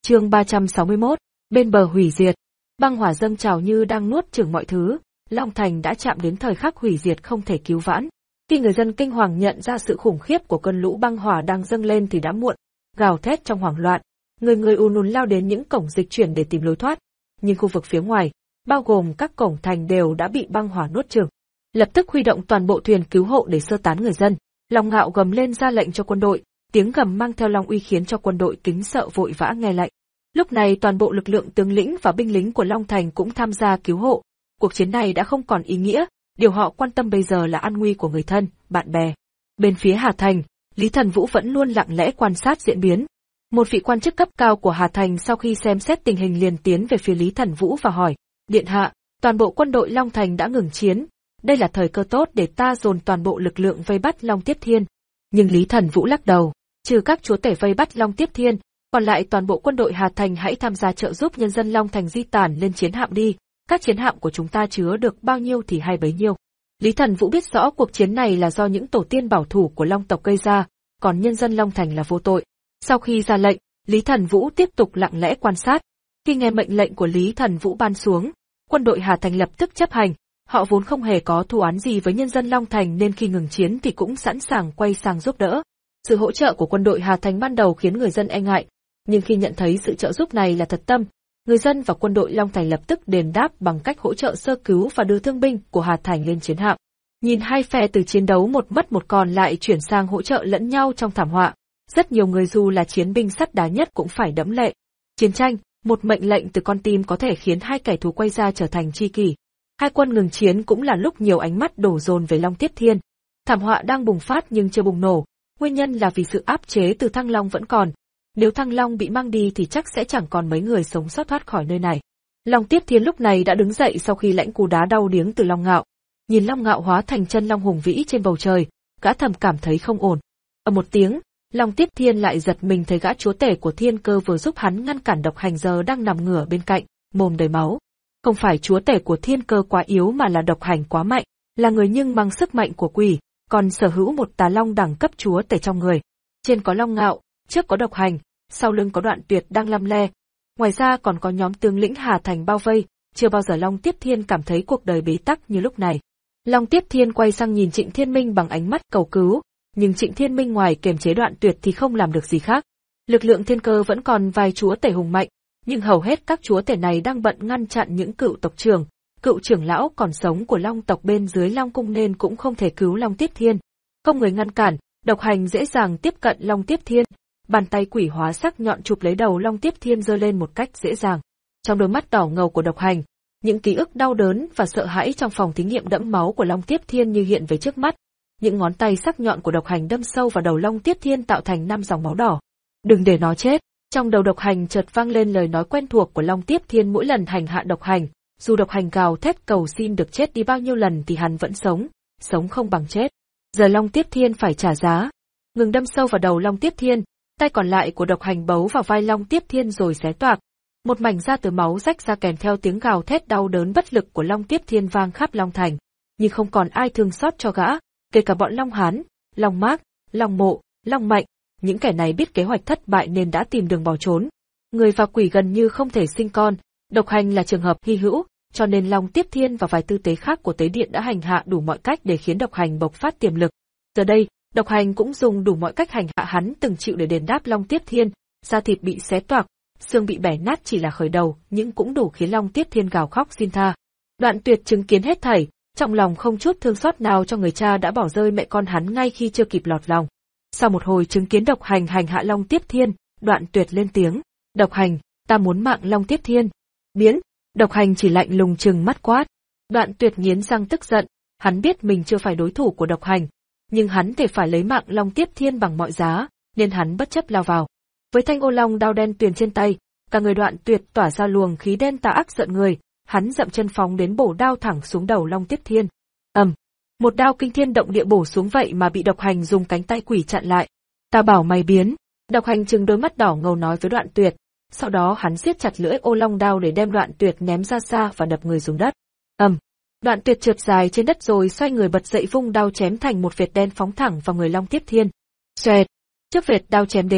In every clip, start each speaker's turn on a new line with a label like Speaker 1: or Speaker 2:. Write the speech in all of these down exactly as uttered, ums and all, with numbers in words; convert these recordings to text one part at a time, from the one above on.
Speaker 1: Chương ba trăm sáu mươi mốt, bên bờ hủy diệt. Băng hỏa dâng trào như đang nuốt chửng mọi thứ, Long Thành đã chạm đến thời khắc hủy diệt không thể cứu vãn. Khi người dân kinh hoàng nhận ra sự khủng khiếp của cơn lũ băng hỏa đang dâng lên thì đã muộn, gào thét trong hoảng loạn, người người ùn ùn lao đến những cổng dịch chuyển để tìm lối thoát. Nhưng khu vực phía ngoài, bao gồm các cổng thành đều đã bị băng hỏa nuốt chửng. Lập tức huy động toàn bộ thuyền cứu hộ để sơ tán người dân. Long Ngạo gầm lên ra lệnh cho quân đội, tiếng gầm mang theo long uy khiến cho quân đội kính sợ vội vã nghe lệnh. Lúc này toàn bộ lực lượng tướng lĩnh và binh lính của Long Thành cũng tham gia cứu hộ. Cuộc chiến này đã không còn ý nghĩa, điều họ quan tâm bây giờ là an nguy của người thân, bạn bè. Bên phía Hà Thành, Lý Thần Vũ vẫn luôn lặng lẽ quan sát diễn biến. Một vị quan chức cấp cao của Hà Thành sau khi xem xét tình hình liền tiến về phía Lý Thần Vũ và hỏi, Điện hạ, toàn bộ quân đội Long Thành đã ngừng chiến, đây là thời cơ tốt để ta dồn toàn bộ lực lượng vây bắt Long Tiếp Thiên. Nhưng Lý Thần Vũ lắc đầu, trừ các chúa tể vây bắt Long Tiếp Thiên, còn lại toàn bộ quân đội Hà Thành hãy tham gia trợ giúp nhân dân Long Thành di tản lên chiến hạm đi, các chiến hạm của chúng ta chứa được bao nhiêu thì hay bấy nhiêu. Lý Thần Vũ biết rõ cuộc chiến này là do những tổ tiên bảo thủ của Long tộc gây ra, còn nhân dân Long Thành là vô tội. Sau khi ra lệnh, Lý Thần Vũ tiếp tục lặng lẽ quan sát. Khi nghe mệnh lệnh của Lý Thần Vũ ban xuống, quân đội Hà Thành lập tức chấp hành. Họ vốn không hề có thù oán gì với nhân dân Long Thành nên khi ngừng chiến thì cũng sẵn sàng quay sang giúp đỡ. Sự hỗ trợ của quân đội Hà Thành ban đầu khiến người dân e ngại, nhưng khi nhận thấy sự trợ giúp này là thật tâm, người dân và quân đội Long Thành lập tức đền đáp bằng cách hỗ trợ sơ cứu và đưa thương binh của Hà Thành lên chiến hạm. Nhìn hai phe từ chiến đấu một mất một còn lại chuyển sang hỗ trợ lẫn nhau trong thảm họa, rất nhiều người dù là chiến binh sắt đá nhất cũng phải đẫm lệ. Chiến tranh, một mệnh lệnh từ con tim có thể khiến hai kẻ thù quay ra trở thành tri kỷ. Hai quân ngừng chiến cũng là lúc nhiều ánh mắt đổ dồn về Long Tiếp Thiên. Thảm họa đang bùng phát nhưng chưa bùng nổ, nguyên nhân là vì sự áp chế từ Thăng Long vẫn còn. Nếu Thăng Long bị mang đi thì chắc sẽ chẳng còn mấy người sống sót thoát khỏi nơi này. Long Tiếp Thiên lúc này đã đứng dậy sau khi lãnh cú đá đau điếng từ Long Ngạo. Nhìn Long Ngạo hóa thành chân long hùng vĩ trên bầu trời, gã thầm cảm thấy không ổn. Ở một tiếng, Long Tiếp Thiên lại giật mình thấy gã chúa tể của Thiên Cơ vừa giúp hắn ngăn cản Độc Hành giờ đang nằm ngửa bên cạnh, mồm đầy máu. Không phải chúa tể của Thiên Cơ quá yếu mà là Độc Hành quá mạnh, là người nhưng mang sức mạnh của quỷ, còn sở hữu một tà long đẳng cấp chúa tể trong người. Trên có Long Ngạo, trước có Độc Hành, sau lưng có Đoạn Tuyệt đang lăm le. Ngoài ra còn có nhóm tướng lĩnh Hà Thành bao vây, chưa bao giờ Long Tiếp Thiên cảm thấy cuộc đời bế tắc như lúc này. Long Tiếp Thiên quay sang nhìn Trịnh Thiên Minh bằng ánh mắt cầu cứu, nhưng Trịnh Thiên Minh ngoài kiềm chế Đoạn Tuyệt thì không làm được gì khác. Lực lượng Thiên Cơ vẫn còn vài chúa tể hùng mạnh, nhưng hầu hết các chúa tể này đang bận ngăn chặn những cựu tộc trưởng, cựu trưởng lão còn sống của Long tộc bên dưới Long cung nên cũng không thể cứu Long Tiếp Thiên. Không người ngăn cản, Độc Hành dễ dàng tiếp cận Long Tiếp Thiên, bàn tay quỷ hóa sắc nhọn chụp lấy đầu Long Tiếp Thiên giơ lên một cách dễ dàng. Trong đôi mắt đỏ ngầu của Độc Hành, những ký ức đau đớn và sợ hãi trong phòng thí nghiệm đẫm máu của Long Tiếp Thiên như hiện về trước mắt. Những ngón tay sắc nhọn của Độc Hành đâm sâu vào đầu Long Tiếp Thiên tạo thành năm dòng máu đỏ. Đừng để nó chết. Trong đầu Độc Hành chợt vang lên lời nói quen thuộc của Long Tiếp Thiên mỗi lần hành hạ Độc Hành, dù Độc Hành gào thét cầu xin được chết đi bao nhiêu lần thì hắn vẫn sống, sống không bằng chết. Giờ Long Tiếp Thiên phải trả giá. Ngừng đâm sâu vào đầu Long Tiếp Thiên, tay còn lại của Độc Hành bấu vào vai Long Tiếp Thiên rồi xé toạc. Một mảnh da từ máu rách ra kèm theo tiếng gào thét đau đớn bất lực của Long Tiếp Thiên vang khắp Long Thành, nhưng không còn ai thương xót cho gã, kể cả bọn Long Hán, Long Mác, Long Mộ, Long Mạnh. Những kẻ này biết kế hoạch thất bại nên đã tìm đường bỏ trốn. Người và quỷ gần như không thể sinh con, Độc Hành là trường hợp hy hữu, cho nên Long Tiếp Thiên và vài tư tế khác của tế điện đã hành hạ đủ mọi cách để khiến Độc Hành bộc phát tiềm lực. Giờ đây, Độc Hành cũng dùng đủ mọi cách hành hạ hắn từng chịu để đền đáp Long Tiếp Thiên, da thịt bị xé toạc, xương bị bẻ nát chỉ là khởi đầu, nhưng cũng đủ khiến Long Tiếp Thiên gào khóc xin tha. Đoạn Tuyệt chứng kiến hết thảy, trong lòng không chút thương xót nào cho người cha đã bỏ rơi mẹ con hắn ngay khi chưa kịp lọt lòng. Sau một hồi chứng kiến Độc Hành hành hạ Long Tiếp Thiên, Đoạn Tuyệt lên tiếng, Độc Hành, ta muốn mạng Long Tiếp Thiên. Biến, Độc Hành chỉ lạnh lùng trừng mắt quát. Đoạn Tuyệt nghiến răng tức giận, hắn biết mình chưa phải đối thủ của Độc Hành, nhưng hắn thể phải lấy mạng Long Tiếp Thiên bằng mọi giá, nên hắn bất chấp lao vào. Với thanh ô long đao đen tuyền trên tay, cả người Đoạn Tuyệt tỏa ra luồng khí đen tà ác giận người, hắn dậm chân phóng đến bổ đao thẳng xuống đầu Long Tiếp Thiên. Ầm, um, một đao kinh thiên động địa bổ xuống vậy mà bị Độc Hành dùng cánh tay quỷ chặn lại. Ta bảo mày biến. Độc Hành trừng đôi mắt đỏ ngầu nói với Đoạn Tuyệt. Sau đó hắn siết chặt lưỡi ô long đao để đem Đoạn Tuyệt ném ra xa và đập người xuống đất. Ầm, um, Đoạn Tuyệt trượt dài trên đất rồi xoay người bật dậy vung đao chém thành một vệt đen phóng thẳng vào người Long Tiếp Thiên. Xoẹt, trước vệt đao chém đến,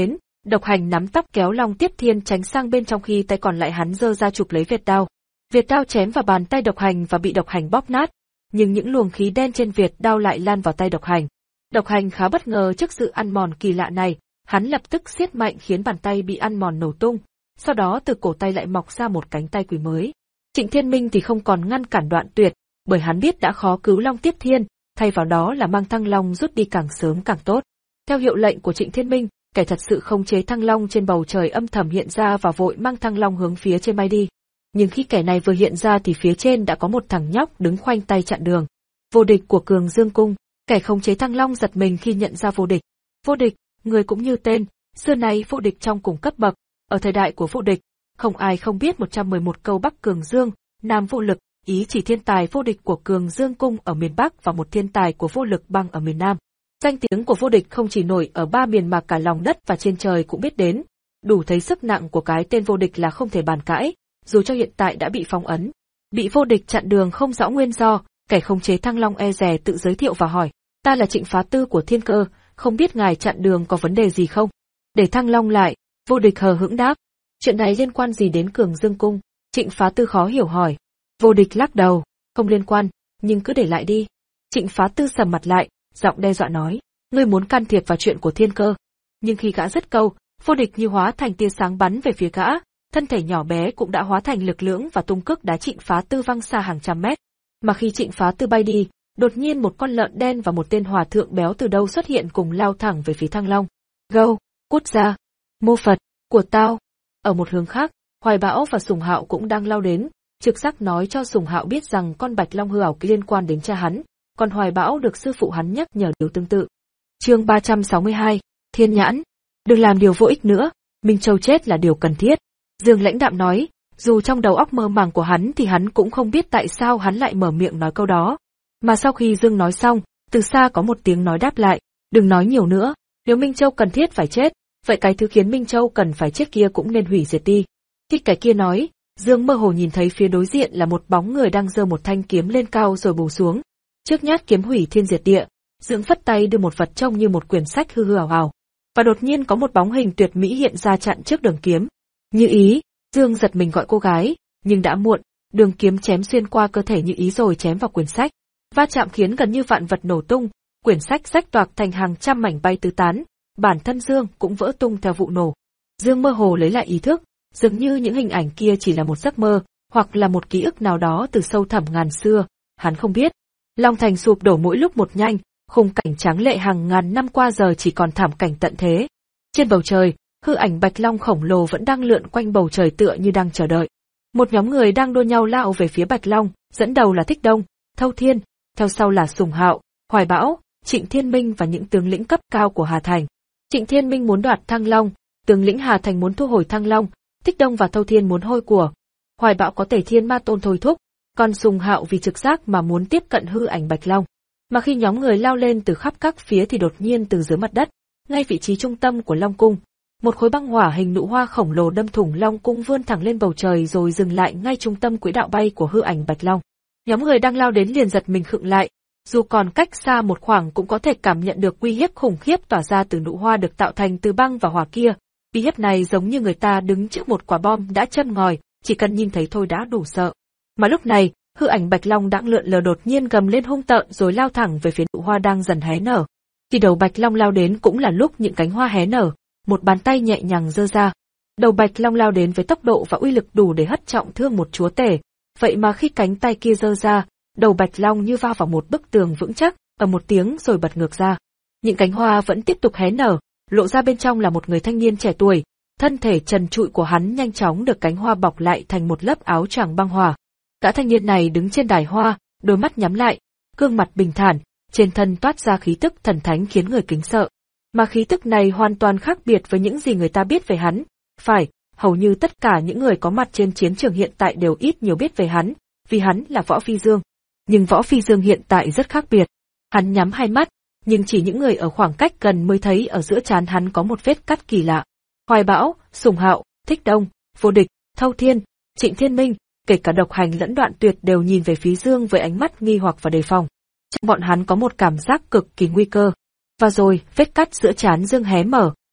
Speaker 1: Độc Hành nắm tóc kéo Long Tiếp Thiên tránh sang bên, trong khi tay còn lại hắn giơ ra chụp lấy Việt đao. Việt đao chém vào bàn tay Độc Hành và bị Độc Hành bóp nát, nhưng những luồng khí đen trên Việt đao lại lan vào tay Độc Hành. Độc Hành khá bất ngờ trước sự ăn mòn kỳ lạ này, hắn lập tức siết mạnh khiến bàn tay bị ăn mòn nổ tung, sau đó từ cổ tay lại mọc ra một cánh tay quỷ mới. Trịnh Thiên Minh thì không còn ngăn cản Đoạn Tuyệt, bởi hắn biết đã khó cứu Long Tiếp Thiên, thay vào đó là mang Thăng Long rút đi càng sớm càng tốt. Theo hiệu lệnh của Trịnh Thiên Minh, kẻ thật sự khống chế Thăng Long trên bầu trời âm thầm hiện ra và vội mang Thăng Long hướng phía trên bay đi. Nhưng khi kẻ này vừa hiện ra thì phía trên đã có một thằng nhóc đứng khoanh tay chặn đường. Vô Địch của Cường Dương Cung. Kẻ khống chế Thăng Long giật mình khi nhận ra Vô Địch. Vô Địch, người cũng như tên, xưa nay Vô Địch trong cùng cấp bậc, ở thời đại của Vô Địch, không ai không biết một trăm mười một câu Bắc Cường Dương, Nam Vô Lực, ý chỉ thiên tài vô địch của Cường Dương Cung ở miền Bắc và một thiên tài của Vô Lực Bang ở miền Nam. Danh tiếng của Vô Địch không chỉ nổi ở ba miền mà cả lòng đất và trên trời cũng biết đến, đủ thấy sức nặng của cái tên Vô Địch là không thể bàn cãi, dù cho hiện tại đã bị phong ấn. Bị Vô Địch chặn đường không rõ nguyên do, kẻ khống chế Thăng Long e dè tự giới thiệu và hỏi, ta là Trịnh Phá Tư của Thiên Cơ, không biết ngài chặn đường có vấn đề gì không? Để Thăng Long lại, Vô Địch hờ hững đáp, chuyện này liên quan gì đến Cường Dương Cung? Trịnh Phá Tư khó hiểu hỏi. Vô Địch lắc đầu, không liên quan, nhưng cứ để lại đi. Trịnh Phá Tư sầm mặt lại, giọng đe dọa nói, ngươi muốn can thiệp vào chuyện của Thiên Cơ. Nhưng khi gã dứt câu, Vô Địch như hóa thành tia sáng bắn về phía gã, thân thể nhỏ bé cũng đã hóa thành lực lưỡng và tung cước đá Trịnh Phá Tư văng xa hàng trăm mét. Mà khi Trịnh Phá Tư bay đi, đột nhiên một con lợn đen và một tên hòa thượng béo từ đâu xuất hiện cùng lao thẳng về phía Thăng Long. Gâu, cút ra, mô Phật, của tao. Ở một hướng khác, Hoài Bão và Sùng Hạo cũng đang lao đến, trực giác nói cho Sùng Hạo biết rằng con Bạch Long hư ảo liên quan đến cha hắn, còn Hoài Bão được sư phụ hắn nhắc nhở điều tương tự. Chương ba trăm sáu mươi hai, Thiên Nhãn. Đừng làm điều vô ích nữa, Minh Châu chết là điều cần thiết. Dương Lãnh Đạm nói, dù trong đầu óc mơ màng của hắn thì hắn cũng không biết tại sao hắn lại mở miệng nói câu đó. Mà sau khi Dương nói xong, từ xa có một tiếng nói đáp lại, đừng nói nhiều nữa, nếu Minh Châu cần thiết phải chết, vậy cái thứ khiến Minh Châu cần phải chết kia cũng nên hủy diệt đi. Khi cái kia nói, Dương mơ hồ nhìn thấy phía đối diện là một bóng người đang giơ một thanh kiếm lên cao rồi bổ xuống. Trước nhát kiếm hủy thiên diệt địa, Dương phất tay đưa một vật trông như một quyển sách hư hư ảo ảo, và đột nhiên có một bóng hình tuyệt mỹ hiện ra chặn trước đường kiếm. Như Ý, Dương giật mình gọi cô gái, nhưng đã muộn, đường kiếm chém xuyên qua cơ thể Như Ý rồi chém vào quyển sách. Va chạm khiến gần như vạn vật nổ tung, quyển sách rách toạc thành hàng trăm mảnh bay tứ tán, bản thân Dương cũng vỡ tung theo vụ nổ. Dương mơ hồ lấy lại ý thức, dường như những hình ảnh kia chỉ là một giấc mơ, hoặc là một ký ức nào đó từ sâu thẳm ngàn xưa, hắn không biết. Long Thành sụp đổ mỗi lúc một nhanh, khung cảnh tráng lệ hàng ngàn năm qua giờ chỉ còn thảm cảnh tận thế. Trên bầu trời, hư ảnh Bạch Long khổng lồ vẫn đang lượn quanh bầu trời tựa như đang chờ đợi. Một nhóm người đang đua nhau lao về phía Bạch Long, dẫn đầu là Thích Đông, Thâu Thiên, theo sau là Sùng Hạo, Hoài Bão, Trịnh Thiên Minh và những tướng lĩnh cấp cao của Hà Thành. Trịnh Thiên Minh muốn đoạt Thăng Long, tướng lĩnh Hà Thành muốn thu hồi Thăng Long, Thích Đông và Thâu Thiên muốn hôi của. Hoài Bão có Tề Thiên Ma Tôn thôi thúc, còn Sùng Hạo vì trực giác mà muốn tiếp cận hư ảnh Bạch Long. Mà khi nhóm người lao lên từ khắp các phía thì đột nhiên từ dưới mặt đất, ngay vị trí trung tâm của Long Cung, một khối băng hỏa hình nụ hoa khổng lồ đâm thủng Long Cung vươn thẳng lên bầu trời rồi dừng lại ngay trung tâm quỹ đạo bay của hư ảnh Bạch Long. Nhóm người đang lao đến liền giật mình khựng lại, dù còn cách xa một khoảng cũng có thể cảm nhận được uy hiếp khủng khiếp tỏa ra từ nụ hoa được tạo thành từ băng và hỏa kia. Uy hiếp này giống như người ta đứng trước một quả bom đã châm ngòi, chỉ cần nhìn thấy thôi đã đủ sợ. Mà lúc này, hư ảnh Bạch Long đang lượn lờ đột nhiên gầm lên hung tợn rồi lao thẳng về phía nụ hoa đang dần hé nở. Khi đầu Bạch Long lao đến cũng là lúc những cánh hoa hé nở, một bàn tay nhẹ nhàng giơ ra. Đầu Bạch Long lao đến với tốc độ và uy lực đủ để hất trọng thương một chúa tể. Vậy mà khi cánh tay kia giơ ra, đầu Bạch Long như va vào một bức tường vững chắc, ở một tiếng rồi bật ngược ra. Những cánh hoa vẫn tiếp tục hé nở, lộ ra bên trong là một người thanh niên trẻ tuổi, thân thể trần trụi của hắn nhanh chóng được cánh hoa bọc lại thành một lớp áo choàng băng hỏa. Gã thanh niên này đứng trên đài hoa, đôi mắt nhắm lại, gương mặt bình thản, trên thân toát ra khí tức thần thánh khiến người kính sợ. Mà khí tức này hoàn toàn khác biệt với những gì người ta biết về hắn. Phải, hầu như tất cả những người có mặt trên chiến trường hiện tại đều ít nhiều biết về hắn, vì hắn là Võ Phi Dương. Nhưng Võ Phi Dương hiện tại rất khác biệt. Hắn nhắm hai mắt, nhưng chỉ những người ở khoảng cách gần mới thấy ở giữa trán hắn có một vết cắt kỳ lạ. Hoài Bão, Sùng Hạo, Thích Đông, Vô Địch, Thâu Thiên, Trịnh Thiên Minh, kể cả Độc Hành lẫn Đoạn Tuyệt đều nhìn về phía Dương với ánh mắt nghi hoặc và đề phòng. Trong bọn hắn có một cảm giác cực kỳ nguy cơ. Và rồi, vết cắt giữa trán Dương hé mở,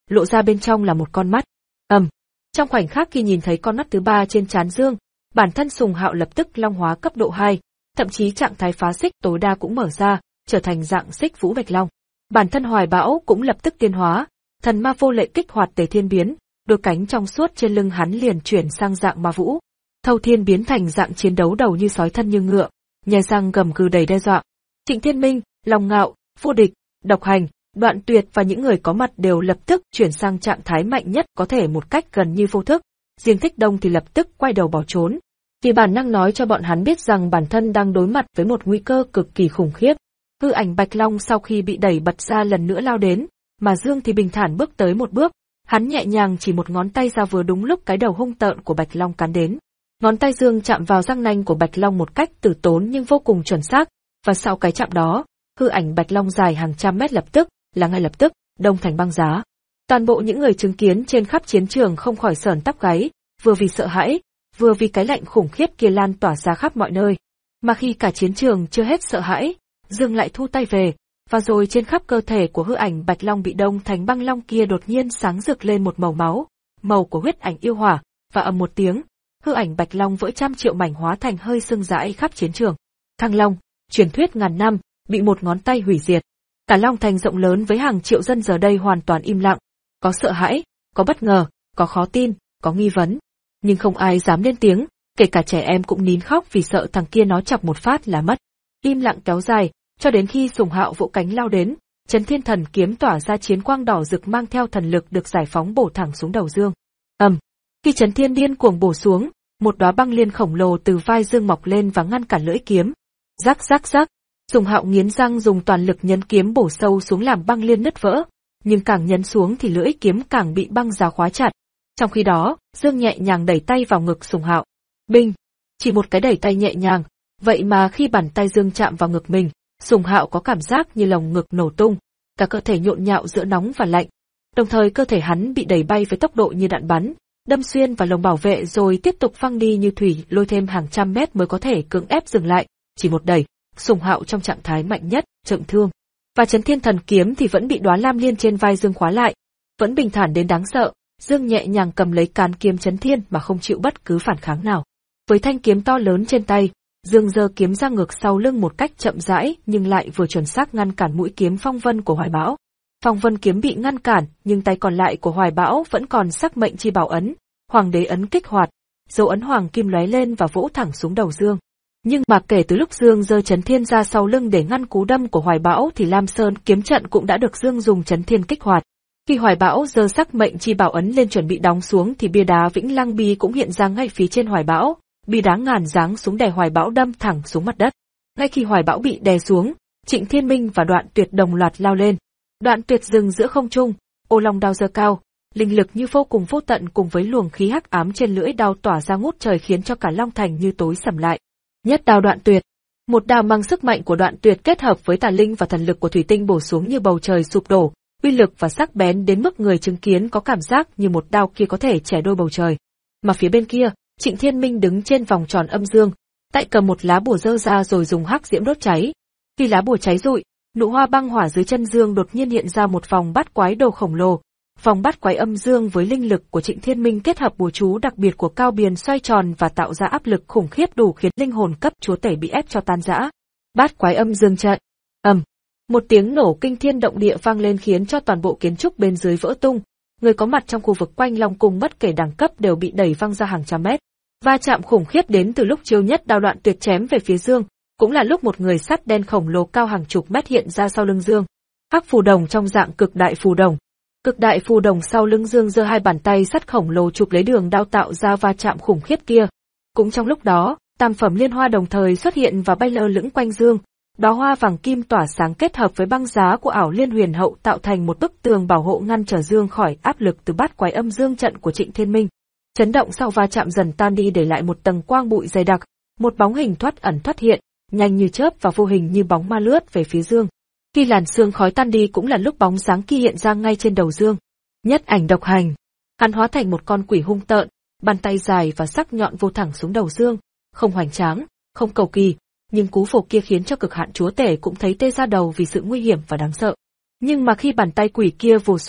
Speaker 1: lộ ra bên trong là một con mắt. Ầm. Trong khoảnh khắc khi nhìn thấy con mắt thứ ba trên trán Dương, bản thân Sùng Hạo lập tức long hóa cấp độ hai, thậm chí trạng thái phá xích tối đa cũng mở ra, trở thành dạng xích vũ bạch long. Bản thân Hoài Bão cũng lập tức tiến hóa, thần ma vô lệ kích hoạt Tề Thiên biến, đôi cánh trong suốt trên lưng hắn liền chuyển sang dạng ma vũ. Thâu Thiên biến thành dạng chiến đấu đầu như sói thân như ngựa, nhè răng gầm gừ đầy đe dọa. Trịnh Thiên Minh, Long Ngạo, Vô Địch, Độc Hành, Đoạn Tuyệt và những người có mặt đều lập tức chuyển sang trạng thái mạnh nhất có thể một cách gần như vô thức. Riêng Thích Đông thì lập tức quay đầu bỏ trốn, vì bản năng nói cho bọn hắn biết rằng bản thân đang đối mặt với một nguy cơ cực kỳ khủng khiếp. Hư ảnh Bạch Long sau khi bị đẩy bật ra lần nữa lao đến, mà Dương thì bình thản bước tới một bước, hắn nhẹ nhàng chỉ một ngón tay ra vừa đúng lúc cái đầu hung tợn của Bạch Long cắn đến. Ngón tay Dương chạm vào răng nanh của Bạch Long một cách tử tốn nhưng vô cùng chuẩn xác, và sau cái chạm đó, hư ảnh Bạch Long dài hàng trăm mét lập tức, là ngay lập tức, đông thành băng giá. Toàn bộ những người chứng kiến trên khắp chiến trường không khỏi sởn tóc gáy, vừa vì sợ hãi, vừa vì cái lạnh khủng khiếp kia lan tỏa ra khắp mọi nơi. Mà khi cả chiến trường chưa hết sợ hãi, Dương lại thu tay về, và rồi trên khắp cơ thể của hư ảnh Bạch Long bị đông thành băng long kia đột nhiên sáng rực lên một màu máu, màu của huyết ảnh yêu hỏa, và ầm một tiếng, hư ảnh Bạch Long vỡ trăm triệu mảnh hóa thành hơi sưng rãi khắp chiến trường. Thăng Long, truyền thuyết ngàn năm, bị một ngón tay hủy diệt. Cả Long Thành rộng lớn với hàng triệu dân giờ đây hoàn toàn im lặng, có sợ hãi, có bất ngờ, có khó tin, có nghi vấn, nhưng không ai dám lên tiếng, kể cả trẻ em cũng nín khóc vì sợ thằng kia nó chọc một phát là mất. Im lặng kéo dài, cho đến khi Sùng Hạo vỗ cánh lao đến, Chấn Thiên Thần kiếm tỏa ra chiến quang đỏ rực mang theo thần lực được giải phóng bổ thẳng xuống đầu Dương. Ầm. Khi Chấn Thiên điên cuồng bổ xuống, một đóa băng liên khổng lồ từ vai Dương mọc lên và ngăn cản lưỡi kiếm. Rắc rắc rắc. Sùng Hạo nghiến răng dùng toàn lực nhấn kiếm bổ sâu xuống làm băng liên nứt vỡ, nhưng càng nhấn xuống thì lưỡi kiếm càng bị băng giá khóa chặt. Trong khi đó, Dương nhẹ nhàng đẩy tay vào ngực Sùng Hạo. Binh! Chỉ một cái đẩy tay nhẹ nhàng, vậy mà khi bàn tay Dương chạm vào ngực mình, Sùng Hạo có cảm giác như lồng ngực nổ tung, cả cơ thể nhộn nhạo giữa nóng và lạnh. Đồng thời cơ thể hắn bị đẩy bay với tốc độ như đạn bắn, đâm xuyên vào lồng bảo vệ rồi tiếp tục phăng đi như thủy lôi thêm hàng trăm mét mới có thể cưỡng ép dừng lại. Chỉ một đẩy, Sùng Hạo trong trạng thái mạnh nhất, trọng thương. Và Chấn Thiên Thần kiếm thì vẫn bị đóa lam liên trên vai Dương khóa lại. Vẫn bình thản đến đáng sợ, Dương nhẹ nhàng cầm lấy cán kiếm Chấn Thiên mà không chịu bất cứ phản kháng nào. Với thanh kiếm to lớn trên tay, Dương giơ kiếm ra ngược sau lưng một cách chậm rãi nhưng lại vừa chuẩn xác ngăn cản mũi kiếm phong vân của Hoài Bão. Phong vân kiếm bị ngăn cản, nhưng tay còn lại của Hoài Bão vẫn còn sắc mệnh chi bảo ấn, Hoàng đế ấn kích hoạt, dấu ấn hoàng kim lóe lên và vỗ thẳng xuống đầu Dương. Nhưng mà kể từ lúc Dương giơ Chấn Thiên ra sau lưng để ngăn cú đâm của Hoài Bão thì Lam Sơn kiếm trận cũng đã được Dương dùng Chấn Thiên kích hoạt. Khi Hoài Bão giơ sắc mệnh chi bảo ấn lên chuẩn bị đóng xuống thì bia đá Vĩnh Lăng Bi cũng hiện ra ngay phía trên Hoài Bão, bia đá ngàn giáng xuống đè Hoài Bão đâm thẳng xuống mặt đất. Ngay khi Hoài Bão bị đè xuống, Trịnh Thiên Minh và Đoạn Tuyệt đồng loạt lao lên. Đoạn Tuyệt dừng giữa không trung, ô long đao giơ cao, linh lực như vô cùng vô tận cùng với luồng khí hắc ám trên lưỡi đao tỏa ra ngút trời khiến cho cả Long Thành như tối sầm lại. Nhất đao Đoạn Tuyệt. Một đao mang sức mạnh của Đoạn Tuyệt kết hợp với tà linh và thần lực của thủy tinh bổ xuống như bầu trời sụp đổ, uy lực và sắc bén đến mức người chứng kiến có cảm giác như một đao kia có thể chẻ đôi bầu trời. Mà phía bên kia, Trịnh Thiên Minh đứng trên vòng tròn âm dương, tay cầm một lá bùa dơ ra rồi dùng hắc diễm đốt cháy. Khi lá bùa cháy rụi, nụ hoa băng hỏa dưới chân Dương đột nhiên hiện ra một vòng bát quái đồ khổng lồ. Vòng bát quái âm dương với linh lực của Trịnh Thiên Minh kết hợp bùa chú đặc biệt của Cao Biền xoay tròn và tạo ra áp lực khủng khiếp đủ khiến linh hồn cấp chúa tể bị ép cho tan rã. Bát quái âm dương trận. Ầm. Một tiếng nổ kinh thiên động địa vang lên khiến cho toàn bộ kiến trúc bên dưới vỡ tung. Người có mặt trong khu vực quanh Long Cung bất kể đẳng cấp đều bị đẩy văng ra hàng trăm mét. Va chạm khủng khiếp đến từ lúc chiêu nhất đao Đoạn Tuyệt chém về phía Dương, cũng là lúc một người sắt đen khổng lồ cao hàng chục mét hiện ra sau lưng Dương. Hắc phù đồng trong dạng cực đại phù đồng. Cực đại phù đồng sau lưng Dương giơ hai bàn tay sắt khổng lồ chụp lấy đường đao tạo ra va chạm khủng khiếp kia. Cũng trong lúc đó, tam phẩm liên hoa đồng thời xuất hiện và bay lơ lửng quanh Dương. Đóa hoa vàng kim tỏa sáng kết hợp với băng giá của ảo liên huyền hậu tạo thành một bức tường bảo hộ ngăn trở Dương khỏi áp lực từ bát quái âm dương trận của Trịnh Thiên Minh. Chấn động sau va chạm dần tan đi để lại một tầng quang bụi dày đặc, một bóng hình thoát ẩn thoát hiện, nhanh như chớp và vô hình như bóng ma lướt về phía Dương. Khi làn sương khói tan đi cũng là lúc bóng sáng kia hiện ra ngay trên đầu Dương. Nhất ảnh độc hành. Hắn hóa thành một con quỷ hung tợn, bàn tay dài và sắc nhọn vô thẳng xuống đầu Dương, không hoành tráng, không cầu kỳ, nhưng cú vồ kia khiến cho cực hạn chúa tể cũng thấy tê ra đầu vì sự nguy hiểm và đáng sợ. Nhưng mà khi bàn tay quỷ kia vồ xuống,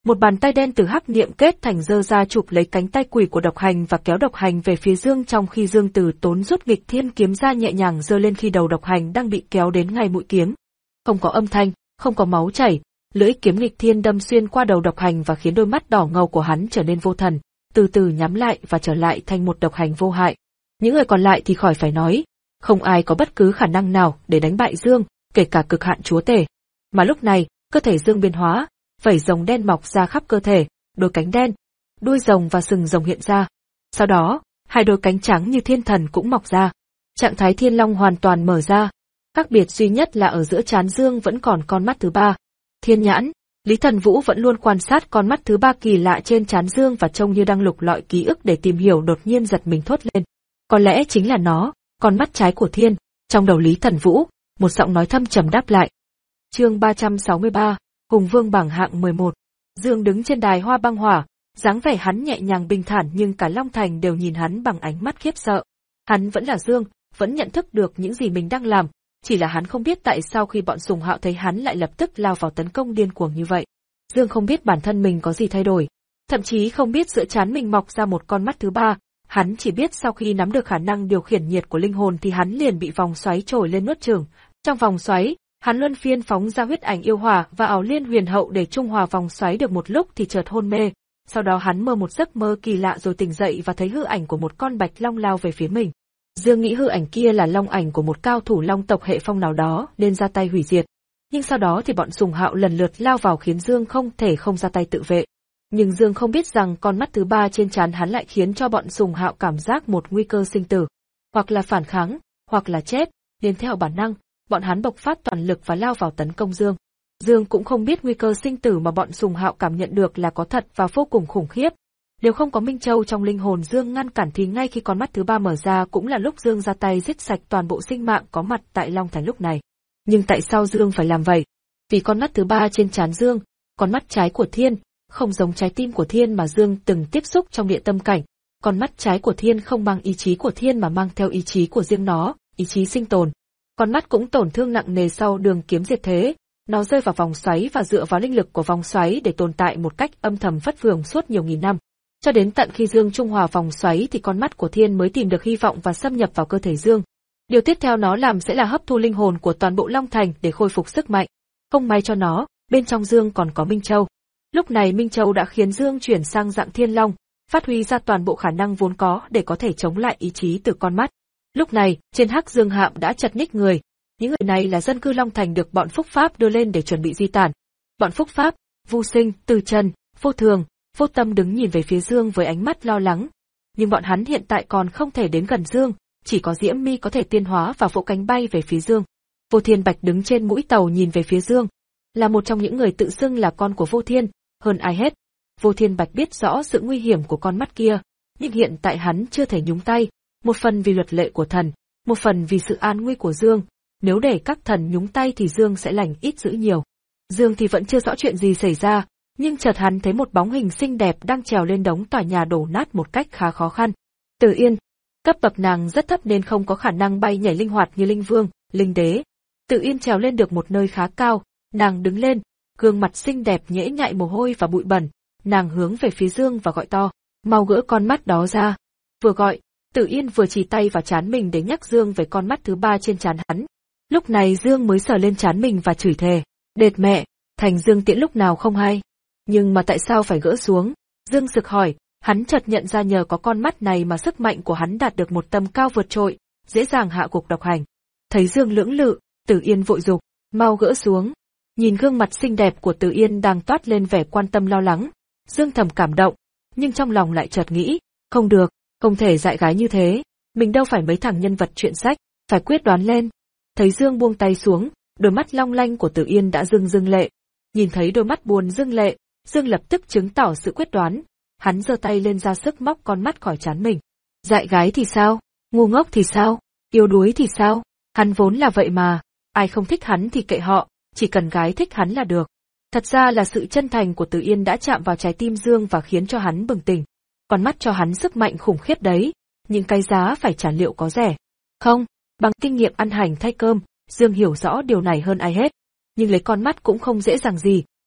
Speaker 1: Một bàn tay đen từ hắc niệm kết thành giơ ra chụp lấy cánh tay quỷ của Độc Hành và kéo Độc Hành về phía Dương, trong khi Dương Từ Tốn rút nghịch thiên kiếm ra nhẹ nhàng giơ lên khi đầu Độc Hành đang bị kéo đến ngay mũi kiếm. Không có âm thanh, không có máu chảy, lưỡi kiếm nghịch thiên đâm xuyên qua đầu Độc Hành và khiến đôi mắt đỏ ngầu của hắn trở nên vô thần, từ từ nhắm lại và trở lại thành một Độc Hành vô hại. Những người còn lại thì khỏi phải nói, không ai có bất cứ khả năng nào để đánh bại Dương, kể cả cực hạn chúa tể. Mà lúc này, cơ thể Dương biến hóa, vảy rồng đen mọc ra khắp cơ thể, đôi cánh đen, đuôi rồng và sừng rồng hiện ra. Sau đó, hai đôi cánh trắng như thiên thần cũng mọc ra. Trạng thái thiên long hoàn toàn mở ra. Khác biệt duy nhất là ở giữa trán Dương vẫn còn con mắt thứ ba. Thiên nhãn, Lý Thần Vũ vẫn luôn quan sát con mắt thứ ba kỳ lạ trên trán Dương và trông như đang lục lọi ký ức để tìm hiểu, đột nhiên giật mình thốt lên. Có lẽ chính là nó, con mắt trái của thiên. Trong đầu Lý Thần Vũ, một giọng nói thâm trầm đáp lại. Chương ba trăm sáu mươi ba, Hùng Vương bảng hạng mười một. Dương đứng trên đài hoa băng hỏa, dáng vẻ hắn nhẹ nhàng bình thản nhưng cả Long Thành đều nhìn hắn bằng ánh mắt khiếp sợ. Hắn vẫn là Dương, vẫn nhận thức được những gì mình đang làm, chỉ là hắn không biết tại sao khi bọn Sùng Hạo thấy hắn lại lập tức lao vào tấn công điên cuồng như vậy. Dương không biết bản thân mình có gì thay đổi, thậm chí không biết giữa trán mình mọc ra một con mắt thứ ba, hắn chỉ biết sau khi nắm được khả năng điều khiển nhiệt của linh hồn thì hắn liền bị vòng xoáy trồi lên nuốt chửng. Trong vòng xoáy, hắn luân phiên phóng ra huyết ảnh yêu hỏa và ảo liên huyền hậu để trung hòa vòng xoáy được một lúc thì chợt hôn mê. Sau đó hắn mơ một giấc mơ kỳ lạ rồi tỉnh dậy và thấy hư ảnh của một con bạch long lao về phía mình. Dương nghĩ hư ảnh kia là long ảnh của một cao thủ long tộc hệ phong nào đó nên ra tay hủy diệt. Nhưng sau đó thì bọn Sùng Hạo lần lượt lao vào khiến Dương không thể không ra tay tự vệ. Nhưng Dương không biết rằng con mắt thứ ba trên trán hắn lại khiến cho bọn Sùng Hạo cảm giác một nguy cơ sinh tử. Hoặc là phản kháng, hoặc là chết, nên theo bản năng, bọn hắn bộc phát toàn lực và lao vào tấn công Dương. Dương cũng không biết nguy cơ sinh tử mà bọn Sùng Hạo cảm nhận được là có thật và vô cùng khủng khiếp. Nếu không có Minh Châu trong linh hồn Dương ngăn cản thì ngay khi con mắt thứ ba mở ra cũng là lúc Dương ra tay giết sạch toàn bộ sinh mạng có mặt tại Long Thành lúc này. Nhưng tại sao Dương phải làm vậy? Vì con mắt thứ ba trên trán Dương, con mắt trái của Thiên, không giống trái tim của Thiên mà Dương từng tiếp xúc trong địa tâm cảnh. Con mắt trái của Thiên không mang ý chí của Thiên mà mang theo ý chí của riêng nó, ý chí sinh tồn. Con mắt cũng tổn thương nặng nề sau đường kiếm diệt thế, nó rơi vào vòng xoáy và dựa vào linh lực của vòng xoáy để tồn tại một cách âm thầm vất vưởng suốt nhiều nghìn năm. Cho đến tận khi Dương trung hòa vòng xoáy thì con mắt của Thiên mới tìm được hy vọng và xâm nhập vào cơ thể Dương. Điều tiếp theo nó làm sẽ là hấp thu linh hồn của toàn bộ Long Thành để khôi phục sức mạnh. Không may cho nó, bên trong Dương còn có Minh Châu. Lúc này Minh Châu đã khiến Dương chuyển sang dạng Thiên Long, phát huy ra toàn bộ khả năng vốn có để có thể chống lại ý chí từ con mắt. Lúc này, trên Hắc Dương Hạm đã chật ních người. Những người này là dân cư Long Thành được bọn Phúc Pháp đưa lên để chuẩn bị di tản. Bọn Phúc Pháp, Vu Sinh, Từ Trần, Vô Thường, Vô Tâm đứng nhìn về phía Dương với ánh mắt lo lắng. Nhưng bọn hắn hiện tại còn không thể đến gần Dương, chỉ có Diễm Mi có thể tiên hóa và vỗ cánh bay về phía Dương. Vô Thiên Bạch đứng trên mũi tàu nhìn về phía Dương, là một trong những người tự xưng là con của Vô Thiên, hơn ai hết. Vô Thiên Bạch biết rõ sự nguy hiểm của con mắt kia, nhưng hiện tại hắn chưa thể nhúng tay, một phần vì luật lệ của thần, một phần vì sự an nguy của Dương. Nếu để các thần nhúng tay thì Dương sẽ lành ít dữ nhiều. Dương thì vẫn chưa rõ chuyện gì xảy ra, nhưng chợt hắn thấy một bóng hình xinh đẹp đang trèo lên đống tòa nhà đổ nát một cách khá khó khăn. Từ Yên, cấp bậc nàng rất thấp nên không có khả năng bay nhảy linh hoạt như Linh Vương, Linh Đế. Từ Yên trèo lên được một nơi khá cao, nàng đứng lên, gương mặt xinh đẹp nhễ nhại mồ hôi và bụi bẩn, nàng hướng về phía Dương và gọi to, mau gỡ con mắt đó ra. Vừa gọi, Từ Yên vừa chỉ tay vào trán mình để nhắc Dương về con mắt thứ ba trên trán hắn. Lúc này Dương mới sờ lên trán mình và chửi thề, đệt mẹ, thành Dương Tiễn lúc nào không hay. Nhưng mà tại sao phải gỡ xuống? Dương sực hỏi, hắn chợt nhận ra nhờ có con mắt này mà sức mạnh của hắn đạt được một tầm cao vượt trội, dễ dàng hạ gục Độc Hành. Thấy Dương lưỡng lự, Từ Yên vội dục, mau gỡ xuống. Nhìn gương mặt xinh đẹp của Từ Yên đang toát lên vẻ quan tâm lo lắng, Dương thầm cảm động, nhưng trong lòng lại chợt nghĩ, không được, không thể dại gái như thế, mình đâu phải mấy thằng nhân vật truyện sách, phải quyết đoán lên. Thấy Dương buông tay xuống, đôi mắt long lanh của Từ Yên đã rưng rưng lệ. Nhìn thấy đôi mắt buồn rưng lệ, Dương lập tức chứng tỏ sự quyết đoán, hắn giơ tay lên ra sức móc con mắt khỏi trán mình. Dại gái thì sao? Ngu ngốc thì sao? Yếu đuối thì sao? Hắn vốn là vậy mà, ai không thích hắn thì kệ họ, chỉ cần gái thích hắn là được. Thật ra là sự chân thành của Từ Yên đã chạm vào trái tim Dương và khiến cho hắn bừng tỉnh. Con mắt cho hắn sức mạnh khủng khiếp đấy, nhưng cái giá phải trả liệu có rẻ. Không, bằng kinh nghiệm ăn hành thay cơm, Dương hiểu rõ điều này hơn ai hết. Nhưng lấy con mắt cũng không dễ dàng gì,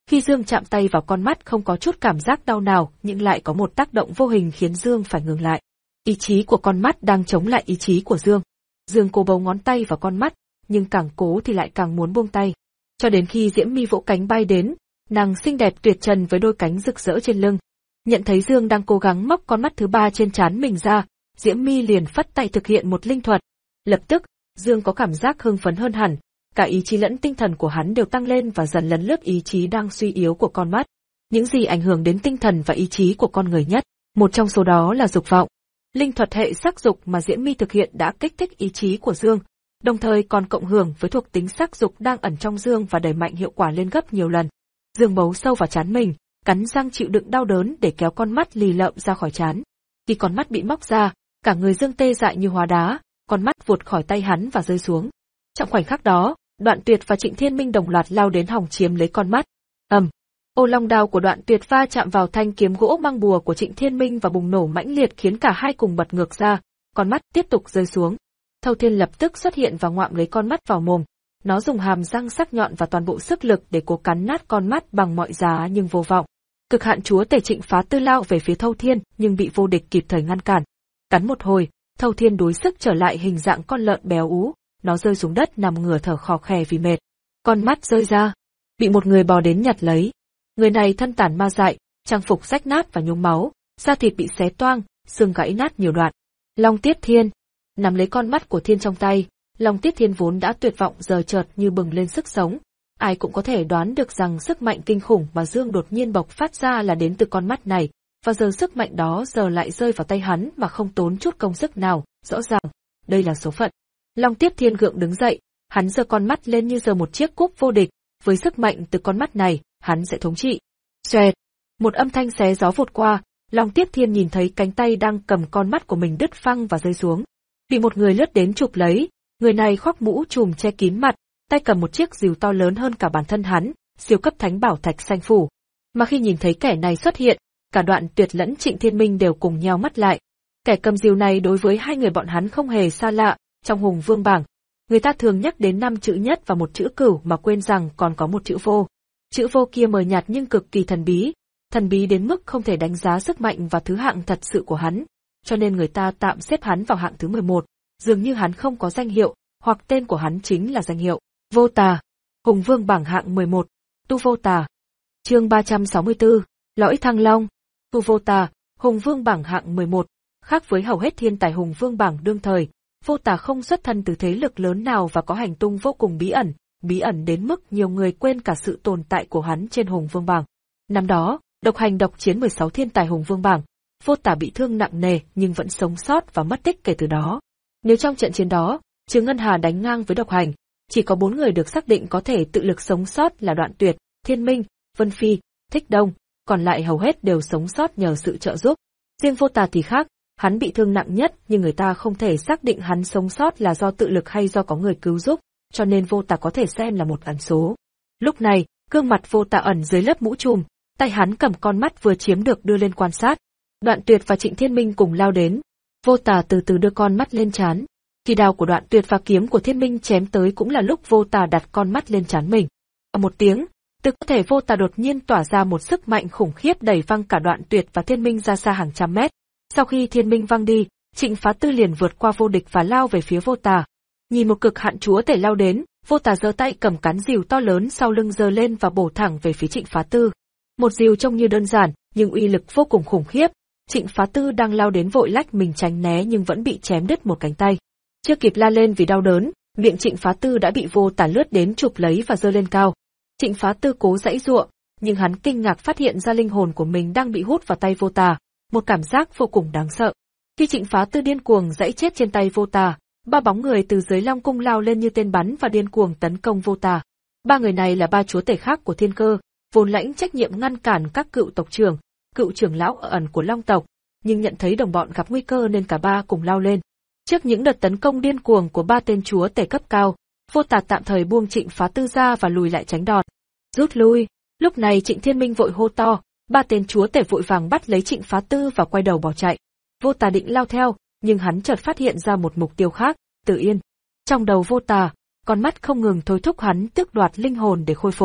Speaker 1: Khi Dương chạm tay vào con mắt không có chút cảm giác đau nào, nhưng lại có một tác động vô hình khiến Dương phải ngừng lại. Ý chí của con mắt đang chống lại ý chí của Dương. Dương cố bấu ngón tay vào con mắt, nhưng càng cố thì lại càng muốn buông tay. Cho đến khi Diễm My vỗ cánh bay đến, nàng xinh đẹp tuyệt trần với đôi cánh rực rỡ trên lưng. Nhận thấy Dương đang cố gắng móc con mắt thứ ba trên trán mình ra, Diễm My liền phất tay thực hiện một linh thuật. Lập tức, Dương có cảm giác hưng phấn hơn hẳn, cả ý chí lẫn tinh thần của hắn đều tăng lên và dần lấn lướt ý chí đang suy yếu của con mắt. Những gì ảnh hưởng đến tinh thần và ý chí của con người nhất, một trong số đó là dục vọng. Linh thuật hệ sắc dục mà Diễm My thực hiện đã kích thích ý chí của Dương, đồng thời còn cộng hưởng với thuộc tính sắc dục đang ẩn trong Dương và đẩy mạnh hiệu quả lên gấp nhiều lần. Dương bấu sâu vào trán mình, cắn răng chịu đựng đau đớn để kéo con mắt lì lợm ra khỏi trán. Khi con mắt bị móc ra, cả người Dương tê dại như hóa đá, con mắt vụt khỏi tay hắn và rơi xuống. Trong khoảnh khắc đó, Đoạn Tuyệt và Trịnh Thiên Minh đồng loạt lao đến hòng chiếm lấy con mắt. Ầm, ô long đao của Đoạn Tuyệt va chạm vào thanh kiếm gỗ mang bùa của Trịnh Thiên Minh và bùng nổ mãnh liệt khiến cả hai cùng bật ngược ra, con mắt tiếp tục rơi xuống. Thâu Thiên lập tức xuất hiện và ngoạm lấy con mắt vào mồm. Nó dùng hàm răng sắc nhọn và toàn bộ sức lực để cố cắn nát con mắt bằng mọi giá nhưng vô vọng. Cực hạn chúa tể Trịnh Phá Tư lao về phía Thâu Thiên nhưng bị vô địch kịp thời ngăn cản. Cắn một hồi, Thâu Thiên đuối sức trở lại hình dạng con lợn béo ú, nó rơi xuống đất nằm ngửa thở khò khè vì mệt. Con mắt rơi ra, bị một người bò đến nhặt lấy. Người này thân tàn ma dại, trang phục rách nát và nhúng máu, da thịt bị xé toang, xương gãy nát nhiều đoạn. Long Tiết Thiên nắm lấy con mắt của Thiên trong tay, Long Tiết Thiên vốn đã tuyệt vọng giờ chợt như bừng lên sức sống. Ai cũng có thể đoán được rằng sức mạnh kinh khủng mà Dương đột nhiên bộc phát ra là đến từ con mắt này, và giờ sức mạnh đó giờ lại rơi vào tay hắn mà không tốn chút công sức nào, rõ ràng, đây là số phận. Long Tiết Thiên gượng đứng dậy, hắn giơ con mắt lên như giơ một chiếc cúp vô địch, với sức mạnh từ con mắt này, hắn sẽ thống trị. Xoẹt, một âm thanh xé gió vụt qua, Long Tiết Thiên nhìn thấy cánh tay đang cầm con mắt của mình đứt phăng và rơi xuống. Bị một người lướt đến chụp lấy, người này khoác mũ trùm che kín mặt, tay cầm một chiếc rìu to lớn hơn cả bản thân hắn, siêu cấp thánh bảo thạch xanh phủ. Mà khi nhìn thấy kẻ này xuất hiện, cả Đoạn Tuyệt lẫn Trịnh Thiên Minh đều cùng nheo mắt lại. Kẻ cầm rìu này đối với hai người bọn hắn không hề xa lạ, trong Hùng Vương bảng, người ta thường nhắc đến năm chữ nhất và một chữ cửu mà quên rằng còn có một chữ vô. Chữ vô kia mờ nhạt nhưng cực kỳ thần bí, thần bí đến mức không thể đánh giá sức mạnh và thứ hạng thật sự của hắn, cho nên người ta tạm xếp hắn vào hạng thứ mười một, dường như hắn không có danh hiệu, hoặc tên của hắn chính là danh hiệu. Vô Tà, Hùng Vương bảng hạng mười một, Tu Vô Tà. Chương ba trăm sáu mươi tư, Lõi Thăng Long. Tu Vô Tà, Hùng Vương bảng hạng mười một, khác với hầu hết thiên tài Hùng Vương bảng đương thời, Vô Tà không xuất thân từ thế lực lớn nào và có hành tung vô cùng bí ẩn, bí ẩn đến mức nhiều người quên cả sự tồn tại của hắn trên Hùng Vương bảng. Năm đó, độc hành độc chiến mười sáu thiên tài Hùng Vương bảng, Vô Tà bị thương nặng nề nhưng vẫn sống sót và mất tích kể từ đó. Nếu trong trận chiến đó, trừ Ngân Hà đánh ngang với độc hành, chỉ có bốn người được xác định có thể tự lực sống sót là Đoạn Tuyệt, Thiên Minh, Vân Phi, Thích Đông, còn lại hầu hết đều sống sót nhờ sự trợ giúp. Riêng Vô Tà thì khác, hắn bị thương nặng nhất nhưng người ta không thể xác định hắn sống sót là do tự lực hay do có người cứu giúp, cho nên Vô Tà có thể xem là một ẩn số. Lúc này, gương mặt Vô Tà ẩn dưới lớp mũ trùm, tay hắn cầm con mắt vừa chiếm được đưa lên quan sát. Đoạn Tuyệt và Trịnh Thiên Minh cùng lao đến. Vô Tà từ từ đưa con mắt lên trán. Khi đao của Đoạn Tuyệt và kiếm của Thiên Minh chém tới cũng là lúc Vô Tà đặt con mắt lên trán mình. Ở một tiếng, từ cơ thể Vô Tà đột nhiên tỏa ra một sức mạnh khủng khiếp đẩy văng cả Đoạn Tuyệt và Thiên Minh ra xa hàng trăm mét. Sau khi Thiên Minh văng đi, Trịnh Phá Tư liền vượt qua vô địch và lao về phía Vô Tà. Nhìn một cực hạn chúa tể lao đến, Vô Tà giơ tay cầm cán rìu to lớn sau lưng giơ lên và bổ thẳng về phía Trịnh Phá Tư. Một rìu trông như đơn giản, nhưng uy lực vô cùng khủng khiếp. Trịnh Phá Tư đang lao đến vội lách mình tránh né nhưng vẫn bị chém đứt một cánh tay. Chưa kịp la lên vì đau đớn, miệng Trịnh Phá Tư đã bị Vô Tà lướt đến chụp lấy và giơ lên cao. Trịnh Phá Tư cố giãy giụa, nhưng hắn kinh ngạc phát hiện ra linh hồn của mình đang bị hút vào tay Vô Tà, một cảm giác vô cùng đáng sợ. Khi Trịnh Phá Tư điên cuồng giãy chết trên tay Vô Tà, ba bóng người từ dưới Long Cung lao lên như tên bắn và điên cuồng tấn công Vô Tà. Ba người này là ba chúa tể khác của Thiên Cơ, vốn lãnh trách nhiệm ngăn cản các cựu tộc trưởng, cựu trưởng lão ở ẩn của Long tộc, nhưng nhận thấy đồng bọn gặp nguy cơ nên cả ba cùng lao lên. Trước những đợt tấn công điên cuồng của ba tên chúa tể cấp cao, Vô Tà tạm thời buông Trịnh Phá Tư ra và lùi lại tránh đòn. Rút lui. Lúc này Trịnh Thiên Minh vội hô to, ba tên chúa tể vội vàng bắt lấy Trịnh Phá Tư và quay đầu bỏ chạy. Vô Tà định lao theo, nhưng hắn chợt phát hiện ra một mục tiêu khác, Tử Yên. Trong đầu Vô Tà, con mắt không ngừng thôi thúc hắn tước đoạt linh hồn để khôi phục.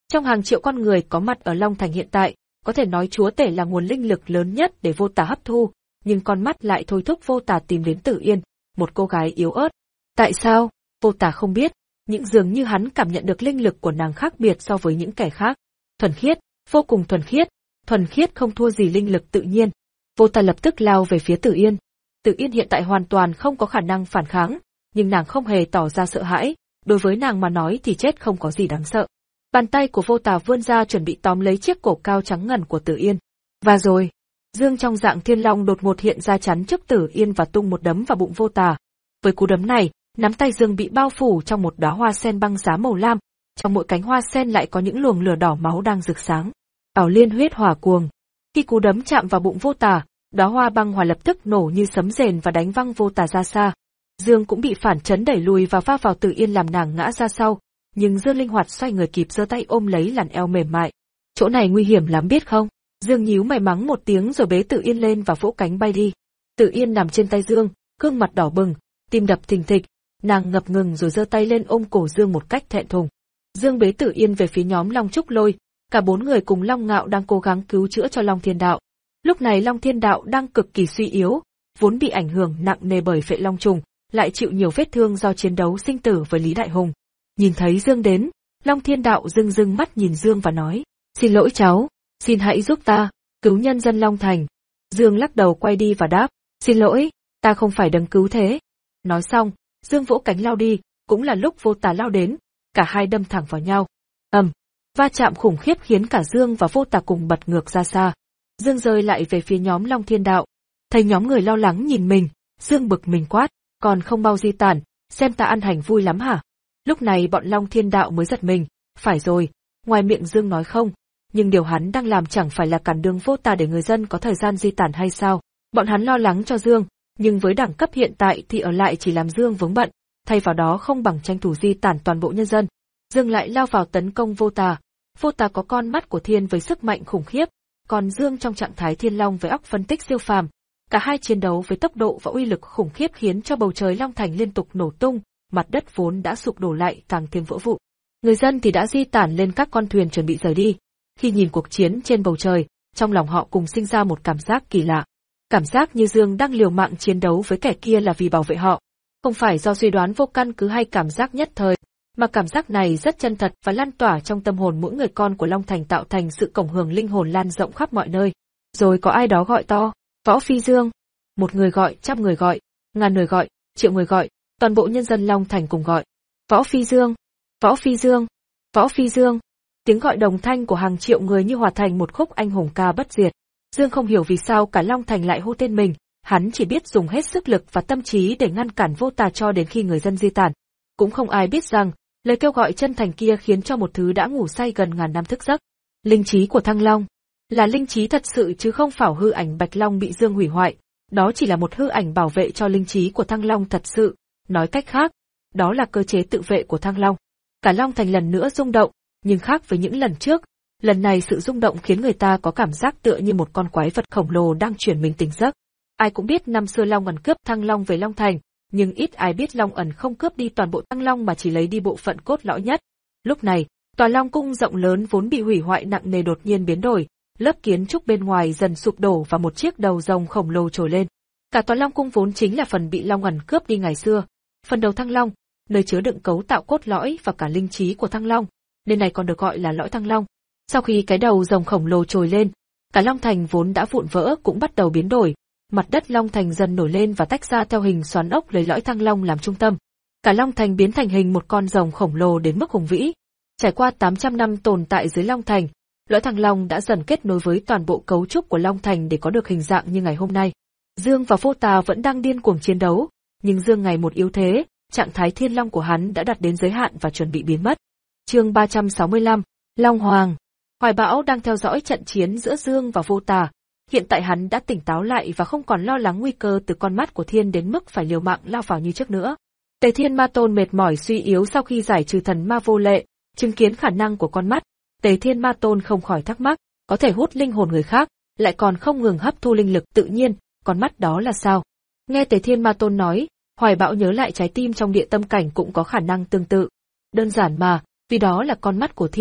Speaker 1: Trong hàng triệu con người có mặt ở Long Thành hiện tại, có thể nói chúa tể là nguồn linh lực lớn nhất để Vô Tà hấp thu, nhưng con mắt lại thôi thúc Vô Tà tìm đến Tử Yên, một cô gái yếu ớt. Tại sao? Vô Tà không biết, nhưng dường như hắn cảm nhận được linh lực của nàng khác biệt so với những kẻ khác. Thuần khiết, vô cùng thuần khiết, thuần khiết không thua gì linh lực tự nhiên. Vô Tà lập tức lao về phía Tử Yên. Tử Yên hiện tại hoàn toàn không có khả năng phản kháng, nhưng nàng không hề tỏ ra sợ hãi, đối với nàng mà nói thì chết không có gì đáng sợ. Bàn tay của Vô Tà vươn ra chuẩn bị tóm lấy chiếc cổ cao trắng ngần của Tử Yên. Và rồi, dương trong dạng thiên long đột ngột hiện ra chắn trước Tử Yên và tung một đấm vào bụng Vô Tà. Với cú đấm này, nắm tay dương bị bao phủ trong một đóa hoa sen băng giá màu lam, trong mỗi cánh hoa sen lại có những luồng lửa đỏ máu đang rực sáng. Ảo liên huyết hỏa cuồng. Khi cú đấm chạm vào bụng Vô Tà, đóa hoa băng hỏa lập tức nổ như sấm rền và đánh văng Vô Tà ra xa. Dương cũng bị phản chấn đẩy lùi và va vào Tử Yên làm nàng ngã ra sau, nhưng Dương linh hoạt xoay người kịp giơ tay ôm lấy làn eo mềm mại. Chỗ này nguy hiểm lắm biết không? Dương nhíu mày mắng một tiếng rồi bế Tử Yên lên và vỗ cánh bay đi. Tử Yên nằm trên tay Dương, gương mặt đỏ bừng, tim đập thình thịch, nàng ngập ngừng rồi giơ tay lên ôm cổ Dương một cách thẹn thùng. Dương bế Tử Yên về phía nhóm Long Trúc Lôi, cả bốn người cùng Long Ngạo đang cố gắng cứu chữa cho Long Thiên Đạo. Lúc này Long Thiên Đạo đang cực kỳ suy yếu, vốn bị ảnh hưởng nặng nề bởi phệ long trùng, lại chịu nhiều vết thương do chiến đấu sinh tử với Lý Đại Hùng. Nhìn thấy Dương đến, Long Thiên Đạo rưng rưng mắt nhìn Dương và nói, xin lỗi cháu, xin hãy giúp ta, cứu nhân dân Long Thành. Dương lắc đầu quay đi và đáp, xin lỗi, ta không phải đấng cứu thế. Nói xong, Dương vỗ cánh lao đi, cũng là lúc Vô Tà lao đến, cả hai đâm thẳng vào nhau. ầm, va chạm khủng khiếp khiến cả Dương và Vô Tà cùng bật ngược ra xa. Dương rơi lại về phía nhóm Long Thiên Đạo. Thấy nhóm người lo lắng nhìn mình, Dương bực mình quát, còn không mau di tản, xem ta ăn hành vui lắm hả? Lúc này bọn Long Thiên Đạo mới giật mình, phải rồi, ngoài miệng Dương nói không, nhưng điều hắn đang làm chẳng phải là cản đường Vô Tà để người dân có thời gian di tản hay sao? Bọn hắn lo lắng cho Dương, nhưng với đẳng cấp hiện tại thì ở lại chỉ làm Dương vướng bận, thay vào đó không bằng tranh thủ di tản toàn bộ nhân dân. Dương lại lao vào tấn công Vô Tà. Vô Tà có con mắt của thiên với sức mạnh khủng khiếp, còn Dương trong trạng thái thiên long với óc phân tích siêu phàm. Cả hai chiến đấu với tốc độ và uy lực khủng khiếp khiến cho bầu trời Long Thành liên tục nổ tung, mặt đất vốn đã sụp đổ lại càng thêm vỡ vụn. Người dân thì đã di tản lên các con thuyền chuẩn bị rời đi. Khi nhìn cuộc chiến trên bầu trời, trong lòng họ cùng sinh ra một cảm giác kỳ lạ. Cảm giác như Dương đang liều mạng chiến đấu với kẻ kia là vì bảo vệ họ. Không phải do suy đoán vô căn cứ hay cảm giác nhất thời, mà cảm giác này rất chân thật và lan tỏa trong tâm hồn mỗi người con của Long Thành tạo thành sự cộng hưởng linh hồn lan rộng khắp mọi nơi. Rồi có ai đó gọi to, Võ Phi Dương. Một người gọi, trăm người gọi, ngàn người gọi, triệu người gọi, toàn bộ nhân dân Long Thành cùng gọi. Võ Phi Dương, Võ Phi Dương, Võ Phi Dương. Tiếng gọi đồng thanh của hàng triệu người như hòa thành một khúc anh hùng ca bất diệt. Dương không hiểu vì sao cả Long Thành lại hô tên mình, hắn chỉ biết dùng hết sức lực và tâm trí để ngăn cản Vô Tà cho đến khi người dân di tản. Cũng không ai biết rằng, lời kêu gọi chân thành kia khiến cho một thứ đã ngủ say gần ngàn năm thức giấc. Linh trí của Thăng Long là linh trí thật sự chứ không phải hư ảnh Bạch Long bị Dương hủy hoại, đó chỉ là một hư ảnh bảo vệ cho linh trí của Thăng Long thật sự, nói cách khác, đó là cơ chế tự vệ của Thăng Long. Cả Long Thành lần nữa rung động, nhưng khác với những lần trước, lần này sự rung động khiến người ta có cảm giác tựa như một con quái vật khổng lồ đang chuyển mình tỉnh giấc. Ai cũng biết năm xưa Long ẩn cướp Thăng Long về Long Thành, nhưng ít ai biết Long ẩn không cướp đi toàn bộ Thăng Long mà chỉ lấy đi bộ phận cốt lõi nhất. Lúc này, tòa Long cung rộng lớn vốn bị hủy hoại nặng nề đột nhiên biến đổi, lớp kiến trúc bên ngoài dần sụp đổ và một chiếc đầu rồng khổng lồ trồi lên. Cả tòa Long cung vốn chính là phần bị Long ẩn cướp đi ngày xưa, phần đầu Thăng Long, nơi chứa đựng cấu tạo cốt lõi và cả linh trí của Thăng Long, nên này còn được gọi là lõi Thăng Long. Sau khi cái đầu rồng khổng lồ trồi lên, cả Long Thành vốn đã vụn vỡ cũng bắt đầu biến đổi, mặt đất Long Thành dần nổi lên và tách ra theo hình xoắn ốc lấy lõi Thăng Long làm trung tâm. Cả Long Thành biến thành hình một con rồng khổng lồ đến mức hùng vĩ. Trải qua tám trăm năm tồn tại dưới Long Thành, lõi Thăng Long đã dần kết nối với toàn bộ cấu trúc của Long Thành để có được hình dạng như ngày hôm nay. Dương và Vô Tà vẫn đang điên cuồng chiến đấu, nhưng Dương ngày một yếu thế, trạng thái thiên long của hắn đã đạt đến giới hạn và chuẩn bị biến mất. Chương ba trăm sáu mươi lăm, Long Hoàng. Hoài Bão đang theo dõi trận chiến giữa Dương và Vô Tà. Hiện tại hắn đã tỉnh táo lại và không còn lo lắng nguy cơ từ con mắt của Thiên đến mức phải liều mạng lao vào như trước nữa. Tề Thiên Ma Tôn mệt mỏi suy yếu sau khi giải trừ thần ma vô lệ, chứng kiến khả năng của con mắt, Tề Thiên Ma Tôn không khỏi thắc mắc, có thể hút linh hồn người khác, lại còn không ngừng hấp thu linh lực tự nhiên, con mắt đó là sao? Nghe Tề Thiên Ma Tôn nói, Hoài Bão nhớ lại trái tim trong địa tâm cảnh cũng có khả năng tương tự. Đơn giản mà, vì đó là con mắt của Thiên,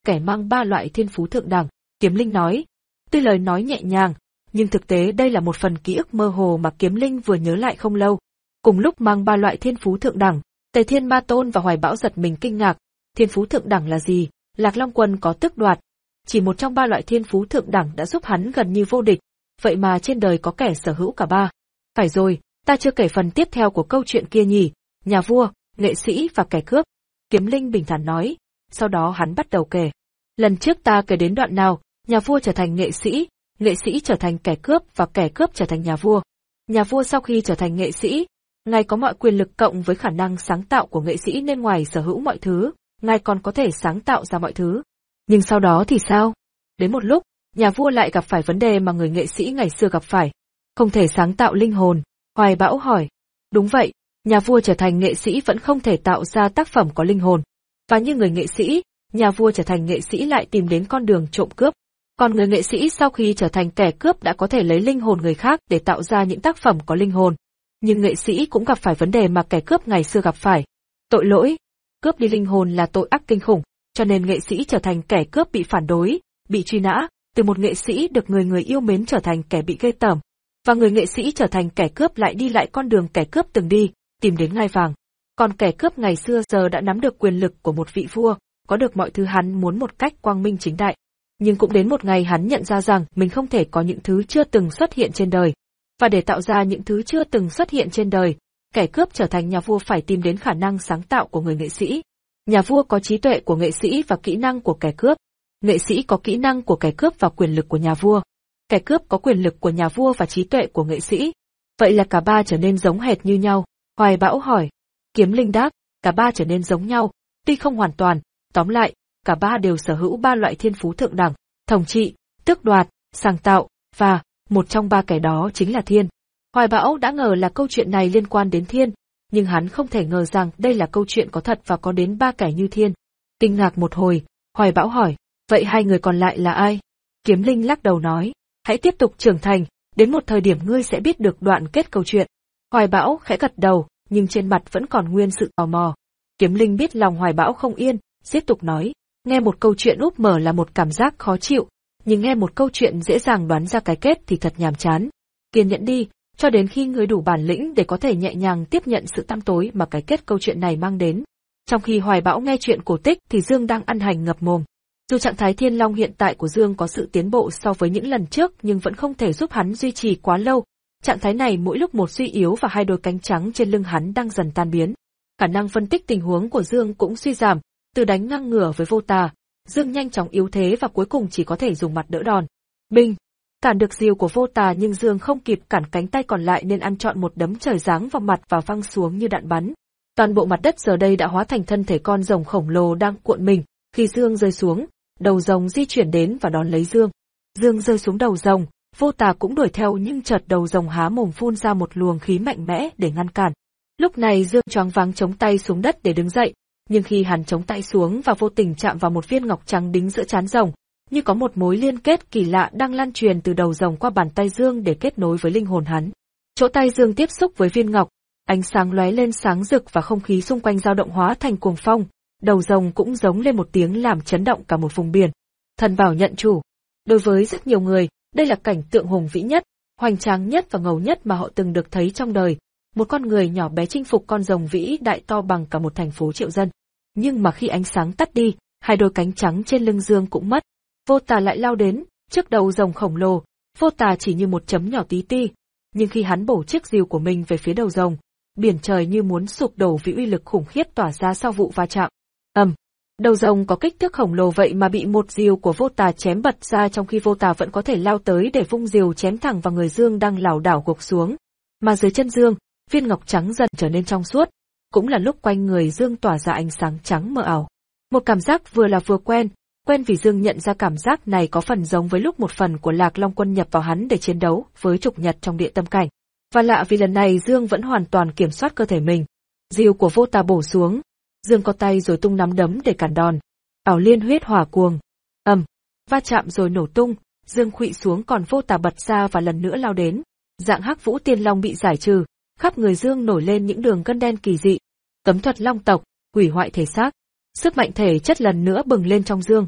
Speaker 1: kẻ mang ba loại thiên phú thượng đẳng, Kiếm Linh nói. Tuy lời nói nhẹ nhàng, nhưng thực tế đây là một phần ký ức mơ hồ mà Kiếm Linh vừa nhớ lại không lâu. Cùng lúc mang ba loại thiên phú thượng đẳng, Tề Thiên Ma Tôn và Hoài Bão giật mình kinh ngạc, thiên phú thượng đẳng là gì? Lạc Long Quân có tước đoạt. Chỉ một trong ba loại thiên phú thượng đẳng đã giúp hắn gần như vô địch, vậy mà trên đời có kẻ sở hữu cả ba. Phải rồi, ta chưa kể phần tiếp theo của câu chuyện kia nhỉ, nhà vua, nghệ sĩ và kẻ cướp. Kiếm Linh bình thản nói, sau đó hắn bắt đầu kể. Lần trước ta kể đến đoạn nào, nhà vua trở thành nghệ sĩ, nghệ sĩ trở thành kẻ cướp và kẻ cướp trở thành nhà vua. Nhà vua sau khi trở thành nghệ sĩ, ngài có mọi quyền lực cộng với khả năng sáng tạo của nghệ sĩ nên ngoài sở hữu mọi thứ, ngài còn có thể sáng tạo ra mọi thứ. Nhưng sau đó thì sao? Đến một lúc, nhà vua lại gặp phải vấn đề mà người nghệ sĩ ngày xưa gặp phải. Không thể sáng tạo linh hồn. Hoài Bão hỏi. Đúng vậy, nhà vua trở thành nghệ sĩ vẫn không thể tạo ra tác phẩm có linh hồn. Và như người nghệ sĩ, nhà vua trở thành nghệ sĩ lại tìm đến con đường trộm cướp. Còn người nghệ sĩ sau khi trở thành kẻ cướp đã có thể lấy linh hồn người khác để tạo ra những tác phẩm có linh hồn. Nhưng nghệ sĩ cũng gặp phải vấn đề mà kẻ cướp ngày xưa gặp phải. Tội lỗi. Cướp đi linh hồn là tội ác kinh khủng, cho nên nghệ sĩ trở thành kẻ cướp bị phản đối, bị truy nã, từ một nghệ sĩ được người người yêu mến trở thành kẻ bị ghê tởm. Và người nghệ sĩ trở thành kẻ cướp lại đi lại con đường kẻ cướp từng đi, tìm đến ngai vàng. Còn kẻ cướp ngày xưa giờ đã nắm được quyền lực của một vị vua, có được mọi thứ hắn muốn một cách quang minh chính đại. Nhưng cũng đến một ngày hắn nhận ra rằng mình không thể có những thứ chưa từng xuất hiện trên đời. Và để tạo ra những thứ chưa từng xuất hiện trên đời, kẻ cướp trở thành nhà vua phải tìm đến khả năng sáng tạo của người nghệ sĩ. Nhà vua có trí tuệ của nghệ sĩ và kỹ năng của kẻ cướp. Nghệ sĩ có kỹ năng của kẻ cướp và quyền lực của nhà vua. Kẻ cướp có quyền lực của nhà vua và trí tuệ của nghệ sĩ. Vậy là cả ba trở nên giống hệt như nhau. Hoài Bão hỏi. Kiếm Linh đáp, cả ba trở nên giống nhau, tuy không hoàn toàn, tóm lại, cả ba đều sở hữu ba loại thiên phú thượng đẳng, thống trị, tước đoạt, sáng tạo, và, một trong ba kẻ đó chính là Thiên. Hoài Bão đã ngờ là câu chuyện này liên quan đến Thiên, nhưng hắn không thể ngờ rằng đây là câu chuyện có thật và có đến ba kẻ như Thiên. Kinh ngạc một hồi, Hoài Bão hỏi, vậy hai người còn lại là ai? Kiếm Linh lắc đầu nói, hãy tiếp tục trưởng thành, đến một thời điểm ngươi sẽ biết được đoạn kết câu chuyện. Hoài Bão khẽ gật đầu, nhưng trên mặt vẫn còn nguyên sự tò mò. Kiếm Linh biết lòng Hoài Bão không yên, tiếp tục nói, nghe một câu chuyện úp mở là một cảm giác khó chịu, nhưng nghe một câu chuyện dễ dàng đoán ra cái kết thì thật nhàm chán. Kiên nhẫn đi, cho đến khi ngươi đủ bản lĩnh để có thể nhẹ nhàng tiếp nhận sự tăm tối mà cái kết câu chuyện này mang đến. Trong khi Hoài Bão nghe chuyện cổ tích thì Dương đang ăn hành ngập mồm. Dù trạng thái Thiên Long hiện tại của Dương có sự tiến bộ so với những lần trước nhưng vẫn không thể giúp hắn duy trì quá lâu. Trạng thái này mỗi lúc một suy yếu và hai đôi cánh trắng trên lưng hắn đang dần tan biến. Khả năng phân tích tình huống của Dương cũng suy giảm, từ đánh ngang ngửa với Vô Tà, Dương nhanh chóng yếu thế và cuối cùng chỉ có thể dùng mặt đỡ đòn. Binh! Cản được rìu của Vô Tà nhưng Dương không kịp cản cánh tay còn lại nên ăn trọn một đấm trời giáng vào mặt và văng xuống như đạn bắn. Toàn bộ mặt đất giờ đây đã hóa thành thân thể con rồng khổng lồ đang cuộn mình. Khi Dương rơi xuống, đầu rồng di chuyển đến và đón lấy Dương. Dương rơi xuống đầu rồng, Vô Tà cũng đuổi theo nhưng chợt đầu rồng há mồm phun ra một luồng khí mạnh mẽ để ngăn cản. Lúc này Dương choáng váng chống tay xuống đất để đứng dậy, nhưng khi hắn chống tay xuống và vô tình chạm vào một viên ngọc trắng đính giữa trán rồng, như có một mối liên kết kỳ lạ đang lan truyền từ đầu rồng qua bàn tay Dương để kết nối với linh hồn hắn. Chỗ tay Dương tiếp xúc với viên ngọc, ánh sáng lóe lên sáng rực và không khí xung quanh dao động hóa thành cuồng phong, đầu rồng cũng giống lên một tiếng làm chấn động cả một vùng biển. Thần bảo nhận chủ. Đối với rất nhiều người, đây là cảnh tượng hùng vĩ nhất, hoành tráng nhất và ngầu nhất mà họ từng được thấy trong đời. Một con người nhỏ bé chinh phục con rồng vĩ đại to bằng cả một thành phố triệu dân. Nhưng mà khi ánh sáng tắt đi, hai đôi cánh trắng trên lưng Dương cũng mất. Vô Tà lại lao đến, trước đầu rồng khổng lồ, Vô Tà chỉ như một chấm nhỏ tí ti. Nhưng khi hắn bổ chiếc rìu của mình về phía đầu rồng, biển trời như muốn sụp đổ vì uy lực khủng khiếp tỏa ra sau vụ va chạm. Ầm, um, đầu rồng có kích thước khổng lồ vậy mà bị một rìu của Vô Tà chém bật ra trong khi Vô Tà vẫn có thể lao tới để vung rìu chém thẳng vào người Dương đang lảo đảo gục xuống. Mà dưới chân Dương, viên ngọc trắng dần trở nên trong suốt, cũng là lúc quanh người Dương tỏa ra ánh sáng trắng mờ ảo. Một cảm giác vừa là vừa quen, quen vì Dương nhận ra cảm giác này có phần giống với lúc một phần của Lạc Long Quân nhập vào hắn để chiến đấu với Trục Nhật trong địa tâm cảnh. Và lạ vì lần này Dương vẫn hoàn toàn kiểm soát cơ thể mình. Rìu của Vô Tà bổ xuống, Dương có tay rồi tung nắm đấm để cản đòn. Ảo liên huyết hỏa cuồng. Ầm, um, va chạm rồi nổ tung, Dương khuỵu xuống còn Vô Tà bật ra và lần nữa lao đến. Dạng Hắc Vũ Tiên Long bị giải trừ, khắp người Dương nổi lên những đường gân đen kỳ dị. Cấm thuật long tộc, hủy hoại thể xác. Sức mạnh thể chất lần nữa bừng lên trong Dương.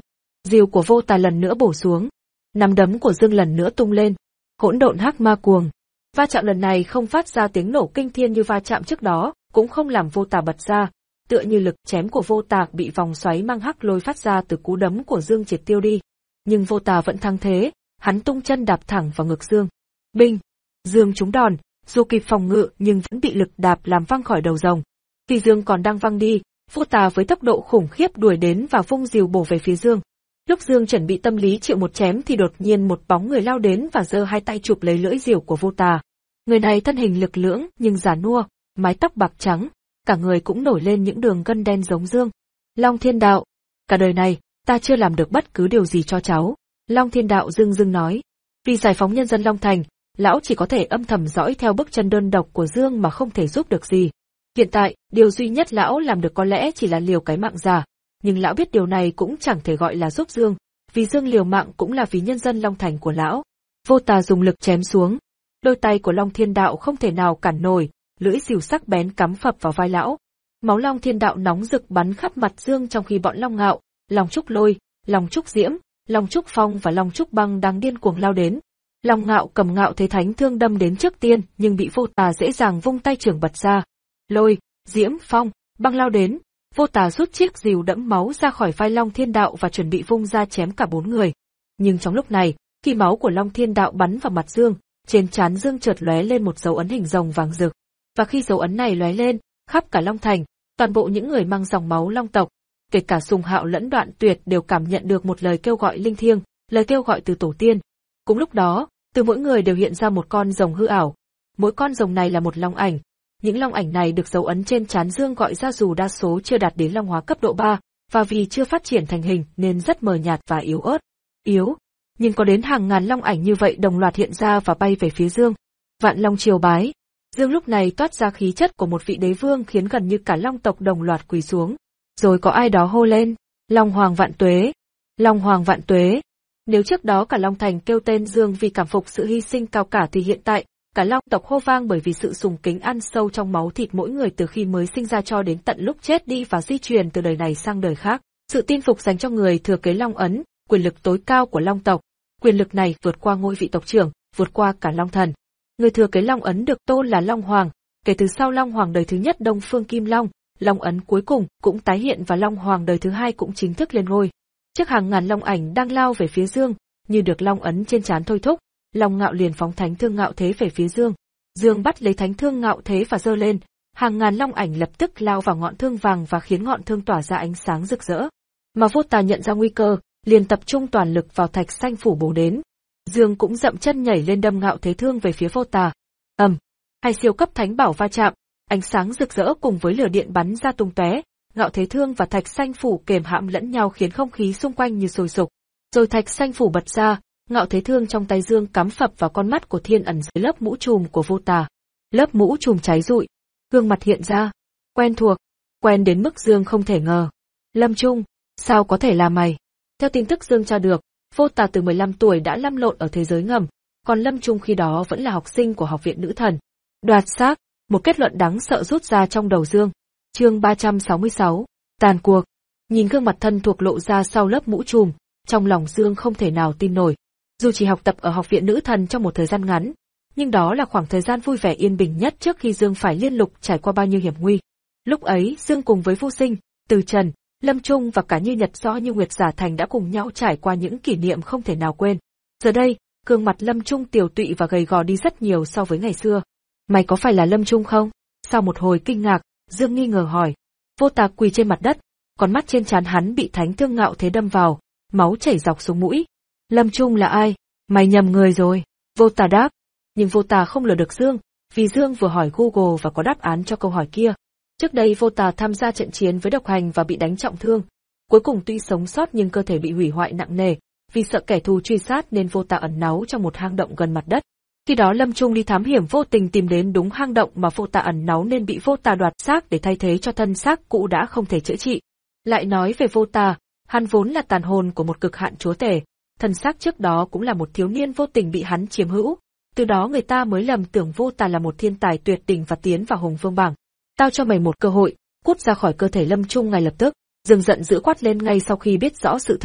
Speaker 1: Diều của Vô Tà lần nữa bổ xuống. Nắm đấm của Dương lần nữa tung lên. Hỗn độn hắc ma cuồng. Va chạm lần này không phát ra tiếng nổ kinh thiên như va chạm trước đó, cũng không làm Vô Tà bật ra, tựa như lực chém của Vô Tà bị vòng xoáy mang hắc lôi phát ra từ cú đấm của Dương triệt tiêu đi. Nhưng Vô Tà vẫn thắng thế, hắn tung chân đạp thẳng vào ngực Dương. Binh! Dương trúng đòn, dù kịp phòng ngự nhưng vẫn bị lực đạp làm văng khỏi đầu rồng. Khi Dương còn đang văng đi, Vô Tà với tốc độ khủng khiếp đuổi đến và vung diều bổ về phía Dương. Lúc Dương chuẩn bị tâm lý chịu một chém thì đột nhiên một bóng người lao đến và giơ hai tay chụp lấy lưỡi diều của Vô Tà. Người này thân hình lực lưỡng nhưng già nua, mái tóc bạc trắng, cả người cũng nổi lên những đường gân đen giống Dương. Long Thiên Đạo, cả đời này, ta chưa làm được bất cứ điều gì cho cháu. Long Thiên Đạo dưng dưng nói. Vì giải phóng nhân dân Long Thành, lão chỉ có thể âm thầm dõi theo bước chân đơn độc của Dương mà không thể giúp được gì. Hiện tại, điều duy nhất lão làm được có lẽ chỉ là liều cái mạng già, nhưng lão biết điều này cũng chẳng thể gọi là giúp Dương, vì Dương liều mạng cũng là vì nhân dân Long Thành của lão. Vô Tà dùng lực chém xuống. Đôi tay của Long Thiên Đạo không thể nào cản nổi, lưỡi diều sắc bén cắm phập vào vai lão. Máu Long Thiên Đạo nóng rực bắn khắp mặt Dương trong khi bọn Long Ngạo, Long Trúc Lôi, Long Trúc Diễm, Long Trúc Phong và Long Trúc Băng đang điên cuồng lao đến. Long Ngạo cầm Ngạo Thế Thánh Thương đâm đến trước tiên, nhưng bị Vô Tà dễ dàng vung tay trưởng bật ra. Lôi, Diễm, Phong, Băng lao đến, Vô Tà rút chiếc rìu đẫm máu ra khỏi vai Long Thiên Đạo và chuẩn bị vung ra chém cả bốn người. Nhưng trong lúc này, khi máu của Long Thiên Đạo bắn vào mặt Dương, trên trán Dương chợt lóe lên một dấu ấn hình rồng vàng rực. Và khi dấu ấn này lóe lên, khắp cả Long Thành, toàn bộ những người mang dòng máu Long tộc, kể cả Sùng Hạo lẫn Đoạn Tuyệt đều cảm nhận được một lời kêu gọi linh thiêng, lời kêu gọi từ tổ tiên. Cũng lúc đó, từ mỗi người đều hiện ra một con rồng hư ảo. Mỗi con rồng này là một long ảnh. Những long ảnh này được dấu ấn trên trán Dương gọi ra dù đa số chưa đạt đến long hóa cấp độ ba, và vì chưa phát triển thành hình nên rất mờ nhạt và yếu ớt. Yếu, nhưng có đến hàng ngàn long ảnh như vậy đồng loạt hiện ra và bay về phía Dương. Vạn Long triều bái. Dương lúc này toát ra khí chất của một vị đế vương khiến gần như cả long tộc đồng loạt quỳ xuống. Rồi có ai đó hô lên, Long Hoàng vạn tuế, Long Hoàng vạn tuế. Nếu trước đó cả Long Thành kêu tên Dương vì cảm phục sự hy sinh cao cả thì hiện tại, cả Long tộc hô vang bởi vì sự sùng kính ăn sâu trong máu thịt mỗi người từ khi mới sinh ra cho đến tận lúc chết đi và di truyền từ đời này sang đời khác. Sự tin phục dành cho người thừa kế Long ấn, quyền lực tối cao của Long tộc. Quyền lực này vượt qua ngôi vị tộc trưởng, vượt qua cả Long thần. Người thừa kế Long ấn được tôn là Long Hoàng, kể từ sau Long Hoàng đời thứ nhất Đông Phương Kim Long, Long ấn cuối cùng cũng tái hiện và Long Hoàng đời thứ hai cũng chính thức lên ngôi. Trước hàng ngàn long ảnh đang lao về phía Dương, như được long ấn trên trán thôi thúc, Long Ngạo liền phóng thánh thương Ngạo Thế về phía Dương. Dương bắt lấy thánh thương Ngạo Thế và giơ lên, hàng ngàn long ảnh lập tức lao vào ngọn thương vàng và khiến ngọn thương tỏa ra ánh sáng rực rỡ. Mà Vô Tà nhận ra nguy cơ, liền tập trung toàn lực vào thạch xanh phủ bổ đến. Dương cũng dậm chân nhảy lên đâm Ngạo Thế thương về phía Vô Tà. Ầm, um, hai siêu cấp thánh bảo va chạm, ánh sáng rực rỡ cùng với lửa điện bắn ra tung tóe. Ngạo Thế thương và thạch xanh phủ kềm hãm lẫn nhau khiến không khí xung quanh như sôi sục. Rồi thạch xanh phủ bật ra, Ngạo Thế thương trong tay Dương cắm phập vào con mắt của Thiên ẩn dưới lớp mũ trùm của Vô Tà. Lớp mũ trùm cháy rụi, gương mặt hiện ra, quen thuộc, quen đến mức Dương không thể ngờ. Lâm Trung, sao có thể là mày? Theo tin tức Dương tra được, Vô Tà từ mười lăm tuổi đã lăn lộn ở thế giới ngầm, còn Lâm Trung khi đó vẫn là học sinh của Học viện Nữ Thần. Đoạt xác, một kết luận đáng sợ rút ra trong đầu Dương. Chương ba trăm sáu mươi sáu, tàn cuộc. Nhìn gương mặt thân thuộc lộ ra sau lớp mũ trùm, trong lòng Dương không thể nào tin nổi. Dù chỉ học tập ở Học viện Nữ Thần trong một thời gian ngắn, nhưng đó là khoảng thời gian vui vẻ yên bình nhất trước khi Dương phải liên lục trải qua bao nhiêu hiểm nguy. Lúc ấy, Dương cùng với Vu Sinh, Từ Trần, Lâm Trung và cả Như Nhật Do Như Nguyệt Giả Thành đã cùng nhau trải qua những kỷ niệm không thể nào quên. Giờ đây, gương mặt Lâm Trung tiều tụy và gầy gò đi rất nhiều so với ngày xưa. Mày có phải là Lâm Trung không? Sau một hồi kinh ngạc, Dương nghi ngờ hỏi. Vô Tà quỳ trên mặt đất, con mắt trên trán hắn bị thánh thương Ngạo Thế đâm vào, máu chảy dọc xuống mũi. Lâm Trung là ai? Mày nhầm người rồi. Vô Tà đáp. Nhưng Vô Tà không lừa được Dương, vì Dương vừa hỏi Google và có đáp án cho câu hỏi kia. Trước đây Vô Tà tham gia trận chiến với Độc Hành và bị đánh trọng thương. Cuối cùng tuy sống sót nhưng cơ thể bị hủy hoại nặng nề, vì sợ kẻ thù truy sát nên Vô Tà ẩn náu trong một hang động gần mặt đất. Khi đó Lâm Trung đi thám hiểm vô tình tìm đến đúng hang động mà Vô Tà ẩn náu nên bị Vô Tà đoạt xác để thay thế cho thân xác cũ đã không thể chữa trị. Lại nói về Vô Tà, hắn vốn là tàn hồn của một cực hạn chúa tể, thân xác trước đó cũng là một thiếu niên vô tình bị hắn chiếm hữu, từ đó người ta mới lầm tưởng Vô Tà là một thiên tài tuyệt đỉnh và tiến vào Hùng Vương bảng. Tao cho mày một cơ hội, cút ra khỏi cơ thể Lâm Trung ngay lập tức. Dương giận dữ quát lên ngay sau khi biết rõ sự thật.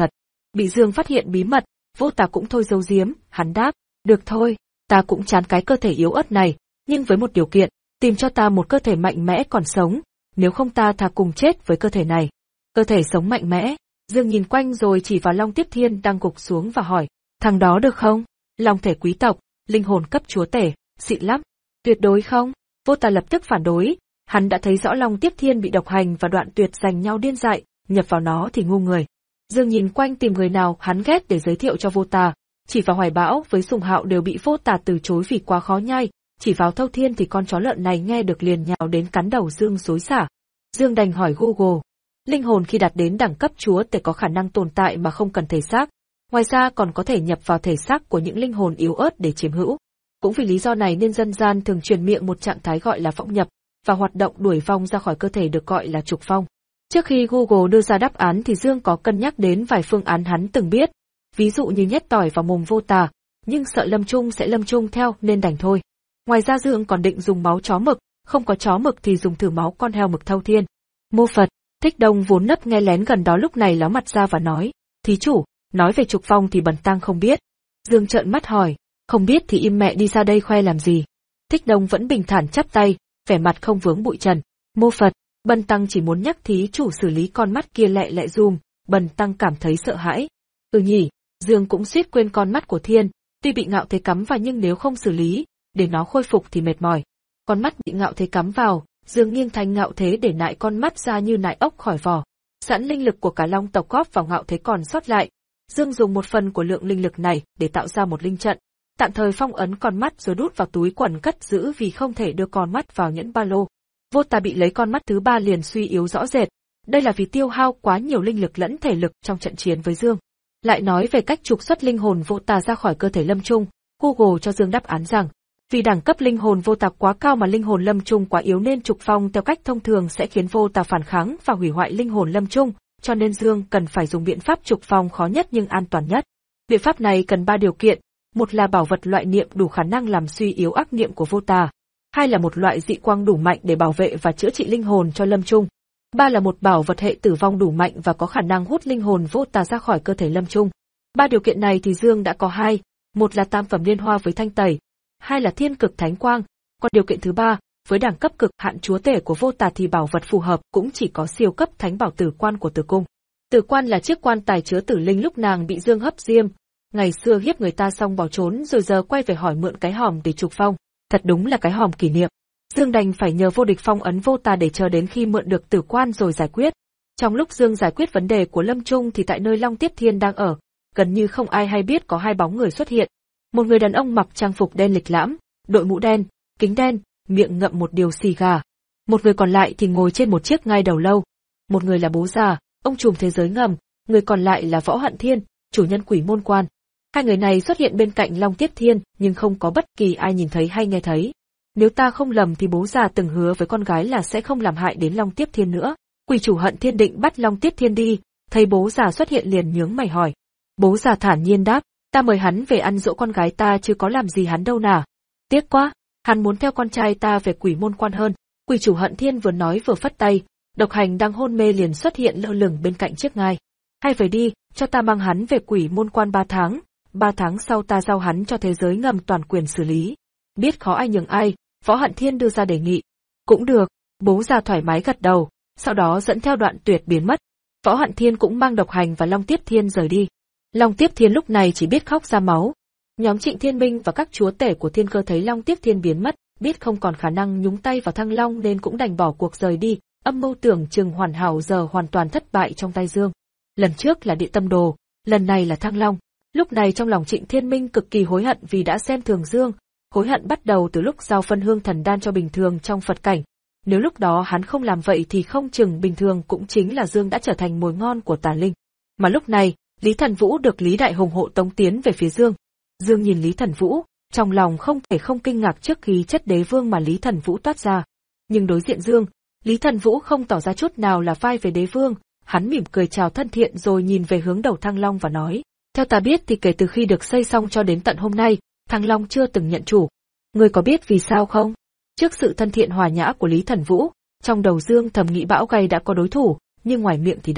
Speaker 1: Bị Dương phát hiện bí mật, Vô Tà cũng thôi giấu giếm, hắn đáp, được thôi, ta cũng chán cái cơ thể yếu ớt này, nhưng với một điều kiện, tìm cho ta một cơ thể mạnh mẽ còn sống, nếu không ta thà cùng chết với cơ thể này. Cơ thể sống mạnh mẽ, Dương nhìn quanh rồi chỉ vào Long Tiếp Thiên đang gục xuống và hỏi, thằng đó được không? Long thể quý tộc, linh hồn cấp chúa tể, xịn lắm. Tuyệt đối không? Vô Tà lập tức phản đối, hắn đã thấy rõ Long Tiếp Thiên bị độc hành và Đoạn Tuyệt giành nhau điên dại, nhập vào nó thì ngu người. Dương nhìn quanh tìm người nào hắn ghét để giới thiệu cho Vô Tà, chỉ vào Hoài Bão với Sùng Hạo đều bị Vô Tà từ chối vì quá khó nhai, chỉ vào Thâu Thiên thì con chó lợn này nghe được liền nhào đến cắn đầu Dương xối xả. Dương đành hỏi Google, linh hồn khi đạt đến đẳng cấp chúa tể có khả năng tồn tại mà không cần thể xác, ngoài ra còn có thể nhập vào thể xác của những linh hồn yếu ớt để chiếm hữu. Cũng vì lý do này nên dân gian thường truyền miệng một trạng thái gọi là vong nhập, và hoạt động đuổi vong ra khỏi cơ thể được gọi là trục vong. Trước khi Google đưa ra đáp án thì Dương có cân nhắc đến vài phương án hắn từng biết, ví dụ như nhét tỏi vào mồm Vô Tà, nhưng sợ lâm chung sẽ lâm chung theo nên đành thôi. Ngoài ra Dương còn định dùng máu chó mực, không có chó mực thì dùng thử máu con heo mực Thâu Thiên. Mô Phật, Thích Đông vốn nấp nghe lén gần đó lúc này ló mặt ra và nói, thí chủ, nói về trục vong thì bần tăng không biết. Dương trợn mắt hỏi, không biết thì im mẹ đi ra đây khoe làm gì. Thích Đông vẫn bình thản chắp tay, vẻ mặt không vướng bụi trần. Mô Phật, bần tăng chỉ muốn nhắc thí chủ xử lý con mắt kia lẹ lẹ dùm, bần tăng cảm thấy sợ hãi. Ừ nhỉ, Dương cũng suýt quên con mắt của Thiên, tuy bị Ngạo Thế cắm vào nhưng nếu không xử lý, để nó khôi phục thì mệt mỏi. Con mắt bị Ngạo Thế cắm vào, Dương nghiêng thành Ngạo Thế để nại con mắt ra như nại ốc khỏi vỏ. Sẵn linh lực của cả Long tộc góp vào Ngạo Thế còn sót lại, Dương dùng một phần của lượng linh lực này để tạo ra một linh trận, tạm thời phong ấn con mắt rồi đút vào túi quần cất giữ vì không thể đưa con mắt vào nhẫn ba lô. Vô Tà bị lấy con mắt thứ ba liền suy yếu rõ rệt, đây là vì tiêu hao quá nhiều linh lực lẫn thể lực trong trận chiến với Dương. Lại nói về cách trục xuất linh hồn Vô Tà ra khỏi cơ thể lâm chung, Google cho Dương đáp án rằng, vì đẳng cấp linh hồn Vô Tà quá cao mà linh hồn lâm chung quá yếu nên trục phong theo cách thông thường sẽ khiến Vô Tà phản kháng và hủy hoại linh hồn lâm chung, cho nên Dương cần phải dùng biện pháp trục phong khó nhất nhưng an toàn nhất. Biện pháp này cần ba điều kiện, một là bảo vật loại niệm đủ khả năng làm suy yếu ác niệm của Vô Tà, hai là một loại dị quang đủ mạnh để bảo vệ và chữa trị linh hồn cho lâm chung, ba là một bảo vật hệ tử vong đủ mạnh và có khả năng hút linh hồn Vô Tà ra khỏi cơ thể lâm chung. Ba điều kiện này thì Dương đã có hai, một là tam phẩm liên hoa với thanh tẩy, hai là thiên cực thánh quang, còn điều kiện thứ ba, với đẳng cấp cực hạn chúa tể của Vô Tà thì bảo vật phù hợp cũng chỉ có siêu cấp thánh bảo tử quan của Tử Cung. Tử quan là chiếc quan tài chứa tử linh lúc nàng bị Dương hấp diêm, ngày xưa hiếp người ta xong bỏ trốn rồi giờ quay về hỏi mượn cái hòm để trục phong, thật đúng là cái hòm kỷ niệm. Dương đành phải nhờ vô địch phong ấn Vô Tà để chờ đến khi mượn được tử quan rồi giải quyết. Trong lúc Dương giải quyết vấn đề của Lâm Trung thì tại nơi Long Tiếp Thiên đang ở, gần như không ai hay biết có hai bóng người xuất hiện. Một người đàn ông mặc trang phục đen lịch lãm, đội mũ đen, kính đen, miệng ngậm một điều xì gà. Một người còn lại thì ngồi trên một chiếc ngai đầu lâu. Một người là bố già, ông trùm thế giới ngầm, người còn lại là Võ Hận Thiên, chủ nhân Quỷ Môn Quan. Hai người này xuất hiện bên cạnh Long Tiếp Thiên nhưng không có bất kỳ ai nhìn thấy hay nghe thấy. Nếu ta không lầm thì bố già từng hứa với con gái là sẽ không làm hại đến Long Tiếp Thiên nữa. Quỷ chủ Hận Thiên định bắt Long Tiếp Thiên đi, thấy bố già xuất hiện liền nhướng mày hỏi. Bố già thản nhiên đáp, ta mời hắn về ăn dỗ con gái ta chứ có làm gì hắn đâu nà. Tiếc quá, hắn muốn theo con trai ta về Quỷ Môn Quan hơn. Quỷ chủ Hận Thiên vừa nói vừa phất tay, Độc Hành đang hôn mê liền xuất hiện lơ lửng bên cạnh chiếc ngai. Hay về đi, cho ta mang hắn về Quỷ Môn Quan ba tháng, ba tháng sau ta giao hắn cho thế giới ngầm toàn quyền xử lý. Biết khó ai nhường ai, Võ Hận Thiên đưa ra đề nghị. Cũng được, bố già thoải mái gật đầu, sau đó dẫn theo Đoạn Tuyệt biến mất. Võ Hận Thiên cũng mang Độc Hành và Long Tiếp Thiên rời đi. Long Tiếp Thiên lúc này chỉ biết khóc ra máu. Nhóm Trịnh Thiên Minh và các chúa tể của Thiên Cơ thấy Long Tiếp Thiên biến mất, biết không còn khả năng nhúng tay vào Thăng Long nên cũng đành bỏ cuộc rời đi, âm mưu tưởng chừng hoàn hảo giờ hoàn toàn thất bại trong tay Dương. Lần trước là Địa Tâm Đồ, lần này là Thăng Long. Lúc này trong lòng Trịnh Thiên Minh cực kỳ hối hận vì đã xem thường Dương, hối hận bắt đầu từ lúc giao phân hương thần đan cho bình thường trong Phật cảnh. Nếu lúc đó hắn không làm vậy thì không chừng bình thường cũng chính là Dương đã trở thành mồi ngon của tà linh. Mà lúc này, Lý Thần Vũ được Lý Đại Hùng hộ tống tiến về phía Dương. Dương nhìn Lý Thần Vũ, trong lòng không thể không kinh ngạc trước khí chất đế vương mà Lý Thần Vũ toát ra. Nhưng đối diện Dương, Lý Thần Vũ không tỏ ra chút nào là vai về đế vương, hắn mỉm cười chào thân thiện rồi nhìn về hướng đầu Thăng Long và nói, theo ta biết thì kể từ khi được xây xong cho đến tận hôm nay, Thăng Long chưa từng nhận chủ. Ngươi có biết vì sao không? Trước sự thân thiện hòa nhã của Lý Thần Vũ, trong đầu Dương thầm nghĩ Bão Gay đã có đối thủ, nhưng ngoài miệng thì đáp,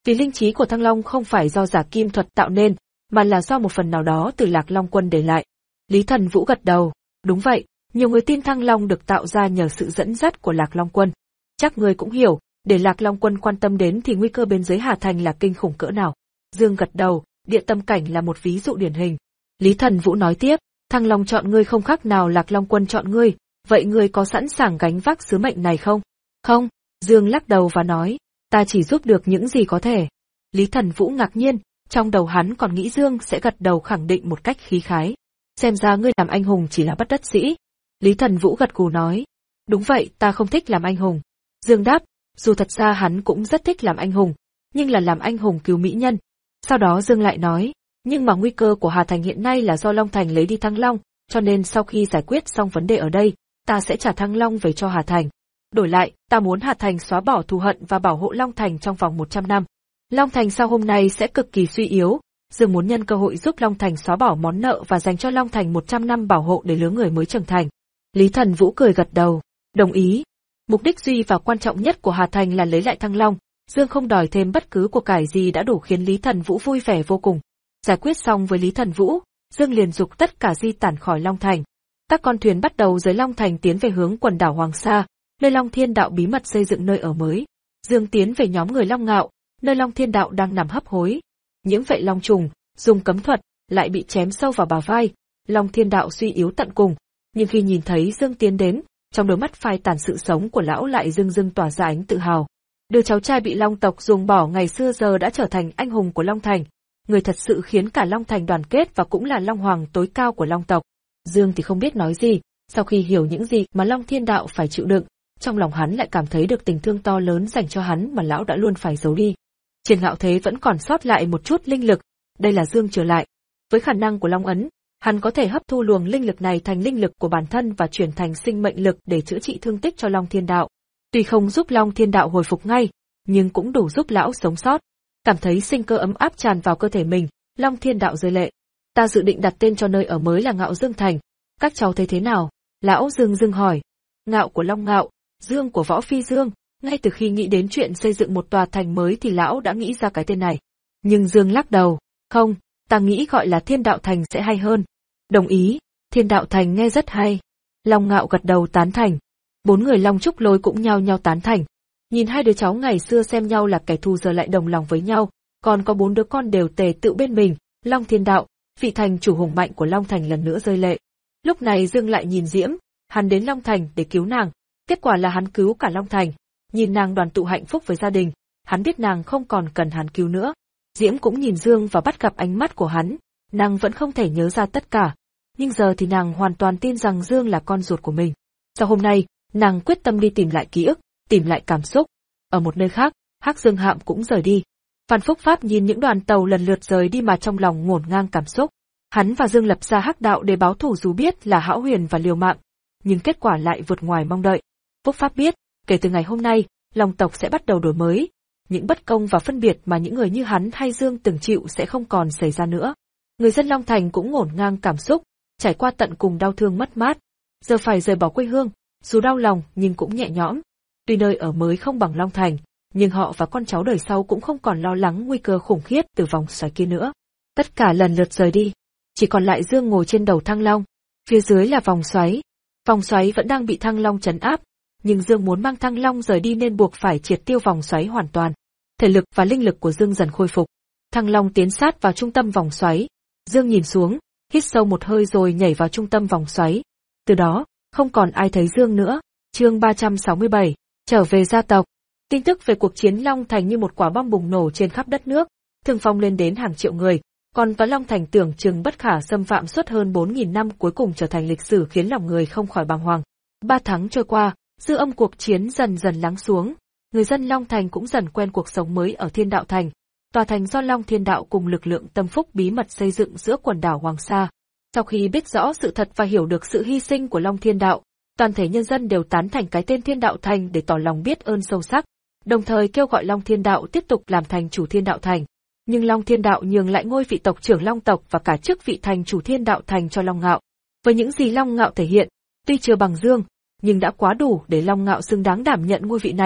Speaker 1: Vì linh trí của Thăng Long không phải do giả kim thuật tạo nên, mà là do một phần nào đó từ Lạc Long Quân để lại. Lý Thần Vũ gật đầu, đúng vậy, nhiều người tin Thăng Long được tạo ra nhờ sự dẫn dắt của Lạc Long Quân. Chắc ngươi cũng hiểu, để Lạc Long Quân quan tâm đến thì nguy cơ bên dưới Hà Thành là kinh khủng cỡ nào. Dương gật đầu, địa tâm cảnh là một ví dụ điển hình. Lý Thần Vũ nói tiếp, Thăng Long chọn ngươi không khác nào Lạc Long Quân chọn ngươi, vậy ngươi có sẵn sàng gánh vác sứ mệnh này không? Không, Dương lắc đầu và nói, ta chỉ giúp được những gì có thể. Lý Thần Vũ ngạc nhiên, trong đầu hắn còn nghĩ Dương sẽ gật đầu khẳng định một cách khí khái. Xem ra ngươi làm anh hùng chỉ là bất đắc dĩ. Lý Thần Vũ gật gù nói, đúng vậy, ta không thích làm anh hùng. Dương đáp, dù thật ra hắn cũng rất thích làm anh hùng, nhưng là làm anh hùng cứu mỹ nhân. Sau đó Dương lại nói, nhưng mà nguy cơ của Hà Thành hiện nay là do Long Thành lấy đi Thăng Long, cho nên sau khi giải quyết xong vấn đề ở đây, ta sẽ trả Thăng Long về cho Hà Thành. Đổi lại, ta muốn Hà Thành xóa bỏ thù hận và bảo hộ Long Thành trong vòng một trăm năm. Long Thành sau hôm nay sẽ cực kỳ suy yếu, Dương muốn nhân cơ hội giúp Long Thành xóa bỏ món nợ và dành cho Long Thành một trăm năm bảo hộ để lứa người mới trưởng thành. Lý Thần Vũ cười gật đầu, đồng ý. Mục đích duy và quan trọng nhất của Hà Thành là lấy lại Thăng Long, Dương không đòi thêm bất cứ của cải gì đã đủ khiến Lý Thần Vũ vui vẻ vô cùng. Giải quyết xong với Lý Thần Vũ, Dương liền dục tất cả di tản khỏi Long Thành. Các con thuyền bắt đầu rời Long Thành tiến về hướng quần đảo Hoàng Sa, nơi Long Thiên Đạo bí mật xây dựng nơi ở mới. Dương tiến về nhóm người Long Ngạo, nơi Long Thiên Đạo đang nằm hấp hối. Nhiễm vệ Long trùng, dùng cấm thuật, lại bị chém sâu vào bả vai. Long Thiên Đạo suy yếu tận cùng, nhưng khi nhìn thấy Dương tiến đến, trong đôi mắt phai tàn sự sống của lão lại rưng rưng tỏa ra ánh tự hào. Đứa cháu trai bị Long tộc ruồng bỏ ngày xưa giờ đã trở thành anh hùng của Long Thành, người thật sự khiến cả Long Thành đoàn kết và cũng là Long Hoàng tối cao của Long tộc. Dương thì không biết nói gì, sau khi hiểu những gì mà Long Thiên Đạo phải chịu đựng, trong lòng hắn lại cảm thấy được tình thương to lớn dành cho hắn mà lão đã luôn phải giấu đi. Trên Ngạo Thế vẫn còn sót lại một chút linh lực, đây là Dương trở lại. Với khả năng của Long Ấn, hắn có thể hấp thu luồng linh lực này thành linh lực của bản thân và chuyển thành sinh mệnh lực để chữa trị thương tích cho Long Thiên Đạo. Tuy không giúp Long Thiên Đạo hồi phục ngay, nhưng cũng đủ giúp lão sống sót. Cảm thấy sinh cơ ấm áp tràn vào cơ thể mình, Long Thiên Đạo rơi lệ. Ta dự định đặt tên cho nơi ở mới là Ngạo Dương Thành. Các cháu thấy thế nào? Lão Dương Dương hỏi. Ngạo của Long Ngạo, Dương của Võ Phi Dương. Ngay từ khi nghĩ đến chuyện xây dựng một tòa thành mới thì lão đã nghĩ ra cái tên này. Nhưng Dương lắc đầu. Không, ta nghĩ gọi là Thiên Đạo Thành sẽ hay hơn. Đồng ý, Thiên Đạo Thành nghe rất hay. Long Ngạo gật đầu tán thành. Bốn người Long Trúc Lôi cũng nhao nhao tán thành. Nhìn hai đứa cháu ngày xưa xem nhau là kẻ thù giờ lại đồng lòng với nhau, còn có bốn đứa con đều tề tựu bên mình, Long Thiên Đạo, vị thành chủ hùng mạnh của Long Thành lần nữa rơi lệ. Lúc này Dương lại nhìn Diễm, hắn đến Long Thành để cứu nàng, kết quả là hắn cứu cả Long Thành. Nhìn nàng đoàn tụ hạnh phúc với gia đình, hắn biết nàng không còn cần hắn cứu nữa. Diễm cũng nhìn Dương và bắt gặp ánh mắt của hắn, nàng vẫn không thể nhớ ra tất cả, nhưng giờ thì nàng hoàn toàn tin rằng Dương là con ruột của mình. Sau hôm nay, nàng quyết tâm đi tìm lại ký ức, tìm lại cảm xúc. Ở một nơi khác, Hắc Dương Hạm cũng rời đi. Phan Phúc Pháp nhìn những đoàn tàu lần lượt rời đi mà trong lòng ngổn ngang cảm xúc. Hắn và Dương lập ra Hắc Đạo để báo thù dù biết là hão huyền và liều mạng, nhưng kết quả lại vượt ngoài mong đợi. Phúc Pháp biết, kể từ ngày hôm nay, Long tộc sẽ bắt đầu đổi mới. Những bất công và phân biệt mà những người như hắn hay Dương từng chịu sẽ không còn xảy ra nữa. Người dân Long Thành cũng ngổn ngang cảm xúc, trải qua tận cùng đau thương mất mát. Giờ phải rời bỏ quê hương, dù đau lòng nhưng cũng nhẹ nhõm. Tuy nơi ở mới không bằng Long Thành, nhưng họ và con cháu đời sau cũng không còn lo lắng nguy cơ khủng khiếp từ vòng xoáy kia nữa. Tất cả lần lượt rời đi, chỉ còn lại Dương ngồi trên đầu Thăng Long. Phía dưới là vòng xoáy. Vòng xoáy vẫn đang bị Thăng Long trấn áp, nhưng Dương muốn mang Thăng Long rời đi nên buộc phải triệt tiêu vòng xoáy hoàn toàn. Thể lực và linh lực của Dương dần khôi phục. Thăng Long tiến sát vào trung tâm vòng xoáy. Dương nhìn xuống, hít sâu một hơi rồi nhảy vào trung tâm vòng xoáy. Từ đó, không còn ai thấy Dương nữa. Chương ba trăm sáu mươi bảy, trở về gia tộc. Tin tức về cuộc chiến Long Thành như một quả bom bùng nổ trên khắp đất nước, thương vong lên đến hàng triệu người, còn Toán Long Thành tưởng chừng bất khả xâm phạm suốt hơn bốn nghìn năm cuối cùng trở thành lịch sử khiến lòng người không khỏi bàng hoàng. Ba tháng trôi qua, dư âm cuộc chiến dần dần lắng xuống, người dân Long Thành cũng dần quen cuộc sống mới ở Thiên Đạo Thành. Tòa thành do Long Thiên Đạo cùng lực lượng tâm phúc bí mật xây dựng giữa quần đảo Hoàng Sa. Sau khi biết rõ sự thật và hiểu được sự hy sinh của Long Thiên Đạo, toàn thể nhân dân đều tán thành cái tên Thiên Đạo Thành để tỏ lòng biết ơn sâu sắc, đồng thời kêu gọi Long Thiên Đạo tiếp tục làm thành chủ Thiên Đạo Thành. Nhưng Long Thiên Đạo nhường lại ngôi vị tộc trưởng Long tộc và cả chức vị thành chủ Thiên Đạo Thành cho Long Ngạo. Với những gì Long Ngạo thể hiện, tuy chưa bằng Dương, nhưng đã quá đủ để Long Ngạo xứng đáng đảm nhận ngôi vị này,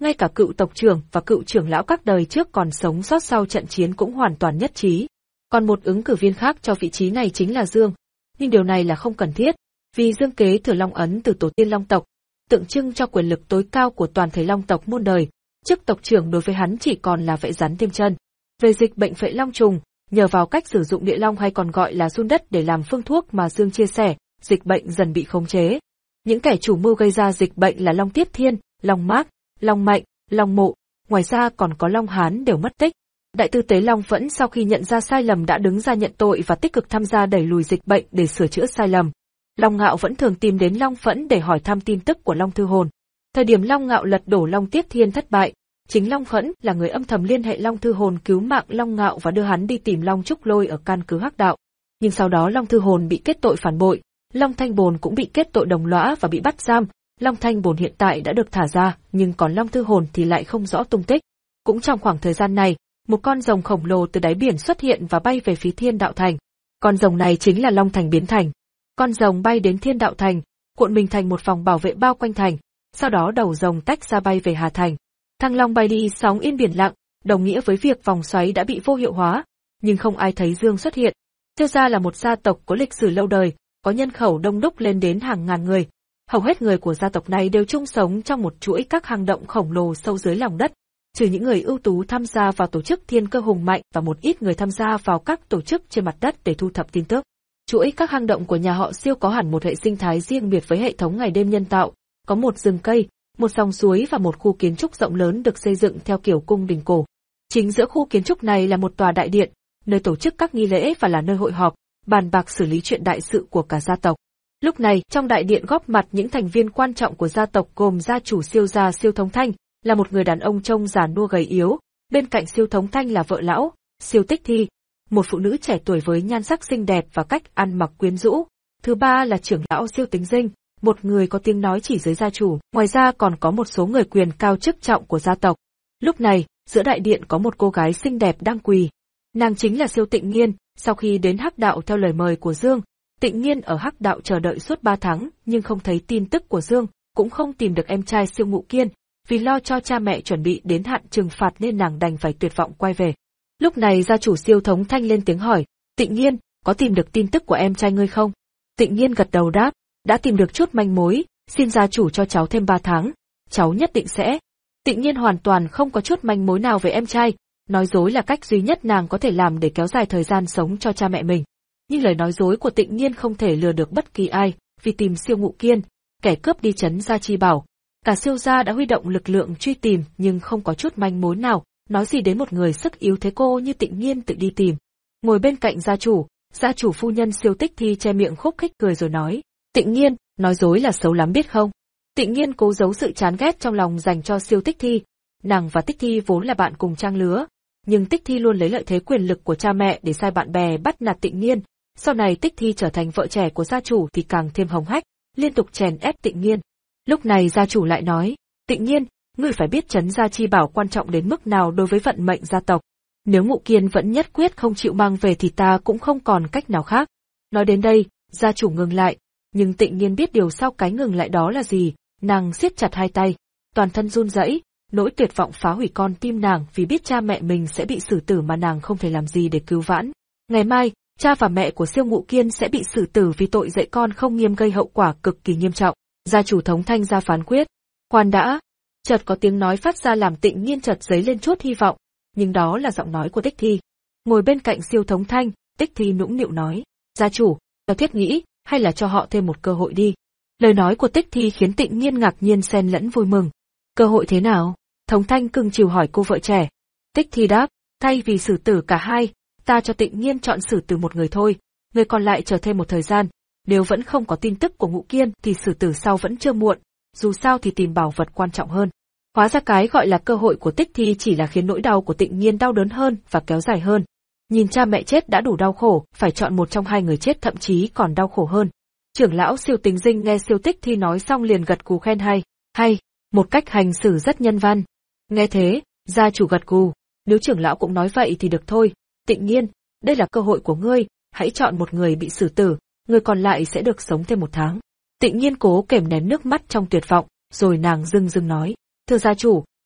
Speaker 1: ngay cả cựu tộc trưởng và cựu trưởng lão các đời trước còn sống sót sau trận chiến cũng hoàn toàn nhất trí. Còn một ứng cử viên khác cho vị trí này chính là Dương, nhưng điều này là không cần thiết, vì Dương kế thừa Long ấn từ tổ tiên Long tộc, tượng trưng cho quyền lực tối cao của toàn thể Long tộc muôn đời. Chức tộc trưởng đối với hắn chỉ còn là vẽ rắn thêm chân. Về dịch bệnh phệ long trùng, nhờ vào cách sử dụng địa long hay còn gọi là giun đất để làm phương thuốc mà Dương chia sẻ, dịch bệnh dần bị khống chế. Những kẻ chủ mưu gây ra dịch bệnh là Long Tiếp Thiên, Long Mác, Long Mạnh, Long Mộ, ngoài ra còn có Long Hán đều mất tích. Đại tư tế Long Phẫn sau khi nhận ra sai lầm đã đứng ra nhận tội và tích cực tham gia đẩy lùi dịch bệnh để sửa chữa sai lầm. Long Ngạo vẫn thường tìm đến Long Phẫn để hỏi thăm tin tức của Long Thư Hồn. Thời điểm Long Ngạo lật đổ Long Tiếp Thiên thất bại, chính Long Phẫn là người âm thầm liên hệ Long Thư Hồn cứu mạng Long Ngạo và đưa hắn đi tìm Long Trúc Lôi ở căn cứ Hắc Đạo. Nhưng sau đó Long Thư Hồn bị kết tội phản bội, Long Thanh Bồn cũng bị kết tội đồng lõa và bị bắt giam. Long Thanh Bồn hiện tại đã được thả ra, nhưng còn Long Thư Hồn thì lại không rõ tung tích. Cũng trong khoảng thời gian này, một con rồng khổng lồ từ đáy biển xuất hiện và bay về phía Thiên Đạo Thành. Con rồng này chính là Long Thành biến thành. Con rồng bay đến Thiên Đạo Thành, cuộn mình thành một vòng bảo vệ bao quanh thành, sau đó đầu rồng tách ra bay về Hà Thành. Thăng Long bay đi sóng yên biển lặng, đồng nghĩa với việc vòng xoáy đã bị vô hiệu hóa, nhưng không ai thấy Dương xuất hiện. Tiêu gia là một gia tộc có lịch sử lâu đời, có nhân khẩu đông đúc lên đến hàng ngàn người. Hầu hết người của gia tộc này đều chung sống trong một chuỗi các hang động khổng lồ sâu dưới lòng đất, trừ những người ưu tú tham gia vào tổ chức Thiên Cơ hùng mạnh và một ít người tham gia vào các tổ chức trên mặt đất để thu thập tin tức. Chuỗi các hang động của nhà họ Siêu có hẳn một hệ sinh thái riêng biệt với hệ thống ngày đêm nhân tạo, có một rừng cây, một dòng suối và một khu kiến trúc rộng lớn được xây dựng theo kiểu cung đình cổ. Chính giữa khu kiến trúc này là một tòa đại điện, nơi tổ chức các nghi lễ và là nơi hội họp, bàn bạc xử lý chuyện đại sự của cả gia tộc. Lúc này, trong đại điện góp mặt những thành viên quan trọng của gia tộc gồm gia chủ Siêu gia Siêu Thống Thanh, là một người đàn ông trông già nua gầy yếu, bên cạnh Siêu Thống Thanh là vợ lão, Siêu Tích Thi, một phụ nữ trẻ tuổi với nhan sắc xinh đẹp và cách ăn mặc quyến rũ. Thứ ba là trưởng lão Siêu Tính Dinh, một người có tiếng nói chỉ dưới gia chủ, ngoài ra còn có một số người quyền cao chức trọng của gia tộc. Lúc này, giữa đại điện có một cô gái xinh đẹp đang quỳ. Nàng chính là Siêu Tịnh Nghiên, sau khi đến Hắc Đạo theo lời mời của Dương, Tịnh Nghiên ở Hắc Đạo chờ đợi suốt ba tháng nhưng không thấy tin tức của Dương, cũng không tìm được em trai Siêu Ngụ Kiên, vì lo cho cha mẹ chuẩn bị đến hạn trừng phạt nên nàng đành phải tuyệt vọng quay về. Lúc này gia chủ Siêu Thống Thanh lên tiếng hỏi, Tịnh Nghiên, có tìm được tin tức của em trai ngươi không? Tịnh Nghiên gật đầu đáp, đã tìm được chút manh mối, xin gia chủ cho cháu thêm ba tháng, cháu nhất định sẽ. Tịnh Nghiên hoàn toàn không có chút manh mối nào về em trai, nói dối là cách duy nhất nàng có thể làm để kéo dài thời gian sống cho cha mẹ mình. Nhưng lời nói dối của Tịnh Nghiên không thể lừa được bất kỳ ai, vì tìm Siêu Ngụ Kiên, kẻ cướp đi trấn Gia Chi Bảo. Cả Siêu gia đã huy động lực lượng truy tìm nhưng không có chút manh mối nào, nói gì đến một người sức yếu thế cô như Tịnh Nghiên tự đi tìm. Ngồi bên cạnh gia chủ, gia chủ phu nhân Siêu Tích Thi che miệng khúc khích cười rồi nói, Tịnh Nghiên, nói dối là xấu lắm biết không? Tịnh Nghiên cố giấu sự chán ghét trong lòng dành cho Siêu Tích Thi. Nàng và Tích Thi vốn là bạn cùng trang lứa, nhưng Tích Thi luôn lấy lợi thế quyền lực của cha mẹ để sai bạn bè bắt nạt Tịnh Nghiên. Sau này Tích Thi trở thành vợ trẻ của gia chủ thì càng thêm hống hách, liên tục chèn ép Tịnh Nghiên. Lúc này gia chủ lại nói, Tịnh Nghiên, ngươi phải biết trấn Gia Chi Bảo quan trọng đến mức nào đối với vận mệnh gia tộc. Nếu Ngụ Kiên vẫn nhất quyết không chịu mang về thì ta cũng không còn cách nào khác. Nói đến đây, gia chủ ngừng lại, nhưng Tịnh Nghiên biết điều sau cái ngừng lại đó là gì, nàng siết chặt hai tay, toàn thân run rẩy, nỗi tuyệt vọng phá hủy con tim nàng vì biết cha mẹ mình sẽ bị xử tử mà nàng không thể làm gì để cứu vãn. Ngày mai, cha và mẹ của Siêu Ngụ Kiên sẽ bị xử tử vì tội dạy con không nghiêm gây hậu quả cực kỳ nghiêm trọng. Gia chủ Thống Thanh ra phán quyết. Khoan đã. Chợt có tiếng nói phát ra làm Tịnh Nghiên chợt dấy lên chút hy vọng, nhưng đó là giọng nói của Tích Thi. Ngồi bên cạnh Siêu Thống Thanh, Tích Thi nũng nịu nói, gia chủ, theo thiết nghĩ, hay là cho họ thêm một cơ hội đi. Lời nói của Tích Thi khiến Tịnh Nghiên ngạc nhiên xen lẫn vui mừng. Cơ hội thế nào? Thống Thanh cưng chiều hỏi cô vợ trẻ. Tích Thi đáp, thay vì xử tử cả hai, ta cho Tịnh Nghiên chọn xử tử một người thôi, người còn lại chờ thêm một thời gian. Nếu vẫn không có tin tức của Ngụ Kiên thì xử tử sau vẫn chưa muộn, dù sao thì tìm bảo vật quan trọng hơn. Hóa ra cái gọi là cơ hội của Tích Thi chỉ là khiến nỗi đau của Tịnh Nghiên đau đớn hơn và kéo dài hơn. Nhìn cha mẹ chết đã đủ đau khổ, phải chọn một trong hai người chết thậm chí còn đau khổ hơn. Trưởng lão Siêu Tính Dinh nghe Siêu Tích Thi nói xong liền gật gù khen hay, hay, một cách hành xử rất nhân văn. Nghe thế, gia chủ gật gù, nếu trưởng lão cũng nói vậy thì được thôi. Tịnh Nghiên, đây là cơ hội của ngươi, hãy chọn một người bị xử tử, người còn lại sẽ được sống thêm một tháng. Tịnh Nghiên cố kềm nén nước mắt trong tuyệt vọng, rồi nàng dưng dưng nói, thưa gia chủ,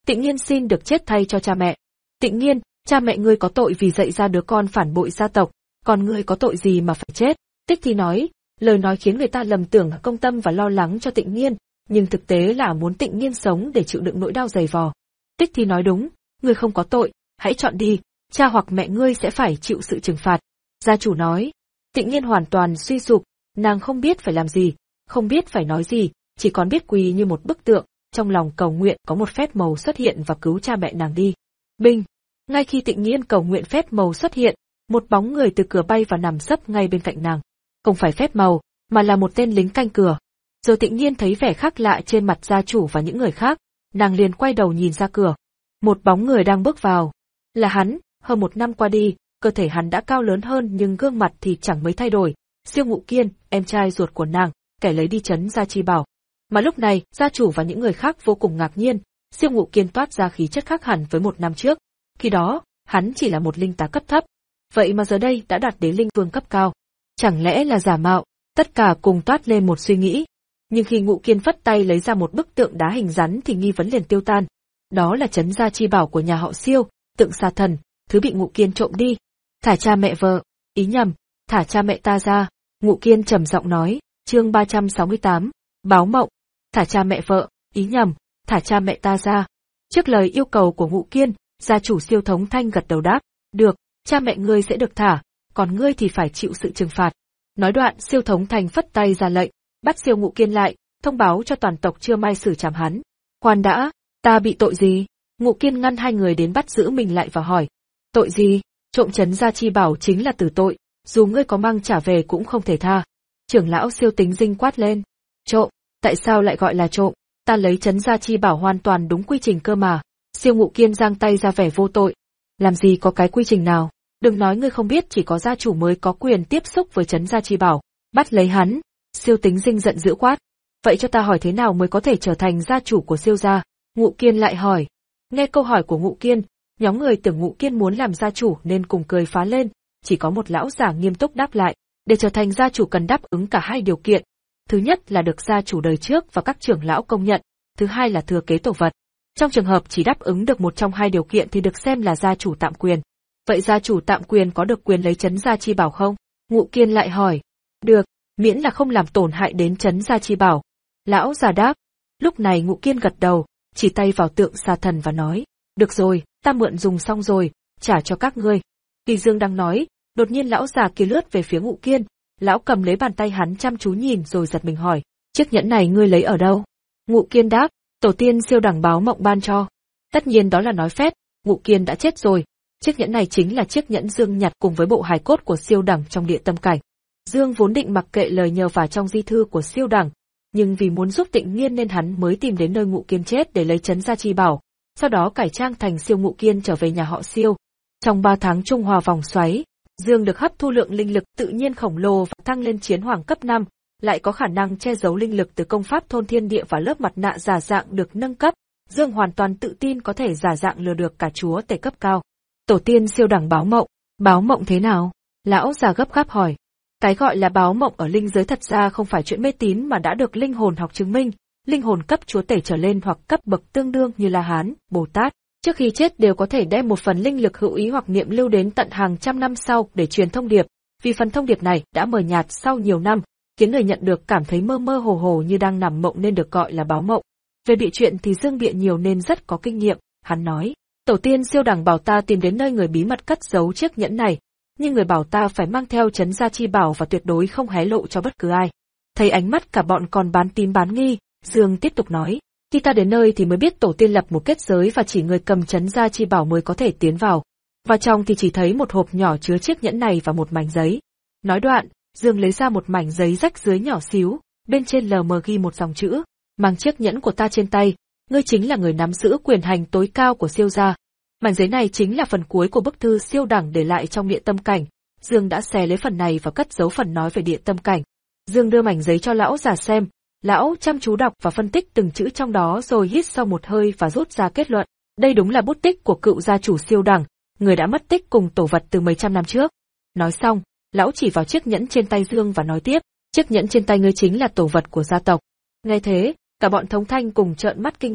Speaker 1: Tịnh Nghiên xin được chết thay cho cha mẹ. Tịnh Nghiên, cha mẹ ngươi có tội vì dạy ra đứa con phản bội gia tộc, còn ngươi có tội gì mà phải chết? Tích Thi nói, lời nói khiến người ta lầm tưởng công tâm và lo lắng cho Tịnh Nghiên, nhưng thực tế là muốn Tịnh Nghiên sống để chịu đựng nỗi đau dày vò. Tích Thi nói đúng, ngươi không có tội, hãy chọn đi, cha hoặc mẹ ngươi sẽ phải chịu sự trừng phạt. Gia chủ nói. Tịnh Nghiên hoàn toàn suy sụp, nàng không biết phải làm gì, không biết phải nói gì, chỉ còn biết quỳ như một bức tượng, trong lòng cầu nguyện có một phép màu xuất hiện và cứu cha mẹ nàng đi. Binh! Ngay khi Tịnh Nghiên cầu nguyện phép màu xuất hiện, một bóng người từ cửa bay vào nằm sấp ngay bên cạnh nàng. Không phải phép màu, mà là một tên lính canh cửa. Rồi Tịnh Nghiên thấy vẻ khác lạ trên mặt gia chủ và những người khác, nàng liền quay đầu nhìn ra cửa. Một bóng người đang bước vào. Là hắn, hơn một năm qua đi, cơ thể hắn đã cao lớn hơn nhưng gương mặt thì chẳng mấy thay đổi. Siêu Ngụ Kiên, em trai ruột của nàng, kẻ lấy đi trấn Gia Chi Bảo. Mà lúc này, gia chủ và những người khác vô cùng ngạc nhiên, Siêu Ngụ Kiên toát ra khí chất khác hẳn với một năm trước. Khi đó, hắn chỉ là một linh tá cấp thấp. Vậy mà giờ đây đã đạt đến linh vương cấp cao. Chẳng lẽ là giả mạo? Tất cả cùng toát lên một suy nghĩ. Nhưng khi Ngụ Kiên phất tay lấy ra một bức tượng đá hình rắn thì nghi vấn liền tiêu tan. Đó là trấn Gia Chi Bảo của nhà họ Siêu, tượng xà thần, thứ bị Ngụ Kiên trộm đi. Thả cha mẹ vợ, ý nhầm, thả cha mẹ ta ra, Ngụ Kiên trầm giọng nói, chương ba trăm sáu mươi tám, báo mộng, thả cha mẹ vợ, ý nhầm, thả cha mẹ ta ra. Trước lời yêu cầu của Ngụ Kiên, gia chủ Siêu Thống Thanh gật đầu đáp, được, cha mẹ ngươi sẽ được thả, còn ngươi thì phải chịu sự trừng phạt. Nói đoạn Siêu Thống Thanh phất tay ra lệnh, bắt Siêu Ngụ Kiên lại, thông báo cho toàn tộc chưa mai xử trảm hắn. Khoan đã, ta bị tội gì? Ngụ Kiên ngăn hai người đến bắt giữ mình lại và hỏi. Tội gì? Trộm trấn Gia Chi Bảo chính là tử tội, dù ngươi có mang trả về cũng không thể tha. Trưởng lão Siêu Tính Dinh quát lên. Trộm, tại sao lại gọi là trộm? Ta lấy trấn Gia Chi Bảo hoàn toàn đúng quy trình cơ mà. Siêu Ngụ Kiên giang tay ra vẻ vô tội. Làm gì có cái quy trình nào? Đừng nói ngươi không biết, chỉ có gia chủ mới có quyền tiếp xúc với trấn Gia Chi Bảo. Bắt lấy hắn. Siêu Tính Dinh giận dữ quát. Vậy cho ta hỏi thế nào mới có thể trở thành gia chủ của Siêu gia? Ngụ Kiên lại hỏi. Nghe câu hỏi của Ngụ Kiên, nhóm người tưởng Ngụ Kiên muốn làm gia chủ nên cùng cười phá lên, chỉ có một lão già nghiêm túc đáp lại, để trở thành gia chủ cần đáp ứng cả hai điều kiện. Thứ nhất là được gia chủ đời trước và các trưởng lão công nhận, thứ hai là thừa kế tổ vật. Trong trường hợp chỉ đáp ứng được một trong hai điều kiện thì được xem là gia chủ tạm quyền. Vậy gia chủ tạm quyền có được quyền lấy trấn Gia Chi Bảo không? Ngụ Kiên lại hỏi. Được, miễn là không làm tổn hại đến trấn Gia Chi Bảo. Lão già đáp. Lúc này Ngụ Kiên gật đầu, chỉ tay vào tượng xà thần và nói. Được rồi, ta mượn dùng xong rồi, trả cho các ngươi. Kỳ Dương đang nói, đột nhiên lão già kia lướt về phía Ngụ Kiên, lão cầm lấy bàn tay hắn chăm chú nhìn rồi giật mình hỏi, chiếc nhẫn này ngươi lấy ở đâu? Ngụ Kiên đáp, tổ tiên Siêu đẳng báo mộng ban cho. Tất nhiên đó là nói phét, Ngụ Kiên đã chết rồi. Chiếc nhẫn này chính là chiếc nhẫn Dương nhặt cùng với bộ hài cốt của Siêu đẳng trong địa tâm cảnh. Dương vốn định mặc kệ lời nhờ vả trong di thư của Siêu đẳng, nhưng vì muốn giúp Tịnh Nghiên nên hắn mới tìm đến nơi Ngụ Kiên chết để lấy trấn Gia Chi Bảo. Sau đó cải trang thành Siêu Ngụ Kiên trở về nhà họ Siêu. Trong ba tháng trung hòa vòng xoáy, Dương được hấp thu lượng linh lực tự nhiên khổng lồ và thăng lên chiến hoàng cấp năm, lại có khả năng che giấu linh lực từ công pháp thôn thiên địa và lớp mặt nạ giả dạng được nâng cấp. Dương hoàn toàn tự tin có thể giả dạng lừa được cả chúa tể cấp cao. Tổ tiên Siêu đẳng báo mộng, báo mộng thế nào? Lão già gấp gáp hỏi. Cái gọi là báo mộng ở linh giới thật ra không phải chuyện mê tín mà đã được linh hồn học chứng minh. Linh hồn cấp chúa tể trở lên hoặc cấp bậc tương đương như La Hán, Bồ Tát, trước khi chết đều có thể đem một phần linh lực hữu ý hoặc niệm lưu đến tận hàng trăm năm sau để truyền thông điệp. Vì phần thông điệp này đã mờ nhạt sau nhiều năm, khiến người nhận được cảm thấy mơ mơ hồ hồ như đang nằm mộng nên được gọi là báo mộng. Về bịa chuyện thì Dương bịa nhiều nên rất có kinh nghiệm, hắn nói, tổ tiên Siêu đẳng bảo ta tìm đến nơi người bí mật cất giấu chiếc nhẫn này, nhưng người bảo ta phải mang theo trấn Gia Chi Bảo và tuyệt đối không hé lộ cho bất cứ ai. Thấy ánh mắt cả bọn còn bán tín bán nghi, Dương tiếp tục nói, khi ta đến nơi thì mới biết tổ tiên lập một kết giới và chỉ người cầm trấn Gia Chi Bảo mới có thể tiến vào. Và trong thì chỉ thấy một hộp nhỏ chứa chiếc nhẫn này và một mảnh giấy. Nói đoạn, Dương lấy ra một mảnh giấy rách dưới nhỏ xíu, bên trên lờ mờ ghi một dòng chữ, mang chiếc nhẫn của ta trên tay, ngươi chính là người nắm giữ quyền hành tối cao của Siêu gia. Mảnh giấy này chính là phần cuối của bức thư Siêu đẳng để lại trong địa tâm cảnh. Dương đã xé lấy phần này và cất giấu phần nói về địa tâm cảnh. Dương đưa mảnh giấy cho lão già xem. Lão chăm chú đọc và phân tích từng chữ trong đó rồi hít sâu một hơi và rút ra kết luận. Đây đúng là bút tích của cựu gia chủ Siêu đẳng, người đã mất tích cùng tổ vật từ mấy trăm năm trước. Nói xong, lão chỉ vào chiếc nhẫn trên tay Dương và nói tiếp, chiếc nhẫn trên tay ngươi chính là tổ vật của gia tộc. Nghe thế, cả bọn Thống Thanh cùng trợn mắt kinh ngạc,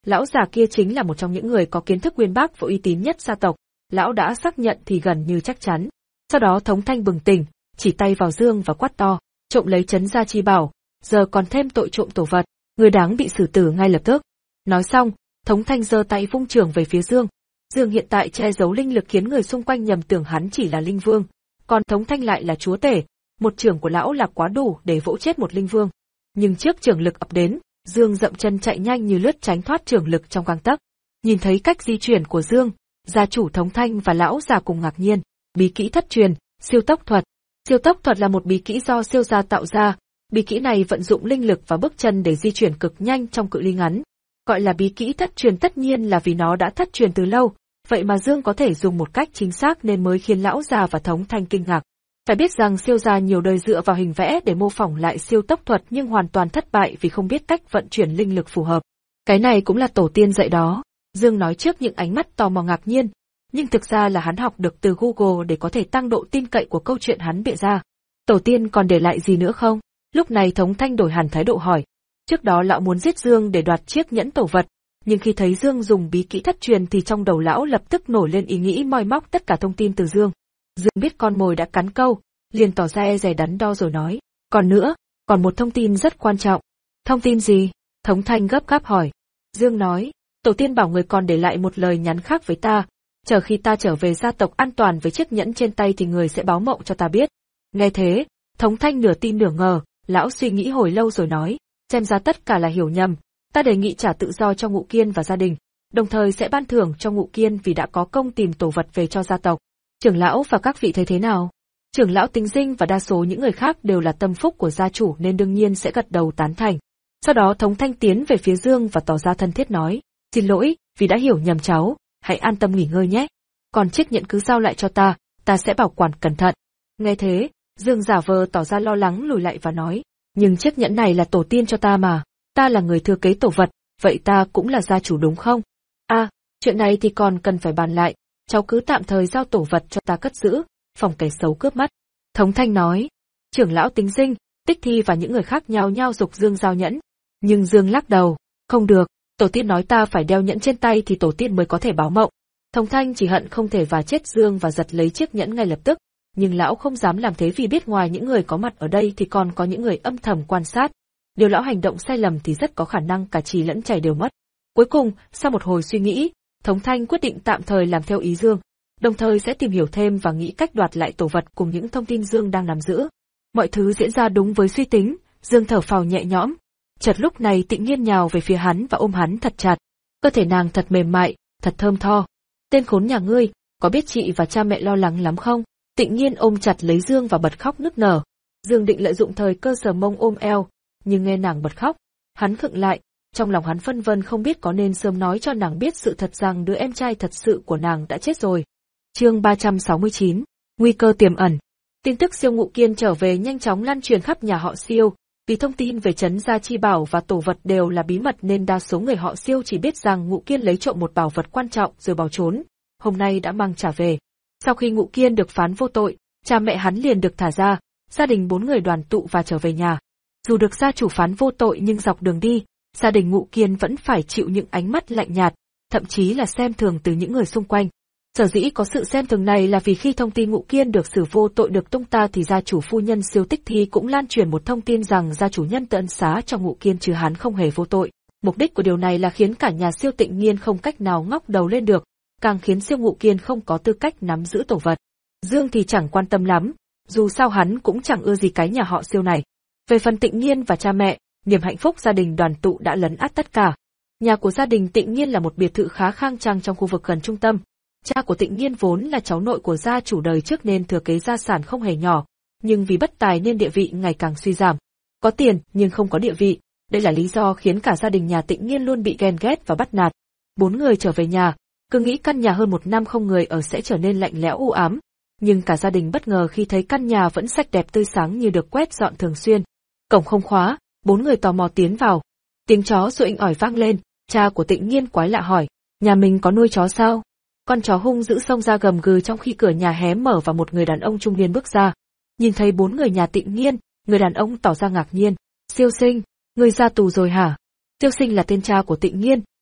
Speaker 1: Lão già kia chính là một trong những người có kiến thức uyên bác và uy tín nhất gia tộc, lão đã xác nhận thì gần như chắc chắn. Sau đó Thống Thanh bừng tỉnh, chỉ tay vào Dương và quát to, trộm lấy trấn gia chi bảo, giờ còn thêm tội trộm tổ vật, người đáng bị xử tử ngay lập tức. Nói xong, Thống Thanh giơ tay vung trường về phía Dương. Dương hiện tại che giấu linh lực khiến người xung quanh nhầm tưởng hắn chỉ là linh vương, còn Thống Thanh lại là chúa tể, một trường của lão là quá đủ để vỗ chết một linh vương. Nhưng trước trường lực ập đến, Dương dậm chân chạy nhanh như lướt tránh thoát trường lực trong gang tấc. Nhìn thấy cách di chuyển của Dương, gia chủ Thống Thanh và lão già cùng ngạc nhiên. Bí kỹ thất truyền, siêu tốc thuật. Siêu tốc thuật là một bí kỹ do siêu gia tạo ra, bí kỹ này vận dụng linh lực và bước chân để di chuyển cực nhanh trong cự ly ngắn. Gọi là bí kỹ thất truyền tất nhiên là vì nó đã thất truyền từ lâu, vậy mà Dương có thể dùng một cách chính xác nên mới khiến lão già và Thống Thanh kinh ngạc. Phải biết rằng siêu gia nhiều đời dựa vào hình vẽ để mô phỏng lại siêu tốc thuật nhưng hoàn toàn thất bại vì không biết cách vận chuyển linh lực phù hợp. Cái này cũng là tổ tiên dạy đó. Dương nói trước những ánh mắt tò mò ngạc nhiên, nhưng thực ra là hắn học được từ Google để có thể tăng độ tin cậy của câu chuyện hắn bịa ra. Tổ tiên còn để lại gì nữa không? Lúc này Thống Thanh đổi hẳn thái độ hỏi. Trước đó lão muốn giết Dương để đoạt chiếc nhẫn tổ vật, nhưng khi thấy Dương dùng bí kỹ thất truyền thì trong đầu lão lập tức nổi lên ý nghĩ moi móc tất cả thông tin từ Dương. Dương biết con mồi đã cắn câu, liền tỏ ra e dè đắn đo rồi nói. Còn nữa, còn một thông tin rất quan trọng. Thông tin gì? Thống Thanh gấp gáp hỏi. Dương nói, tổ tiên bảo người còn để lại một lời nhắn khác với ta. Chờ khi ta trở về gia tộc an toàn với chiếc nhẫn trên tay thì người sẽ báo mộng cho ta biết. Nghe thế, Thống Thanh nửa tin nửa ngờ, lão suy nghĩ hồi lâu rồi nói, xem ra tất cả là hiểu nhầm, ta đề nghị trả tự do cho Ngụ Kiên và gia đình, đồng thời sẽ ban thưởng cho Ngụ Kiên vì đã có công tìm tổ vật về cho gia tộc. Trưởng lão và các vị thấy thế nào? Trưởng lão Tính Dinh và đa số những người khác đều là tâm phúc của gia chủ nên đương nhiên sẽ gật đầu tán thành. Sau đó Thống Thanh tiến về phía Dương và tỏ ra thân thiết nói, xin lỗi, vì đã hiểu nhầm cháu, hãy an tâm nghỉ ngơi nhé. Còn chiếc nhẫn cứ giao lại cho ta, ta sẽ bảo quản cẩn thận. Nghe thế, Dương giả vờ tỏ ra lo lắng lùi lại và nói, nhưng chiếc nhẫn này là tổ tiên cho ta mà, ta là người thừa kế tổ vật, vậy ta cũng là gia chủ đúng không? À, chuyện này thì còn cần phải bàn lại, cháu cứ tạm thời giao tổ vật cho ta cất giữ, phòng kẻ xấu cướp mất. Thống Thanh nói, trưởng lão Tính Dinh, Tích Thi và những người khác nhao nhao giục Dương giao nhẫn. Nhưng Dương lắc đầu, không được, tổ tiên nói ta phải đeo nhẫn trên tay thì tổ tiên mới có thể báo mộng. Thống Thanh chỉ hận không thể vả chết Dương và giật lấy chiếc nhẫn ngay lập tức, nhưng lão không dám làm thế vì biết ngoài những người có mặt ở đây thì còn có những người âm thầm quan sát. Điều lão hành động sai lầm thì rất có khả năng cả trì lẫn chảy đều mất. Cuối cùng, sau một hồi suy nghĩ, Thống Thanh quyết định tạm thời làm theo ý Dương, đồng thời sẽ tìm hiểu thêm và nghĩ cách đoạt lại tổ vật cùng những thông tin Dương đang nắm giữ. Mọi thứ diễn ra đúng với suy tính, Dương thở phào nhẹ nhõm. Chợt lúc này Tịnh Nghiên nhào về phía hắn và ôm hắn thật chặt. Cơ thể nàng thật mềm mại, thật thơm tho. Tên khốn nhà ngươi, có biết chị và cha mẹ lo lắng lắm không? Tịnh Nghiên ôm chặt lấy Dương và bật khóc nức nở. Dương định lợi dụng thời cơ sờ mông ôm eo, nhưng nghe nàng bật khóc, hắn khựng lại, trong lòng hắn phân vân không biết có nên sớm nói cho nàng biết sự thật rằng đứa em trai thật sự của nàng đã chết rồi. Chương ba trăm sáu mươi chín, nguy cơ tiềm ẩn. Tin tức Siêu Ngụ Kiên trở về nhanh chóng lan truyền khắp nhà họ Siêu, vì thông tin về trấn gia chi bảo và tổ vật đều là bí mật nên đa số người họ Siêu chỉ biết rằng Ngụ Kiên lấy trộm một bảo vật quan trọng rồi bỏ trốn, hôm nay đã mang trả về. Sau khi Ngụ Kiên được phán vô tội, cha mẹ hắn liền được thả ra, gia đình bốn người đoàn tụ và trở về nhà. Dù được gia chủ phán vô tội nhưng dọc đường đi, gia đình Ngụ Kiên vẫn phải chịu những ánh mắt lạnh nhạt, thậm chí là xem thường từ những người xung quanh. Sở dĩ có sự xem thường này là vì khi thông tin Ngụ Kiên được xử vô tội được tung ta thì gia chủ phu nhân Siêu Tích Thi cũng lan truyền một thông tin rằng gia chủ nhân tự ân xá cho Ngụ Kiên chứ hắn không hề vô tội. Mục đích của điều này là khiến cả nhà Siêu Tịnh Nghiên không cách nào ngóc đầu lên được, càng khiến Siêu Ngụ Kiên không có tư cách nắm giữ tổ vật. Dương thì chẳng quan tâm lắm, dù sao hắn cũng chẳng ưa gì cái nhà họ Siêu này. Về phần Tịnh Nghiên và cha mẹ, niềm hạnh phúc gia đình đoàn tụ đã lấn át tất cả. Nhà của gia đình Tịnh Nghiên là một biệt thự khá khang trang trong khu vực gần trung tâm. Cha của Tịnh Nghiên vốn là cháu nội của gia chủ đời trước nên thừa kế gia sản không hề nhỏ, nhưng vì bất tài nên địa vị ngày càng suy giảm. Có tiền nhưng không có địa vị, đây là lý do khiến cả gia đình nhà Tịnh Nghiên luôn bị ghen ghét và bắt nạt. Bốn người trở về nhà, cứ nghĩ căn nhà hơn một năm không người ở sẽ trở nên lạnh lẽo u ám, nhưng cả gia đình bất ngờ khi thấy căn nhà vẫn sạch đẹp tươi sáng như được quét dọn thường xuyên. Cổng không khóa, bốn người tò mò tiến vào. Tiếng chó sủa inh ỏi vang lên, cha của Tịnh Nghiên quái lạ hỏi, nhà mình có nuôi chó sao? Con chó hung dữ xông ra gầm gừ trong khi cửa nhà hé mở và một người đàn ông trung niên bước ra. Nhìn thấy bốn người nhà Tịnh Nghiên, người đàn ông tỏ ra ngạc nhiên. Siêu Sinh, ngươi ra tù rồi hả? Siêu Sinh là tên cha của Tịnh Nghiên,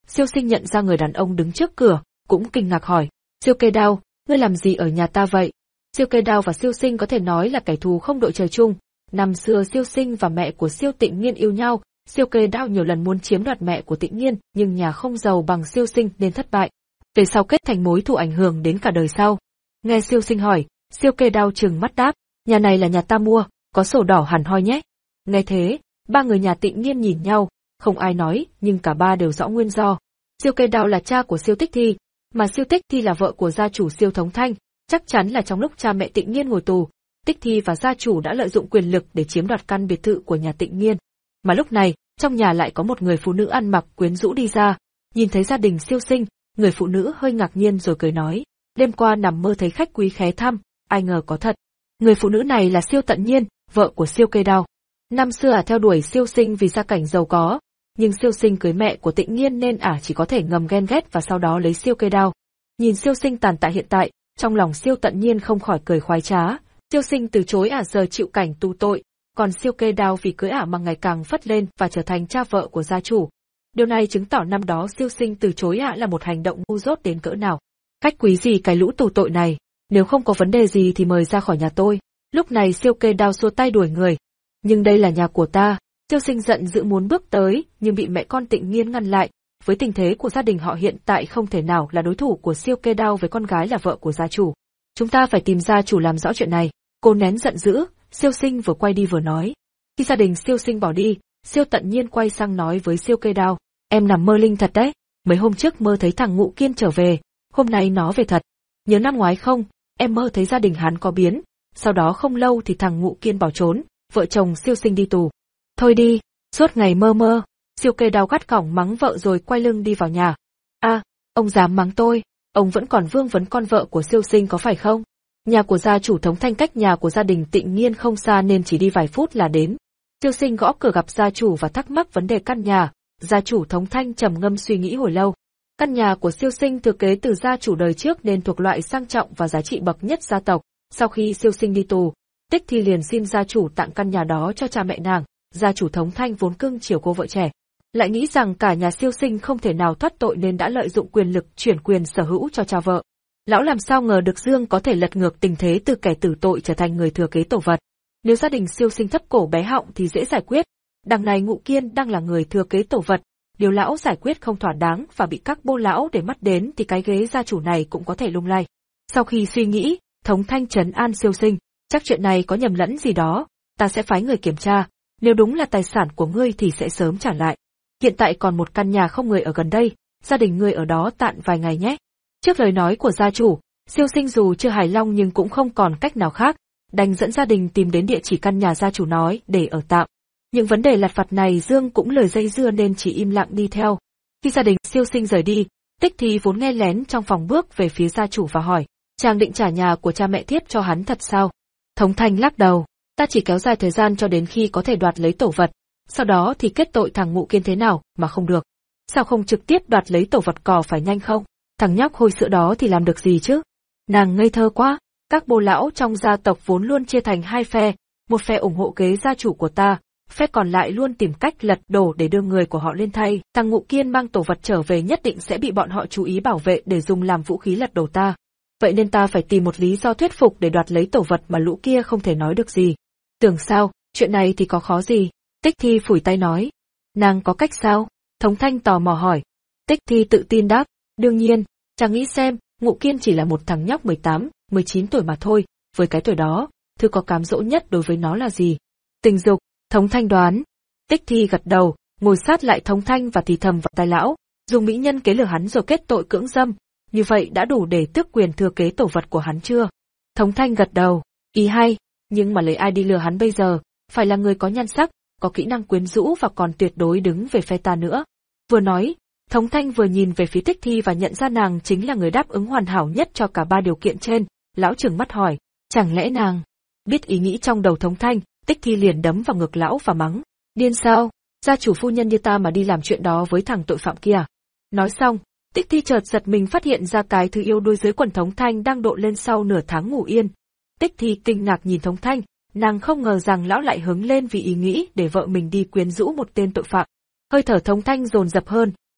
Speaker 1: Siêu Sinh nhận ra người đàn ông đứng trước cửa, cũng kinh ngạc hỏi, Siêu Kê Đao, ngươi làm gì ở nhà ta vậy? Siêu Kê Đao và Siêu Sinh có thể nói là kẻ thù không đội trời chung. Năm xưa Siêu Sinh và mẹ của Siêu Tịnh Nghiên yêu nhau, Siêu Kê Đao nhiều lần muốn chiếm đoạt mẹ của Tịnh Nghiên, nhưng nhà không giàu bằng Siêu Sinh nên thất bại. Về sau kết thành mối thù ảnh hưởng đến cả đời sau. Nghe Siêu Sinh hỏi, Siêu Kê Đao trừng mắt đáp, nhà này là nhà ta mua, có sổ đỏ hẳn hoi nhé. Nghe thế, ba người nhà Tịnh Nghiên nhìn nhau, không ai nói, nhưng cả ba đều rõ nguyên do. Siêu Kê Đao là cha của Siêu Tích Thi, mà Siêu Tích Thi là vợ của gia chủ Siêu Thống Thanh, chắc chắn là trong lúc cha mẹ Tịnh Nghiên ngồi tù, Tích Thi và gia chủ đã lợi dụng quyền lực để chiếm đoạt căn biệt thự của nhà Tịnh Nghiên. Mà lúc này, trong nhà lại có một người phụ nữ ăn mặc quyến rũ đi ra, nhìn thấy gia đình Siêu Sinh, người phụ nữ hơi ngạc nhiên rồi cười nói, đêm qua nằm mơ thấy khách quý khé thăm, ai ngờ có thật. Người phụ nữ này là Siêu Tận Nhiên, vợ của Siêu Kê Đao. Năm xưa ả theo đuổi Siêu Sinh vì gia cảnh giàu có, nhưng Siêu Sinh cưới mẹ của Tịnh Nghiên nên ả chỉ có thể ngầm ghen ghét và sau đó lấy Siêu Kê Đao. Nhìn Siêu Sinh tàn tạ hiện tại, trong lòng Siêu Tận Nhiên không khỏi cười khoái trá. Siêu Sinh từ chối ả giờ chịu cảnh tù tội, còn Siêu Kê Đao vì cưới ả mà ngày càng phất lên và trở thành cha vợ của gia chủ. Điều này chứng tỏ năm đó Siêu Sinh từ chối ả là một hành động ngu dốt đến cỡ nào. Khách quý gì cái lũ tù tội này, nếu không có vấn đề gì thì mời ra khỏi nhà tôi. Lúc này Siêu Kê Đao xua tay đuổi người. Nhưng đây là nhà của ta. Siêu Sinh giận dữ muốn bước tới, nhưng bị mẹ con Tịnh Nghiên ngăn lại. Với tình thế của gia đình họ hiện tại không thể nào là đối thủ của Siêu Kê Đao với con gái là vợ của gia chủ. Chúng ta phải tìm gia chủ làm rõ chuyện này. Cô nén giận dữ, Siêu Sinh vừa quay đi vừa nói. Khi gia đình Siêu Sinh bỏ đi, Siêu Tận Nhiên quay sang nói với Siêu Kê Đao, em nằm mơ linh thật đấy. Mấy hôm trước mơ thấy thằng Ngụ Kiên trở về, hôm nay nó về thật. Nhớ năm ngoái không, em mơ thấy gia đình hắn có biến. Sau đó không lâu thì thằng Ngụ Kiên bỏ trốn, vợ chồng Siêu Sinh đi tù. Thôi đi, suốt ngày mơ mơ. Siêu Kê Đao gắt gỏng mắng vợ rồi quay lưng đi vào nhà. À, ông dám mắng tôi, ông vẫn còn vương vấn con vợ của Siêu Sinh có phải không? Nhà của gia chủ Thống Thanh cách nhà của gia đình Tịnh Nghiên không xa nên chỉ đi vài phút là đến. Siêu Sinh gõ cửa gặp gia chủ và thắc mắc vấn đề căn nhà. Gia chủ Thống Thanh trầm ngâm suy nghĩ hồi lâu. Căn nhà của Siêu Sinh thừa kế từ gia chủ đời trước nên thuộc loại sang trọng và giá trị bậc nhất gia tộc. Sau khi Siêu Sinh đi tù, Tích Thi liền xin gia chủ tặng căn nhà đó cho cha mẹ nàng. Gia chủ Thống Thanh vốn cưng chiều cô vợ trẻ, lại nghĩ rằng cả nhà Siêu Sinh không thể nào thoát tội nên đã lợi dụng quyền lực chuyển quyền sở hữu cho cha vợ. Lão làm sao ngờ được Dương có thể lật ngược tình thế từ kẻ tử tội trở thành người thừa kế tổ vật. Nếu gia đình Siêu Sinh thấp cổ bé họng thì dễ giải quyết. Đằng này Ngụ Kiên đang là người thừa kế tổ vật, điều lão giải quyết không thỏa đáng và bị các bô lão để mắt đến thì cái ghế gia chủ này cũng có thể lung lay. Sau khi suy nghĩ, Thống Thanh trấn an Siêu Sinh, chắc chuyện này có nhầm lẫn gì đó, ta sẽ phái người kiểm tra, nếu đúng là tài sản của ngươi thì sẽ sớm trả lại. Hiện tại còn một căn nhà không người ở gần đây, gia đình ngươi ở đó tạm vài ngày nhé. Trước lời nói của gia chủ, Siêu Sinh dù chưa hài lòng nhưng cũng không còn cách nào khác, đành dẫn gia đình tìm đến địa chỉ căn nhà gia chủ nói để ở tạm. Những vấn đề lặt vặt này Dương cũng lời dây dưa nên chỉ im lặng đi theo. Khi gia đình Siêu Sinh rời đi, Tích Thi vốn nghe lén trong phòng bước về phía gia chủ và hỏi, chàng định trả nhà của cha mẹ Thiếp cho hắn thật sao? Thống Thanh lắc đầu, ta chỉ kéo dài thời gian cho đến khi có thể đoạt lấy tổ vật, sau đó thì kết tội thằng Ngụ Kiên thế nào mà không được. Sao không trực tiếp đoạt lấy tổ vật cò phải nhanh không? Thằng nhóc hôi sữa đó thì làm được gì chứ? Nàng ngây thơ quá, các bô lão trong gia tộc vốn luôn chia thành hai phe, một phe ủng hộ kế gia chủ của ta, phe còn lại luôn tìm cách lật đổ để đưa người của họ lên thay. Thằng Ngụ Kiên mang tổ vật trở về nhất định sẽ bị bọn họ chú ý bảo vệ để dùng làm vũ khí lật đổ ta. Vậy nên ta phải tìm một lý do thuyết phục để đoạt lấy tổ vật mà lũ kia không thể nói được gì. Tưởng sao, chuyện này thì có khó gì? Tích Thi phủi tay nói. Nàng có cách sao? Thống Thanh tò mò hỏi. Tích Thi tự tin đáp. Đương nhiên, chàng nghĩ xem, Ngụ Kiên chỉ là một thằng nhóc mười tám, mười chín tuổi mà thôi, với cái tuổi đó, thứ có cám dỗ nhất đối với nó là gì? Tình dục, Thống Thanh đoán. Tích Thi gật đầu, ngồi sát lại Thống Thanh và thì thầm vào tai lão, dùng mỹ nhân kế lừa hắn rồi kết tội cưỡng dâm, như vậy đã đủ để tước quyền thừa kế tổ vật của hắn chưa? Thống Thanh gật đầu, ý hay, nhưng mà lấy ai đi lừa hắn bây giờ, phải là người có nhan sắc, có kỹ năng quyến rũ và còn tuyệt đối đứng về phe ta nữa. Vừa nói, Thống Thanh vừa nhìn về phía Tích Thi và nhận ra nàng chính là người đáp ứng hoàn hảo nhất cho cả ba điều kiện trên, lão trừng mắt hỏi, chẳng lẽ nàng biết ý nghĩ trong đầu Thống Thanh? Tích Thi liền đấm vào ngực lão và mắng, điên sao, gia chủ phu nhân như ta mà đi làm chuyện đó với thằng tội phạm kia. Nói xong, Tích Thi chợt giật mình phát hiện ra cái thứ yêu đuôi dưới quần Thống Thanh đang độ lên sau nửa tháng ngủ yên. Tích Thi kinh ngạc nhìn Thống Thanh, nàng không ngờ rằng lão lại hứng lên vì ý nghĩ để vợ mình đi quyến rũ một tên tội phạm. Hơi thở Thống Thanh dồn dập hơn,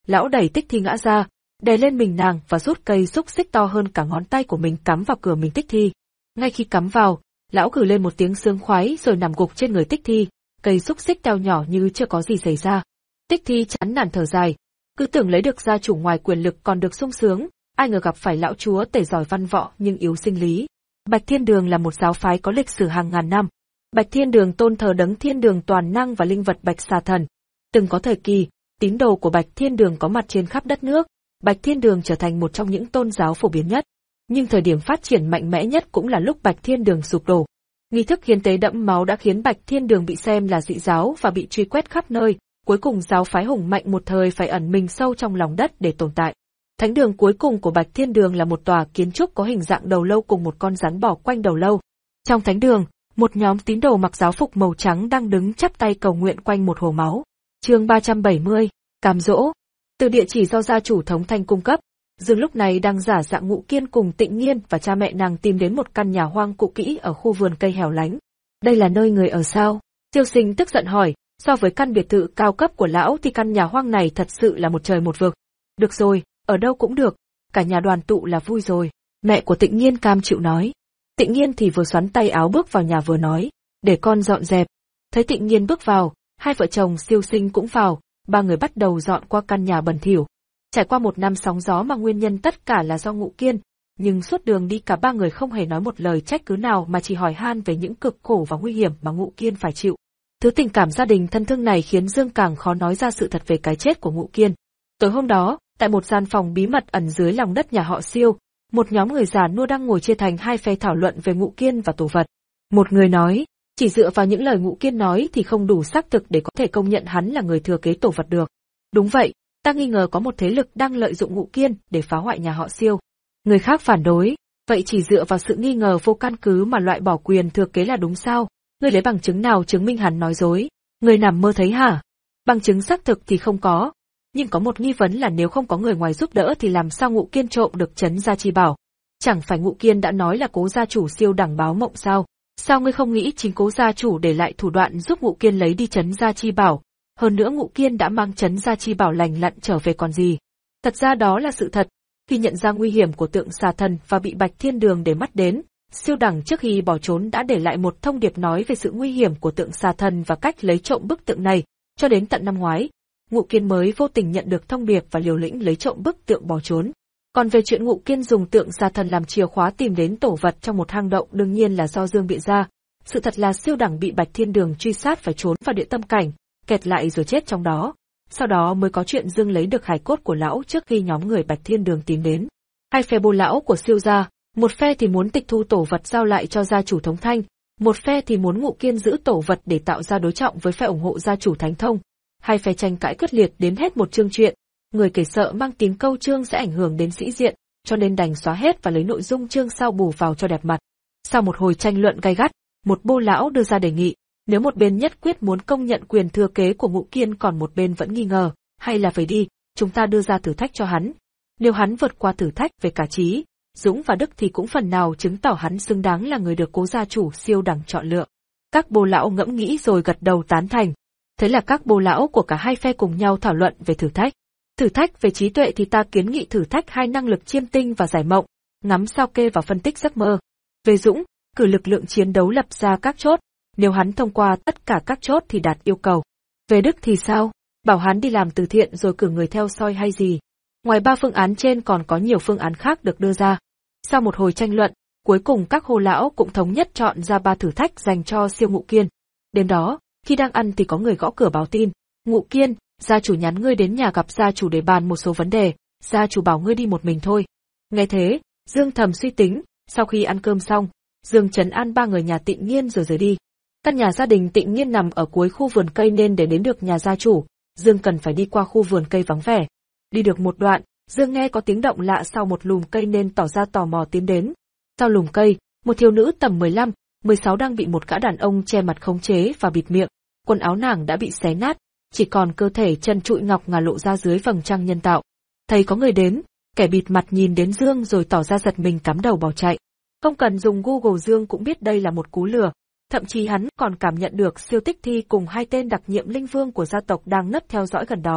Speaker 1: lão đẩy Tích Thi ngã ra, đè lên mình nàng và rút cây xúc xích to hơn cả ngón tay của mình cắm vào cửa mình Tích Thi. Ngay khi cắm vào, lão gừ lên một tiếng sướng khoái rồi nằm gục trên người Tích Thi, cây xúc xích teo nhỏ như chưa có gì xảy ra. Tích Thi chán nản thở dài, cứ tưởng lấy được gia chủ ngoài quyền lực còn được sung sướng, ai ngờ gặp phải lão chúa tể giỏi văn võ nhưng yếu sinh lý. Bạch Thiên Đường là một giáo phái có lịch sử hàng ngàn năm. Bạch Thiên Đường tôn thờ đấng Thiên Đường toàn năng và linh vật Bạch Xà Thần. Từng có thời kỳ, tín đồ của Bạch Thiên Đường có mặt trên khắp đất nước, Bạch Thiên Đường trở thành một trong những tôn giáo phổ biến nhất. Nhưng thời điểm phát triển mạnh mẽ nhất cũng là lúc Bạch Thiên Đường sụp đổ. Nghi thức hiến tế đẫm máu đã khiến Bạch Thiên Đường bị xem là dị giáo và bị truy quét khắp nơi, cuối cùng giáo phái hùng mạnh một thời phải ẩn mình sâu trong lòng đất để tồn tại. Thánh đường cuối cùng của Bạch Thiên Đường là một tòa kiến trúc có hình dạng đầu lâu cùng một con rắn bò quanh đầu lâu. Trong thánh đường, một nhóm tín đồ mặc giáo phục màu trắng đang đứng chắp tay cầu nguyện quanh một hồ máu. Chương ba trăm bảy mươi, cám dỗ. Từ địa chỉ do gia chủ Thống Thanh cung cấp, Dương lúc này đang giả dạng Ngụ Kiên cùng Tịnh Nghiên và cha mẹ nàng tìm đến một căn nhà hoang cũ kỹ ở khu vườn cây hẻo lánh. Đây là nơi người ở sao? Tiêu Sinh tức giận hỏi, so với căn biệt thự cao cấp của lão thì căn nhà hoang này thật sự là một trời một vực. Được rồi, ở đâu cũng được, cả nhà đoàn tụ là vui rồi. Mẹ của Tịnh Nghiên cam chịu nói. Tịnh Nghiên thì vừa xoắn tay áo bước vào nhà vừa nói, để con dọn dẹp. Thấy Tịnh Nghiên bước vào, hai vợ chồng Siêu Sinh cũng vào, ba người bắt đầu dọn qua căn nhà bẩn thỉu. Trải qua một năm sóng gió mà nguyên nhân tất cả là do Ngụ Kiên, nhưng suốt đường đi cả ba người không hề nói một lời trách cứ nào mà chỉ hỏi han về những cực khổ và nguy hiểm mà Ngụ Kiên phải chịu. Thứ tình cảm gia đình thân thương này khiến Dương càng khó nói ra sự thật về cái chết của Ngụ Kiên. Tối hôm đó, tại một gian phòng bí mật ẩn dưới lòng đất nhà họ Siêu, một nhóm người già nua đang ngồi chia thành hai phe thảo luận về Ngụ Kiên và tổ vật. Một người nói, chỉ dựa vào những lời Ngụ Kiên nói thì không đủ xác thực để có thể công nhận hắn là người thừa kế tổ vật được. Đúng vậy, ta nghi ngờ có một thế lực đang lợi dụng Ngụ Kiên để phá hoại nhà họ Siêu. Người khác phản đối, vậy chỉ dựa vào sự nghi ngờ vô căn cứ mà loại bỏ quyền thừa kế là đúng sao? Ngươi lấy bằng chứng nào chứng minh hắn nói dối? Ngươi nằm mơ thấy hả? Bằng chứng xác thực thì không có. Nhưng có một nghi vấn là nếu không có người ngoài giúp đỡ thì làm sao Ngụ Kiên trộm được Trấn Gia Chi Bảo? Chẳng phải Ngụ Kiên đã nói là Cố gia chủ Siêu đẳng báo mộng sao? Sao ngươi không nghĩ chính Cố gia chủ để lại thủ đoạn giúp Ngụ Kiên lấy đi Trấn Gia Chi Bảo? Hơn nữa Ngụ Kiên đã mang Trấn Gia Chi Bảo lành lặn trở về còn gì? Thật ra đó là sự thật. Khi nhận ra nguy hiểm của tượng xà thần và bị Bạch Thiên Đường để mắt đến, Siêu đẳng trước khi bỏ trốn đã để lại một thông điệp nói về sự nguy hiểm của tượng xà thần và cách lấy trộm bức tượng này, cho đến tận năm ngoái, Ngụ Kiên mới vô tình nhận được thông điệp và liều lĩnh lấy trộm bức tượng bỏ trốn. Còn về chuyện Ngụ Kiên dùng tượng xà thần làm chìa khóa tìm đến tổ vật trong một hang động đương nhiên là do Dương biện ra. Sự thật là Siêu đẳng bị Bạch Thiên Đường truy sát phải trốn vào địa tâm cảnh, kẹt lại rồi chết trong đó. Sau đó mới có chuyện Dương lấy được hài cốt của lão trước khi nhóm người Bạch Thiên Đường tìm đến. Hai phe bô lão của Siêu gia, một phe thì muốn tịch thu tổ vật giao lại cho gia chủ Thống Thanh, một phe thì muốn Ngụ Kiên giữ tổ vật để tạo ra đối trọng với phe ủng hộ gia chủ Thánh Thông. Hai phe tranh cãi quyết liệt đến hết một chương truyện, người kể sợ mang tiếng câu chương sẽ ảnh hưởng đến sĩ diện, cho nên đành xóa hết và lấy nội dung chương sau bù vào cho đẹp mặt. Sau một hồi tranh luận gay gắt, một bô lão đưa ra đề nghị, nếu một bên nhất quyết muốn công nhận quyền thừa kế của Ngụ Kiên còn một bên vẫn nghi ngờ, hay là phải đi, chúng ta đưa ra thử thách cho hắn. Nếu hắn vượt qua thử thách về cả trí, dũng và đức thì cũng phần nào chứng tỏ hắn xứng đáng là người được Cố gia chủ Siêu đẳng chọn lựa. Các bô lão ngẫm nghĩ rồi gật đầu tán thành. Thế là các bô lão của cả hai phe cùng nhau thảo luận về thử thách. Thử thách về trí tuệ thì ta kiến nghị thử thách hai năng lực chiêm tinh và giải mộng, ngắm sao kê và phân tích giấc mơ. Về dũng, cử lực lượng chiến đấu lập ra các chốt, nếu hắn thông qua tất cả các chốt thì đạt yêu cầu. Về đức thì sao? Bảo hắn đi làm từ thiện rồi cử người theo soi hay gì? Ngoài ba phương án trên còn có nhiều phương án khác được đưa ra. Sau một hồi tranh luận, cuối cùng các hồ lão cũng thống nhất chọn ra ba thử thách dành cho Siêu Ngụ Kiên. Đêm đó, khi đang ăn thì có người gõ cửa báo tin. Ngụ Kiên, gia chủ nhắn ngươi đến nhà gặp gia chủ để bàn một số vấn đề, gia chủ bảo ngươi đi một mình thôi. Nghe thế, Dương thầm suy tính, sau khi ăn cơm xong, Dương trấn an ba người nhà Tịnh Nghiên rồi rời đi. Căn nhà gia đình Tịnh Nghiên nằm ở cuối khu vườn cây nên để đến được nhà gia chủ, Dương cần phải đi qua khu vườn cây vắng vẻ. Đi được một đoạn, Dương nghe có tiếng động lạ sau một lùm cây nên tỏ ra tò mò tiến đến. Sau lùm cây, một thiếu nữ tầm mười lăm, mười sáu đang bị một gã đàn ông che mặt khống chế và bịt miệng. Quần áo nàng đã bị xé nát, chỉ còn cơ thể chân trụi ngọc ngà lộ ra dưới vầng trăng nhân tạo. Thấy có người đến, kẻ bịt mặt nhìn đến Dương rồi tỏ ra giật mình cắm đầu bỏ chạy. Không cần dùng Google Dương cũng biết đây là một cú lừa. Thậm chí hắn còn cảm nhận được Siêu Tích Thi cùng hai tên đặc nhiệm linh vương của gia tộc đang nấp theo dõi gần đó,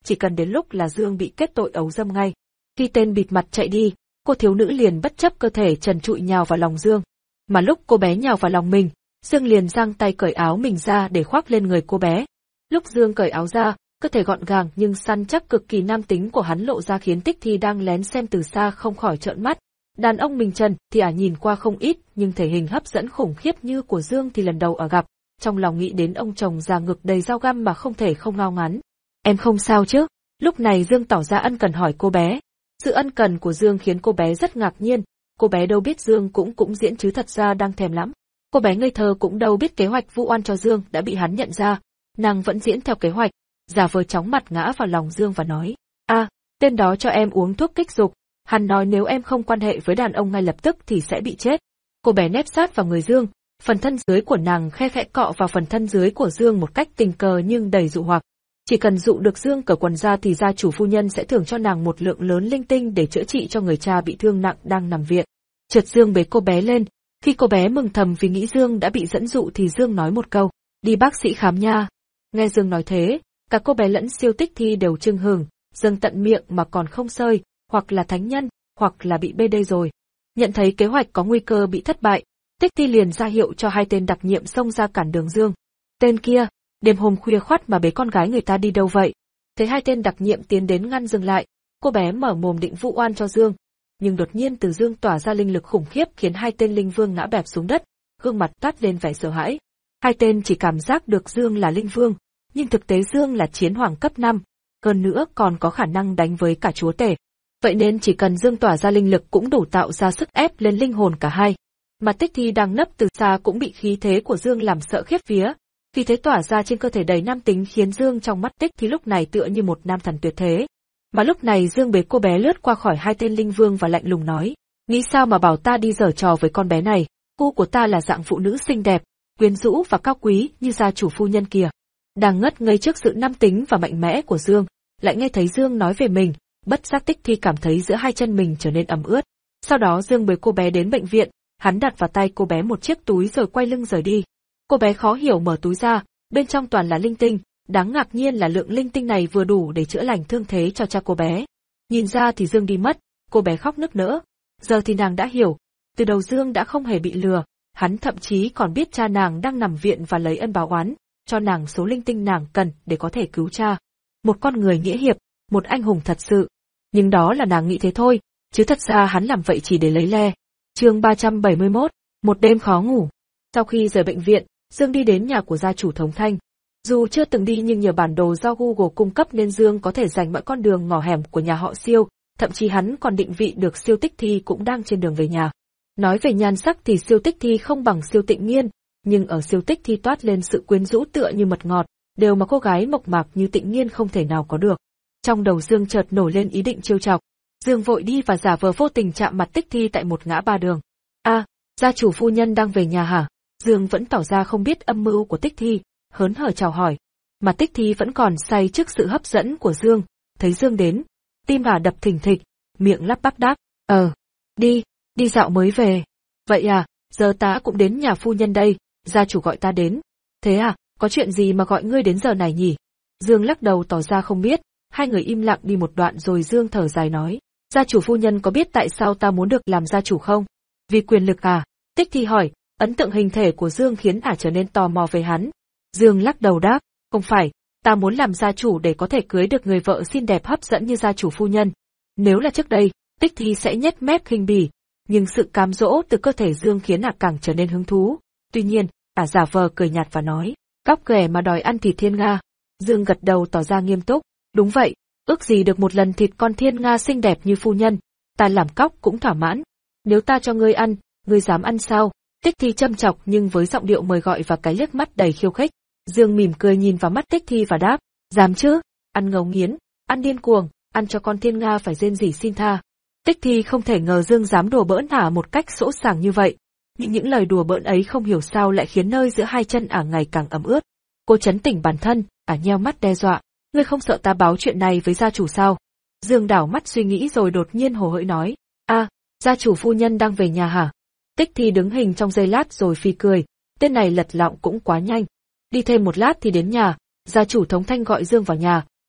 Speaker 1: chỉ cần đến lúc là Dương bị kết tội ấu dâm ngay. Khi tên bịt mặt chạy đi, cô thiếu nữ liền bất chấp cơ thể trần trụi nhào vào lòng Dương. Mà lúc cô bé nhào vào lòng mình, Dương liền giang tay cởi áo mình ra để khoác lên người cô bé. Lúc Dương cởi áo ra, cơ thể gọn gàng nhưng săn chắc cực kỳ nam tính của hắn lộ ra khiến Tích Thi đang lén xem từ xa không khỏi trợn mắt. Đàn ông mình trần thì ả nhìn qua không ít, nhưng thể hình hấp dẫn khủng khiếp như của Dương thì lần đầu ở gặp, trong lòng nghĩ đến ông chồng già ngực đầy dao găm mà không thể không ngao ngán. Em không sao chứ? Lúc này Dương tỏ ra ân cần hỏi cô bé. Sự ân cần của Dương khiến cô bé rất ngạc nhiên, cô bé đâu biết Dương cũng cũng diễn chứ thật ra đang thèm lắm. Cô bé ngây thơ cũng đâu biết kế hoạch vu oan cho Dương đã bị hắn nhận ra, nàng vẫn diễn theo kế hoạch, giả vờ chóng mặt ngã vào lòng Dương và nói, a, tên đó cho em uống thuốc kích dục, hắn nói nếu em không quan hệ với đàn ông ngay lập tức thì sẽ bị chết. Cô bé nép sát vào người Dương, phần thân dưới của nàng khe khẽ cọ vào phần thân dưới của Dương một cách tình cờ nhưng đầy dụ hoặc. Chỉ cần dụ được Dương cởi quần ra thì gia chủ phu nhân sẽ thưởng cho nàng một lượng lớn linh tinh để chữa trị cho người cha bị thương nặng đang nằm viện. Chợt Dương bế cô bé lên, khi cô bé mừng thầm vì nghĩ Dương đã bị dẫn dụ thì Dương nói một câu, đi bác sĩ khám nha. Nghe Dương nói thế, cả cô bé lẫn Siêu Tích Thi đều chưng hừng, Dương tận miệng mà còn không sơi, hoặc là thánh nhân, hoặc là bị bê đê rồi. Nhận thấy kế hoạch có nguy cơ bị thất bại, Tích Thi liền ra hiệu cho hai tên đặc nhiệm xông ra cản đường Dương. Tên kia, đêm hôm khuya khoắt mà bế con gái người ta đi đâu vậy? Thấy hai tên đặc nhiệm tiến đến ngăn Dương lại, cô bé mở mồm định vu oan cho Dương. Nhưng đột nhiên từ Dương tỏa ra linh lực khủng khiếp khiến hai tên linh vương ngã bẹp xuống đất, gương mặt toát lên vẻ sợ hãi. Hai tên chỉ cảm giác được Dương là linh vương, nhưng thực tế Dương là chiến hoàng cấp năm, hơn nữa còn có khả năng đánh với cả chúa tể. Vậy nên chỉ cần Dương tỏa ra linh lực cũng đủ tạo ra sức ép lên linh hồn cả hai. Mà Tích Thi đang nấp từ xa cũng bị khí thế của Dương làm sợ khiếp vía. Khí thế tỏa ra trên cơ thể đầy nam tính khiến Dương trong mắt Tích Thi lúc này tựa như một nam thần tuyệt thế. Mà lúc này Dương bế cô bé lướt qua khỏi hai tên linh vương và lạnh lùng nói, nghĩ sao mà bảo ta đi giở trò với con bé này, cu của ta là dạng phụ nữ xinh đẹp, quyến rũ và cao quý như gia chủ phu nhân kìa. Đang ngất ngây trước sự nam tính và mạnh mẽ của Dương, lại nghe thấy Dương nói về mình, bất giác Tích Thi cảm thấy giữa hai chân mình trở nên ẩm ướt. Sau đó Dương bế cô bé đến bệnh viện, hắn đặt vào tay cô bé một chiếc túi rồi quay lưng rời đi. Cô bé khó hiểu mở túi ra, bên trong toàn là linh tinh, đáng ngạc nhiên là lượng linh tinh này vừa đủ để chữa lành thương thế cho cha cô bé. Nhìn ra thì Dương đi mất, cô bé khóc nức nở. Giờ thì nàng đã hiểu, từ đầu Dương đã không hề bị lừa, hắn thậm chí còn biết cha nàng đang nằm viện và lấy ân báo oán, cho nàng số linh tinh nàng cần để có thể cứu cha. Một con người nghĩa hiệp, một anh hùng thật sự. Nhưng đó là nàng nghĩ thế thôi, chứ thật ra hắn làm vậy chỉ để lấy le. Chương ba trăm bảy mươi mốt, một đêm khó ngủ. Sau khi rời bệnh viện, Dương đi đến nhà của gia chủ Thống Thanh. Dù chưa từng đi nhưng nhờ bản đồ do Google cung cấp nên Dương có thể dành mọi con đường ngõ hẻm của nhà họ Siêu, thậm chí hắn còn định vị được Siêu Tích Thi cũng đang trên đường về nhà. Nói về nhan sắc thì Siêu Tích Thi không bằng Siêu Tịnh Nghiên, nhưng ở Siêu Tích Thi toát lên sự quyến rũ tựa như mật ngọt, đều mà cô gái mộc mạc như Tịnh Nghiên không thể nào có được. Trong đầu Dương chợt nổi lên ý định trêu chọc. Dương vội đi và giả vờ vô tình chạm mặt Tích Thi tại một ngã ba đường. A, à, gia chủ phu nhân đang về nhà hả? Dương vẫn tỏ ra không biết âm mưu của Tích Thi, hớn hở chào hỏi. Mà Tích Thi vẫn còn say trước sự hấp dẫn của Dương, thấy Dương đến, tim ả đập thình thịch, miệng lắp bắp đáp, ờ, đi, đi dạo mới về. Vậy à, giờ ta cũng đến nhà phu nhân đây, gia chủ gọi ta đến. Thế à, có chuyện gì mà gọi ngươi đến giờ này nhỉ? Dương lắc đầu tỏ ra không biết, hai người im lặng đi một đoạn rồi Dương thở dài nói, gia chủ phu nhân có biết tại sao ta muốn được làm gia chủ không? Vì quyền lực à? Tích Thi hỏi, ấn tượng hình thể của Dương khiến ả trở nên tò mò về hắn. Dương lắc đầu đáp, không phải, ta muốn làm gia chủ để có thể cưới được người vợ xinh đẹp hấp dẫn như gia chủ phu nhân. Nếu là trước đây, Tích Thi sẽ nhếch mép khinh bỉ, nhưng sự cám dỗ từ cơ thể Dương khiến ả càng trở nên hứng thú. Tuy nhiên, ả giả vờ cười nhạt và nói, cóc ghẻ mà đòi ăn thịt thiên nga. Dương gật đầu tỏ ra nghiêm túc, đúng vậy, ước gì được một lần thịt con thiên nga xinh đẹp như phu nhân, ta làm cóc cũng thỏa mãn. Nếu ta cho ngươi ăn, ngươi dám ăn sao? Tích Thi châm chọc nhưng với giọng điệu mời gọi và cái liếc mắt đầy khiêu khích. Dương mỉm cười nhìn vào mắt Tích Thi và đáp, dám chứ, ăn ngấu nghiến, ăn điên cuồng, ăn cho con thiên nga phải rên rỉ xin tha. Tích Thi không thể ngờ Dương dám đùa bỡn ả một cách sỗ sàng như vậy, nhưng những lời đùa bỡn ấy không hiểu sao lại khiến nơi giữa hai chân ả ngày càng ẩm ướt. Cô trấn tĩnh bản thân, ả nheo mắt đe dọa, ngươi không sợ ta báo chuyện này với gia chủ sao? Dương đảo mắt suy nghĩ rồi đột nhiên hồ hởi nói, a, à, gia chủ phu nhân đang về nhà hả? Tích Thi đứng hình trong giây lát rồi phì cười, tên này lật lọng cũng quá nhanh. Đi thêm một lát thì đến nhà, gia chủ Thống Thanh gọi Dương vào nhà,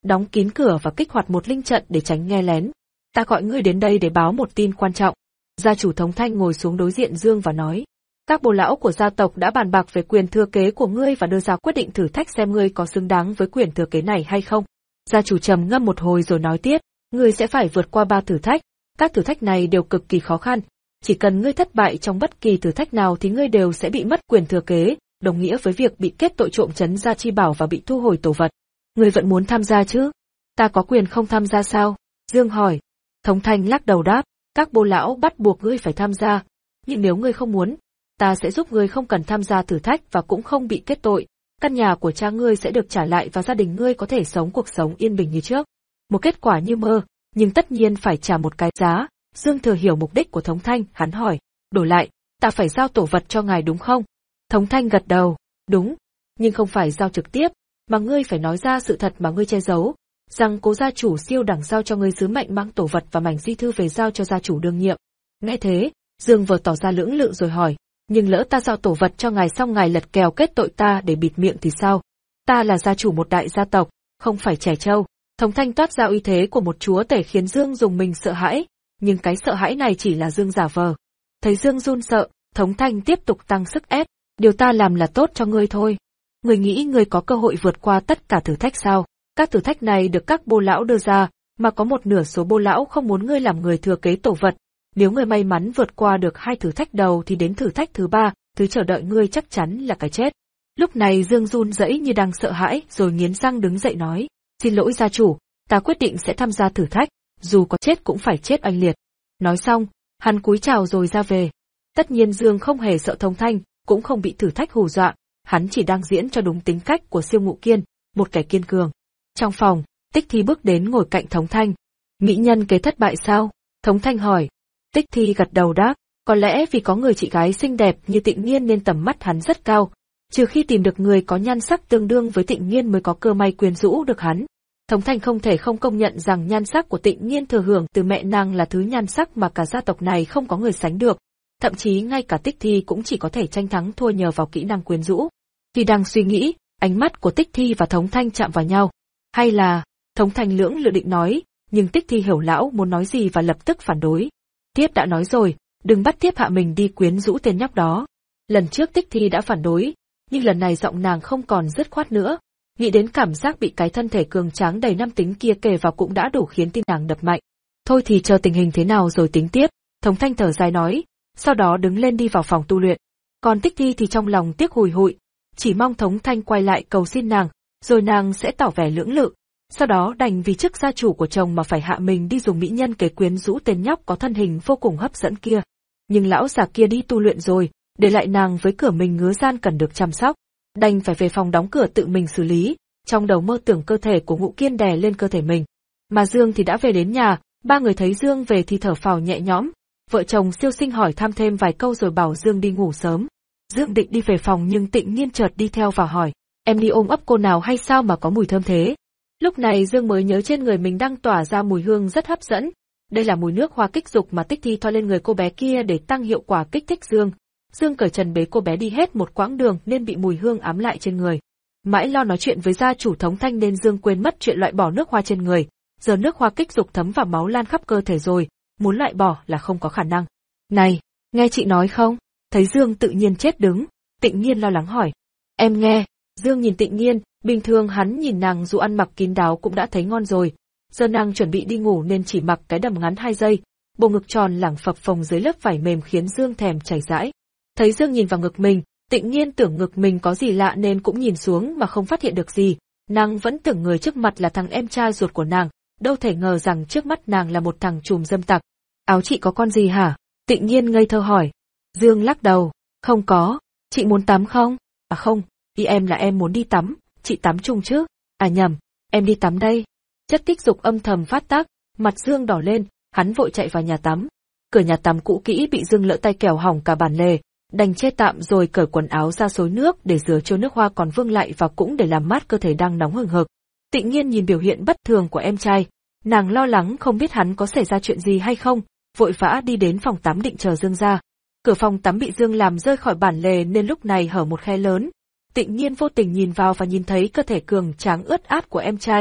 Speaker 1: đóng kín cửa và kích hoạt một linh trận để tránh nghe lén. Ta gọi ngươi đến đây để báo một tin quan trọng. Gia chủ Thống Thanh ngồi xuống đối diện Dương và nói. Các bồ lão của gia tộc đã bàn bạc về quyền thừa kế của ngươi và đưa ra quyết định thử thách xem ngươi có xứng đáng với quyền thừa kế này hay không. Gia chủ trầm ngâm một hồi rồi nói tiếp, ngươi sẽ phải vượt qua ba thử thách. Các thử thách này đều cực kỳ khó khăn. Chỉ cần ngươi thất bại trong bất kỳ thử thách nào thì ngươi đều sẽ bị mất quyền thừa kế, đồng nghĩa với việc bị kết tội trộm trấn gia chi bảo và bị thu hồi tổ vật. Ngươi vẫn muốn tham gia chứ? Ta có quyền không tham gia sao? Dương hỏi. Thống Thanh lắc đầu đáp, các bồ lão bắt buộc ngươi phải tham gia. Nhưng nếu ngươi không muốn, ta sẽ giúp ngươi không cần tham gia thử thách và cũng không bị kết tội. Căn nhà của cha ngươi sẽ được trả lại và gia đình ngươi có thể sống cuộc sống yên bình như trước. Một kết quả như mơ, nhưng tất nhiên phải trả một cái giá. Dương thừa hiểu mục đích của Thống Thanh, hắn hỏi, đổi lại, ta phải giao tổ vật cho ngài đúng không? Thống Thanh gật đầu, đúng, nhưng không phải giao trực tiếp, mà ngươi phải nói ra sự thật mà ngươi che giấu, rằng cố gia chủ siêu đẳng giao cho ngươi sứ mệnh mang tổ vật và mảnh di thư về giao cho gia chủ đương nhiệm. Nghe thế, Dương vừa tỏ ra lưỡng lự rồi hỏi, nhưng lỡ ta giao tổ vật cho ngài xong ngài lật kèo kết tội ta để bịt miệng thì sao? Ta là gia chủ một đại gia tộc, không phải trẻ trâu. Thống Thanh toát ra uy thế của một chúa tể khiến Dương dùng mình sợ hãi, nhưng cái sợ hãi này chỉ là Dương giả vờ. Thấy Dương run sợ, Thống Thanh tiếp tục tăng sức ép, điều ta làm là tốt cho ngươi thôi. Ngươi nghĩ ngươi có cơ hội vượt qua tất cả thử thách sao? Các thử thách này được các bô lão đưa ra, mà có một nửa số bô lão không muốn ngươi làm người thừa kế tổ vật. Nếu ngươi may mắn vượt qua được hai thử thách đầu thì đến thử thách thứ ba, thứ chờ đợi ngươi chắc chắn là cái chết. Lúc này Dương run rẩy như đang sợ hãi rồi nghiến răng đứng dậy nói, xin lỗi gia chủ, ta quyết định sẽ tham gia thử thách, dù có chết cũng phải chết oanh liệt. Nói xong, hắn cúi chào rồi ra về. Tất nhiên Dương không hề sợ Thống Thanh, cũng không bị thử thách hù dọa, hắn chỉ đang diễn cho đúng tính cách của Siêu Ngụ Kiên, một kẻ kiên cường. Trong phòng, Tích Thi bước đến ngồi cạnh Thống Thanh. Mỹ nhân kế thất bại sao? Thống Thanh hỏi. Tích Thi gật đầu đáp, có lẽ vì có người chị gái xinh đẹp như Tịnh Nghiên nên tầm mắt hắn rất cao, trừ khi tìm được người có nhan sắc tương đương với Tịnh Nghiên mới có cơ may quyến rũ được hắn. Thống Thanh không thể không công nhận rằng nhan sắc của Tịnh Nghiên thừa hưởng từ mẹ nàng là thứ nhan sắc mà cả gia tộc này không có người sánh được, thậm chí ngay cả Tích Thi cũng chỉ có thể tranh thắng thua nhờ vào kỹ năng quyến rũ. Khi đang suy nghĩ, ánh mắt của Tích Thi và Thống Thanh chạm vào nhau. Hay là, Thống Thanh lưỡng lự định nói, nhưng Tích Thi hiểu lão muốn nói gì và lập tức phản đối. Thiếp đã nói rồi, đừng bắt thiếp hạ mình đi quyến rũ tên nhóc đó. Lần trước Tích Thi đã phản đối, nhưng lần này giọng nàng không còn dứt khoát nữa. Nghĩ đến cảm giác bị cái thân thể cường tráng đầy nam tính kia kề vào cũng đã đủ khiến tim nàng đập mạnh. Thôi thì chờ tình hình thế nào rồi tính tiếp, Thống Thanh thở dài nói, sau đó đứng lên đi vào phòng tu luyện. Còn Tích Thi thì trong lòng tiếc hùi hụi, chỉ mong Thống Thanh quay lại cầu xin nàng, rồi nàng sẽ tỏ vẻ lưỡng lự. Sau đó đành vì chức gia chủ của chồng mà phải hạ mình đi dùng mỹ nhân kế quyến rũ tên nhóc có thân hình vô cùng hấp dẫn kia. Nhưng lão già kia đi tu luyện rồi, để lại nàng với cửa mình ngứa gian cần được chăm sóc. Đành phải về phòng đóng cửa tự mình xử lý, trong đầu mơ tưởng cơ thể của Ngụ Kiên đè lên cơ thể mình. Mà Dương thì đã về đến nhà, ba người thấy Dương về thì thở phào nhẹ nhõm. Vợ chồng Siêu Sinh hỏi thăm thêm vài câu rồi bảo Dương đi ngủ sớm. Dương định đi về phòng nhưng Tịnh Nghiên chợt đi theo và hỏi, em đi ôm ấp cô nào hay sao mà có mùi thơm thế? Lúc này Dương mới nhớ trên người mình đang tỏa ra mùi hương rất hấp dẫn. Đây là mùi nước hoa kích dục mà Tích Thi thoa lên người cô bé kia để tăng hiệu quả kích thích Dương. Dương cởi trần bế cô bé đi hết một quãng đường nên bị mùi hương ám lại trên người. Mãi lo nói chuyện với gia chủ Thống Thanh nên Dương quên mất chuyện loại bỏ nước hoa trên người. Giờ nước hoa kích dục thấm vào máu lan khắp cơ thể rồi, muốn loại bỏ là không có khả năng. Này, nghe chị nói không? Thấy Dương tự nhiên chết đứng, Tịnh Nghiên lo lắng hỏi. Em nghe. Dương nhìn Tịnh Nghiên, bình thường hắn nhìn nàng dù ăn mặc kín đáo cũng đã thấy ngon rồi. Giờ nàng chuẩn bị đi ngủ nên chỉ mặc cái đầm ngắn hai giây, bộ ngực tròn lẳng phập phồng dưới lớp vải mềm khiến Dương thèm chảy rãi. Thấy Dương nhìn vào ngực mình, Tịnh Nghiên tưởng ngực mình có gì lạ nên cũng nhìn xuống mà không phát hiện được gì. Nàng vẫn tưởng người trước mặt là thằng em trai ruột của nàng, đâu thể ngờ rằng trước mắt nàng là một thằng trùm dâm tặc. Áo chị có con gì hả? Tịnh Nghiên ngây thơ hỏi. Dương lắc đầu, không có. Chị muốn tắm không? À không, ý em là em muốn đi tắm, chị tắm chung chứ? À nhầm, em đi tắm đây. Chất kích dục âm thầm phát tác, mặt Dương đỏ lên, hắn vội chạy vào nhà tắm. Cửa nhà tắm cũ kỹ bị Dương lỡ tay kẻo hỏng cả bản lề, đành chê tạm rồi cởi quần áo ra xối nước để rửa trôi nước hoa còn vương lại và cũng để làm mát cơ thể đang nóng hừng hực. Tịnh Nghiên nhìn biểu hiện bất thường của em trai, nàng lo lắng không biết hắn có xảy ra chuyện gì hay không, vội vã đi đến phòng tắm định chờ Dương ra. Cửa phòng tắm bị Dương làm rơi khỏi bản lề nên lúc này hở một khe lớn. Tịnh Nghiên vô tình nhìn vào và nhìn thấy cơ thể cường tráng ướt át của em trai,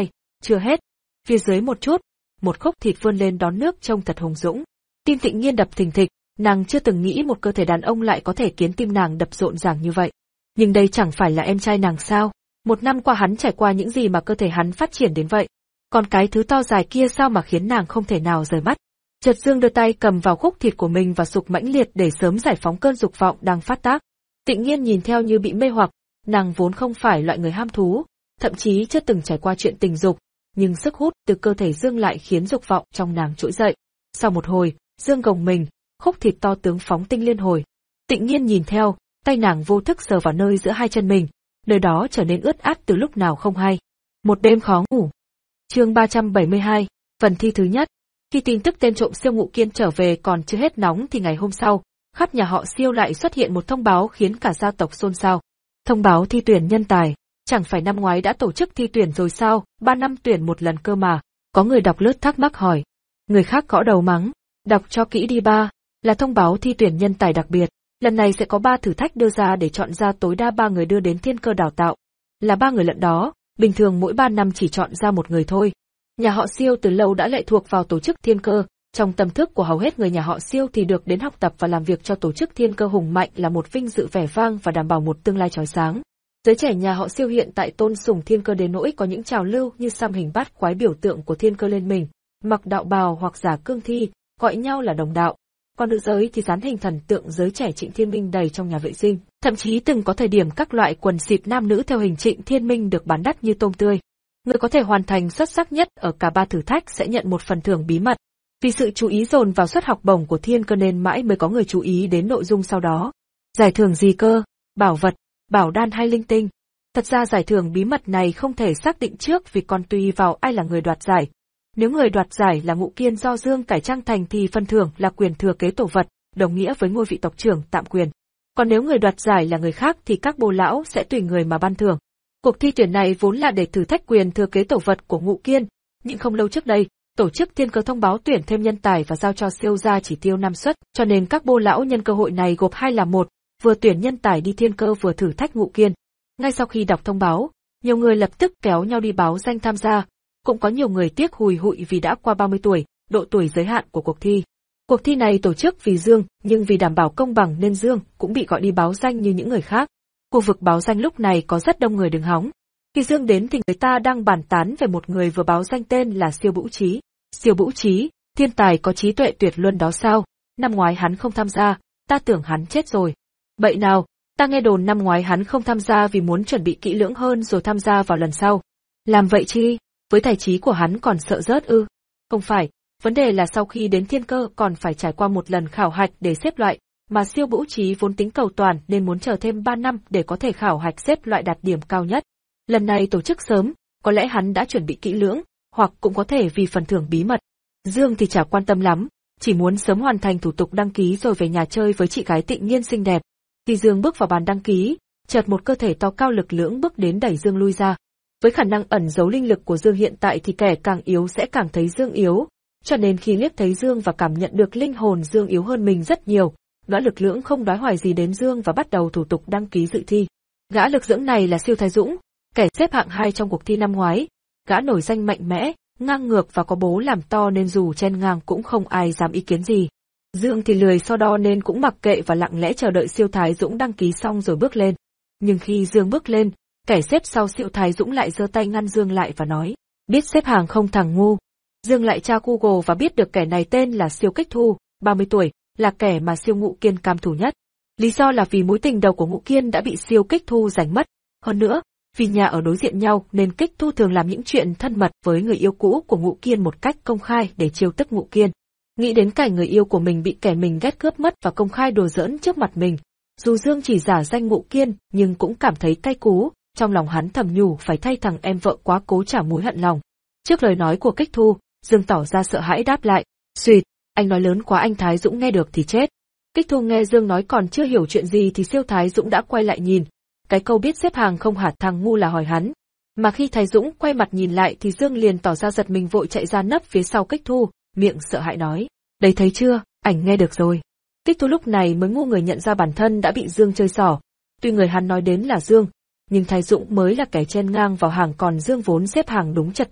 Speaker 1: chưa hết. Phía dưới một chút, một khúc thịt vươn lên đón nước trông thật hùng dũng. Tim Tịnh Nhiên đập thình thịch, nàng chưa từng nghĩ một cơ thể đàn ông lại có thể khiến tim nàng đập rộn ràng như vậy. Nhưng đây chẳng phải là em trai nàng sao? Một năm qua hắn trải qua những gì mà cơ thể hắn phát triển đến vậy? Còn cái thứ to dài kia sao mà khiến nàng không thể nào rời mắt? Chợt Dương đưa tay cầm vào khúc thịt của mình và sục mãnh liệt để sớm giải phóng cơn dục vọng đang phát tác. Tịnh Nhiên nhìn theo như bị mê hoặc, nàng vốn không phải loại người ham thú, thậm chí chưa từng trải qua chuyện tình dục, nhưng sức hút từ cơ thể Dương lại khiến dục vọng trong nàng trỗi dậy. Sau một hồi, Dương gồng mình, khúc thịt to tướng phóng tinh liên hồi. Tịnh Nhiên nhìn theo, tay nàng vô thức sờ vào nơi giữa hai chân mình, nơi đó trở nên ướt át từ lúc nào không hay. Một đêm khó ngủ. Chương ba trăm bảy mươi hai, phần thi thứ nhất. Khi tin tức tên trộm Siêu Ngụ Kiên trở về còn chưa hết nóng thì ngày hôm sau, khắp nhà họ Siêu lại xuất hiện một thông báo khiến cả gia tộc xôn xao. Thông báo thi tuyển nhân tài, chẳng phải năm ngoái đã tổ chức thi tuyển rồi sao, ba năm tuyển một lần cơ mà. Có người đọc lướt thắc mắc hỏi. Người khác gõ đầu mắng, đọc cho kỹ đi ba, là thông báo thi tuyển nhân tài đặc biệt. Lần này sẽ có ba thử thách đưa ra để chọn ra tối đa ba người đưa đến thiên cơ đào tạo. Là ba người lận đó, bình thường mỗi ba năm chỉ chọn ra một người thôi. Nhà họ Siêu từ lâu đã lệ thuộc vào tổ chức thiên cơ, trong tâm thức của hầu hết người nhà họ Siêu thì được đến học tập và làm việc cho tổ chức thiên cơ hùng mạnh là một vinh dự vẻ vang và đảm bảo một tương lai chói sáng. Giới trẻ nhà họ Siêu hiện tại tôn sùng thiên cơ đến nỗi có những trào lưu như xăm hình bát quái biểu tượng của thiên cơ lên mình, mặc đạo bào hoặc giả cương thi, gọi nhau là đồng đạo. Còn nữ giới thì dán hình thần tượng giới trẻ Trịnh Thiên Minh đầy trong nhà vệ sinh, thậm chí từng có thời điểm các loại quần xịt nam nữ theo hình Trịnh Thiên Minh được bán đắt như tôm tươi. Người có thể hoàn thành xuất sắc nhất ở cả ba thử thách sẽ nhận một phần thưởng bí mật. Vì sự chú ý dồn vào suất học bổng của thiên cơ nên mãi mới có người chú ý đến nội dung sau đó. Giải thưởng gì cơ? Bảo vật, bảo đan hay linh tinh? Thật ra giải thưởng bí mật này không thể xác định trước vì còn tùy vào ai là người đoạt giải. Nếu người đoạt giải là Ngụ Kiên do Dương cải trang thành thì phần thưởng là quyền thừa kế tổ vật, đồng nghĩa với ngôi vị tộc trưởng tạm quyền. Còn nếu người đoạt giải là người khác thì các bô lão sẽ tùy người mà ban thưởng. Cuộc thi tuyển này vốn là để thử thách quyền thừa kế tổ vật của Ngụ Kiên, nhưng không lâu trước đây, tổ chức thiên cơ thông báo tuyển thêm nhân tài và giao cho Siêu gia chỉ tiêu năm suất, cho nên các bô lão nhân cơ hội này gộp hai làm một, vừa tuyển nhân tài đi thiên cơ vừa thử thách Ngụ Kiên. Ngay sau khi đọc thông báo, nhiều người lập tức kéo nhau đi báo danh tham gia, cũng có nhiều người tiếc hùi hụi vì đã qua ba mươi tuổi, độ tuổi giới hạn của cuộc thi. Cuộc thi này tổ chức vì Dương, nhưng vì đảm bảo công bằng nên Dương cũng bị gọi đi báo danh như những người khác. Khu vực báo danh lúc này có rất đông người đứng hóng. Khi Dương đến thì người ta đang bàn tán về một người vừa báo danh tên là Siêu Bữu Trí. Siêu Bữu Trí, thiên tài có trí tuệ tuyệt luân đó sao? Năm ngoái hắn không tham gia, ta tưởng hắn chết rồi. Bậy nào, ta nghe đồn năm ngoái hắn không tham gia vì muốn chuẩn bị kỹ lưỡng hơn rồi tham gia vào lần sau. Làm vậy chi? Với tài trí của hắn còn sợ rớt ư? Không phải, vấn đề là sau khi đến thiên cơ còn phải trải qua một lần khảo hạch để xếp loại, mà Siêu Bữu Trí vốn tính cầu toàn nên muốn chờ thêm ba năm để có thể khảo hạch xếp loại đạt điểm cao nhất. Lần này tổ chức sớm, có lẽ hắn đã chuẩn bị kỹ lưỡng, hoặc cũng có thể vì phần thưởng bí mật. Dương thì chả quan tâm lắm, chỉ muốn sớm hoàn thành thủ tục đăng ký rồi về nhà chơi với chị gái Tịnh Nhiên xinh đẹp. Khi Dương bước vào bàn đăng ký, chợt một cơ thể to cao lực lưỡng bước đến đẩy Dương lui ra. Với khả năng ẩn giấu linh lực của Dương hiện tại thì kẻ càng yếu sẽ càng thấy Dương yếu, cho nên khi liếc thấy Dương và cảm nhận được linh hồn Dương yếu hơn mình rất nhiều, gã lực lưỡng không đoái hoài gì đến Dương và bắt đầu thủ tục đăng ký dự thi. Gã lực lưỡng này là Siêu Thái Dũng, kẻ xếp hạng hai trong cuộc thi năm ngoái. Gã nổi danh mạnh mẽ, ngang ngược và có bố làm to nên dù chen ngang cũng không ai dám ý kiến gì. Dương thì lười so đo nên cũng mặc kệ và lặng lẽ chờ đợi Siêu Thái Dũng đăng ký xong rồi bước lên. Nhưng khi Dương bước lên, kẻ xếp sau Siêu Thái Dũng lại giơ tay ngăn Dương lại và nói, biết xếp hàng không thằng ngu. Dương lại tra Google và biết được kẻ này tên là Siêu Kích Thu, ba mươi tuổi, là kẻ mà Siêu Ngụ Kiên cam thủ nhất. Lý do là vì mối tình đầu của Ngụ Kiên đã bị Siêu Kích Thu giành mất. Hơn nữa, vì nhà ở đối diện nhau nên Kích Thu thường làm những chuyện thân mật với người yêu cũ của Ngụ Kiên một cách công khai để trêu tức Ngụ Kiên. Nghĩ đến cảnh người yêu của mình bị kẻ mình ghét cướp mất và công khai đùa giỡn trước mặt mình, dù Dương chỉ giả danh Ngụ Kiên nhưng cũng cảm thấy cay cú, trong lòng hắn thầm nhủ phải thay thằng em vợ quá cố trả mối hận lòng. Trước lời nói của Kích Thu, Dương tỏ ra sợ hãi đáp lại, "Xuyệt, anh nói lớn quá anh Thái Dũng nghe được thì chết." Kích Thu nghe Dương nói còn chưa hiểu chuyện gì thì Siêu Thái Dũng đã quay lại nhìn. Cái câu biết xếp hàng không hạt thằng ngu là hỏi hắn. Mà khi Thái Dũng quay mặt nhìn lại thì Dương liền tỏ ra giật mình vội chạy ra nấp phía sau Kích Thu, miệng sợ hãi nói, "Đấy thấy chưa, ảnh nghe được rồi." Kích Thu lúc này mới ngu người nhận ra bản thân đã bị Dương chơi xỏ. Tuy người hắn nói đến là Dương, nhưng Thái Dũng mới là kẻ chen ngang vào hàng còn Dương vốn xếp hàng đúng trật tự,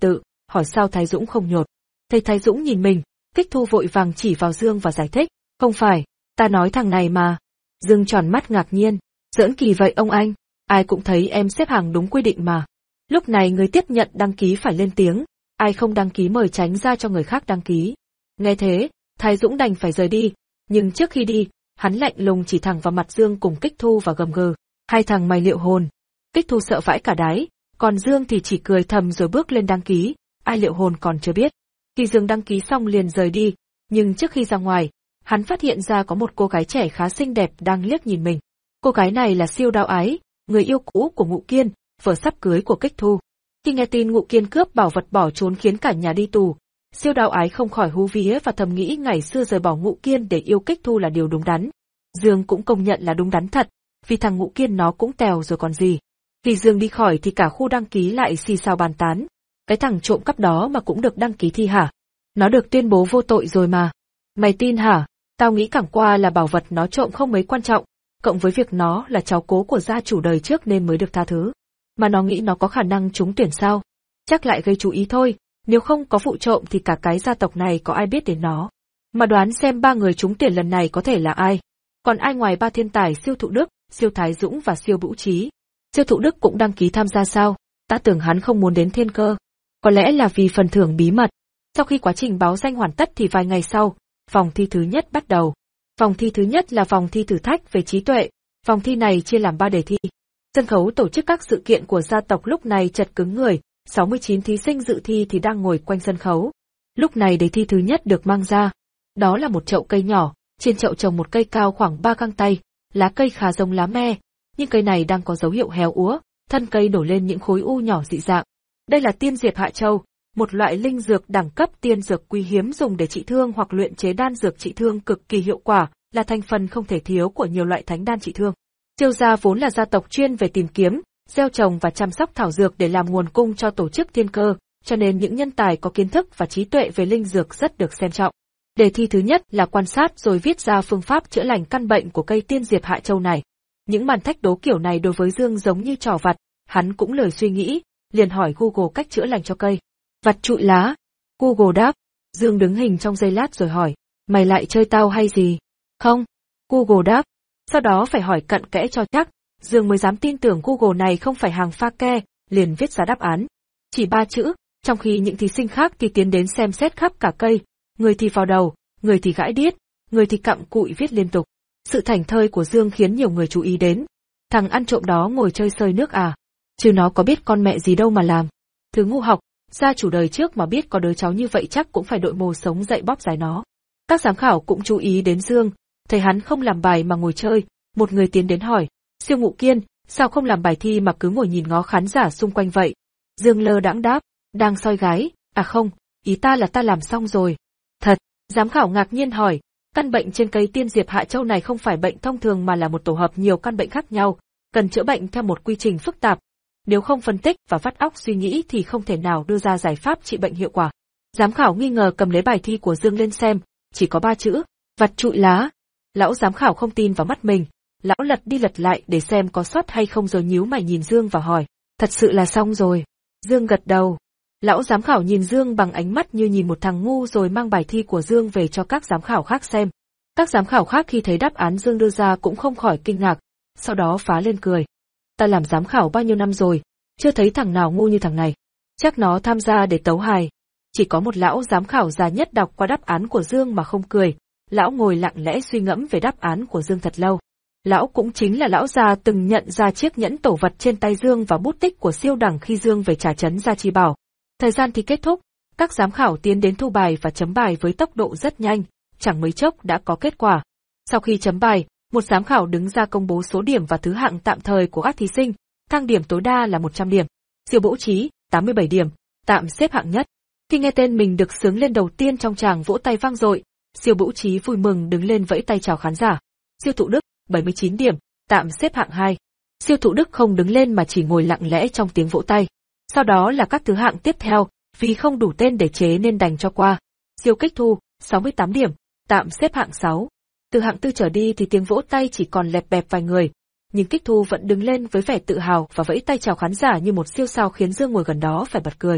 Speaker 1: hỏi sao Thái Dũng không nhột. Thấy Thái Dũng nhìn mình, Kích Thu vội vàng chỉ vào Dương và giải thích, không phải, ta nói thằng này mà. Dương tròn mắt ngạc nhiên, giỡn kỳ vậy ông anh, ai cũng thấy em xếp hàng đúng quy định mà. Lúc này người tiếp nhận đăng ký phải lên tiếng, ai không đăng ký mời tránh ra cho người khác đăng ký. Nghe thế, Thái Dũng đành phải rời đi, nhưng trước khi đi, hắn lạnh lùng chỉ thẳng vào mặt Dương cùng Kích Thu và gầm gừ, hai thằng mày liệu hồn. Kích Thu sợ vãi cả đáy, còn Dương thì chỉ cười thầm rồi bước lên đăng ký, ai liệu hồn còn chưa biết. Khi Dương đăng ký xong liền rời đi, nhưng trước khi ra ngoài, hắn phát hiện ra có một cô gái trẻ khá xinh đẹp đang liếc nhìn mình. Cô gái này là Siêu Đao Ái, người yêu cũ của Ngụ Kiên, vợ sắp cưới của Kích Thu. Khi nghe tin Ngụ Kiên cướp bảo vật bỏ trốn khiến cả nhà đi tù, Siêu Đao Ái không khỏi hú vía và thầm nghĩ ngày xưa rời bỏ Ngụ Kiên để yêu Kích Thu là điều đúng đắn. Dương cũng công nhận là đúng đắn thật, vì thằng Ngụ Kiên nó cũng tèo rồi còn gì. Khi Dương đi khỏi thì cả khu đăng ký lại xì xào bàn tán. Cái thằng trộm cắp đó mà cũng được đăng ký thi hả? Nó được tuyên bố vô tội rồi mà. Mày tin hả? Tao nghĩ chẳng qua là bảo vật nó trộm không mấy quan trọng, cộng với việc nó là cháu cố của gia chủ đời trước nên mới được tha thứ. Mà nó nghĩ nó có khả năng trúng tuyển sao? Chắc lại gây chú ý thôi, nếu không có vụ trộm thì cả cái gia tộc này có ai biết đến nó. Mà đoán xem ba người trúng tuyển lần này có thể là ai? Còn ai ngoài ba thiên tài Siêu Thụ Đức, Siêu Thái Dũng và Siêu Bữu Trí? Siêu Thụ Đức cũng đăng ký tham gia sao? Ta tưởng hắn không muốn đến thiên cơ. Có lẽ là vì phần thưởng bí mật. Sau khi quá trình báo danh hoàn tất thì vài ngày sau, vòng thi thứ nhất bắt đầu. Vòng thi thứ nhất là vòng thi thử thách về trí tuệ. Vòng thi này chia làm ba đề thi. Sân khấu tổ chức các sự kiện của gia tộc lúc này chật cứng người, sáu mươi chín thí sinh dự thi thì đang ngồi quanh sân khấu. Lúc này đề thi thứ nhất được mang ra. Đó là một chậu cây nhỏ, trên chậu trồng một cây cao khoảng ba găng tay, lá cây khá giống lá me, nhưng cây này đang có dấu hiệu héo úa, thân cây nổi lên những khối u nhỏ dị dạng. Đây là tiên diệp hạ châu, một loại linh dược đẳng cấp tiên dược quý hiếm dùng để trị thương hoặc luyện chế đan dược trị thương cực kỳ hiệu quả, là thành phần không thể thiếu của nhiều loại thánh đan trị thương. Siêu gia vốn là gia tộc chuyên về tìm kiếm, gieo trồng và chăm sóc thảo dược để làm nguồn cung cho tổ chức thiên cơ, cho nên những nhân tài có kiến thức và trí tuệ về linh dược rất được xem trọng. Đề thi thứ nhất là quan sát rồi viết ra phương pháp chữa lành căn bệnh của cây tiên diệp hạ châu này. Những màn thách đố kiểu này đối với Dương giống như trò vặt, hắn cũng lười suy nghĩ, liền hỏi Google cách chữa lành cho cây. Vặt trụi lá. Google đáp. Dương đứng hình trong giây lát rồi hỏi, mày lại chơi tao hay gì? Không. Google đáp. Sau đó phải hỏi cặn kẽ cho chắc, Dương mới dám tin tưởng Google này không phải hàng pha ke, liền viết ra đáp án. Chỉ ba chữ, trong khi những thí sinh khác thì tiến đến xem xét khắp cả cây, người thì vào đầu, người thì gãi điếc, người thì cặm cụi viết liên tục. Sự thảnh thơi của Dương khiến nhiều người chú ý đến. Thằng ăn trộm đó ngồi chơi sơi nước à? Chứ nó có biết con mẹ gì đâu mà làm. Thứ ngu học, gia chủ đời trước mà biết có đứa cháu như vậy chắc cũng phải đội mồ sống dậy bóp dài nó. Các giám khảo cũng chú ý đến Dương, thấy hắn không làm bài mà ngồi chơi, một người tiến đến hỏi, Siêu Ngụ Kiên, sao không làm bài thi mà cứ ngồi nhìn ngó khán giả xung quanh vậy? Dương lơ đãng đáp, đang soi gái, à không, ý ta là ta làm xong rồi. Thật, giám khảo ngạc nhiên hỏi, căn bệnh trên cây tiên diệp hạ châu này không phải bệnh thông thường mà là một tổ hợp nhiều căn bệnh khác nhau, cần chữa bệnh theo một quy trình phức tạp. Nếu không phân tích và vắt óc suy nghĩ thì không thể nào đưa ra giải pháp trị bệnh hiệu quả. Giám khảo nghi ngờ cầm lấy bài thi của Dương lên xem, chỉ có ba chữ, vặt trụi lá. Lão giám khảo không tin vào mắt mình, lão lật đi lật lại để xem có sót hay không rồi nhíu mày nhìn Dương và hỏi, thật sự là xong rồi. Dương gật đầu. Lão giám khảo nhìn Dương bằng ánh mắt như nhìn một thằng ngu rồi mang bài thi của Dương về cho các giám khảo khác xem. Các giám khảo khác khi thấy đáp án Dương đưa ra cũng không khỏi kinh ngạc, sau đó phá lên cười. Ta làm giám khảo bao nhiêu năm rồi, chưa thấy thằng nào ngu như thằng này. Chắc nó tham gia để tấu hài. Chỉ có một lão giám khảo già nhất đọc qua đáp án của Dương mà không cười, lão ngồi lặng lẽ suy ngẫm về đáp án của Dương thật lâu. Lão cũng chính là lão già từng nhận ra chiếc nhẫn tổ vật trên tay Dương và bút tích của Siêu Đẳng khi Dương về trả trấn Gia Chi Bảo. Thời gian thì kết thúc, các giám khảo tiến đến thu bài và chấm bài với tốc độ rất nhanh, chẳng mấy chốc đã có kết quả. Sau khi chấm bài, một giám khảo đứng ra công bố số điểm và thứ hạng tạm thời của các thí sinh, thang điểm tối đa là một trăm điểm. Siêu Bữu Trí, tám mươi bảy điểm, tạm xếp hạng nhất. Khi nghe tên mình được xướng lên đầu tiên trong tràng vỗ tay vang dội, Siêu Bữu Trí vui mừng đứng lên vẫy tay chào khán giả. Siêu Thụ Đức, bảy mươi chín điểm, tạm xếp hạng hai. Siêu Thụ Đức không đứng lên mà chỉ ngồi lặng lẽ trong tiếng vỗ tay. Sau đó là các thứ hạng tiếp theo, vì không đủ tên để chế nên đành cho qua. Siêu Kích Thu, sáu mươi tám điểm, tạm xếp hạng sáu. Từ hạng tư trở đi thì tiếng vỗ tay chỉ còn lẹp bẹp vài người, nhưng Kích Thu vẫn đứng lên với vẻ tự hào và vẫy tay chào khán giả như một siêu sao khiến Dương ngồi gần đó phải bật cười.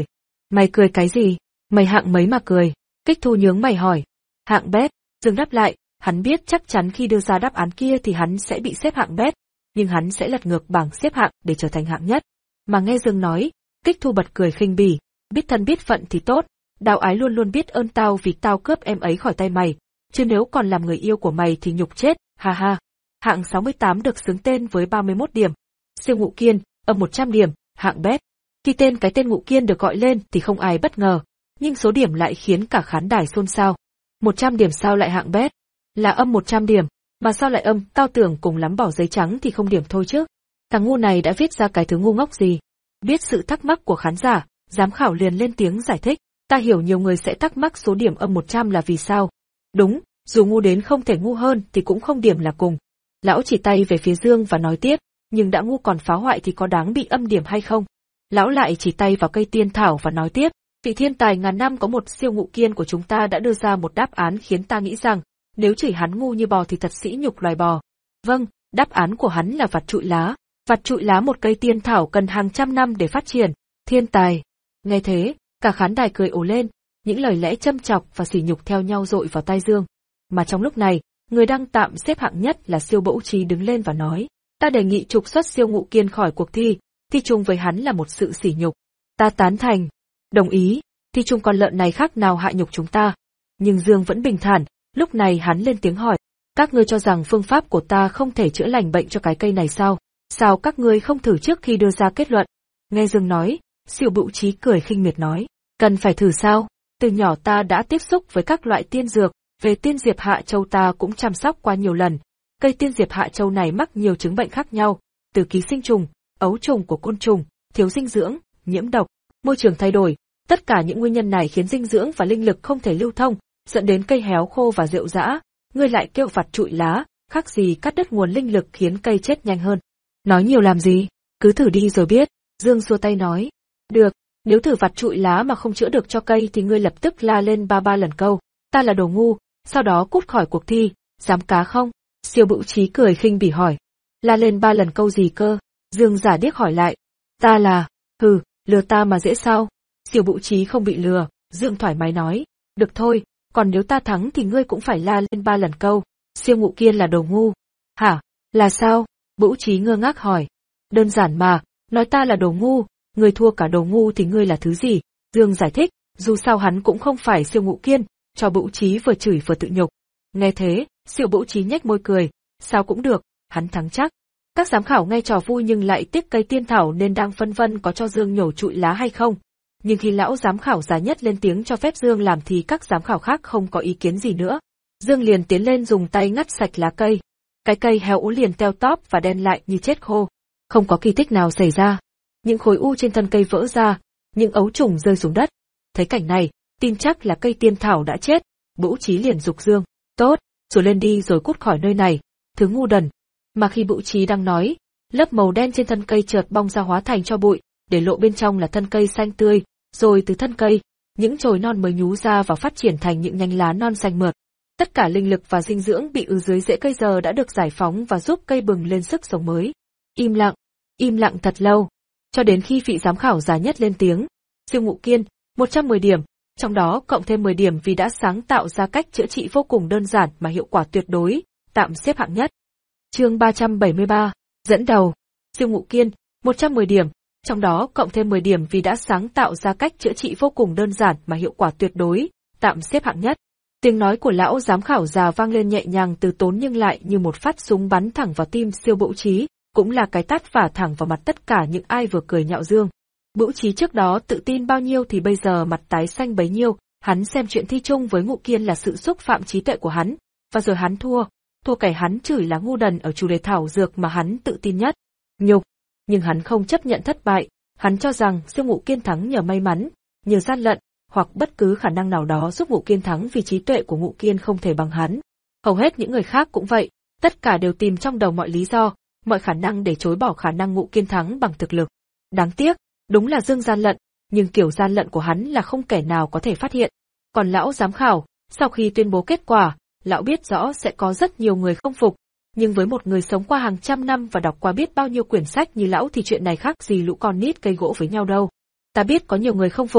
Speaker 1: Mày cười cái gì? Mày hạng mấy mà cười? Kích Thu nhướng mày hỏi. Hạng bét, Dương đáp lại, hắn biết chắc chắn khi đưa ra đáp án kia thì hắn sẽ bị xếp hạng bét, nhưng hắn sẽ lật ngược bảng xếp hạng để trở thành hạng nhất. Mà nghe Dương nói, Kích Thu bật cười khinh bỉ, biết thân biết phận thì tốt, Đào Ái luôn luôn biết ơn tao vì tao cướp em ấy khỏi tay mày, chứ nếu còn làm người yêu của mày thì nhục chết, ha ha. Hạng sáu mươi tám được xướng tên với ba mươi mốt điểm. Siêu Ngụ Kiên, âm một trăm điểm, hạng bét. Khi tên cái tên Ngụ Kiên được gọi lên thì không ai bất ngờ, nhưng số điểm lại khiến cả khán đài xôn xao. một trăm điểm sao lại hạng bét? Là âm một trăm điểm, mà sao lại âm, tao tưởng cùng lắm bỏ giấy trắng thì không điểm thôi chứ. Thằng ngu này đã viết ra cái thứ ngu ngốc gì? Biết sự thắc mắc của khán giả, giám khảo liền lên tiếng giải thích. Ta hiểu nhiều người sẽ thắc mắc số điểm âm một trăm là vì sao. Đúng, dù ngu đến không thể ngu hơn thì cũng không điểm là cùng. Lão chỉ tay về phía Dương và nói tiếp, nhưng đã ngu còn phá hoại thì có đáng bị âm điểm hay không? Lão lại chỉ tay vào cây tiên thảo và nói tiếp, vị thiên tài ngàn năm có một Siêu Ngụ Kiên của chúng ta đã đưa ra một đáp án khiến ta nghĩ rằng, nếu chỉ hắn ngu như bò thì thật sỉ nhục loài bò. Vâng, đáp án của hắn là vặt trụi lá. Vặt trụi lá một cây tiên thảo cần hàng trăm năm để phát triển. Thiên tài. Nghe thế, cả khán đài cười ồ lên, những lời lẽ châm chọc và sỉ nhục theo nhau dội vào tai Dương. Mà trong lúc này, người đang tạm xếp hạng nhất là Siêu Bữu Trí đứng lên và nói, ta đề nghị trục xuất Siêu Ngụ Kiên khỏi cuộc thi, thi chung với hắn là một sự sỉ nhục. Ta tán thành. Đồng ý, thi chung con lợn này khác nào hạ nhục chúng ta. Nhưng Dương vẫn bình thản, lúc này hắn lên tiếng hỏi, các ngươi cho rằng phương pháp của ta không thể chữa lành bệnh cho cái cây này sao? Sao các ngươi không thử trước khi đưa ra kết luận? Nghe Dương nói, Siêu Bữu Trí cười khinh miệt nói, cần phải thử sao? Từ nhỏ ta đã tiếp xúc với các loại tiên dược, về tiên diệp Hạ Châu ta cũng chăm sóc qua nhiều lần. Cây tiên diệp Hạ Châu này mắc nhiều chứng bệnh khác nhau, từ ký sinh trùng, ấu trùng của côn trùng, thiếu dinh dưỡng, nhiễm độc, môi trường thay đổi. Tất cả những nguyên nhân này khiến dinh dưỡng và linh lực không thể lưu thông, dẫn đến cây héo khô và rệu rã. Ngươi lại kêu vặt trụi lá, khác gì cắt đứt nguồn linh lực khiến cây chết nhanh hơn. Nói nhiều làm gì, cứ thử đi rồi biết. Dương xua tay nói. Được, nếu thử vặt trụi lá mà không chữa được cho cây thì ngươi lập tức la lên ba ba lần câu, ta là đồ ngu, sau đó cút khỏi cuộc thi, dám cá không? Siêu Bữu Trí cười khinh bỉ hỏi. La lên ba lần câu gì cơ? Dương giả điếc hỏi lại. Ta là, hừ, lừa ta mà dễ sao? Siêu Bữu Trí không bị lừa, Dương thoải mái nói. Được thôi, còn nếu ta thắng thì ngươi cũng phải la lên ba lần câu, Siêu Ngụ Kiên là đồ ngu. Hả, là sao? Bữu Trí ngơ ngác hỏi. Đơn giản mà, nói ta là đồ ngu, ngươi thua cả đồ ngu thì ngươi là thứ gì? Dương giải thích, dù sao hắn cũng không phải Siêu Ngụ Kiên, cho Bữu Trí vừa chửi vừa tự nhục. Nghe thế, Siêu Bữu Trí nhếch môi cười, sao cũng được, hắn thắng chắc. Các giám khảo nghe trò vui nhưng lại tiếc cây tiên thảo nên đang phân vân có cho Dương nhổ trụi lá hay không. Nhưng khi lão giám khảo già nhất lên tiếng cho phép Dương làm thì các giám khảo khác không có ý kiến gì nữa. Dương liền tiến lên dùng tay ngắt sạch lá cây. Cái cây héo úa liền teo tóp và đen lại như chết khô. Không có kỳ tích nào xảy ra. Những khối u trên thân cây vỡ ra, những ấu trùng rơi xuống đất. Thấy cảnh này, tin chắc là cây tiên thảo đã chết. Bữu Trí liền giục Dương. Tốt, rồi lên đi rồi cút khỏi nơi này, thứ ngu đần. Mà khi Bữu Trí đang nói, lớp màu đen trên thân cây chợt bong ra hóa thành tro bụi, để lộ bên trong là thân cây xanh tươi, rồi từ thân cây, những chồi non mới nhú ra và phát triển thành những nhánh lá non xanh mượt. Tất cả linh lực và dinh dưỡng bị ứ dưới rễ cây giờ đã được giải phóng và giúp cây bừng lên sức sống mới. Im lặng, im lặng thật lâu, cho đến khi vị giám khảo già nhất lên tiếng. Siêu Ngụ Kiên, một trăm mười điểm, trong đó cộng thêm mười điểm vì đã sáng tạo ra cách chữa trị vô cùng đơn giản mà hiệu quả tuyệt đối, tạm xếp hạng nhất. Chương ba trăm bảy mươi ba, dẫn đầu. Siêu Ngụ Kiên, một trăm mười điểm, trong đó cộng thêm mười điểm vì đã sáng tạo ra cách chữa trị vô cùng đơn giản mà hiệu quả tuyệt đối, tạm xếp hạng nhất. Tiếng nói của lão giám khảo già vang lên nhẹ nhàng từ tốn nhưng lại như một phát súng bắn thẳng vào tim Siêu Bữu Trí, cũng là cái tát vả thẳng vào mặt tất cả những ai vừa cười nhạo Dương. Bữu Trí trước đó tự tin bao nhiêu thì bây giờ mặt tái xanh bấy nhiêu, hắn xem chuyện thi chung với Ngụ Kiên là sự xúc phạm trí tuệ của hắn, và rồi hắn thua, thua kẻ hắn chửi là ngu đần ở chủ đề thảo dược mà hắn tự tin nhất. Nhục, nhưng hắn không chấp nhận thất bại, hắn cho rằng Siêu Ngụ Kiên thắng nhờ may mắn, nhờ gian lận, hoặc bất cứ khả năng nào đó giúp Ngụ Kiên thắng vì trí tuệ của Ngụ Kiên không thể bằng hắn. Hầu hết những người khác cũng vậy, tất cả đều tìm trong đầu mọi lý do, mọi khả năng để chối bỏ khả năng Ngụ Kiên thắng bằng thực lực. Đáng tiếc, đúng là Dương gian lận, nhưng kiểu gian lận của hắn là không kẻ nào có thể phát hiện. Còn lão giám khảo, sau khi tuyên bố kết quả, lão biết rõ sẽ có rất nhiều người không phục, nhưng với một người sống qua hàng trăm năm và đọc qua biết bao nhiêu quyển sách như lão thì chuyện này khác gì lũ con nít cây gỗ với nhau đâu. Ta biết có nhiều người không phục,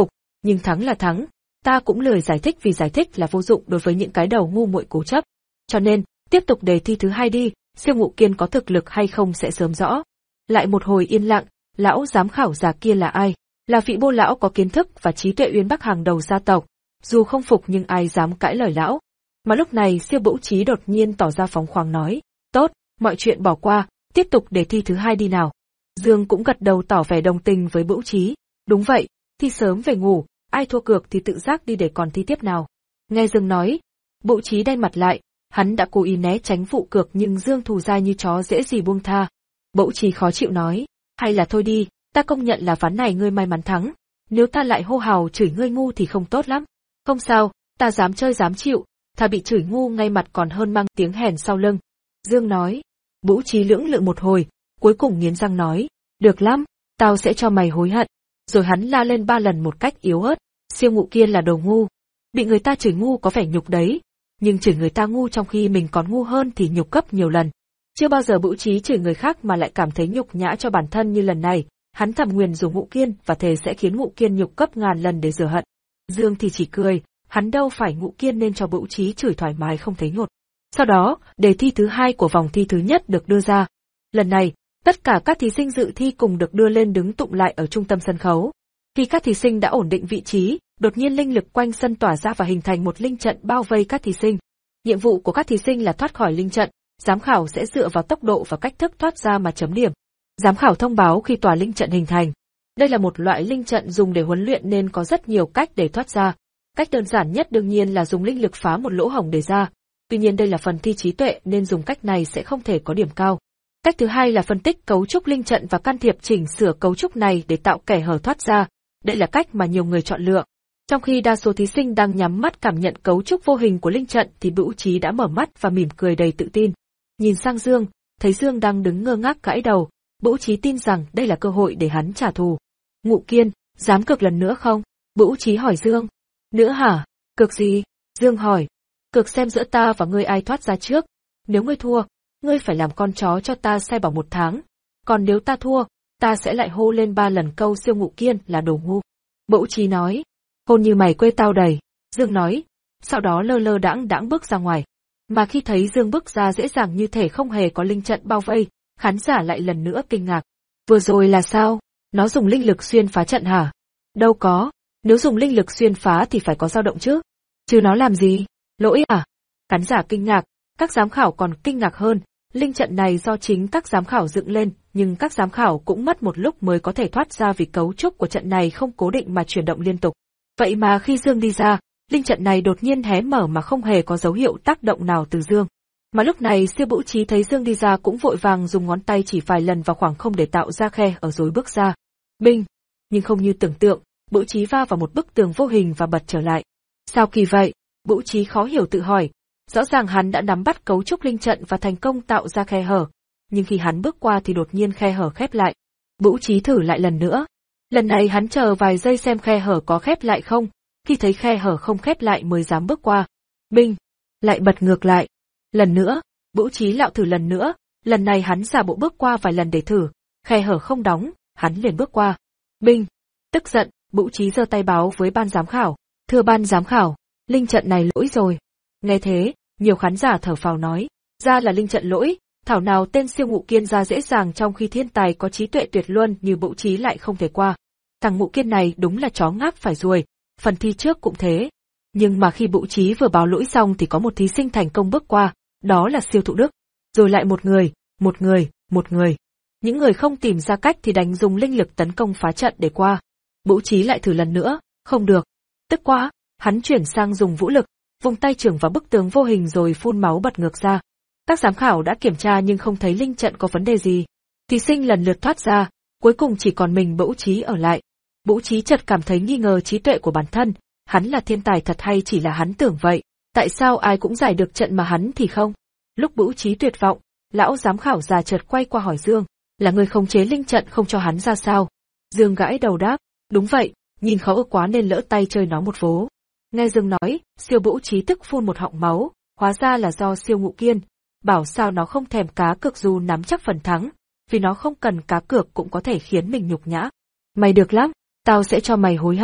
Speaker 1: nhưng thắng là thắng, ta cũng lười giải thích vì giải thích là vô dụng đối với những cái đầu ngu muội cố chấp. Cho nên, tiếp tục đề thi thứ hai đi, Siêu Ngụ Kiên có thực lực hay không sẽ sớm rõ. Lại một hồi yên lặng, lão giám khảo già kia là ai? Là vị Bô lão có kiến thức và trí tuệ uyên bác hàng đầu gia tộc, dù không phục nhưng ai dám cãi lời lão. Mà lúc này Siêu Bữu Trí đột nhiên tỏ ra phóng khoáng nói, tốt, mọi chuyện bỏ qua, tiếp tục đề thi thứ hai đi nào. Dương cũng gật đầu tỏ vẻ đồng tình với Bữu Trí, đúng vậy, thi sớm về ngủ, ai thua cược thì tự giác đi để còn thi tiếp nào. Nghe Dương nói, Bữu Trí đanh mặt lại, hắn đã cố ý né tránh vụ cược nhưng Dương thù dai như chó dễ gì buông tha. Bữu Trí khó chịu nói, hay là thôi đi, ta công nhận là ván này ngươi may mắn thắng, nếu ta lại hô hào chửi ngươi ngu thì không tốt lắm. Không sao, ta dám chơi dám chịu, thà bị chửi ngu ngay mặt còn hơn mang tiếng hèn sau lưng. Dương nói. Bữu Trí lưỡng lự một hồi, cuối cùng nghiến răng nói, được lắm, tao sẽ cho mày hối hận. Rồi hắn la lên ba lần một cách yếu ớt, Siêu Ngụ Kiên là đồ ngu. Bị người ta chửi ngu có vẻ nhục đấy, nhưng chửi người ta ngu trong khi mình còn ngu hơn thì nhục gấp nhiều lần. Chưa bao giờ Bữu Trí chửi người khác mà lại cảm thấy nhục nhã cho bản thân như lần này, hắn thầm nguyền rủa Ngụ Kiên và thề sẽ khiến Ngụ Kiên nhục gấp ngàn lần để rửa hận. Dương thì chỉ cười, hắn đâu phải Ngụ Kiên nên cho Bữu Trí chửi thoải mái không thấy nhột. Sau đó, đề thi thứ hai của vòng thi thứ nhất được đưa ra. Lần này, tất cả các thí sinh dự thi cùng được đưa lên đứng tụng lại ở trung tâm sân khấu. Khi các thí sinh đã ổn định vị trí, đột nhiên linh lực quanh sân tỏa ra và hình thành một linh trận bao vây các thí sinh. Nhiệm vụ của các thí sinh là thoát khỏi linh trận, giám khảo sẽ dựa vào tốc độ và cách thức thoát ra mà chấm điểm. Giám khảo thông báo khi tòa linh trận hình thành. Đây là một loại linh trận dùng để huấn luyện nên có rất nhiều cách để thoát ra. Cách đơn giản nhất đương nhiên là dùng linh lực phá một lỗ hổng để ra. Tuy nhiên đây là phần thi trí tuệ nên dùng cách này sẽ không thể có điểm cao. Cách thứ hai là phân tích cấu trúc linh trận và can thiệp chỉnh sửa cấu trúc này để tạo kẽ hở thoát ra. Đây là cách mà nhiều người chọn lựa. Trong khi đa số thí sinh đang nhắm mắt cảm nhận cấu trúc vô hình của linh trận thì Bữu Trí đã mở mắt và mỉm cười đầy tự tin. Nhìn sang Dương, thấy Dương đang đứng ngơ ngác gãi đầu, Bữu Trí tin rằng đây là cơ hội để hắn trả thù. Ngụ Kiên, dám cược lần nữa không? Bữu Trí hỏi Dương. Nữa hả? Cược gì? Dương hỏi. Cược xem giữa ta và ngươi ai thoát ra trước. Nếu ngươi thua, ngươi phải làm con chó cho ta sai bảo một tháng. Còn nếu ta thua, ta sẽ lại hô lên ba lần câu Siêu Ngụ Kiên là đồ ngu. Bữu Trí nói. Hôn như mày quê tao đầy. Dương nói. Sau đó lơ lơ đãng đãng bước ra ngoài. Mà khi thấy Dương bước ra dễ dàng như thể không hề có linh trận bao vây, khán giả lại lần nữa kinh ngạc. Vừa rồi là sao? Nó dùng linh lực xuyên phá trận hả? Đâu có, nếu dùng linh lực xuyên phá thì phải có dao động chứ. Chứ nó làm gì? Lỗi à? Khán giả kinh ngạc, các giám khảo còn kinh ngạc hơn, linh trận này do chính các giám khảo dựng lên, nhưng các giám khảo cũng mất một lúc mới có thể thoát ra vì cấu trúc của trận này không cố định mà chuyển động liên tục. Vậy mà khi Dương đi ra, linh trận này đột nhiên hé mở mà không hề có dấu hiệu tác động nào từ Dương. Mà lúc này Siêu Bữu Trí thấy Dương đi ra cũng vội vàng dùng ngón tay chỉ vài lần vào khoảng không để tạo ra khe ở rồi bước ra. Binh! Nhưng không như tưởng tượng, Bữu Trí va vào một bức tường vô hình và bật trở lại. Sao kỳ vậy? Bữu Trí khó hiểu tự hỏi. Rõ ràng hắn đã nắm bắt cấu trúc linh trận và thành công tạo ra khe hở. Nhưng khi hắn bước qua thì đột nhiên khe hở khép lại. Bữu Trí thử lại lần nữa. Lần này hắn chờ vài giây xem khe hở có khép lại không. Khi thấy khe hở không khép lại mới dám bước qua. Binh! Lại bật ngược lại. Lần nữa, Bữu Trí lạo thử lần nữa, lần này hắn giả bộ bước qua vài lần để thử, khe hở không đóng, hắn liền bước qua. Binh! Tức giận, Bữu Trí giơ tay báo với ban giám khảo. Thưa ban giám khảo, linh trận này lỗi rồi. Nghe thế, nhiều khán giả thở phào nói, ra là linh trận lỗi, thảo nào tên Siêu Ngụ Kiên ra dễ dàng trong khi thiên tài có trí tuệ tuyệt luân như Bữu Trí lại không thể qua. Thằng Ngụ Kiên này đúng là chó ngáp phải ruồi, phần thi trước cũng thế. Nhưng mà khi Bữu Trí vừa báo lỗi xong thì có một thí sinh thành công bước qua, đó là Siêu Thụ Đức. Rồi lại một người, một người, một người. Những người không tìm ra cách thì đành dùng linh lực tấn công phá trận để qua. Bữu Trí lại thử lần nữa, không được. Tức quá, hắn chuyển sang dùng vũ lực, vùng tay chưởng vào bức tường vô hình rồi phun máu bật ngược ra. Các giám khảo đã kiểm tra nhưng không thấy linh trận có vấn đề gì. Thí sinh lần lượt thoát ra, cuối cùng chỉ còn mình Bữu Trí ở lại. Bữu Trí chợt cảm thấy nghi ngờ trí tuệ của bản thân, hắn là thiên tài thật hay chỉ là hắn tưởng vậy, tại sao ai cũng giải được trận mà hắn thì không? Lúc Bữu Trí tuyệt vọng, lão giám khảo già chợt quay qua hỏi Dương, là người khống chế linh trận không cho hắn ra sao? Dương gãi đầu đáp, đúng vậy, nhìn khó ức quá nên lỡ tay chơi nó một vố. Nghe Dương nói, Siêu Bữu Trí tức phun một họng máu, hóa ra là do Siêu Ngụ Kiên, bảo sao nó không thèm cá cược dù nắm chắc phần thắng, vì nó không cần cá cược cũng có thể khiến mình nhục nhã. Mày được lắm, tao sẽ cho mày hối hận.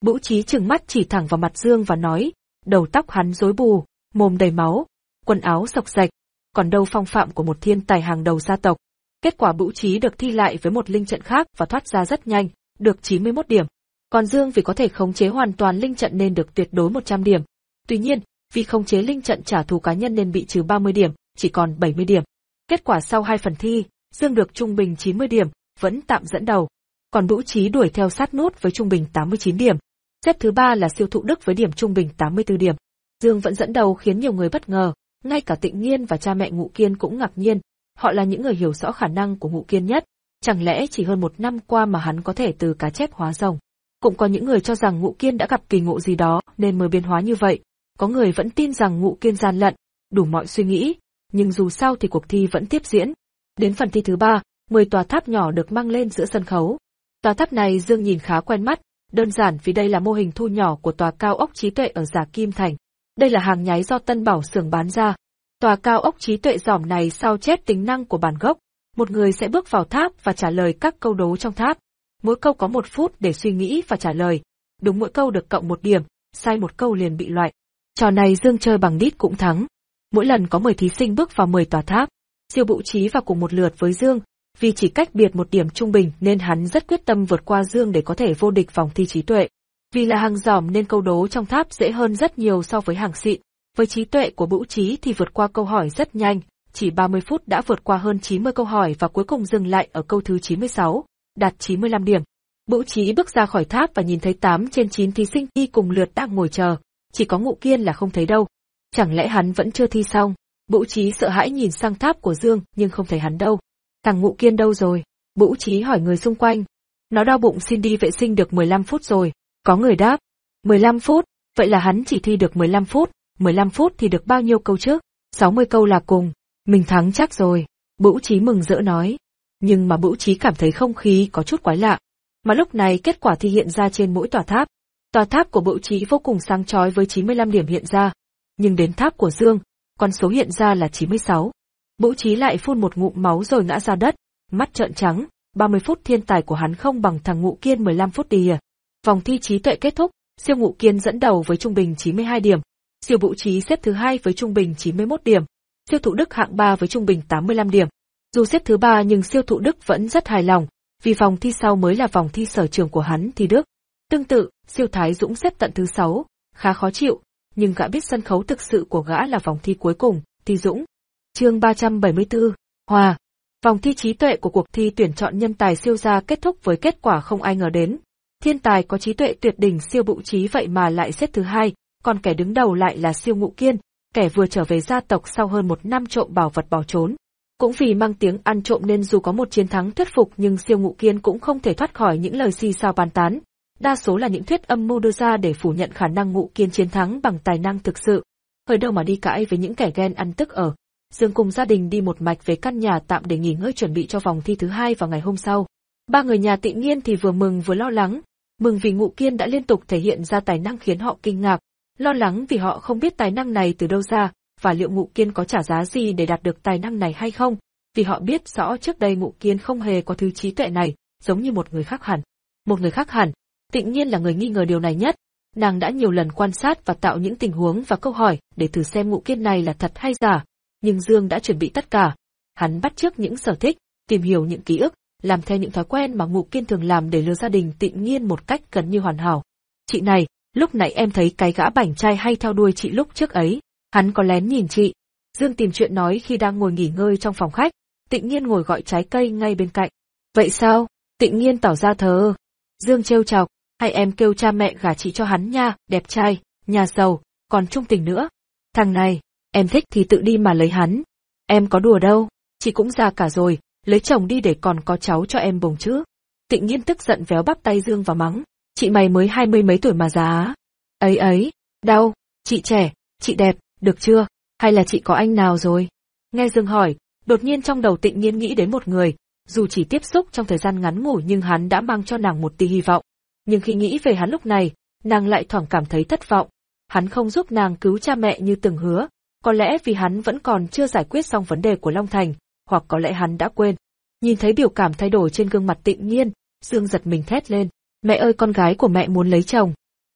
Speaker 1: Bữu Trí trừng mắt chỉ thẳng vào mặt Dương và nói, đầu tóc hắn rối bù, mồm đầy máu, quần áo xộc xệch, còn đâu phong phạm của một thiên tài hàng đầu gia tộc. Kết quả Bữu Trí được thi lại với một linh trận khác và thoát ra rất nhanh, được chín mươi mốt điểm. Còn Dương vì có thể khống chế hoàn toàn linh trận nên được tuyệt đối một trăm điểm. Tuy nhiên, vì khống chế linh trận trả thù cá nhân nên bị trừ ba mươi điểm, chỉ còn bảy mươi điểm. Kết quả sau hai phần thi, Dương được trung bình chín mươi điểm, vẫn tạm dẫn đầu. Còn Bữu Trí đuổi theo sát nút với trung bình tám mươi chín điểm. Xếp thứ ba là Siêu Thụ Đức với điểm trung bình tám mươi tư điểm. Dương vẫn dẫn đầu khiến nhiều người bất ngờ, ngay cả Tịnh Nghiên và cha mẹ Ngụ Kiên cũng ngạc nhiên. Họ là những người hiểu rõ khả năng của Ngụ Kiên nhất. Chẳng lẽ chỉ hơn một năm qua mà hắn có thể từ cá chép hóa rồng? Cũng có những người cho rằng Ngụ Kiên đã gặp kỳ ngộ gì đó nên mới biến hóa như vậy. Có người vẫn tin rằng Ngụ Kiên gian lận, đủ mọi suy nghĩ. Nhưng dù sao thì cuộc thi vẫn tiếp diễn. Đến phần thi thứ ba, mười tòa tháp nhỏ được mang lên giữa sân khấu. Tòa tháp này Dương nhìn khá quen mắt, đơn giản vì đây là mô hình thu nhỏ của tòa cao ốc trí tuệ ở Giả Kim Thành. Đây là hàng nhái do Tân Bảo xưởng bán ra. Tòa cao ốc trí tuệ giỏm này sao chép tính năng của bản gốc. Một người sẽ bước vào tháp và trả lời các câu đố trong tháp. Mỗi câu có một phút để suy nghĩ và trả lời. Đúng mỗi câu được cộng một điểm, sai một câu liền bị loại. Trò này Dương chơi bằng đít cũng thắng. Mỗi lần có mười thí sinh bước vào mười tòa tháp. Siêu Bữu Trí vào cùng một lượt với Dương. Vì chỉ cách biệt một điểm trung bình nên hắn rất quyết tâm vượt qua Dương để có thể vô địch vòng thi trí tuệ. Vì là hàng giỏm nên câu đố trong tháp dễ hơn rất nhiều so với hàng xịn. Với trí tuệ của Bữu Trí thì vượt qua câu hỏi rất nhanh, chỉ ba mươi phút đã vượt qua hơn chín mươi câu hỏi và cuối cùng dừng lại ở câu thứ chín mươi sáu, đạt chín mươi lăm điểm. Bữu Trí bước ra khỏi tháp và nhìn thấy tám trên chín thí sinh thi cùng lượt đang ngồi chờ, chỉ có Ngụ Kiên là không thấy đâu. Chẳng lẽ hắn vẫn chưa thi xong? Bữu Trí sợ hãi nhìn sang tháp của Dương nhưng không thấy hắn đâu. Thằng Ngụ Kiên đâu rồi? Bữu Trí hỏi người xung quanh. Nó đau bụng xin đi vệ sinh được mười lăm phút rồi. Có người đáp. mười lăm phút? Vậy là hắn chỉ thi được mười lăm phút. mười lăm phút thì được bao nhiêu câu chứ? sáu mươi câu là cùng. Mình thắng chắc rồi. Bữu Trí mừng rỡ nói. Nhưng mà Bữu Trí cảm thấy không khí có chút quái lạ. Mà lúc này kết quả thi hiện ra trên mỗi tòa tháp. Tòa tháp của Bữu Trí vô cùng sáng chói với chín mươi lăm điểm hiện ra. Nhưng đến tháp của Dương, con số hiện ra là chín mươi sáu. Bữu Trí lại phun một ngụm máu rồi ngã ra đất, mắt trợn trắng, ba mươi phút thiên tài của hắn không bằng thằng Ngụ Kiên mười lăm phút đi à. Vòng thi trí tuệ kết thúc, Siêu Ngụ Kiên dẫn đầu với trung bình chín mươi hai điểm, Siêu Bữu Trí xếp thứ hai với trung bình chín mươi mốt điểm, Siêu Thụ Đức hạng ba với trung bình tám mươi lăm điểm. Dù xếp thứ ba nhưng Siêu Thụ Đức vẫn rất hài lòng, vì vòng thi sau mới là vòng thi sở trường của hắn thì Đức. Tương tự, Siêu Thái Dũng xếp tận thứ sáu, khá khó chịu, nhưng gã biết sân khấu thực sự của gã là vòng thi cuối cùng, thi Dũng. Chương ba trăm bảy mươi tư, Hòa. Vòng thi trí tuệ của cuộc thi tuyển chọn nhân tài siêu gia kết thúc với kết quả không ai ngờ đến. Thiên tài có trí tuệ tuyệt đỉnh Siêu Bữu Trí vậy mà lại xếp thứ hai, còn kẻ đứng đầu lại là Siêu Ngụ Kiên, kẻ vừa trở về gia tộc sau hơn một năm trộm bảo vật bỏ trốn. Cũng vì mang tiếng ăn trộm nên dù có một chiến thắng thuyết phục nhưng Siêu Ngụ Kiên cũng không thể thoát khỏi những lời xì xào bàn tán. Đa số là những thuyết âm mưu đưa ra để phủ nhận khả năng Ngụ Kiên chiến thắng bằng tài năng thực sự. Hơi đâu mà đi cãi với những kẻ ghen ăn tức ở. Dương cùng gia đình đi một mạch về căn nhà tạm để nghỉ ngơi chuẩn bị cho vòng thi thứ hai vào ngày hôm sau. Ba người nhà Tịnh Nghiên thì vừa mừng vừa lo lắng, mừng vì Ngụ Kiên đã liên tục thể hiện ra tài năng khiến họ kinh ngạc, lo lắng vì họ không biết tài năng này từ đâu ra, và liệu Ngụ Kiên có trả giá gì để đạt được tài năng này hay không, vì họ biết rõ trước đây Ngụ Kiên không hề có thứ trí tuệ này, giống như một người khác hẳn. Một người khác hẳn, Tịnh Nghiên là người nghi ngờ điều này nhất. Nàng đã nhiều lần quan sát và tạo những tình huống và câu hỏi để thử xem Ngụ Kiên này là thật hay giả. Nhưng Dương đã chuẩn bị tất cả. Hắn bắt chước những sở thích, tìm hiểu những ký ức, làm theo những thói quen mà Ngụ Kiên thường làm để lừa gia đình Tịnh Nghiên một cách gần như hoàn hảo. Chị này, lúc nãy em thấy cái gã bảnh trai hay theo đuôi chị lúc trước ấy, hắn có lén nhìn chị. Dương tìm chuyện nói khi đang ngồi nghỉ ngơi trong phòng khách, Tịnh Nghiên ngồi gọi trái cây ngay bên cạnh. Vậy sao? Tịnh Nghiên tỏ ra thờ ơ. Dương trêu chọc, hay em kêu cha mẹ gả chị cho hắn nha, đẹp trai, nhà giàu, còn trung tình nữa. Thằng này, em thích thì tự đi mà lấy hắn. Em có đùa đâu, chị cũng già cả rồi, lấy chồng đi để còn có cháu cho em bồng chứ. Tịnh Nghiên tức giận véo bắp tay Dương vào mắng, chị mày mới hai mươi mấy tuổi mà già á. Ấy ấy, đau, chị trẻ, chị đẹp, được chưa, hay là chị có anh nào rồi? Nghe Dương hỏi, đột nhiên trong đầu Tịnh Nghiên nghĩ đến một người, dù chỉ tiếp xúc trong thời gian ngắn ngủi nhưng hắn đã mang cho nàng một tia hy vọng. Nhưng khi nghĩ về hắn lúc này, nàng lại thoảng cảm thấy thất vọng. Hắn không giúp nàng cứu cha mẹ như từng hứa, có lẽ vì hắn vẫn còn chưa giải quyết xong vấn đề của Long Thành, hoặc có lẽ hắn đã quên. Nhìn thấy biểu cảm thay đổi trên gương mặt Tịnh Nghiên, Dương giật mình thét lên, mẹ ơi con gái của mẹ muốn lấy chồng.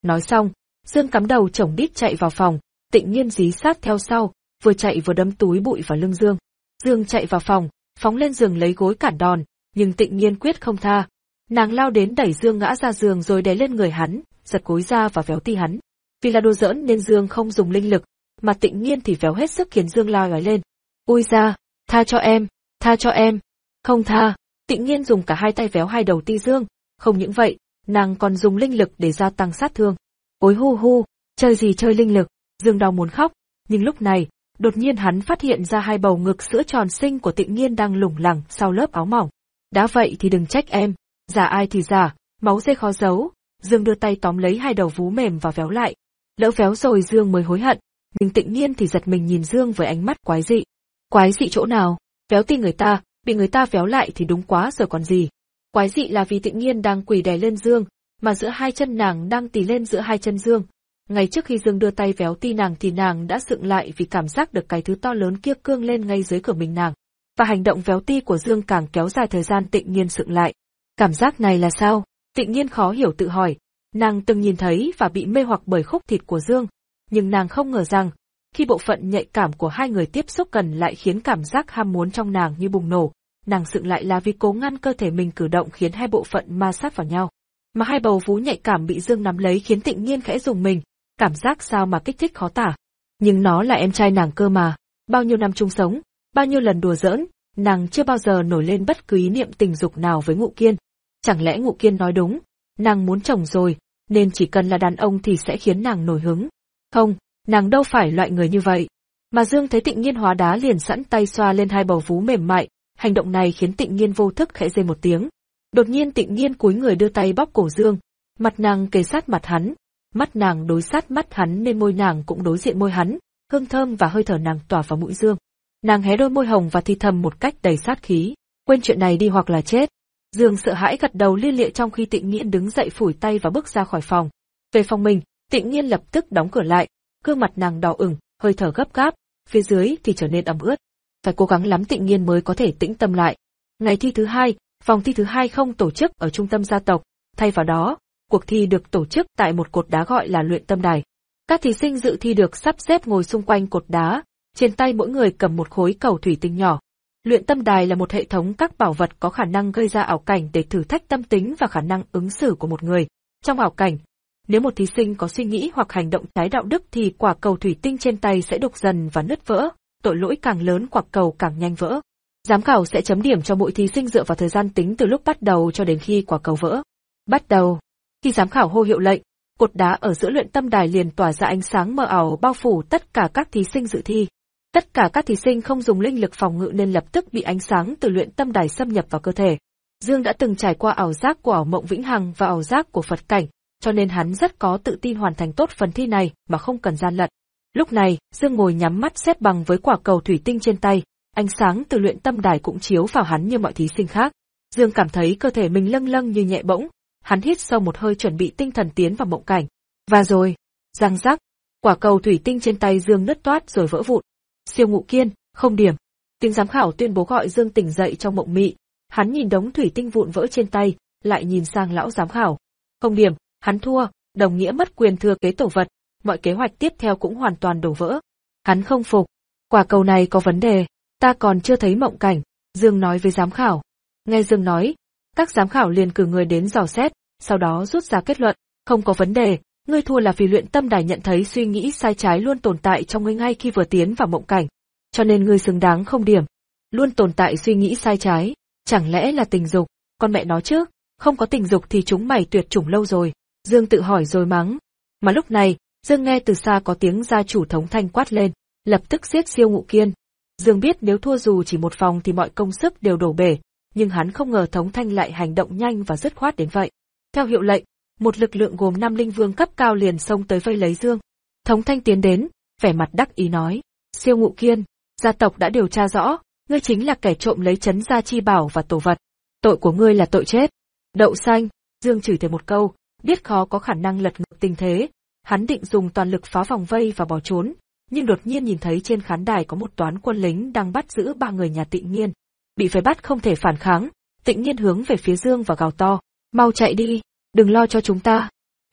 Speaker 1: Nói xong, Dương cắm đầu chổng đít chạy vào phòng, Tịnh Nhiên dí sát theo sau, vừa chạy vừa đấm túi bụi vào lưng Dương. Dương chạy vào phòng, phóng lên giường lấy gối cản đòn, nhưng Tịnh Nhiên quyết không tha. Nàng lao đến đẩy Dương ngã ra giường rồi đè lên người hắn, giật gối ra và véo ti hắn. Vì là đùa giỡn nên Dương không dùng linh lực, mà Tịnh Nhiên thì véo hết sức khiến Dương lao gói lên. Ui ra, tha cho em, tha cho em. Không tha, Tịnh Nhiên dùng cả hai tay véo hai đầu ti Dương, không những vậy, nàng còn dùng linh lực để gia tăng sát thương. Ôi hu hu, chơi gì chơi linh lực, Dương đau muốn khóc, nhưng lúc này, đột nhiên hắn phát hiện ra hai bầu ngực sữa tròn xinh của Tịnh Nhiên đang lủng lẳng sau lớp áo mỏng. Đã vậy thì đừng trách em, giả ai thì giả, máu dê khó giấu. Dương đưa tay tóm lấy hai đầu vú mềm và véo lại. Lỡ véo rồi Dương mới hối hận, nhưng Tịnh Nhiên thì giật mình nhìn Dương với ánh mắt quái dị. Quái dị chỗ nào? Véo ti người ta, bị người ta véo lại thì đúng quá rồi còn gì. Quái dị là vì Tịnh Nhiên đang quỳ đè lên Dương, mà giữa hai chân nàng đang tì lên giữa hai chân Dương. Ngay trước khi Dương đưa tay véo ti nàng thì nàng đã dựng lại vì cảm giác được cái thứ to lớn kia cương lên ngay dưới cửa mình nàng. Và hành động véo ti của Dương càng kéo dài thời gian Tịnh Nhiên dựng lại. Cảm giác này là sao? Tịnh Nhiên khó hiểu tự hỏi. Nàng từng nhìn thấy và bị mê hoặc bởi khúc thịt của Dương, nhưng nàng không ngờ rằng, khi bộ phận nhạy cảm của hai người tiếp xúc gần lại khiến cảm giác ham muốn trong nàng như bùng nổ. Nàng dựng lại là vì cố ngăn cơ thể mình cử động khiến hai bộ phận ma sát vào nhau. Mà hai bầu vú nhạy cảm bị Dương nắm lấy khiến Tịnh Nhiên khẽ rùng mình, cảm giác sao mà kích thích khó tả. Nhưng nó là em trai nàng cơ mà, bao nhiêu năm chung sống, bao nhiêu lần đùa giỡn, nàng chưa bao giờ nổi lên bất cứ ý niệm tình dục nào với Ngụ Kiên. Chẳng lẽ Ngụ Kiên nói đúng, nàng muốn chồng rồi, nên chỉ cần là đàn ông thì sẽ khiến nàng nổi hứng. Không, nàng đâu phải loại người như vậy. Mà Dương thấy Tịnh Nhiên hóa đá liền sẵn tay xoa lên hai bầu vú mềm mại, hành động này khiến Tịnh Nhiên vô thức khẽ rên một tiếng. Đột nhiên Tịnh Nhiên cúi người đưa tay bóp cổ Dương, mặt nàng kề sát mặt hắn, mắt nàng đối sát mắt hắn nên môi nàng cũng đối diện môi hắn, hương thơm và hơi thở nàng tỏa vào mũi Dương. Nàng hé đôi môi hồng và thì thầm một cách đầy sát khí, quên chuyện này đi hoặc là chết. Dương sợ hãi gật đầu lia lịa trong khi Tịnh Nhiên đứng dậy phủi tay và bước ra khỏi phòng. Về phòng mình, Tịnh Nhiên lập tức đóng cửa lại, gương mặt nàng đỏ ửng, hơi thở gấp gáp, phía dưới thì trở nên ẩm ướt. Phải cố gắng lắm Tịnh Nhiên mới có thể tĩnh tâm lại. Ngày thi thứ hai, vòng thi thứ hai không tổ chức ở trung tâm gia tộc, thay vào đó, cuộc thi được tổ chức tại một cột đá gọi là luyện tâm đài. Các thí sinh dự thi được sắp xếp ngồi xung quanh cột đá, trên tay mỗi người cầm một khối cầu thủy tinh nhỏ. Luyện tâm đài là một hệ thống các bảo vật có khả năng gây ra ảo cảnh để thử thách tâm tính và khả năng ứng xử của một người. Trong ảo cảnh, nếu một thí sinh có suy nghĩ hoặc hành động trái đạo đức thì quả cầu thủy tinh trên tay sẽ đục dần và nứt vỡ, tội lỗi càng lớn quả cầu càng nhanh vỡ. Giám khảo sẽ chấm điểm cho mỗi thí sinh dựa vào thời gian tính từ lúc bắt đầu cho đến khi quả cầu vỡ. Bắt đầu. Khi giám khảo hô hiệu lệnh, cột đá ở giữa luyện tâm đài liền tỏa ra ánh sáng mờ ảo bao phủ tất cả các thí sinh dự thi. Tất cả các thí sinh không dùng linh lực phòng ngự nên lập tức bị ánh sáng từ luyện tâm đài xâm nhập vào cơ thể. Dương đã từng trải qua ảo giác của ảo mộng vĩnh hằng và ảo giác của Phật cảnh, cho nên hắn rất có tự tin hoàn thành tốt phần thi này mà không cần gian lận. Lúc này, Dương ngồi nhắm mắt xếp bằng với quả cầu thủy tinh trên tay, ánh sáng từ luyện tâm đài cũng chiếu vào hắn như mọi thí sinh khác. Dương cảm thấy cơ thể mình lâng lâng như nhẹ bỗng, hắn hít sâu một hơi chuẩn bị tinh thần tiến vào mộng cảnh. Và rồi, răng rắc, quả cầu thủy tinh trên tay Dương nứt toát rồi vỡ vụn. Siêu Ngụ Kiên, không điểm. Tiếng giám khảo tuyên bố gọi Dương tỉnh dậy trong mộng mị. Hắn nhìn đống thủy tinh vụn vỡ trên tay, lại nhìn sang lão giám khảo. Không điểm, hắn thua, đồng nghĩa mất quyền thừa kế tổ vật, mọi kế hoạch tiếp theo cũng hoàn toàn đổ vỡ. Hắn không phục. Quả cầu này có vấn đề, ta còn chưa thấy mộng cảnh, Dương nói với giám khảo. Nghe Dương nói, các giám khảo liền cử người đến dò xét, sau đó rút ra kết luận, không có vấn đề, ngươi thua là vì luyện tâm đài nhận thấy suy nghĩ sai trái luôn tồn tại trong ngươi ngay khi vừa tiến vào mộng cảnh, cho nên ngươi xứng đáng không điểm. Luôn tồn tại suy nghĩ sai trái, chẳng lẽ là tình dục, con mẹ nó chứ, không có tình dục thì chúng mày tuyệt chủng lâu rồi, Dương tự hỏi rồi mắng. Mà lúc này, Dương nghe từ xa có tiếng gia chủ Thống Thanh quát lên, lập tức giết Siêu Ngụ Kiên. Dương biết nếu thua dù chỉ một vòng thì mọi công sức đều đổ bể, nhưng hắn không ngờ Thống Thanh lại hành động nhanh và dứt khoát đến vậy. Theo hiệu lệnh, một lực lượng gồm năm linh vương cấp cao liền xông tới vây lấy Dương. Thống Thanh tiến đến, vẻ mặt đắc ý nói, Siêu Ngụ Kiên, gia tộc đã điều tra rõ, ngươi chính là kẻ trộm lấy trấn gia chi bảo và tổ vật. Tội của ngươi là tội chết. Đậu xanh, Dương chửi thề một câu, biết khó có khả năng lật ngược tình thế. Hắn định dùng toàn lực phá vòng vây và bỏ trốn, nhưng đột nhiên nhìn thấy trên khán đài có một toán quân lính đang bắt giữ ba người nhà Tịnh Nhiên. Bị phải bắt không thể phản kháng, Tịnh Nhiên hướng về phía Dương và gào to, mau chạy đi, đừng lo cho chúng ta.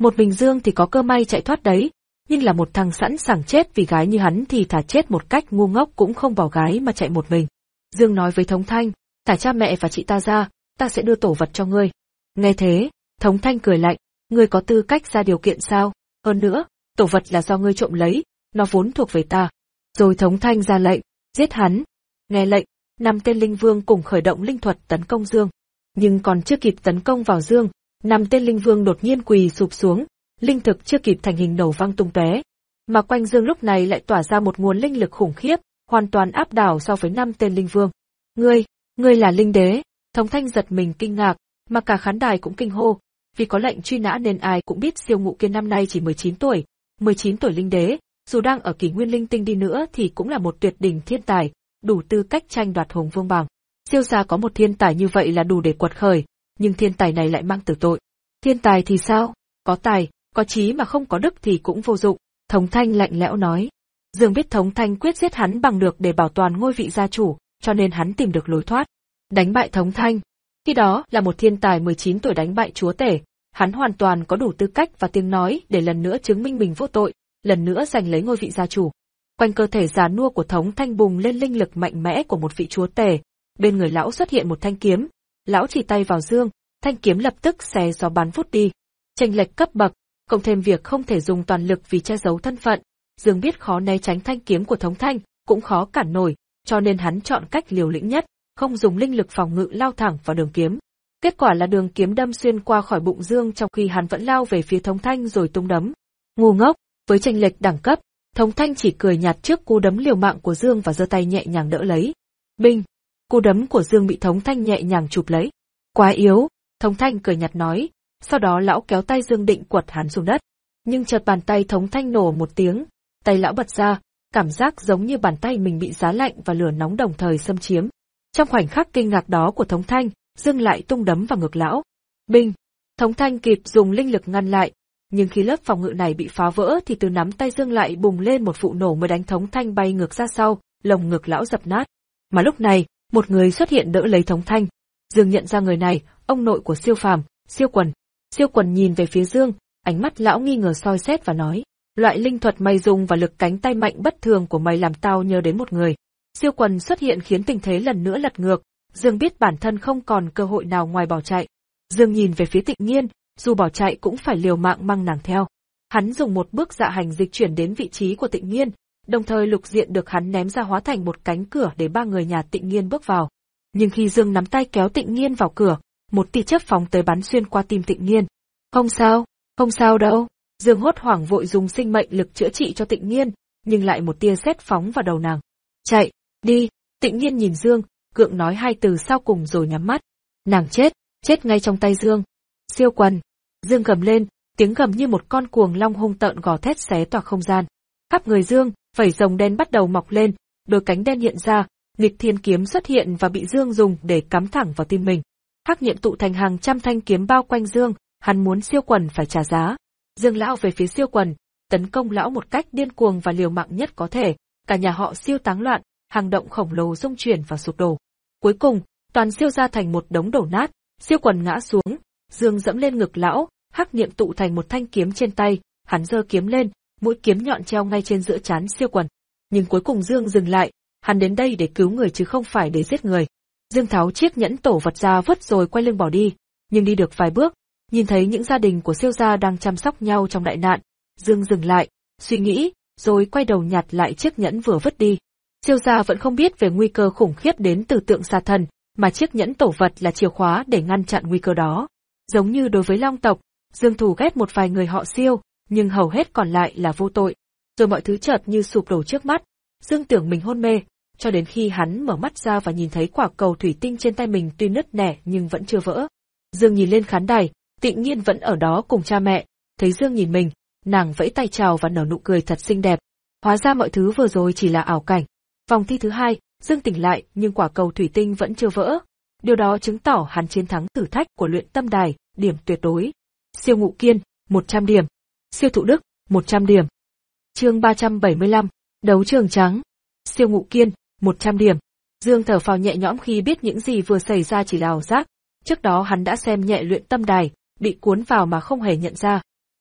Speaker 1: Một mình Dương thì có cơ may chạy thoát đấy, nhưng là một thằng sẵn sàng chết vì gái như hắn thì thà chết một cách ngu ngốc cũng không bỏ gái mà chạy một mình. Dương nói với Thống Thanh, thả cha mẹ và chị ta ra, ta sẽ đưa tổ vật cho ngươi. Nghe thế, Thống Thanh cười lạnh, ngươi có tư cách ra điều kiện sao? Hơn nữa, tổ vật là do ngươi trộm lấy, nó vốn thuộc về ta. Rồi Thống Thanh ra lệnh, giết hắn. Nghe lệnh, năm tên linh vương cùng khởi động linh thuật tấn công Dương. Nhưng còn chưa kịp tấn công vào Dương, năm tên linh vương đột nhiên quỳ sụp xuống, linh thực chưa kịp thành hình nổ văng tung tóe. Mà quanh Dương lúc này lại tỏa ra một nguồn linh lực khủng khiếp, hoàn toàn áp đảo so với năm tên linh vương. Ngươi, ngươi là linh đế. Thống Thanh giật mình kinh ngạc, mà cả khán đài cũng kinh hô, vì có lệnh truy nã nên ai cũng biết Siêu Ngụ Kiên năm nay chỉ mười chín tuổi, mười chín tuổi linh đế, dù đang ở kỷ nguyên linh tinh đi nữa thì cũng là một tuyệt đỉnh thiên tài, đủ tư cách tranh đoạt Hùng Vương bảng. Siêu gia có một thiên tài như vậy là đủ để quật khởi, nhưng thiên tài này lại mang tử tội. Thiên tài thì sao? Có tài, có trí mà không có đức thì cũng vô dụng, Thống Thanh lạnh lẽo nói. Dương biết Thống Thanh quyết giết hắn bằng được để bảo toàn ngôi vị gia chủ, cho nên hắn tìm được lối thoát. Đánh bại Thống Thanh. Khi đó là một thiên tài mười chín tuổi đánh bại chúa tể, hắn hoàn toàn có đủ tư cách và tiếng nói để lần nữa chứng minh mình vô tội, lần nữa giành lấy ngôi vị gia chủ. Quanh cơ thể già nua của Thống Thanh bùng lên linh lực mạnh mẽ của một vị chúa tể, bên người lão xuất hiện một thanh kiếm, lão chỉ tay vào Dương, thanh kiếm lập tức xé gió bắn vút đi. Chênh lệch cấp bậc, cộng thêm việc không thể dùng toàn lực vì che giấu thân phận, Dương biết khó né tránh thanh kiếm của Thống Thanh, cũng khó cản nổi, cho nên hắn chọn cách liều lĩnh nhất, không dùng linh lực phòng ngự lao thẳng vào đường kiếm. Kết quả là đường kiếm đâm xuyên qua khỏi bụng Dương trong khi hắn vẫn lao về phía Thống Thanh rồi tung đấm. Ngu ngốc, với chênh lệch đẳng cấp, Thống Thanh chỉ cười nhạt trước cú đấm liều mạng của Dương và giơ tay nhẹ nhàng đỡ lấy. Binh! Cú đấm của Dương bị Thống Thanh nhẹ nhàng chụp lấy. Quá yếu, Thống Thanh cười nhạt nói, sau đó lão kéo tay Dương định quật hắn xuống đất. Nhưng chợt bàn tay Thống Thanh nổ một tiếng, tay lão bật ra, cảm giác giống như bàn tay mình bị giá lạnh và lửa nóng đồng thời xâm chiếm. Trong khoảnh khắc kinh ngạc đó của Thống Thanh, Dương lại tung đấm vào ngực lão. Binh! Thống Thanh kịp dùng linh lực ngăn lại, nhưng khi lớp phòng ngự này bị phá vỡ thì từ nắm tay Dương lại bùng lên một vụ nổ mới đánh Thống Thanh bay ngược ra sau, lồng ngực lão dập nát. Mà lúc này, một người xuất hiện đỡ lấy Thống Thanh. Dương nhận ra người này, ông nội của Siêu Phàm, Siêu Quần. Siêu Quần nhìn về phía Dương, ánh mắt lão nghi ngờ soi xét và nói, loại linh thuật mày dùng và lực cánh tay mạnh bất thường của mày làm tao nhớ đến một người. Siêu Quần xuất hiện khiến tình thế lần nữa lật ngược, Dương biết bản thân không còn cơ hội nào ngoài bỏ chạy. Dương nhìn về phía Tịnh Nghiên, dù bỏ chạy cũng phải liều mạng mang nàng theo. Hắn dùng một bước dạ hành dịch chuyển đến vị trí của Tịnh Nghiên, đồng thời lục diện được hắn ném ra hóa thành một cánh cửa để ba người nhà Tịnh Nghiên bước vào. Nhưng khi Dương nắm tay kéo Tịnh Nghiên vào cửa, một tia chớp phóng tới bắn xuyên qua tim Tịnh Nghiên. Không sao, không sao đâu. Dương hốt hoảng vội dùng sinh mệnh lực chữa trị cho Tịnh Nghiên, nhưng lại một tia sét phóng vào đầu nàng. Chạy, đi. Tịnh Nghiên nhìn Dương, gượng nói hai từ sau cùng rồi nhắm mắt. Nàng chết, chết ngay trong tay Dương. Siêu Quần. Dương gầm lên, tiếng gầm như một con cuồng long hung tợn gào thét xé toạc không gian. Khắp người Dương, vảy rồng đen bắt đầu mọc lên, đôi cánh đen hiện ra, nghịch thiên kiếm xuất hiện và bị Dương dùng để cắm thẳng vào tim mình. Hắc nhiệm tụ thành hàng trăm thanh kiếm bao quanh Dương, hắn muốn Siêu Quần phải trả giá. Dương lão về phía Siêu Quần, tấn công lão một cách điên cuồng và liều mạng nhất có thể, cả nhà họ Siêu táng loạn, hang động khổng lồ rung chuyển và sụp đổ. Cuối cùng, toàn Siêu gia thành một đống đổ nát, Siêu Quần ngã xuống, Dương dẫm lên ngực lão, hắc niệm tụ thành một thanh kiếm trên tay, hắn giơ kiếm lên, mũi kiếm nhọn treo ngay trên giữa trán Siêu Quần. Nhưng cuối cùng Dương dừng lại, hắn đến đây để cứu người chứ không phải để giết người. Dương tháo chiếc nhẫn tổ vật ra vứt rồi quay lưng bỏ đi, nhưng đi được vài bước, nhìn thấy những gia đình của Siêu gia đang chăm sóc nhau trong đại nạn, Dương dừng lại, suy nghĩ, rồi quay đầu nhặt lại chiếc nhẫn vừa vứt đi. Siêu gia vẫn không biết về nguy cơ khủng khiếp đến từ tượng xà thần, mà chiếc nhẫn tổ vật là chìa khóa để ngăn chặn nguy cơ đó. Giống như đối với Long tộc, Dương thù ghét một vài người họ Siêu, nhưng hầu hết còn lại là vô tội. Rồi mọi thứ chợt như sụp đổ trước mắt, Dương tưởng mình hôn mê, cho đến khi hắn mở mắt ra và nhìn thấy quả cầu thủy tinh trên tay mình tuy nứt nẻ nhưng vẫn chưa vỡ. Dương nhìn lên khán đài, Tịnh Nghiên vẫn ở đó cùng cha mẹ, thấy Dương nhìn mình, nàng vẫy tay chào và nở nụ cười thật xinh đẹp. Hóa ra mọi thứ vừa rồi chỉ là ảo cảnh. Vòng thi thứ hai, Dương tỉnh lại nhưng quả cầu thủy tinh vẫn chưa vỡ. Điều đó chứng tỏ hắn chiến thắng thử thách của luyện tâm đài, điểm tuyệt đối. Siêu Ngụ Kiên, một trăm điểm. Siêu Thụ Đức, một trăm điểm. Chương ba trăm bảy mươi lăm, đấu trường trắng. Siêu Ngụ Kiên, một trăm điểm. Dương thở phào nhẹ nhõm khi biết những gì vừa xảy ra chỉ là ảo giác. Trước đó hắn đã xem nhẹ luyện tâm đài, bị cuốn vào mà không hề nhận ra.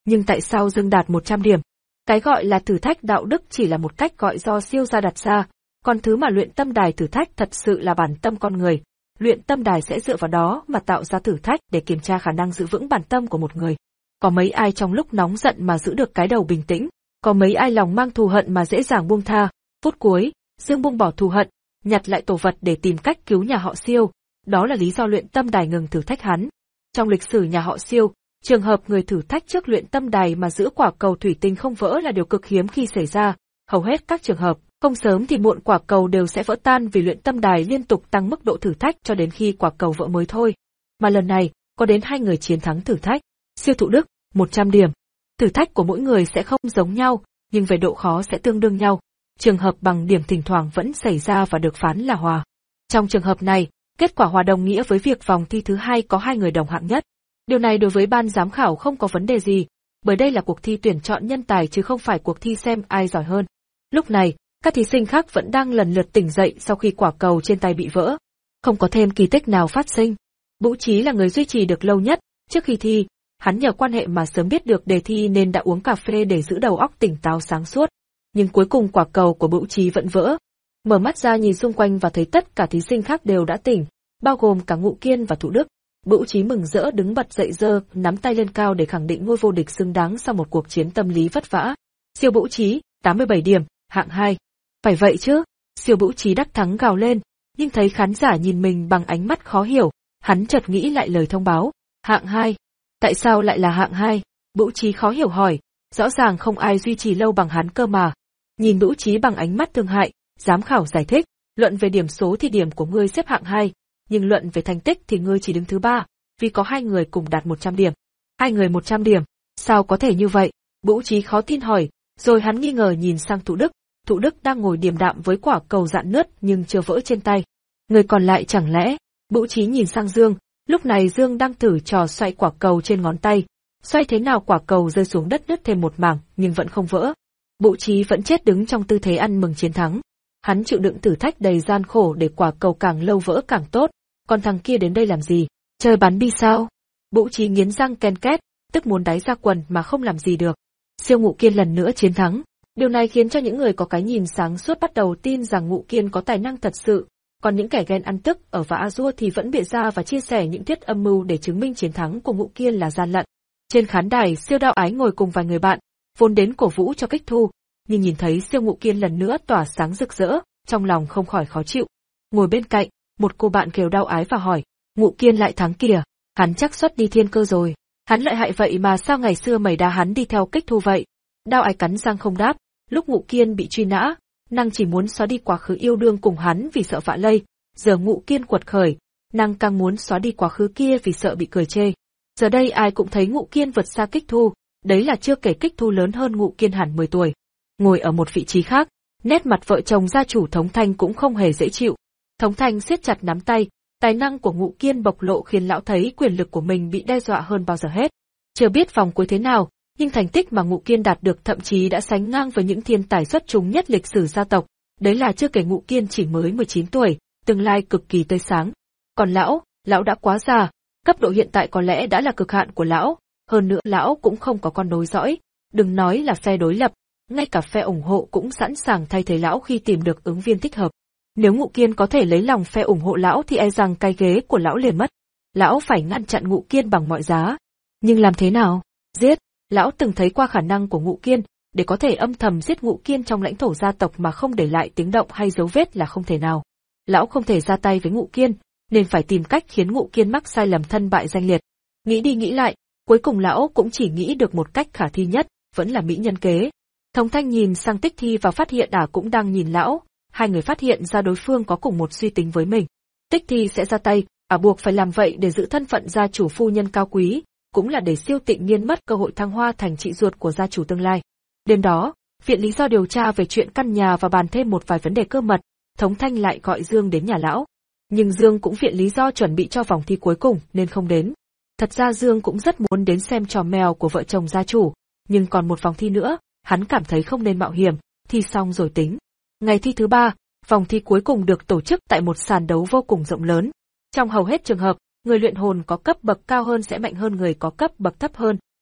Speaker 1: Nhưng tại sao Dương đạt một trăm điểm? Cái gọi là thử thách đạo đức chỉ là một cách gọi do siêu gia đặt ra, còn thứ mà luyện tâm đài thử thách thật sự là bản tâm con người. Luyện tâm đài sẽ dựa vào đó mà tạo ra thử thách để kiểm tra khả năng giữ vững bản tâm của một người. Có mấy ai trong lúc nóng giận mà giữ được cái đầu bình tĩnh, có mấy ai lòng mang thù hận mà dễ dàng buông tha. Phút cuối, Dương buông bỏ thù hận, nhặt lại tổ vật để tìm cách cứu nhà họ Siêu. Đó là lý do luyện tâm đài ngừng thử thách hắn. Trong lịch sử nhà họ Siêu, trường hợp người thử thách trước luyện tâm đài mà giữ quả cầu thủy tinh không vỡ là điều cực hiếm khi xảy ra. Hầu hết các trường hợp, không sớm thì muộn quả cầu đều sẽ vỡ tan vì luyện tâm đài liên tục tăng mức độ thử thách cho đến khi quả cầu vỡ mới thôi. Mà lần này, có đến hai người chiến thắng thử thách. Siêu Thụ Đức, một trăm điểm. Thử thách của mỗi người sẽ không giống nhau, nhưng về độ khó sẽ tương đương nhau. Trường hợp bằng điểm thỉnh thoảng vẫn xảy ra và được phán là hòa. Trong trường hợp này, kết quả hòa đồng nghĩa với việc vòng thi thứ hai có hai người đồng hạng nhất. Điều này đối với ban giám khảo không có vấn đề gì, bởi đây là cuộc thi tuyển chọn nhân tài chứ không phải cuộc thi xem ai giỏi hơn. Lúc này, các thí sinh khác vẫn đang lần lượt tỉnh dậy sau khi quả cầu trên tay bị vỡ. Không có thêm kỳ tích nào phát sinh. Vũ Chí là người duy trì được lâu nhất. Trước khi thi, hắn nhờ quan hệ mà sớm biết được đề thi nên đã uống cà phê để giữ đầu óc tỉnh táo sáng suốt. Nhưng cuối cùng quả cầu của Vũ Chí vẫn vỡ. Mở mắt ra nhìn xung quanh và thấy tất cả thí sinh khác đều đã tỉnh, bao gồm cả Ngụ Kiên và Thụ Đức. Vũ Chí mừng rỡ đứng bật dậy giơ, nắm tay lên cao để khẳng định ngôi vô địch xứng đáng sau một cuộc chiến tâm lý vất vả. Siêu Vũ Chí, tám mươi bảy điểm, hạng hai. Phải vậy chứ? Siêu Vũ Chí đắc thắng gào lên, nhưng thấy khán giả nhìn mình bằng ánh mắt khó hiểu, hắn chợt nghĩ lại lời thông báo. Hạng hai. Tại sao lại là hạng hai? Vũ Chí khó hiểu hỏi, rõ ràng không ai duy trì lâu bằng hắn cơ mà. Nhìn Vũ Chí bằng ánh mắt thương hại, giám khảo giải thích, luận về điểm số thì điểm của ngươi xếp hạng hai, nhưng luận về thành tích thì ngươi chỉ đứng thứ ba, vì có hai người cùng đạt một trăm điểm. Hai người một trăm điểm, sao có thể như vậy? Vũ Chí khó tin hỏi, rồi hắn nghi ngờ nhìn sang Thụ Đức. Thụ Đức đang ngồi điềm đạm với quả cầu dạn nứt nhưng chưa vỡ trên tay. Người còn lại chẳng lẽ? Vũ Chí nhìn sang Dương, lúc này Dương đang thử trò xoay quả cầu trên ngón tay. Xoay thế nào quả cầu rơi xuống đất nứt thêm một mảng nhưng vẫn không vỡ. Vũ Chí vẫn chết đứng trong tư thế ăn mừng chiến thắng. Hắn chịu đựng thử thách đầy gian khổ để quả cầu càng lâu vỡ càng tốt, còn thằng kia đến đây làm gì? Chơi bắn bi sao? Vũ Chí nghiến răng ken két, tức muốn đáy ra quần mà không làm gì được. Siêu Ngụ Kiên lần nữa chiến thắng. Điều này khiến cho những người có cái nhìn sáng suốt bắt đầu tin rằng Ngụ Kiên có tài năng thật sự, còn những kẻ ghen ăn tức ở vã Azure thì vẫn bịa ra và chia sẻ những thuyết âm mưu để chứng minh chiến thắng của Ngụ Kiên là gian lận. Trên khán đài, Siêu Đao Ái ngồi cùng vài người bạn, vốn đến cổ vũ cho Kích Thu, nhưng nhìn thấy Siêu Ngụ Kiên lần nữa tỏa sáng rực rỡ, trong lòng không khỏi khó chịu. Ngồi bên cạnh, một cô bạn kêu Đao Ái và hỏi, Ngụ Kiên lại thắng kìa, hắn chắc xuất đi thiên cơ rồi. Hắn lợi hại vậy mà sao ngày xưa mày đá hắn đi theo Kích Thu vậy? Đao Ái cắn răng không đáp. Lúc Ngụ Kiên bị truy nã, nàng chỉ muốn xóa đi quá khứ yêu đương cùng hắn vì sợ vạ lây. Giờ Ngụ Kiên quật khởi, nàng càng muốn xóa đi quá khứ kia vì sợ bị cười chê. Giờ đây ai cũng thấy Ngụ Kiên vượt xa Kích Thu, đấy là chưa kể Kích Thu lớn hơn Ngụ Kiên hẳn mười tuổi. Ngồi ở một vị trí khác, nét mặt vợ chồng gia chủ Thống Thanh cũng không hề dễ chịu. Thống Thanh siết chặt nắm tay, tài năng của Ngụ Kiên bộc lộ khiến lão thấy quyền lực của mình bị đe dọa hơn bao giờ hết. Chưa biết vòng cuối thế nào, nhưng thành tích mà Ngụ Kiên đạt được thậm chí đã sánh ngang với những thiên tài xuất chúng nhất lịch sử gia tộc, đấy là chưa kể Ngụ Kiên chỉ mới mười chín tuổi, tương lai cực kỳ tươi sáng. Còn lão, lão đã quá già, cấp độ hiện tại có lẽ đã là cực hạn của lão, hơn nữa lão cũng không có con nối dõi, đừng nói là phe đối lập, ngay cả phe ủng hộ cũng sẵn sàng thay thế lão khi tìm được ứng viên thích hợp. Nếu Ngụ Kiên có thể lấy lòng phe ủng hộ lão thì e rằng cái ghế của lão liền mất. Lão phải ngăn chặn Ngụ Kiên bằng mọi giá. Nhưng làm thế nào? Giết. Lão từng thấy qua khả năng của Ngụ Kiên, để có thể âm thầm giết Ngụ Kiên trong lãnh thổ gia tộc mà không để lại tiếng động hay dấu vết là không thể nào. Lão không thể ra tay với Ngụ Kiên, nên phải tìm cách khiến Ngụ Kiên mắc sai lầm thân bại danh liệt. Nghĩ đi nghĩ lại, cuối cùng lão cũng chỉ nghĩ được một cách khả thi nhất, vẫn là mỹ nhân kế. Thống Thanh nhìn sang Tích Thi và phát hiện Ả cũng đang nhìn lão, hai người phát hiện ra đối phương có cùng một suy tính với mình. Tích Thi sẽ ra tay, Ả buộc phải làm vậy để giữ thân phận gia chủ phu nhân cao quý, cũng là để Siêu Tịnh Nhiên mất cơ hội thăng hoa thành chị ruột của gia chủ tương lai. Đêm đó, viện lý do điều tra về chuyện căn nhà và bàn thêm một vài vấn đề cơ mật, Thống Thanh lại gọi Dương đến nhà lão. Nhưng Dương cũng viện lý do chuẩn bị cho vòng thi cuối cùng nên không đến. Thật ra Dương cũng rất muốn đến xem trò mèo của vợ chồng gia chủ, nhưng còn một vòng thi nữa, hắn cảm thấy không nên mạo hiểm, thi xong rồi tính. Ngày thi thứ ba, vòng thi cuối cùng được tổ chức tại một sàn đấu vô cùng rộng lớn. Trong hầu hết trường hợp, người luyện hồn có cấp bậc cao hơn sẽ mạnh hơn người có cấp bậc thấp hơn,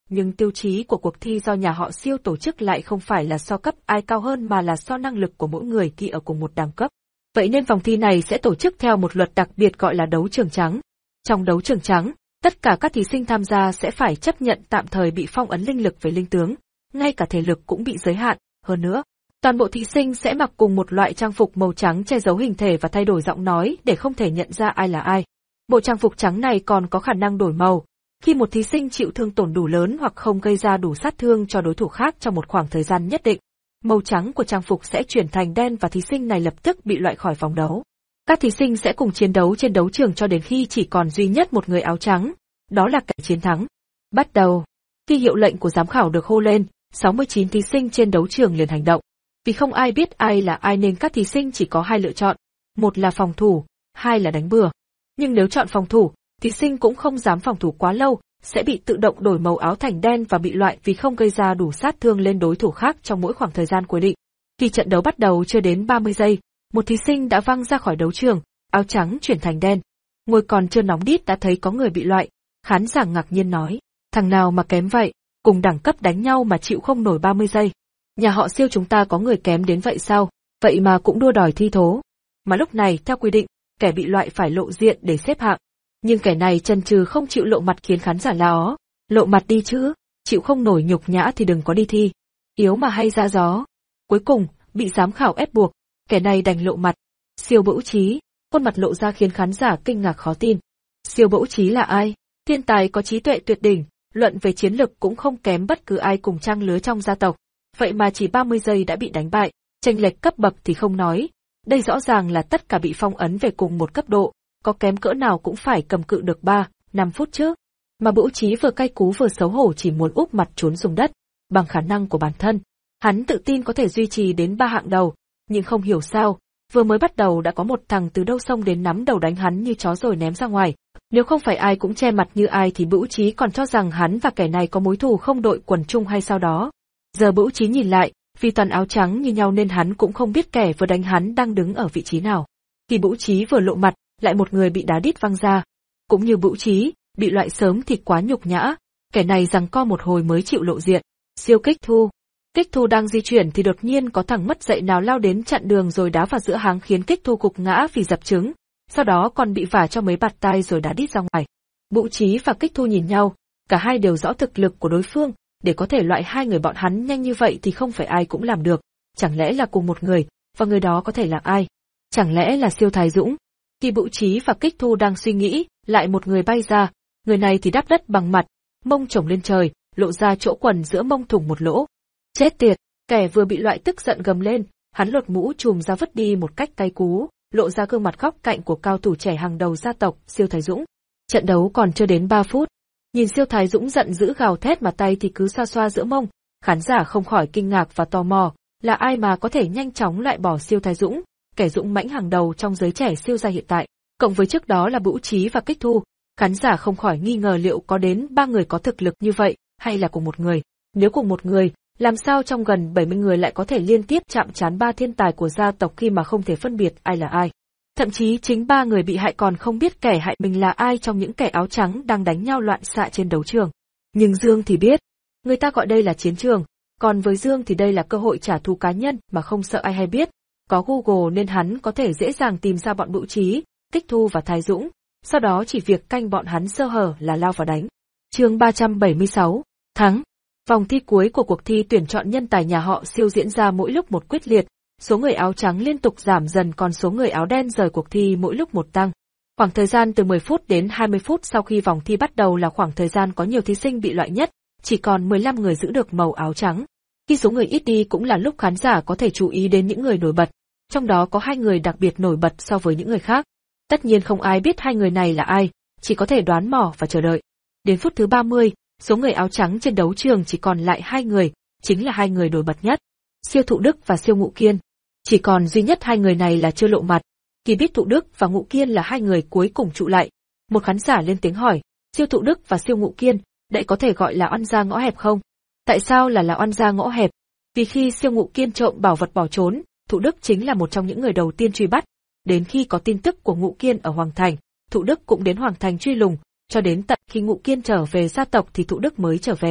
Speaker 1: nhưng tiêu chí của cuộc thi do nhà họ Siêu tổ chức lại không phải là so cấp ai cao hơn mà là so năng lực của mỗi người thi ở cùng một đẳng cấp. Vậy nên vòng thi này sẽ tổ chức theo một luật đặc biệt gọi là đấu trường trắng. Trong đấu trường trắng, tất cả các thí sinh tham gia sẽ phải chấp nhận tạm thời bị phong ấn linh lực về linh tướng, ngay cả thể lực cũng bị giới hạn. Hơn nữa, toàn bộ thí sinh sẽ mặc cùng một loại trang phục màu trắng che giấu hình thể và thay đổi giọng nói để không thể nhận ra ai là ai. Bộ trang phục trắng này còn có khả năng đổi màu. Khi một thí sinh chịu thương tổn đủ lớn hoặc không gây ra đủ sát thương cho đối thủ khác trong một khoảng thời gian nhất định, màu trắng của trang phục sẽ chuyển thành đen và thí sinh này lập tức bị loại khỏi vòng đấu. Các thí sinh sẽ cùng chiến đấu trên đấu trường cho đến khi chỉ còn duy nhất một người áo trắng, đó là kẻ chiến thắng. Bắt đầu. Khi hiệu lệnh của giám khảo được hô lên, sáu mươi chín thí sinh trên đấu trường liền hành động. Vì không ai biết ai là ai nên các thí sinh chỉ có hai lựa chọn, một là phòng thủ, hai là đánh bừa. Nhưng nếu chọn phòng thủ, thí sinh cũng không dám phòng thủ quá lâu, sẽ bị tự động đổi màu áo thành đen và bị loại vì không gây ra đủ sát thương lên đối thủ khác trong mỗi khoảng thời gian quy định. Khi trận đấu bắt đầu chưa đến ba mươi giây, một thí sinh đã văng ra khỏi đấu trường, áo trắng chuyển thành đen. Ngồi còn chưa nóng đít đã thấy có người bị loại, khán giả ngạc nhiên nói, thằng nào mà kém vậy, cùng đẳng cấp đánh nhau mà chịu không nổi ba mươi giây. Nhà họ Siêu chúng ta có người kém đến vậy sao, vậy mà cũng đua đòi thi thố. Mà lúc này theo quy định, kẻ bị loại phải lộ diện để xếp hạng. Nhưng kẻ này chần chừ không chịu lộ mặt khiến khán giả la ó, lộ mặt đi chứ, chịu không nổi nhục nhã thì đừng có đi thi. Yếu mà hay ra gió. Cuối cùng, bị giám khảo ép buộc, kẻ này đành lộ mặt. Siêu Bữu Trí, khuôn mặt lộ ra khiến khán giả kinh ngạc khó tin. Siêu Bữu Trí là ai? Thiên tài có trí tuệ tuyệt đỉnh, luận về chiến lực cũng không kém bất cứ ai cùng trang lứa trong gia tộc. Vậy mà chỉ ba mươi giây đã bị đánh bại, chênh lệch cấp bậc thì không nói. Đây rõ ràng là tất cả bị phong ấn về cùng một cấp độ, có kém cỡ nào cũng phải cầm cự được ba, năm phút chứ. Mà Bữu Trí vừa cay cú vừa xấu hổ chỉ muốn úp mặt trốn xuống đất. Bằng khả năng của bản thân, hắn tự tin có thể duy trì đến ba hạng đầu, nhưng không hiểu sao, vừa mới bắt đầu đã có một thằng từ đâu xông đến nắm đầu đánh hắn như chó rồi ném ra ngoài. Nếu không phải ai cũng che mặt như ai thì Bữu Trí còn cho rằng hắn và kẻ này có mối thù không đội quần chung hay sao đó. Giờ Bữu Trí nhìn lại, vì toàn áo trắng như nhau nên hắn cũng không biết kẻ vừa đánh hắn đang đứng ở vị trí nào. Khi Bữu Trí vừa lộ mặt, lại một người bị đá đít văng ra. Cũng như Bữu Trí, bị loại sớm thì quá nhục nhã, kẻ này giằng co một hồi mới chịu lộ diện. Siêu Kích Thu. Kích Thu đang di chuyển thì đột nhiên có thằng mất dạy nào lao đến chặn đường rồi đá vào giữa háng khiến Kích Thu gục ngã vì dập trứng, sau đó còn bị vả cho mấy bạt tai rồi đá đít ra ngoài. Bữu Trí và Kích Thu nhìn nhau, cả hai đều rõ thực lực của đối phương, để có thể loại hai người bọn hắn nhanh như vậy thì không phải ai cũng làm được, chẳng lẽ là cùng một người, và người đó có thể là ai? Chẳng lẽ là Siêu Thái Dũng? Khi Bữu Trí và Kích Thu đang suy nghĩ, lại một người bay ra, người này thì đáp đất bằng mặt, mông chổng lên trời, lộ ra chỗ quần giữa mông thủng một lỗ. Chết tiệt, kẻ vừa bị loại tức giận gầm lên, hắn lột mũ trùm ra vứt đi một cách cay cú, lộ ra gương mặt góc cạnh của cao thủ trẻ hàng đầu gia tộc, Siêu Thái Dũng. Trận đấu còn chưa đến ba phút. Nhìn Siêu Thái Dũng giận dữ gào thét mà tay thì cứ xoa xoa giữa mông, khán giả không khỏi kinh ngạc và tò mò, là ai mà có thể nhanh chóng loại bỏ Siêu Thái Dũng, kẻ dũng mãnh hàng đầu trong giới trẻ siêu gia hiện tại, cộng với trước đó là Bữu Trí và Kích Thu, khán giả không khỏi nghi ngờ liệu có đến ba người có thực lực như vậy, hay là cùng một người. Nếu cùng một người, làm sao trong gần bảy mươi người lại có thể liên tiếp chạm trán ba thiên tài của gia tộc khi mà không thể phân biệt ai là ai. Thậm chí chính ba người bị hại còn không biết kẻ hại mình là ai trong những kẻ áo trắng đang đánh nhau loạn xạ trên đấu trường. Nhưng Dương thì biết, người ta gọi đây là chiến trường, còn với Dương thì đây là cơ hội trả thù cá nhân mà không sợ ai hay biết. Có Google nên hắn có thể dễ dàng tìm ra bọn Bữu Trí, Kích Thu và Thái Dũng, sau đó chỉ việc canh bọn hắn sơ hở là lao vào đánh. Chương ba trăm bảy mươi sáu, thắng. Vòng thi cuối của cuộc thi tuyển chọn nhân tài nhà họ Siêu diễn ra mỗi lúc một quyết liệt, số người áo trắng liên tục giảm dần còn số người áo đen rời cuộc thi mỗi lúc một tăng. Khoảng thời gian từ mười phút đến hai mươi phút sau khi vòng thi bắt đầu là khoảng thời gian có nhiều thí sinh bị loại nhất, chỉ còn mười lăm người giữ được màu áo trắng. Khi số người ít đi cũng là lúc khán giả có thể chú ý đến những người nổi bật, trong đó có hai người đặc biệt nổi bật so với những người khác. Tất nhiên không ai biết hai người này là ai, chỉ có thể đoán mò và chờ đợi. Đến phút thứ ba mươi, số người áo trắng trên đấu trường chỉ còn lại hai người, chính là hai người nổi bật nhất, Siêu Thụ Đức và Siêu Ngụ Kiên. Chỉ còn duy nhất hai người này là chưa lộ mặt. Khi biết Thụ Đức và Ngụ Kiên là hai người cuối cùng trụ lại, một khán giả lên tiếng hỏi, Siêu Thụ Đức và Siêu Ngụ Kiên, đây có thể gọi là oan gia ngõ hẹp không? Tại sao là là oan gia ngõ hẹp? Vì khi Siêu Ngụ Kiên trộm bảo vật bỏ trốn, Thụ Đức chính là một trong những người đầu tiên truy bắt. Đến khi có tin tức của Ngụ Kiên ở Hoàng Thành, Thụ Đức cũng đến Hoàng Thành truy lùng, cho đến tận khi Ngụ Kiên trở về gia tộc thì Thụ Đức mới trở về.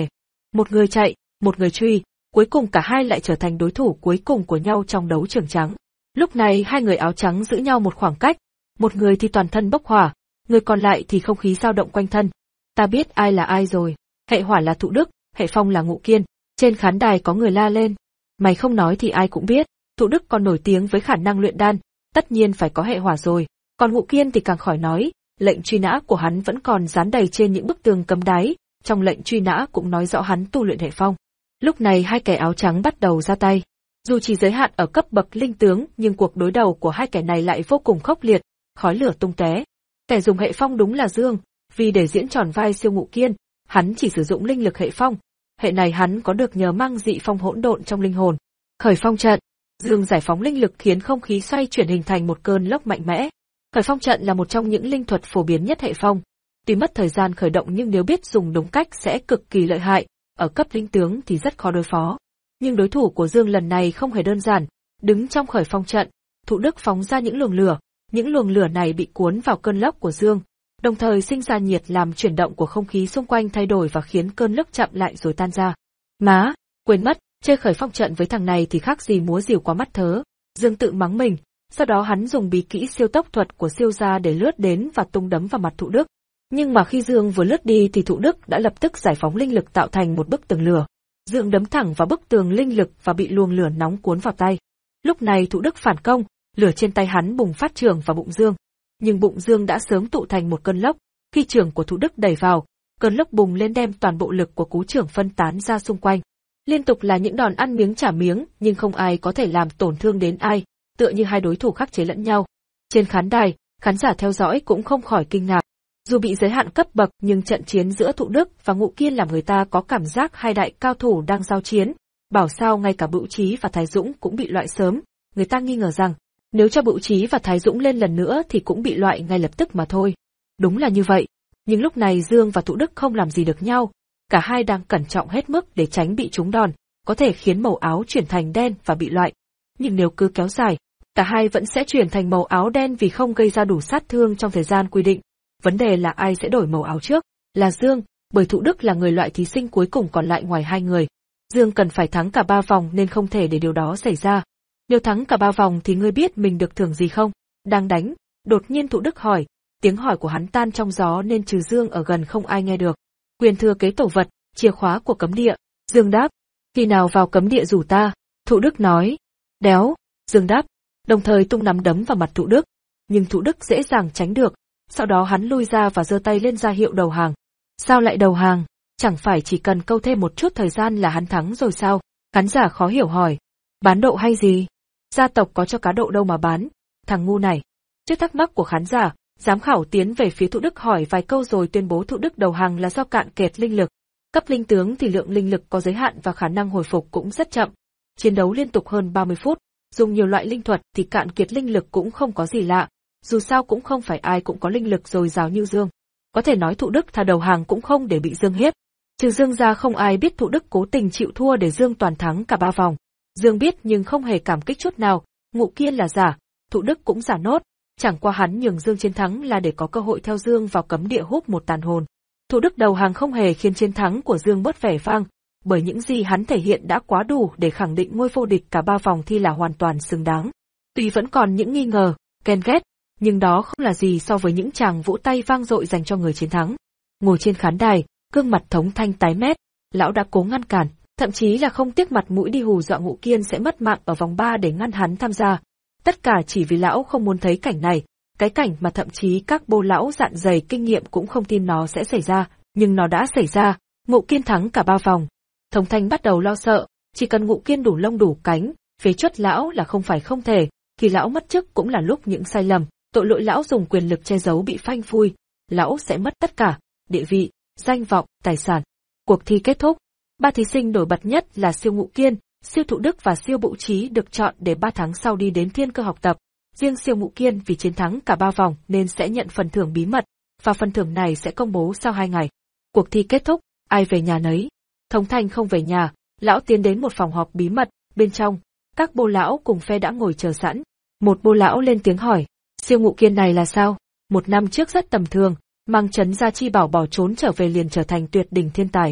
Speaker 1: Một người chạy, một người truy, cuối cùng cả hai lại trở thành đối thủ cuối cùng của nhau trong đấu trường trắng. Lúc này hai người áo trắng giữ nhau một khoảng cách, một người thì toàn thân bốc hỏa, người còn lại thì không khí dao động quanh thân. Ta biết ai là ai rồi, hệ hỏa là Thụ Đức, hệ phong là Ngụ Kiên. Trên khán đài có người la lên. Mày không nói thì ai cũng biết, Thụ Đức còn nổi tiếng với khả năng luyện đan, tất nhiên phải có hệ hỏa rồi, còn Ngụ Kiên thì càng khỏi nói, lệnh truy nã của hắn vẫn còn dán đầy trên những bức tường cấm đáy, trong lệnh truy nã cũng nói rõ hắn tu luyện hệ phong. Lúc này hai kẻ áo trắng bắt đầu ra tay. Dù chỉ giới hạn ở cấp bậc linh tướng, nhưng cuộc đối đầu của hai kẻ này lại vô cùng khốc liệt, khói lửa tung tóe. Kẻ dùng hệ phong đúng là Dương, vì để diễn tròn vai siêu Ngụ Kiên, hắn chỉ sử dụng linh lực hệ phong. Hệ này hắn có được nhờ mang dị phong hỗn độn trong linh hồn. Khởi phong trận, Dương giải phóng linh lực khiến không khí xoay chuyển hình thành một cơn lốc mạnh mẽ. Khởi phong trận là một trong những linh thuật phổ biến nhất hệ phong. Tuy mất thời gian khởi động nhưng nếu biết dùng đúng cách sẽ cực kỳ lợi hại, ở cấp linh tướng thì rất khó đối phó. Nhưng đối thủ của Dương lần này không hề đơn giản, đứng trong khởi phong trận, Thụ Đức phóng ra những luồng lửa, những luồng lửa này bị cuốn vào cơn lốc của Dương, đồng thời sinh ra nhiệt làm chuyển động của không khí xung quanh thay đổi và khiến cơn lốc chậm lại rồi tan ra. Má, quên mất, chơi khởi phong trận với thằng này thì khác gì múa rìu qua mắt thớ. Dương tự mắng mình, sau đó hắn dùng bí kỹ siêu tốc thuật của siêu gia để lướt đến và tung đấm vào mặt Thụ Đức. Nhưng mà khi Dương vừa lướt đi thì Thụ Đức đã lập tức giải phóng linh lực tạo thành một bức tường lửa. Dương đấm thẳng vào bức tường linh lực và bị luồng lửa nóng cuốn vào tay. Lúc này Thụ Đức phản công, lửa trên tay hắn bùng phát trường vào bụng Dương. Nhưng bụng Dương đã sớm tụ thành một cơn lốc, khi trường của Thụ Đức đẩy vào, cơn lốc bùng lên đem toàn bộ lực của cú trưởng phân tán ra xung quanh. Liên tục là những đòn ăn miếng trả miếng, nhưng không ai có thể làm tổn thương đến ai, tựa như hai đối thủ khắc chế lẫn nhau. Trên khán đài, khán giả theo dõi cũng không khỏi kinh ngạc. Dù bị giới hạn cấp bậc nhưng trận chiến giữa Thụ Đức và Ngụ Kiên làm người ta có cảm giác hai đại cao thủ đang giao chiến. Bảo sao ngay cả Bữu Trí và Thái Dũng cũng bị loại sớm, người ta nghi ngờ rằng nếu cho Bữu Trí và Thái Dũng lên lần nữa thì cũng bị loại ngay lập tức mà thôi. Đúng là như vậy, nhưng lúc này Dương và Thụ Đức không làm gì được nhau, cả hai đang cẩn trọng hết mức để tránh bị trúng đòn, có thể khiến màu áo chuyển thành đen và bị loại. Nhưng nếu cứ kéo dài, cả hai vẫn sẽ chuyển thành màu áo đen vì không gây ra đủ sát thương trong thời gian quy định. Vấn đề là ai sẽ đổi màu áo trước, là Dương, bởi Thụ Đức là người loại thí sinh cuối cùng còn lại ngoài hai người. Dương cần phải thắng cả ba vòng nên không thể để điều đó xảy ra. Nếu thắng cả ba vòng thì ngươi biết mình được thưởng gì không? Đang đánh, đột nhiên Thụ Đức hỏi, tiếng hỏi của hắn tan trong gió nên trừ Dương ở gần không ai nghe được. Quyền thừa kế tổ vật, chìa khóa của cấm địa. Dương đáp, khi nào vào cấm địa rủ ta? Thụ Đức nói, đéo. Dương đáp, đồng thời tung nắm đấm vào mặt Thụ Đức. Nhưng Thụ Đức dễ dàng tránh được. Sau đó hắn lui ra và giơ tay lên ra hiệu đầu hàng. Sao lại đầu hàng? Chẳng phải chỉ cần câu thêm một chút thời gian là hắn thắng rồi sao? Khán giả khó hiểu hỏi. Bán độ hay gì? Gia tộc có cho cá độ đâu mà bán, thằng ngu này. Trước thắc mắc của khán giả, giám khảo tiến về phía Thụ Đức hỏi vài câu rồi tuyên bố Thụ Đức đầu hàng là do cạn kiệt linh lực. Cấp linh tướng thì lượng linh lực có giới hạn và khả năng hồi phục cũng rất chậm. Chiến đấu liên tục hơn ba mươi phút, dùng nhiều loại linh thuật thì cạn kiệt linh lực cũng không có gì lạ. Dù sao cũng không phải ai cũng có linh lực dồi dào như Dương. Có thể nói Thụ Đức thà đầu hàng cũng không để bị Dương hiếp. Trừ Dương ra không ai biết Thụ Đức cố tình chịu thua để Dương toàn thắng cả ba vòng. Dương biết nhưng không hề cảm kích chút nào, Ngụ Kiên là giả, Thụ Đức cũng giả nốt, chẳng qua hắn nhường Dương chiến thắng là để có cơ hội theo Dương vào cấm địa hút một tàn hồn. Thụ Đức đầu hàng không hề khiến chiến thắng của Dương bớt vẻ vang, bởi những gì hắn thể hiện đã quá đủ để khẳng định ngôi vô địch cả ba vòng thi là hoàn toàn xứng đáng. Tuy vẫn còn những nghi ngờ, ghen ghét, nhưng đó không là gì so với những tràng vỗ tay vang dội dành cho người chiến thắng. Ngồi trên khán đài, gương mặt Thống Thanh tái mét, lão đã cố ngăn cản, thậm chí là không tiếc mặt mũi đi hù dọa Ngụ Kiên sẽ mất mạng ở vòng ba để ngăn hắn tham gia. Tất cả chỉ vì lão không muốn thấy cảnh này, cái cảnh mà thậm chí các bô lão dạn dày kinh nghiệm cũng không tin nó sẽ xảy ra, nhưng nó đã xảy ra, Ngụ Kiên thắng cả ba vòng. Thống Thanh bắt đầu lo sợ, chỉ cần Ngụ Kiên đủ lông đủ cánh, phế truất lão là không phải không thể, khi lão mất chức cũng là lúc những sai lầm, tội lỗi lão dùng quyền lực che giấu bị phanh phui, lão sẽ mất tất cả, địa vị, danh vọng, tài sản. Cuộc thi kết thúc, ba thí sinh nổi bật nhất là siêu Ngụ Kiên, siêu Thụ Đức và siêu Bữu Trí được chọn để ba tháng sau đi đến Thiên Cơ học tập. Riêng siêu Ngụ Kiên vì chiến thắng cả ba vòng nên sẽ nhận phần thưởng bí mật, và phần thưởng này sẽ công bố sau hai ngày. Cuộc thi kết thúc, ai về nhà nấy. Thống Thanh không về nhà, lão tiến đến một phòng họp bí mật, bên trong, các bô lão cùng phe đã ngồi chờ sẵn. Một bô lão lên tiếng hỏi, siêu Ngụ Kiên này là sao? Một năm trước rất tầm thường, mang chấn Gia Chi Bảo bỏ trốn trở về liền trở thành tuyệt đỉnh thiên tài.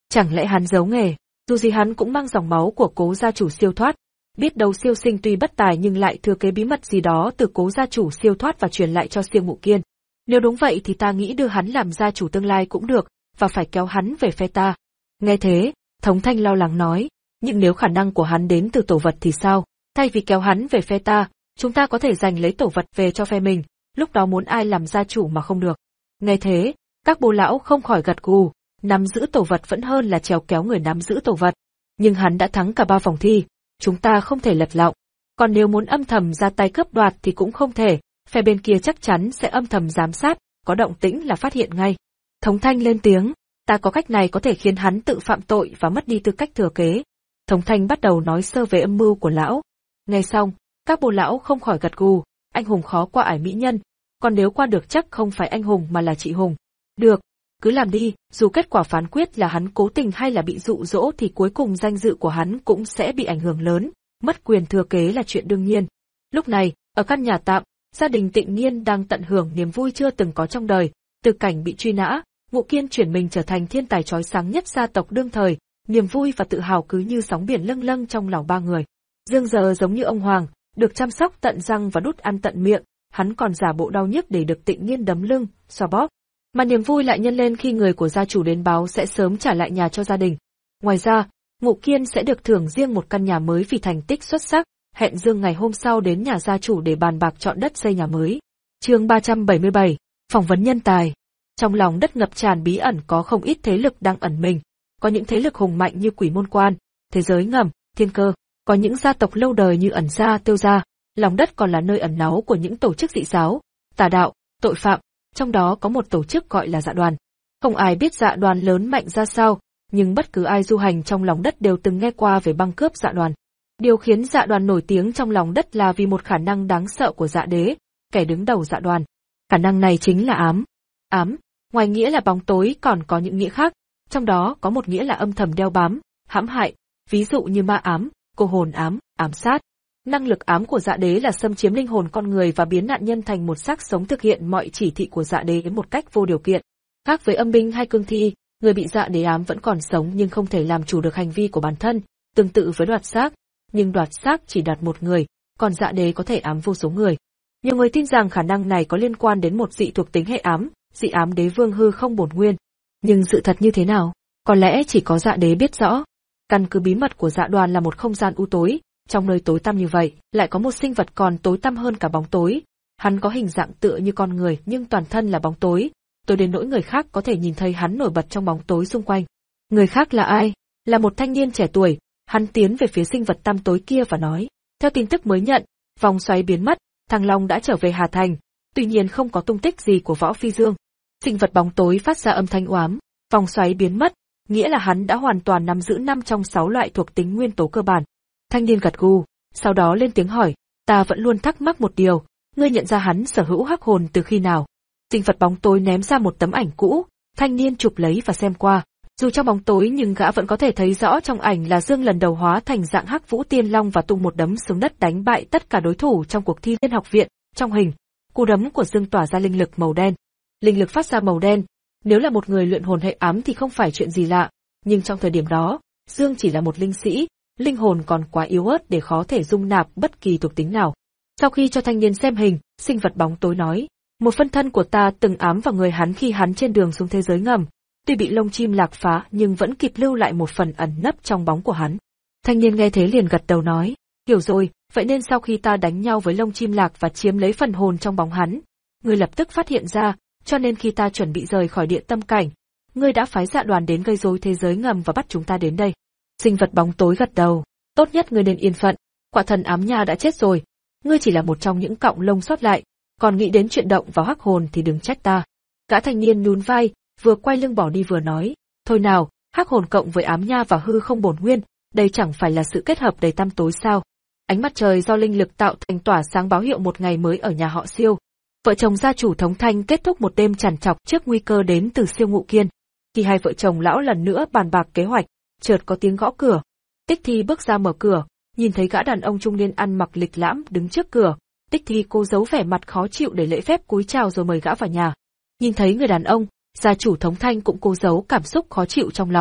Speaker 1: Chẳng lẽ hắn giấu nghề? Dù gì hắn cũng mang dòng máu của Cố gia chủ siêu thoát. Biết đâu Siêu Sinh tuy bất tài nhưng lại thừa kế bí mật gì đó từ Cố gia chủ siêu thoát và truyền lại cho Siêu Ngụ Kiên. Nếu đúng vậy thì ta nghĩ đưa hắn làm gia chủ tương lai cũng được, và phải kéo hắn về phe ta. Nghe thế, Thống Thanh lo lắng nói, nhưng nếu khả năng của hắn đến từ tổ vật thì sao? Thay vì kéo hắn về phe ta, chúng ta có thể giành lấy tổ vật về cho phe mình, lúc đó muốn ai làm gia chủ mà không được. Nghe thế, các bô lão không khỏi gật gù, nắm giữ tổ vật vẫn hơn là trèo kéo người nắm giữ tổ vật. Nhưng hắn đã thắng cả ba vòng thi, chúng ta không thể lật lọng. Còn nếu muốn âm thầm ra tay cướp đoạt thì cũng không thể, phe bên kia chắc chắn sẽ âm thầm giám sát, có động tĩnh là phát hiện ngay. Thống Thanh lên tiếng, ta có cách này có thể khiến hắn tự phạm tội và mất đi tư cách thừa kế. Thống Thanh bắt đầu nói sơ về âm mưu của lão. Nghe xong, các bô lão không khỏi gật gù, anh hùng khó qua ải mỹ nhân, còn nếu qua được chắc không phải anh hùng mà là chị Hùng. Được, cứ làm đi, dù kết quả phán quyết là hắn cố tình hay là bị dụ dỗ thì cuối cùng danh dự của hắn cũng sẽ bị ảnh hưởng lớn, mất quyền thừa kế là chuyện đương nhiên. Lúc này, ở căn nhà tạm, gia đình Tịnh Niên đang tận hưởng niềm vui chưa từng có trong đời, từ cảnh bị truy nã, Ngụ Kiên chuyển mình trở thành thiên tài chói sáng nhất gia tộc đương thời, niềm vui và tự hào cứ như sóng biển lâng lâng trong lòng ba người. Dương Giờ giống như ông hoàng, được chăm sóc tận răng và đút ăn tận miệng, hắn còn giả bộ đau nhức để được Tịnh Niên đấm lưng, xoa bóp. Mà niềm vui lại nhân lên khi người của gia chủ đến báo sẽ sớm trả lại nhà cho gia đình. Ngoài ra, Ngụ Kiên sẽ được thưởng riêng một căn nhà mới vì thành tích xuất sắc, hẹn Dương ngày hôm sau đến nhà gia chủ để bàn bạc chọn đất xây nhà mới. Chương ba trăm bảy mươi bảy, phỏng vấn nhân tài. Trong lòng đất ngập tràn bí ẩn có không ít thế lực đang ẩn mình, có những thế lực hùng mạnh như Quỷ Môn Quan, Thế Giới Ngầm, Thiên Cơ, có những gia tộc lâu đời như Ẩn Gia, Tiêu Gia. Lòng đất còn là nơi ẩn náu của những tổ chức dị giáo, tà đạo, tội phạm, trong đó có một tổ chức gọi là Dạ Đoàn. Không ai biết Dạ Đoàn lớn mạnh ra sao, nhưng bất cứ ai du hành trong lòng đất đều từng nghe qua về băng cướp Dạ Đoàn. Điều khiến Dạ Đoàn nổi tiếng trong lòng đất là vì một khả năng đáng sợ của Dạ Đế, kẻ đứng đầu Dạ Đoàn. Khả năng này chính là ám. Ám, ngoài nghĩa là bóng tối còn có những nghĩa khác, trong đó có một nghĩa là âm thầm đeo bám, hãm hại, ví dụ như ma ám, cô hồn ám, ám sát. Năng lực ám của Dạ Đế là xâm chiếm linh hồn con người và biến nạn nhân thành một xác sống thực hiện mọi chỉ thị của Dạ Đế một cách vô điều kiện. Khác với âm binh hay cương thi, người bị Dạ Đế ám vẫn còn sống nhưng không thể làm chủ được hành vi của bản thân, tương tự với đoạt xác, nhưng đoạt xác chỉ đoạt một người, còn Dạ Đế có thể ám vô số người. Nhiều người tin rằng khả năng này có liên quan đến một dị thuộc tính hệ ám, dị ám đế vương hư không bổn nguyên. Nhưng sự thật như thế nào? Có lẽ chỉ có Dạ Đế biết rõ. Căn cứ bí mật của Dạ Đoàn là một không gian u tối. Trong nơi tối tăm như vậy, lại có một sinh vật còn tối tăm hơn cả bóng tối. Hắn có hình dạng tựa như con người nhưng toàn thân là bóng tối, tối đến nỗi người khác có thể nhìn thấy hắn nổi bật trong bóng tối xung quanh. Người khác là ai? Là một thanh niên trẻ tuổi, hắn tiến về phía sinh vật tăm tối kia và nói, theo tin tức mới nhận, vòng xoáy biến mất, Thăng Long đã trở về Hà Thành, tuy nhiên không có tung tích gì của Võ Phi Dương. Sinh vật bóng tối phát ra âm thanh oám, vòng xoáy biến mất, nghĩa là hắn đã hoàn toàn nắm giữ năm trong sáu loại thuộc tính nguyên tố cơ bản. Thanh niên gật gù, sau đó lên tiếng hỏi, ta vẫn luôn thắc mắc một điều, ngươi nhận ra hắn sở hữu hắc hồn từ khi nào? Sinh vật bóng tối ném ra một tấm ảnh cũ, thanh niên chụp lấy và xem qua. Dù trong bóng tối nhưng gã vẫn có thể thấy rõ trong ảnh là Dương lần đầu hóa thành dạng hắc vũ tiên long và tung một đấm xuống đất đánh bại tất cả đối thủ trong cuộc thi Liên học viện. Trong hình, cú đấm của Dương tỏa ra linh lực màu đen. Linh lực phát ra màu đen, nếu là một người luyện hồn hệ ám thì không phải chuyện gì lạ, nhưng trong thời điểm đó, Dương chỉ là một linh sĩ, linh hồn còn quá yếu ớt để khó thể dung nạp bất kỳ thuộc tính nào. Sau khi cho thanh niên xem hình, sinh vật bóng tối nói, một phân thân của ta từng ám vào người hắn khi hắn trên đường xuống thế giới ngầm, tuy bị lông chim lạc phá nhưng vẫn kịp lưu lại một phần ẩn nấp trong bóng của hắn. Thanh niên nghe thế liền gật đầu nói, hiểu rồi, vậy nên sau khi ta đánh nhau với lông chim lạc và chiếm lấy phần hồn trong bóng hắn, ngươi lập tức phát hiện ra, cho nên khi ta chuẩn bị rời khỏi địa tâm cảnh, ngươi đã phái Dạ Đoàn đến gây rối thế giới ngầm và bắt chúng ta đến đây. Sinh vật bóng tối gật đầu, tốt nhất ngươi nên yên phận, quả thần ám nha đã chết rồi, ngươi chỉ là một trong những cọng lông sót lại, còn nghĩ đến chuyện động vào hắc hồn thì đừng trách ta. Gã thanh niên nhún vai, vừa quay lưng bỏ đi vừa nói, thôi nào, hắc hồn cộng với ám nha và hư không bổn nguyên, đây chẳng phải là sự kết hợp đầy tăm tối sao? Ánh mặt trời do linh lực tạo thành tỏa sáng báo hiệu một ngày mới ở nhà họ Siêu. Vợ chồng gia chủ Thống Thanh kết thúc một đêm trằn trọc trước nguy cơ đến từ Siêu Ngụ Kiên. Khi hai vợ chồng lão lần nữa bàn bạc kế hoạch, chợt có tiếng gõ cửa. Tích Thi bước ra mở cửa, nhìn thấy gã đàn ông trung niên ăn mặc lịch lãm đứng trước cửa. Tích Thi cố giấu vẻ mặt khó chịu để lễ phép cúi chào rồi mời gã vào nhà. Nhìn thấy người đàn ông, gia chủ Thống Thanh cũng cố giấu cảm xúc khó chịu trong lòng.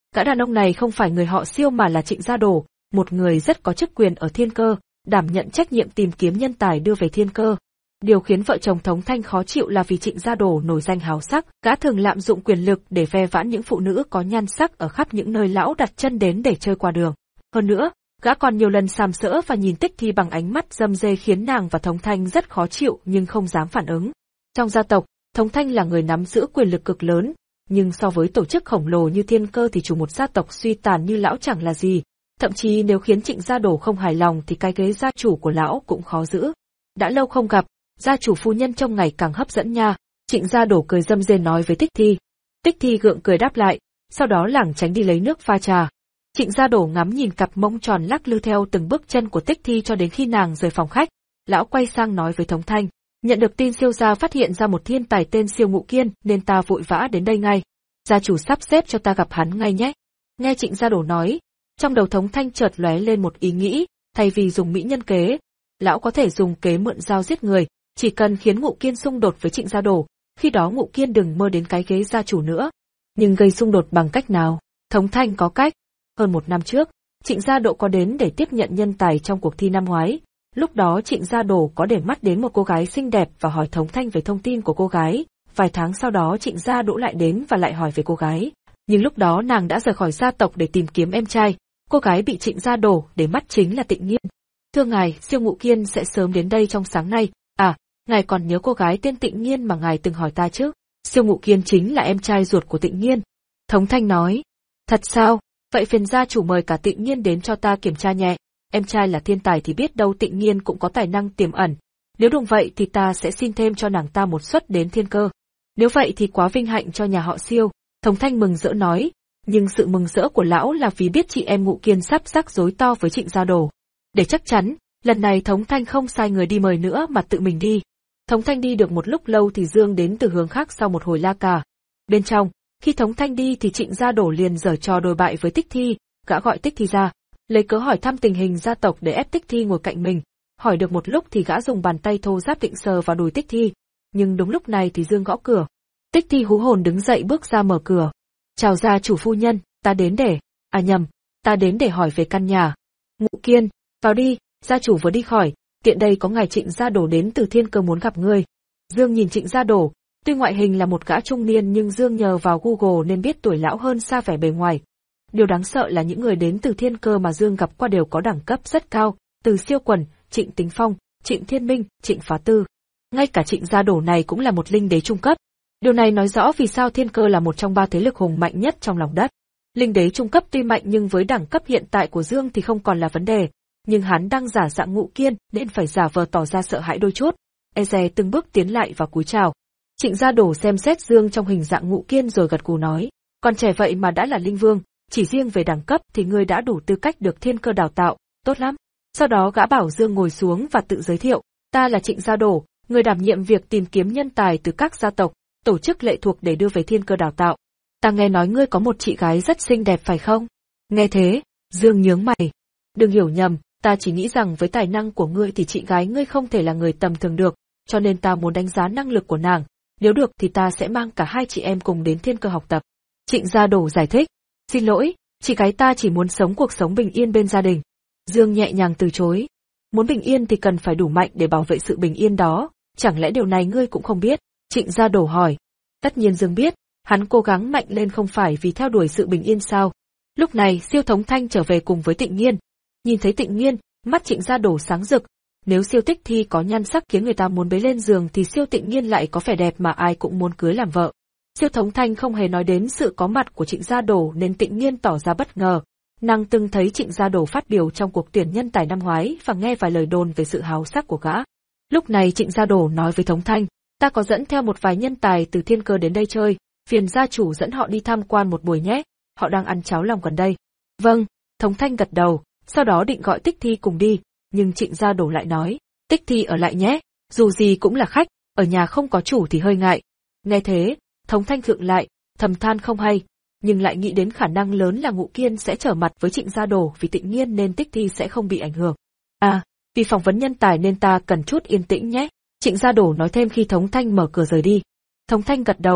Speaker 1: Gã đàn ông này không phải người họ Siêu mà là Trịnh Gia Đổ, một người rất có chức quyền ở Thiên Cơ, đảm nhận trách nhiệm tìm kiếm nhân tài đưa về Thiên Cơ. Điều khiến vợ chồng Tống Thanh khó chịu là vì Trịnh Gia Đổ nổi danh háo sắc, gã thường lạm dụng quyền lực để ve vãn những phụ nữ có nhan sắc ở khắp những nơi lão đặt chân đến để chơi qua đường. Hơn nữa, gã còn nhiều lần sàm sỡ và nhìn Tích Thi bằng ánh mắt dâm dê khiến nàng và Tống Thanh rất khó chịu nhưng không dám phản ứng. Trong gia tộc, Tống Thanh là người nắm giữ quyền lực cực lớn, nhưng so với tổ chức khổng lồ như Thiên Cơ thì chủ một gia tộc suy tàn như lão chẳng là gì. Thậm chí nếu khiến Trịnh Gia Đổ không hài lòng thì cái ghế gia chủ của lão cũng khó giữ. Đã lâu không gặp, gia chủ phu nhân trông ngày càng hấp dẫn nha. Trịnh Gia Đổ cười dâm dê nói với Tích Thi. Tích Thi gượng cười đáp lại, sau đó lảng tránh đi lấy nước pha trà. Trịnh Gia Đổ ngắm nhìn cặp mông tròn lắc lư theo từng bước chân của Tích Thi cho đến khi nàng rời phòng khách. Lão quay sang nói với Tống Thanh, nhận được tin Siêu gia phát hiện ra một thiên tài tên Siêu Ngụ Kiên nên ta vội vã đến đây ngay. Gia chủ sắp xếp cho ta gặp hắn ngay nhé. Nghe Trịnh Gia Đổ nói, trong đầu Tống Thanh chợt lóe lên một ý nghĩ, thay vì dùng mỹ nhân kế, lão có thể dùng kế mượn dao giết người, chỉ cần khiến Ngụ Kiên xung đột với Trịnh Gia Đổ, khi đó Ngụ Kiên đừng mơ đến cái ghế gia chủ nữa. Nhưng gây xung đột bằng cách nào? Tống Thanh có cách. Hơn một năm trước, Trịnh Gia Đổ có đến để tiếp nhận nhân tài trong cuộc thi năm ngoái. Lúc đó Trịnh Gia Đổ có để mắt đến một cô gái xinh đẹp và hỏi Tống Thanh về thông tin của cô gái. Vài tháng sau đó Trịnh Gia Đổ lại đến và lại hỏi về cô gái. Nhưng lúc đó nàng đã rời khỏi gia tộc để tìm kiếm em trai. Cô gái bị Trịnh Gia Đổ để mắt chính là Tịnh Nghiên. Thưa ngài, Siêu Ngụ Kiên sẽ sớm đến đây trong sáng nay. À, ngài còn nhớ cô gái tên Tịnh Nghiên mà ngài từng hỏi ta chứ? Siêu Ngụ Kiên chính là em trai ruột của Tịnh Nghiên. Tống Thanh nói. Thật sao? Vậy phiền gia chủ mời cả Tịnh Nghiên đến cho ta kiểm tra nhẹ. Em trai là thiên tài thì biết đâu Tịnh Nghiên cũng có tài năng tiềm ẩn. Nếu đúng vậy thì ta sẽ xin thêm cho nàng ta một suất đến Thiên Cơ. Nếu vậy thì quá vinh hạnh cho nhà họ Siêu. Tống Thanh mừng rỡ nói. Nhưng sự mừng rỡ của lão là vì biết chị em Ngụ Kiên sắp rắc rối to với Trịnh Gia Đổ. Để chắc chắn, lần này Tống Thanh không sai người đi mời nữa mà tự mình đi. Tống Thanh đi được một lúc lâu thì Dương đến từ hướng khác sau một hồi la cà. Bên trong, khi Tống Thanh đi thì Trịnh Gia Đổ liền giở trò đồi bại với Tích Thi, gã gọi Tích Thi ra, lấy cớ hỏi thăm tình hình gia tộc để ép Tích Thi ngồi cạnh mình. Hỏi được một lúc thì gã dùng bàn tay thô ráp định sờ vào đùi Tích Thi. Nhưng đúng lúc này thì Dương gõ cửa. Tích Thi hú hồn đứng dậy bước ra mở cửa. Chào gia chủ phu nhân, ta đến để... À nhầm, ta đến để hỏi về căn nhà. Ngụ Kiên, vào đi, gia chủ vừa đi khỏi, tiện đây có ngài Trịnh Gia Đổ đến từ Thiên Cơ muốn gặp ngươi. Dương nhìn Trịnh Gia Đổ, tuy ngoại hình là một gã trung niên nhưng Dương nhờ vào Google nên biết tuổi lão hơn xa vẻ bề ngoài. Điều đáng sợ là những người đến từ Thiên Cơ mà Dương gặp qua đều có đẳng cấp rất cao, từ Siêu Quần, Trịnh Tính Phong, Trịnh Thiên Minh, Trịnh Phá Tư. Ngay cả Trịnh Gia Đổ này cũng là một linh đế trung cấp. Điều này nói rõ vì sao Thiên Cơ là một trong ba thế lực hùng mạnh nhất trong lòng đất. Linh đế trung cấp tuy mạnh nhưng với đẳng cấp hiện tại của Dương thì không còn là vấn đề, nhưng hắn đang giả dạng Ngụ Kiên nên phải giả vờ tỏ ra sợ hãi đôi chút. E dè từng bước tiến lại và cúi chào. Trịnh Gia Đổ xem xét Dương trong hình dạng Ngụ Kiên rồi gật gù nói, còn trẻ vậy mà đã là linh vương, chỉ riêng về đẳng cấp thì ngươi đã đủ tư cách được Thiên Cơ đào tạo, tốt lắm. Sau đó gã bảo Dương ngồi xuống và tự giới thiệu, ta là Trịnh Gia Đổ, người đảm nhiệm việc tìm kiếm nhân tài từ các gia tộc, tổ chức lệ thuộc để đưa về Thiên Cơ đào tạo. Ta nghe nói ngươi có một chị gái rất xinh đẹp phải không? Nghe thế, Dương nhướng mày. Đừng hiểu nhầm, ta chỉ nghĩ rằng với tài năng của ngươi thì chị gái ngươi không thể là người tầm thường được, cho nên ta muốn đánh giá năng lực của nàng. Nếu được thì ta sẽ mang cả hai chị em cùng đến Thiên Cơ học tập. Trịnh Gia Đổ giải thích. Xin lỗi, chị gái ta chỉ muốn sống cuộc sống bình yên bên gia đình. Dương nhẹ nhàng từ chối. Muốn bình yên thì cần phải đủ mạnh để bảo vệ sự bình yên đó, chẳng lẽ điều này ngươi cũng không biết? Trịnh Gia Đổ hỏi. Tất nhiên Dương biết, hắn cố gắng mạnh lên không phải vì theo đuổi sự bình yên sao. Lúc này Siêu Tống Thanh trở về cùng với Tịnh Nghiên. Nhìn thấy Tịnh Nghiên, mắt Trịnh Gia Đổ sáng rực. Nếu Siêu Tích Thi có nhan sắc khiến người ta muốn bế lên giường thì Siêu Tịnh Nghiên lại có vẻ đẹp mà ai cũng muốn cưới làm vợ. Siêu Tống Thanh không hề nói đến sự có mặt của Trịnh Gia Đổ nên Tịnh Nghiên tỏ ra bất ngờ. Nàng từng thấy Trịnh Gia Đổ phát biểu trong cuộc tuyển nhân tài năm ngoái và nghe vài lời đồn về sự háo sắc của gã. Lúc này Trịnh Gia Đổ nói với Tống Thanh, ta có dẫn theo một vài nhân tài từ Thiên Cơ đến đây chơi, phiền gia chủ dẫn họ đi tham quan một buổi nhé, họ đang ăn cháo lòng gần đây. Vâng, Tống Thanh gật đầu, sau đó định gọi Tích Thi cùng đi, nhưng Trịnh Gia Đổ lại nói, Tích Thi ở lại nhé, dù gì cũng là khách, ở nhà không có chủ thì hơi ngại. Nghe thế, Tống Thanh khựng lại, thầm than không hay, nhưng lại nghĩ đến khả năng lớn là Ngụ Kiên sẽ trở mặt với Trịnh Gia Đổ vì Tịnh Nghiên nên Tích Thi sẽ không bị ảnh hưởng. À, vì phỏng vấn nhân tài nên ta cần chút yên tĩnh nhé, Trịnh Gia Đổ nói thêm khi Tống Thanh mở cửa rời đi. Tống Thanh gật đầu,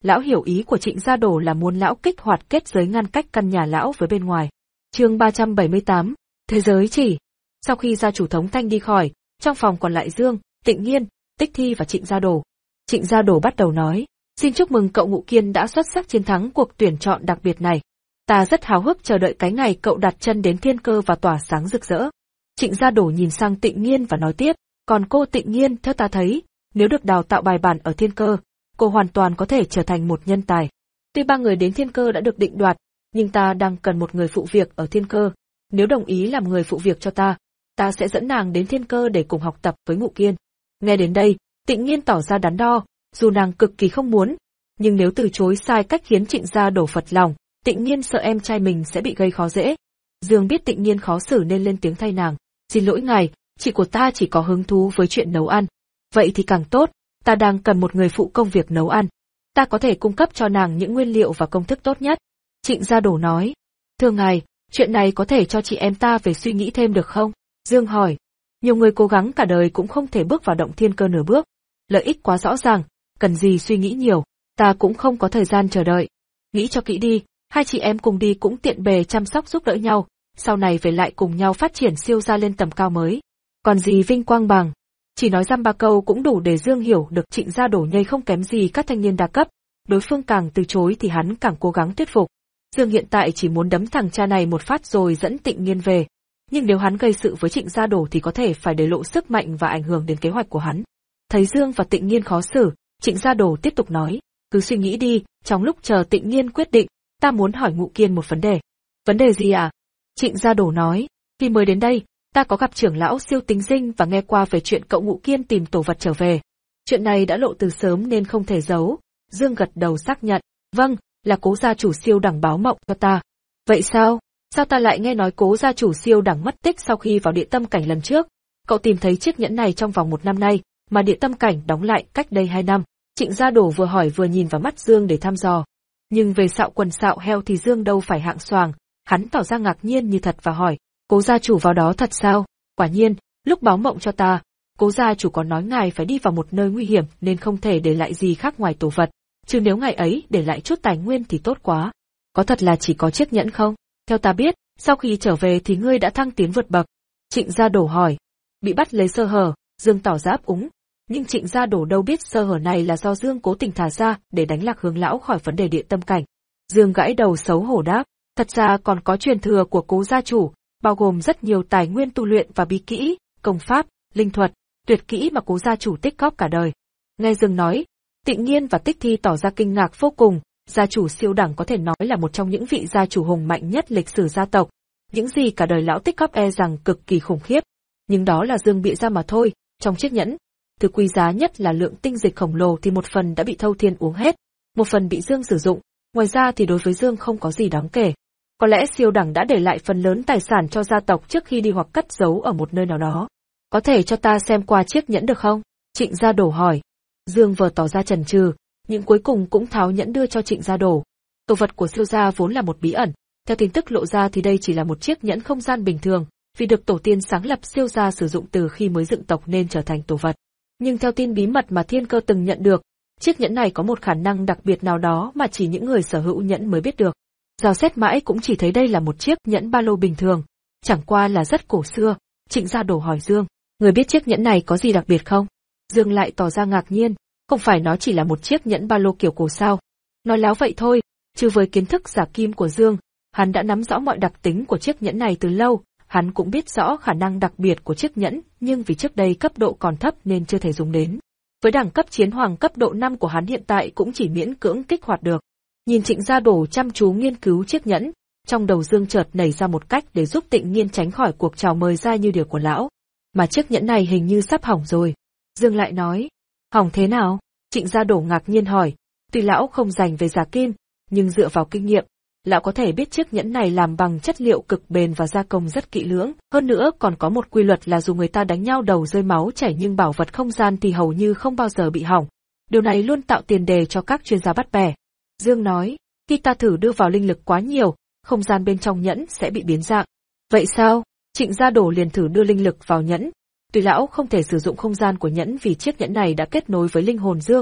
Speaker 1: Lão hiểu ý của Trịnh Gia Đổ là muốn lão kích hoạt kết giới ngăn cách căn nhà lão với bên ngoài. Chương ba trăm bảy mươi tám, Thế giới chỉ. Sau khi gia chủ Thống Thanh đi khỏi, trong phòng còn lại Dương, Tịnh Nghiên, Tích Thi và Trịnh Gia Đổ. Trịnh Gia Đổ bắt đầu nói, xin chúc mừng cậu Ngụ Kiên đã xuất sắc chiến thắng cuộc tuyển chọn đặc biệt này. Ta rất háo hức chờ đợi cái ngày cậu đặt chân đến thiên cơ và tỏa sáng rực rỡ. Trịnh Gia Đổ nhìn sang Tịnh Nghiên và nói tiếp, còn cô Tịnh Nghiên theo ta thấy, nếu được đào tạo bài bản ở thiên cơ, cô hoàn toàn có thể trở thành một nhân tài. Tuy ba người đến thiên cơ đã được định đoạt, nhưng ta đang cần một người phụ việc ở thiên cơ. Nếu đồng ý làm người phụ việc cho ta, ta sẽ dẫn nàng đến thiên cơ để cùng học tập với Ngụ Kiên. Nghe đến đây, Tịnh Nghiên tỏ ra đắn đo, dù nàng cực kỳ không muốn, nhưng nếu từ chối sai cách khiến Trịnh Gia Đổ phật lòng, Tịnh Nghiên sợ em trai mình sẽ bị gây khó dễ. Dương biết Tịnh Nghiên khó xử nên lên tiếng thay nàng, xin lỗi ngài, chị của ta chỉ có hứng thú với chuyện nấu ăn. Vậy thì càng tốt, ta đang cần một người phụ công việc nấu ăn. Ta có thể cung cấp cho nàng những nguyên liệu và công thức tốt nhất. Trịnh Gia Đổ nói, thưa ngài, chuyện này có thể cho chị em ta về suy nghĩ thêm được không? Dương hỏi, nhiều người cố gắng cả đời cũng không thể bước vào động thiên cơ nửa bước. Lợi ích quá rõ ràng, cần gì suy nghĩ nhiều, ta cũng không có thời gian chờ đợi. Nghĩ cho kỹ đi, hai chị em cùng đi cũng tiện bề chăm sóc giúp đỡ nhau, sau này về lại cùng nhau phát triển siêu gia lên tầm cao mới. Còn gì vinh quang bằng. Chỉ nói dăm ba câu cũng đủ để Dương hiểu được Trịnh Gia Đổ nhây không kém gì các thanh niên đa cấp, đối phương càng từ chối thì hắn càng cố gắng thuyết phục. Dương hiện tại chỉ muốn đấm thằng cha này một phát rồi dẫn Tịnh Nghiên về, nhưng nếu hắn gây sự với Trịnh Gia Đổ thì có thể phải để lộ sức mạnh và ảnh hưởng đến kế hoạch của hắn. Thấy Dương và Tịnh Nghiên khó xử, Trịnh Gia Đổ tiếp tục nói, cứ suy nghĩ đi, trong lúc chờ Tịnh Nghiên quyết định, ta muốn hỏi Ngụ Kiên một vấn đề. Vấn đề gì à? Trịnh Gia Đổ nói, khi mới đến đây, ta có gặp trưởng lão Siêu Tính Dinh và nghe qua về chuyện cậu Ngụ Kiên tìm tổ vật trở về. Chuyện này đã lộ từ sớm nên không thể giấu. Dương gật đầu xác nhận, vâng, là Cố gia chủ Siêu Đẳng báo mộng cho ta. Vậy sao? Sao ta lại nghe nói Cố gia chủ Siêu Đẳng mất tích sau khi vào địa tâm cảnh lần trước? Cậu tìm thấy chiếc nhẫn này trong vòng một năm nay, mà địa tâm cảnh đóng lại cách đây hai năm. Trịnh Gia Đổ vừa hỏi vừa nhìn vào mắt Dương để thăm dò. Nhưng về sạo quần sạo heo thì Dương đâu phải hạng xoàng, hắn tỏ ra ngạc nhiên như thật và hỏi, Cố gia chủ vào đó thật sao? Quả nhiên, lúc báo mộng cho ta, Cố gia chủ có nói ngài phải đi vào một nơi nguy hiểm nên không thể để lại gì khác ngoài tổ vật, chứ nếu ngài ấy để lại chút tài nguyên thì tốt quá. Có thật là chỉ có chiếc nhẫn không? Theo ta biết, sau khi trở về thì ngươi đã thăng tiến vượt bậc. Trịnh Gia Đổ hỏi. Bị bắt lấy sơ hở, Dương tỏ ra ấp úng. Nhưng Trịnh Gia Đổ đâu biết sơ hở này là do Dương cố tình thả ra để đánh lạc hướng lão khỏi vấn đề địa tâm cảnh. Dương gãi đầu xấu hổ đáp, thật ra còn có truyền thừa của Cố gia chủ, bao gồm rất nhiều tài nguyên tu luyện và bí kỹ, công pháp, linh thuật, tuyệt kỹ mà Cố gia chủ tích góp cả đời. Nghe Dương nói, Tịnh Nghiên và Tích Thi tỏ ra kinh ngạc vô cùng, gia chủ Siêu Đẳng có thể nói là một trong những vị gia chủ hùng mạnh nhất lịch sử gia tộc. Những gì cả đời lão tích góp e rằng cực kỳ khủng khiếp. Nhưng đó là Dương bịa ra mà thôi, trong chiếc nhẫn. Thứ quý giá nhất là lượng tinh dịch khổng lồ thì một phần đã bị Thâu Thiên uống hết, một phần bị Dương sử dụng, ngoài ra thì đối với Dương không có gì đáng kể. Có lẽ Siêu Đẳng đã để lại phần lớn tài sản cho gia tộc trước khi đi hoặc cất giấu ở một nơi nào đó. Có thể cho ta xem qua chiếc nhẫn được không? Trịnh Gia Đổ hỏi. Dương vừa tỏ ra chần chừ, nhưng cuối cùng cũng tháo nhẫn đưa cho Trịnh Gia Đổ. Tổ vật của Siêu gia vốn là một bí ẩn, theo tin tức lộ ra thì đây chỉ là một chiếc nhẫn không gian bình thường, vì được tổ tiên sáng lập Siêu gia sử dụng từ khi mới dựng tộc nên trở thành tổ vật. Nhưng theo tin bí mật mà Thiên Cơ từng nhận được, chiếc nhẫn này có một khả năng đặc biệt nào đó mà chỉ những người sở hữu nhẫn mới biết được. Dò xét mãi cũng chỉ thấy đây là một chiếc nhẫn ba lô bình thường, chẳng qua là rất cổ xưa. Trịnh Gia Đổ hỏi Dương, người biết chiếc nhẫn này có gì đặc biệt không? Dương lại tỏ ra ngạc nhiên, không phải nó chỉ là một chiếc nhẫn ba lô kiểu cổ sao? Nói láo vậy thôi, chứ với kiến thức giả kim của Dương, hắn đã nắm rõ mọi đặc tính của chiếc nhẫn này từ lâu. Hắn cũng biết rõ khả năng đặc biệt của chiếc nhẫn, nhưng vì trước đây cấp độ còn thấp nên chưa thể dùng đến. Với đẳng cấp chiến hoàng cấp độ năm của hắn hiện tại cũng chỉ miễn cưỡng kích hoạt được. Nhìn Trịnh Gia Đổ chăm chú nghiên cứu chiếc nhẫn, trong đầu Dương chợt nảy ra một cách để giúp Tịnh Nghiên tránh khỏi cuộc chào mời dai như điều của lão. Mà chiếc nhẫn này hình như sắp hỏng rồi. Dương lại nói, hỏng thế nào? Trịnh Gia Đổ ngạc nhiên hỏi, tuy lão không rành về giả kim, nhưng dựa vào kinh nghiệm, lão có thể biết chiếc nhẫn này làm bằng chất liệu cực bền và gia công rất kỹ lưỡng. Hơn nữa còn có một quy luật là dù người ta đánh nhau đầu rơi máu chảy nhưng bảo vật không gian thì hầu như không bao giờ bị hỏng. Điều này luôn tạo tiền đề cho các chuyên gia bắt bẻ. Dương nói, khi ta thử đưa vào linh lực quá nhiều, không gian bên trong nhẫn sẽ bị biến dạng. Vậy sao? Trịnh Gia Đổ liền thử đưa linh lực vào nhẫn. Tuy lão không thể sử dụng không gian của nhẫn vì chiếc nhẫn này đã kết nối với linh hồn Dương,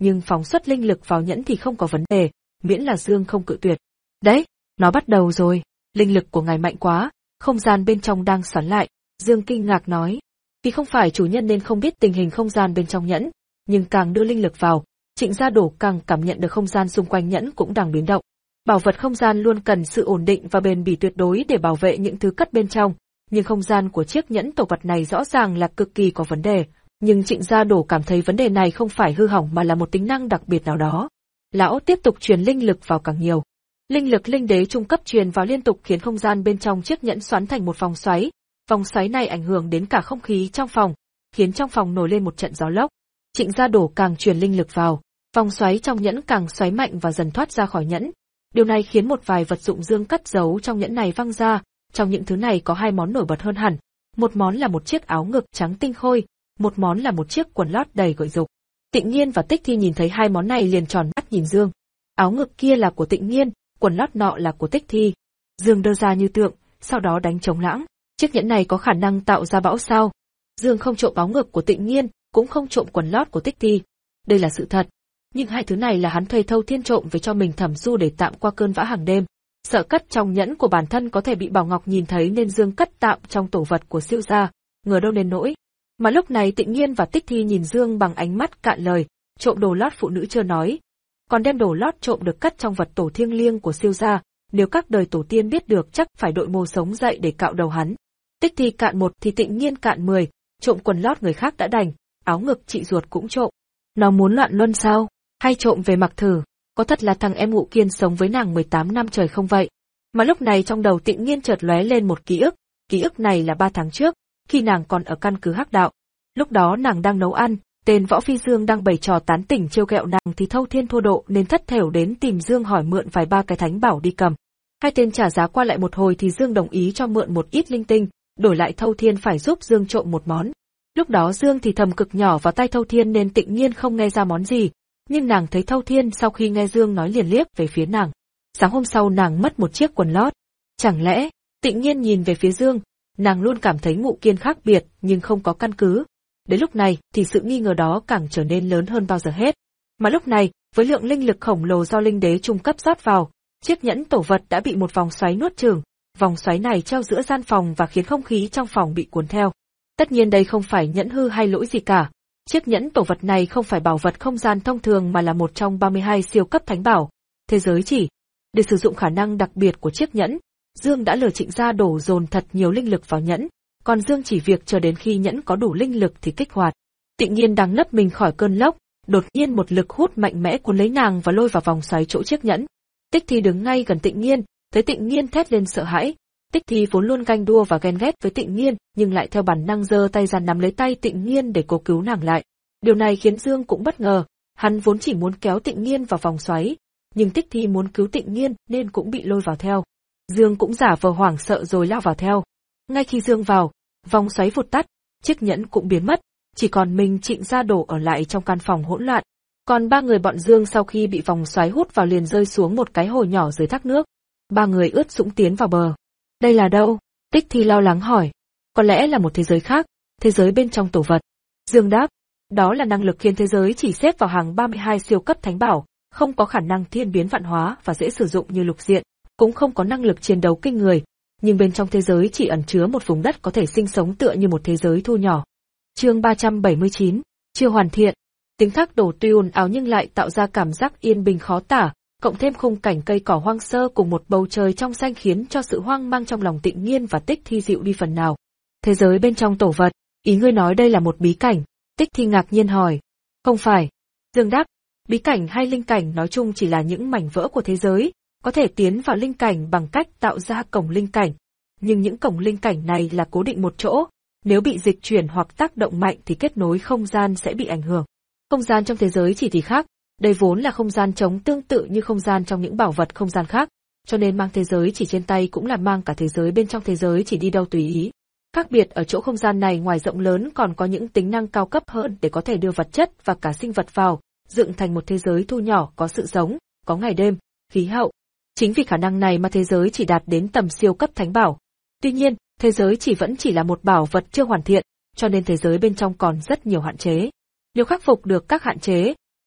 Speaker 1: nhưng phóng xuất linh lực vào nhẫn thì không có vấn đề, miễn là Dương không cự tuyệt. Đấy, nó bắt đầu rồi, linh lực của ngài mạnh quá, không gian bên trong đang xoắn lại, Dương kinh ngạc nói. Vì không phải chủ nhân nên không biết tình hình không gian bên trong nhẫn, nhưng càng đưa linh lực vào, Trịnh Gia Đổ càng cảm nhận được không gian xung quanh nhẫn cũng đang biến động. Bảo vật không gian luôn cần sự ổn định và bền bỉ tuyệt đối để bảo vệ những thứ cất bên trong, nhưng không gian của chiếc nhẫn tổ vật này rõ ràng là cực kỳ có vấn đề, nhưng Trịnh Gia Đổ cảm thấy vấn đề này không phải hư hỏng mà là một tính năng đặc biệt nào đó. Lão tiếp tục truyền linh lực vào càng nhiều. Linh lực linh đế trung cấp truyền vào liên tục khiến không gian bên trong chiếc nhẫn xoắn thành một vòng xoáy. Vòng xoáy này ảnh hưởng đến cả không khí trong phòng, khiến trong phòng nổi lên một trận gió lốc. Trịnh Gia Đổ càng truyền linh lực vào, vòng xoáy trong nhẫn càng xoáy mạnh và dần thoát ra khỏi nhẫn. Điều này khiến một vài vật dụng Dương cất giấu trong nhẫn này văng ra, trong những thứ này có hai món nổi bật hơn hẳn. Một món là một chiếc áo ngực trắng tinh khôi, một món là một chiếc quần lót đầy gợi dục. Tịnh Nghiên và Tích Thi nhìn thấy hai món này liền tròn mắt nhìn Dương. Áo ngực kia là của Tịnh Nghiên, quần lót nọ là của Tích Thi. Dương đơ ra như tượng, sau đó đánh trống lãng. Chiếc nhẫn này có khả năng tạo ra bão sao? Dương không trộm áo ngực của Tịnh Nghiên, cũng không trộm quần lót của Tích Thi. Đây là sự thật. Nhưng hai thứ này là hắn thuê Thâu Thiên trộm về cho mình thẩm du để tạm qua cơn vã hàng đêm. Sợ cất trong nhẫn của bản thân có thể bị Bảo Ngọc nhìn thấy nên Dương cất tạm trong tổ vật của Siêu gia, ngờ đâu đến nỗi. Mà lúc này Tịnh Nghiên và Tích Thi nhìn Dương bằng ánh mắt cạn lời, trộm đồ lót phụ nữ chưa nói, còn đem đồ lót trộm được cất trong vật tổ thiêng liêng của Siêu gia, nếu các đời tổ tiên biết được chắc phải đội mồ sống dậy để cạo đầu hắn. Tích Thi cạn một thì Tịnh Nghiên cạn mười, trộm quần lót người khác đã đành, áo ngực chị ruột cũng trộm. Nó muốn loạn luân sao? Hay trộm về mặc thử? Có thật là thằng em Ngụ Kiên sống với nàng mười tám năm trời không vậy? Mà lúc này trong đầu Tịnh Nghiên chợt lóe lên một ký ức, ký ức này là ba tháng trước, khi nàng còn ở căn cứ Hắc Đạo. Lúc đó nàng đang nấu ăn, tên Võ Phi Dương đang bày trò tán tỉnh trêu ghẹo nàng thì Thâu Thiên thua độ nên thất thểu đến tìm Dương hỏi mượn vài ba cái thánh bảo đi cầm. Hai tên trả giá qua lại một hồi thì Dương đồng ý cho mượn một ít linh tinh, đổi lại Thâu Thiên phải giúp Dương trộm một món. Lúc đó Dương thì thầm cực nhỏ vào tay Thâu Thiên nên Tịnh Nghiên không nghe ra món gì, nhưng nàng thấy Thâu Thiên sau khi nghe Dương nói liền liếc về phía nàng. Sáng hôm sau nàng mất một chiếc quần lót. Chẳng lẽ? Tịnh Nghiên nhìn về phía Dương, nàng luôn cảm thấy Ngụ Kiên khác biệt nhưng không có căn cứ. Đến lúc này thì sự nghi ngờ đó càng trở nên lớn hơn bao giờ hết. Mà lúc này, với lượng linh lực khổng lồ do linh đế trung cấp rót vào, chiếc nhẫn tổ vật đã bị một vòng xoáy nuốt chửng. Vòng xoáy này treo giữa gian phòng và khiến không khí trong phòng bị cuốn theo. Tất nhiên đây không phải nhẫn hư hay lỗi gì cả. Chiếc nhẫn tổ vật này không phải bảo vật không gian thông thường mà là một trong ba mươi hai siêu cấp thánh bảo. Thế giới chỉ. Để sử dụng khả năng đặc biệt của chiếc nhẫn, Dương đã lừa Trịnh Gia đổ dồn thật nhiều linh lực vào nhẫn, còn Dương chỉ việc chờ đến khi nhẫn có đủ linh lực thì kích hoạt. Tịnh Nghiên đang nấp mình khỏi cơn lốc, đột nhiên một lực hút mạnh mẽ cuốn lấy nàng và lôi vào vòng xoáy chỗ chiếc nhẫn. Tích Thi đứng ngay gần Tịnh Nghiên, thấy Tịnh Nghiên thét lên sợ hãi. Tích Thi vốn luôn ganh đua và ghen ghét với Tịnh Nghiên, nhưng lại theo bản năng giơ tay ra nắm lấy tay Tịnh Nghiên để cố cứu nàng lại. Điều này khiến Dương cũng bất ngờ, hắn vốn chỉ muốn kéo Tịnh Nghiên vào vòng xoáy, nhưng Tích Thi muốn cứu Tịnh Nghiên nên cũng bị lôi vào theo. Dương cũng giả vờ hoảng sợ rồi lao vào theo. Ngay khi Dương vào, vòng xoáy vụt tắt, chiếc nhẫn cũng biến mất, chỉ còn mình Trịnh Gia đổ ở lại trong căn phòng hỗn loạn. Còn ba người bọn Dương sau khi bị vòng xoáy hút vào liền rơi xuống một cái hồ nhỏ dưới thác nước. Ba người ướt sũng tiến vào bờ. Đây là đâu? Tích Thi lo lắng hỏi. Có lẽ là một thế giới khác, thế giới bên trong tổ vật. Dương đáp, đó là năng lực khiến thế giới chỉ xếp vào hàng ba mươi hai siêu cấp thánh bảo, không có khả năng thiên biến vạn hóa và dễ sử dụng như lục diện, cũng không có năng lực chiến đấu kinh người, nhưng bên trong thế giới chỉ ẩn chứa một vùng đất có thể sinh sống tựa như một thế giới thu nhỏ. Chương ba trăm bảy mươi chín, chưa hoàn thiện. Tiếng thác đổ tuy ồn ào nhưng lại tạo ra cảm giác yên bình khó tả, cộng thêm khung cảnh cây cỏ hoang sơ cùng một bầu trời trong xanh khiến cho sự hoang mang trong lòng Tịnh Nghiên và Tích Thi dịu đi phần nào. Thế giới bên trong tổ vật, ý ngươi nói đây là một bí cảnh? Tích Thi ngạc nhiên hỏi. Không phải. Dương đáp, bí cảnh hay linh cảnh nói chung chỉ là những mảnh vỡ của thế giới, có thể tiến vào linh cảnh bằng cách tạo ra cổng linh cảnh. Nhưng những cổng linh cảnh này là cố định một chỗ, nếu bị dịch chuyển hoặc tác động mạnh thì kết nối không gian sẽ bị ảnh hưởng. Không gian trong thế giới chỉ thì khác, đây vốn là không gian trống tương tự như không gian trong những bảo vật không gian khác, cho nên mang thế giới chỉ trên tay cũng là mang cả thế giới bên trong thế giới chỉ đi đâu tùy ý. Khác biệt ở chỗ không gian này ngoài rộng lớn còn có những tính năng cao cấp hơn để có thể đưa vật chất và cả sinh vật vào, dựng thành một thế giới thu nhỏ có sự sống, có ngày đêm, khí hậu. Chính vì khả năng này mà thế giới chỉ đạt đến tầm siêu cấp thánh bảo. Tuy nhiên, thế giới chỉ vẫn chỉ là một bảo vật chưa hoàn thiện, cho nên thế giới bên trong còn rất nhiều hạn chế. Nếu khắc phục được các hạn chế,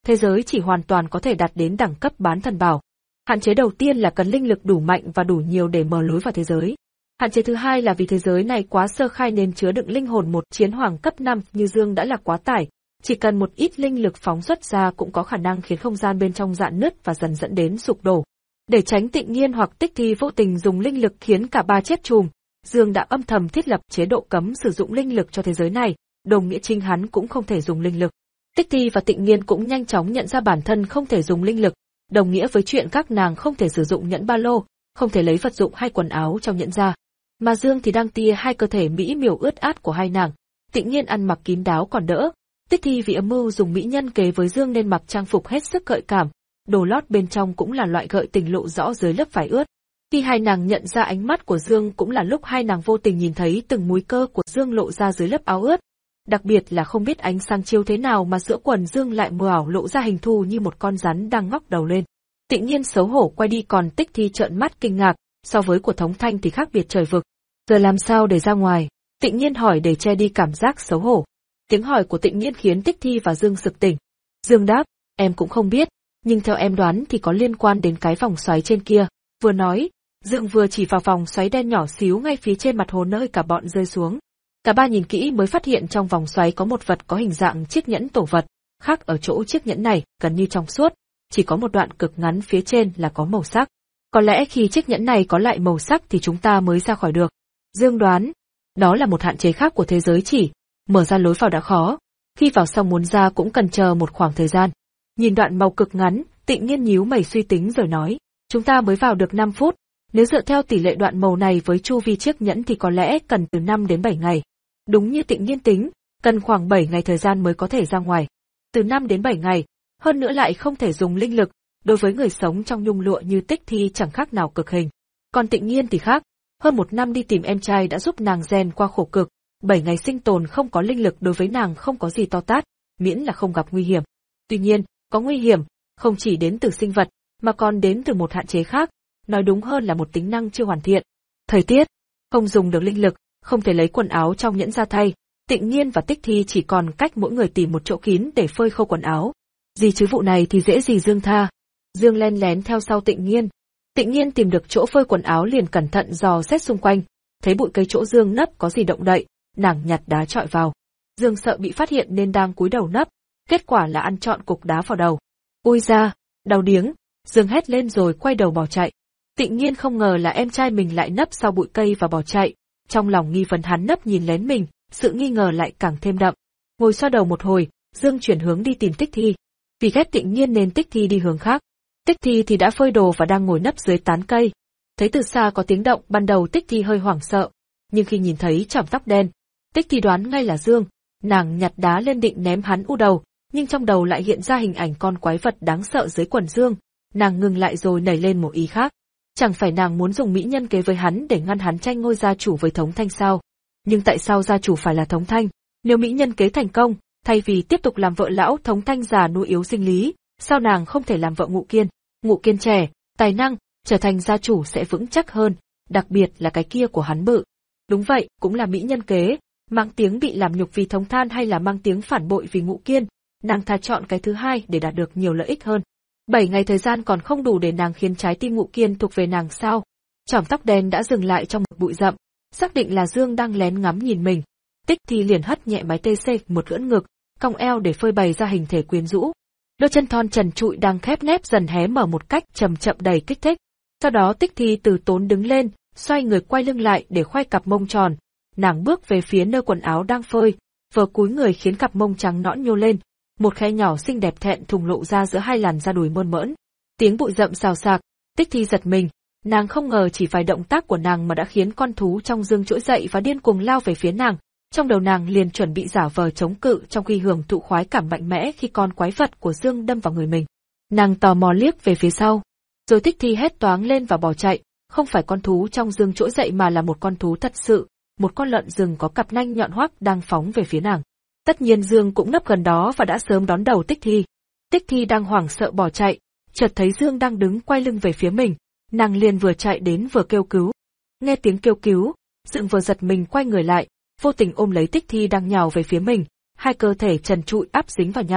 Speaker 1: thế giới chỉ hoàn toàn có thể đạt đến đẳng cấp bán thần bảo. Hạn chế đầu tiên là cần linh lực đủ mạnh và đủ nhiều để mở lối vào thế giới. Hạn chế thứ hai là vì thế giới này quá sơ khai nên chứa đựng linh hồn một chiến hoàng cấp năm như Dương đã là quá tải, chỉ cần một ít linh lực phóng xuất ra cũng có khả năng khiến không gian bên trong rạn nứt và dần dẫn đến sụp đổ. Để tránh Tịnh Nhiên hoặc Tích Thi vô tình dùng linh lực khiến cả ba chết chùm, Dương đã âm thầm thiết lập chế độ cấm sử dụng linh lực cho thế giới này, đồng nghĩa chính hắn cũng không thể dùng linh lực. Tích Thi và Tịnh Nhiên cũng nhanh chóng nhận ra bản thân không thể dùng linh lực, đồng nghĩa với chuyện các nàng không thể sử dụng nhẫn ba lô, không thể lấy vật dụng hay quần áo trong nhẫn ra. Mà Dương thì đang tia hai cơ thể mỹ miều ướt át của hai nàng. Tịnh Nhiên ăn mặc kín đáo còn đỡ, Tích Thi vì âm mưu dùng mỹ nhân kế với Dương nên mặc trang phục hết sức gợi cảm, đồ lót bên trong cũng là loại gợi tình lộ rõ dưới lớp vải ướt. Khi hai nàng nhận ra ánh mắt của Dương cũng là lúc hai nàng vô tình nhìn thấy từng múi cơ của Dương lộ ra dưới lớp áo ướt. Đặc biệt là không biết ánh sáng chiếu thế nào mà giữa quần Dương lại mờ ảo lộ ra hình thù như một con rắn đang ngóc đầu lên. Tịnh Nhiên xấu hổ quay đi còn Tích Thi trợn mắt kinh ngạc, so với của Thống Thanh thì khác biệt trời vực. Giờ làm sao để ra ngoài? Tịnh Nhiên hỏi để che đi cảm giác xấu hổ. Tiếng hỏi của Tịnh Nhiên khiến Tích Thi và Dương sực tỉnh. Dương đáp, em cũng không biết, nhưng theo em đoán thì có liên quan đến cái vòng xoáy trên kia. Vừa nói, Dương vừa chỉ vào vòng xoáy đen nhỏ xíu ngay phía trên mặt hồ nơi cả bọn rơi xuống. Cả ba nhìn kỹ mới phát hiện trong vòng xoáy có một vật có hình dạng chiếc nhẫn tổ vật, khác ở chỗ chiếc nhẫn này gần như trong suốt, chỉ có một đoạn cực ngắn phía trên là có màu sắc. Có lẽ khi chiếc nhẫn này có lại màu sắc thì chúng ta mới ra khỏi được. Dương đoán, đó là một hạn chế khác của thế giới chỉ, mở ra lối vào đã khó, khi vào xong muốn ra cũng cần chờ một khoảng thời gian. Nhìn đoạn màu cực ngắn, Tịnh Nhiên nhíu mày suy tính rồi nói, chúng ta mới vào được năm phút, nếu dựa theo tỷ lệ đoạn màu này với chu vi chiếc nhẫn thì có lẽ cần từ năm đến bảy ngày. Đúng như Tịnh Nhiên tính, cần khoảng bảy ngày thời gian mới có thể ra ngoài. Từ năm đến bảy ngày, hơn nữa lại không thể dùng linh lực, đối với người sống trong nhung lụa như Tích Thi chẳng khác nào cực hình. Còn Tịnh Nhiên thì khác, hơn một năm đi tìm em trai đã giúp nàng rèn qua khổ cực, bảy ngày sinh tồn không có linh lực đối với nàng không có gì to tát, miễn là không gặp nguy hiểm. Tuy nhiên, có nguy hiểm, không chỉ đến từ sinh vật, mà còn đến từ một hạn chế khác, nói đúng hơn là một tính năng chưa hoàn thiện. Thời tiết, không dùng được linh lực, không thể lấy quần áo trong nhẫn ra thay, Tịnh Nhiên và Tích Thi chỉ còn cách mỗi người tìm một chỗ kín để phơi khô quần áo. Gì chứ vụ này thì dễ gì Dương tha. Dương len lén theo sau Tịnh Nhiên. Tịnh Nhiên tìm được chỗ phơi quần áo liền cẩn thận dò xét xung quanh, thấy bụi cây chỗ Dương nấp có gì động đậy, nàng nhặt đá chọi vào. Dương sợ bị phát hiện nên đang cúi đầu nấp, kết quả là ăn trọn cục đá vào đầu. Ôi da, đau điếng, Dương hét lên rồi quay đầu bỏ chạy. Tịnh Nhiên không ngờ là em trai mình lại nấp sau bụi cây và bỏ chạy, trong lòng nghi vấn hắn nấp nhìn lén mình, sự nghi ngờ lại càng thêm đậm. Ngồi xoa đầu một hồi, Dương chuyển hướng đi tìm Tích Thi. Vì ghét Tịnh Nhiên nên Tích Thi đi hướng khác. Tích Thi thì đã phơi đồ và đang ngồi nấp dưới tán cây. Thấy từ xa có tiếng động, ban đầu Tích Thi hơi hoảng sợ, nhưng khi nhìn thấy chòm tóc đen, Tích Thi đoán ngay là Dương, nàng nhặt đá lên định ném hắn u đầu, nhưng trong đầu lại hiện ra hình ảnh con quái vật đáng sợ dưới quần Dương, nàng ngừng lại rồi nảy lên một ý khác. Chẳng phải nàng muốn dùng mỹ nhân kế với hắn để ngăn hắn tranh ngôi gia chủ với Thống Thanh sao? Nhưng tại sao gia chủ phải là Thống Thanh? Nếu mỹ nhân kế thành công, thay vì tiếp tục làm vợ lão Thống Thanh già nuôi yếu sinh lý, sao nàng không thể làm vợ Ngụ Kiên? Ngụ Kiên trẻ, tài năng, trở thành gia chủ sẽ vững chắc hơn, đặc biệt là cái kia của hắn bự. Đúng vậy, cũng là mỹ nhân kế, mang tiếng bị làm nhục vì Thống Than hay là mang tiếng phản bội vì Ngụ Kiên, nàng thà chọn cái thứ hai để đạt được nhiều lợi ích hơn. Bảy ngày thời gian còn không đủ để nàng khiến trái tim Ngụ Kiên thuộc về nàng sao? Chòm tóc đen đã dừng lại trong một bụi rậm, xác định là Dương đang lén ngắm nhìn mình. Tích Thi liền hất nhẹ mái tê xê một ưỡn ngực, cong eo để phơi bày ra hình thể quyến rũ. Đôi chân thon trần trụi đang khép nép dần hé mở một cách chậm chậm đầy kích thích. Sau đó Tích Thi từ tốn đứng lên, xoay người quay lưng lại để khoe cặp mông tròn. Nàng bước về phía nơi quần áo đang phơi, vừa cúi người khiến cặp mông trắng nõn nhô lên, một khe nhỏ xinh đẹp thẹn thùng lộ ra giữa hai làn da đùi mơn mởn. Tiếng bụi rậm xào xạc, Tích Thi giật mình, nàng không ngờ chỉ vài động tác của nàng mà đã khiến con thú trong Dương trỗi dậy và điên cuồng lao về phía nàng. Trong đầu nàng liền chuẩn bị giả vờ chống cự trong khi hưởng thụ khoái cảm mạnh mẽ khi con quái vật của Dương đâm vào người mình. Nàng tò mò liếc về phía sau, rồi Tích Thi hét toáng lên và bỏ chạy, không phải con thú trong Dương trỗi dậy mà là một con thú thật sự, một con lợn rừng có cặp nanh nhọn hoắt đang phóng về phía nàng. Tất nhiên Dương cũng nấp gần đó và đã sớm đón đầu Tích Thi. Tích Thi đang hoảng sợ bỏ chạy, chợt thấy Dương đang đứng quay lưng về phía mình, nàng liền vừa chạy đến vừa kêu cứu. Nghe tiếng kêu cứu, Dương vừa giật mình quay người lại, vô tình ôm lấy Tích Thi đang nhào về phía mình, hai cơ thể trần trụi áp dính vào nhau.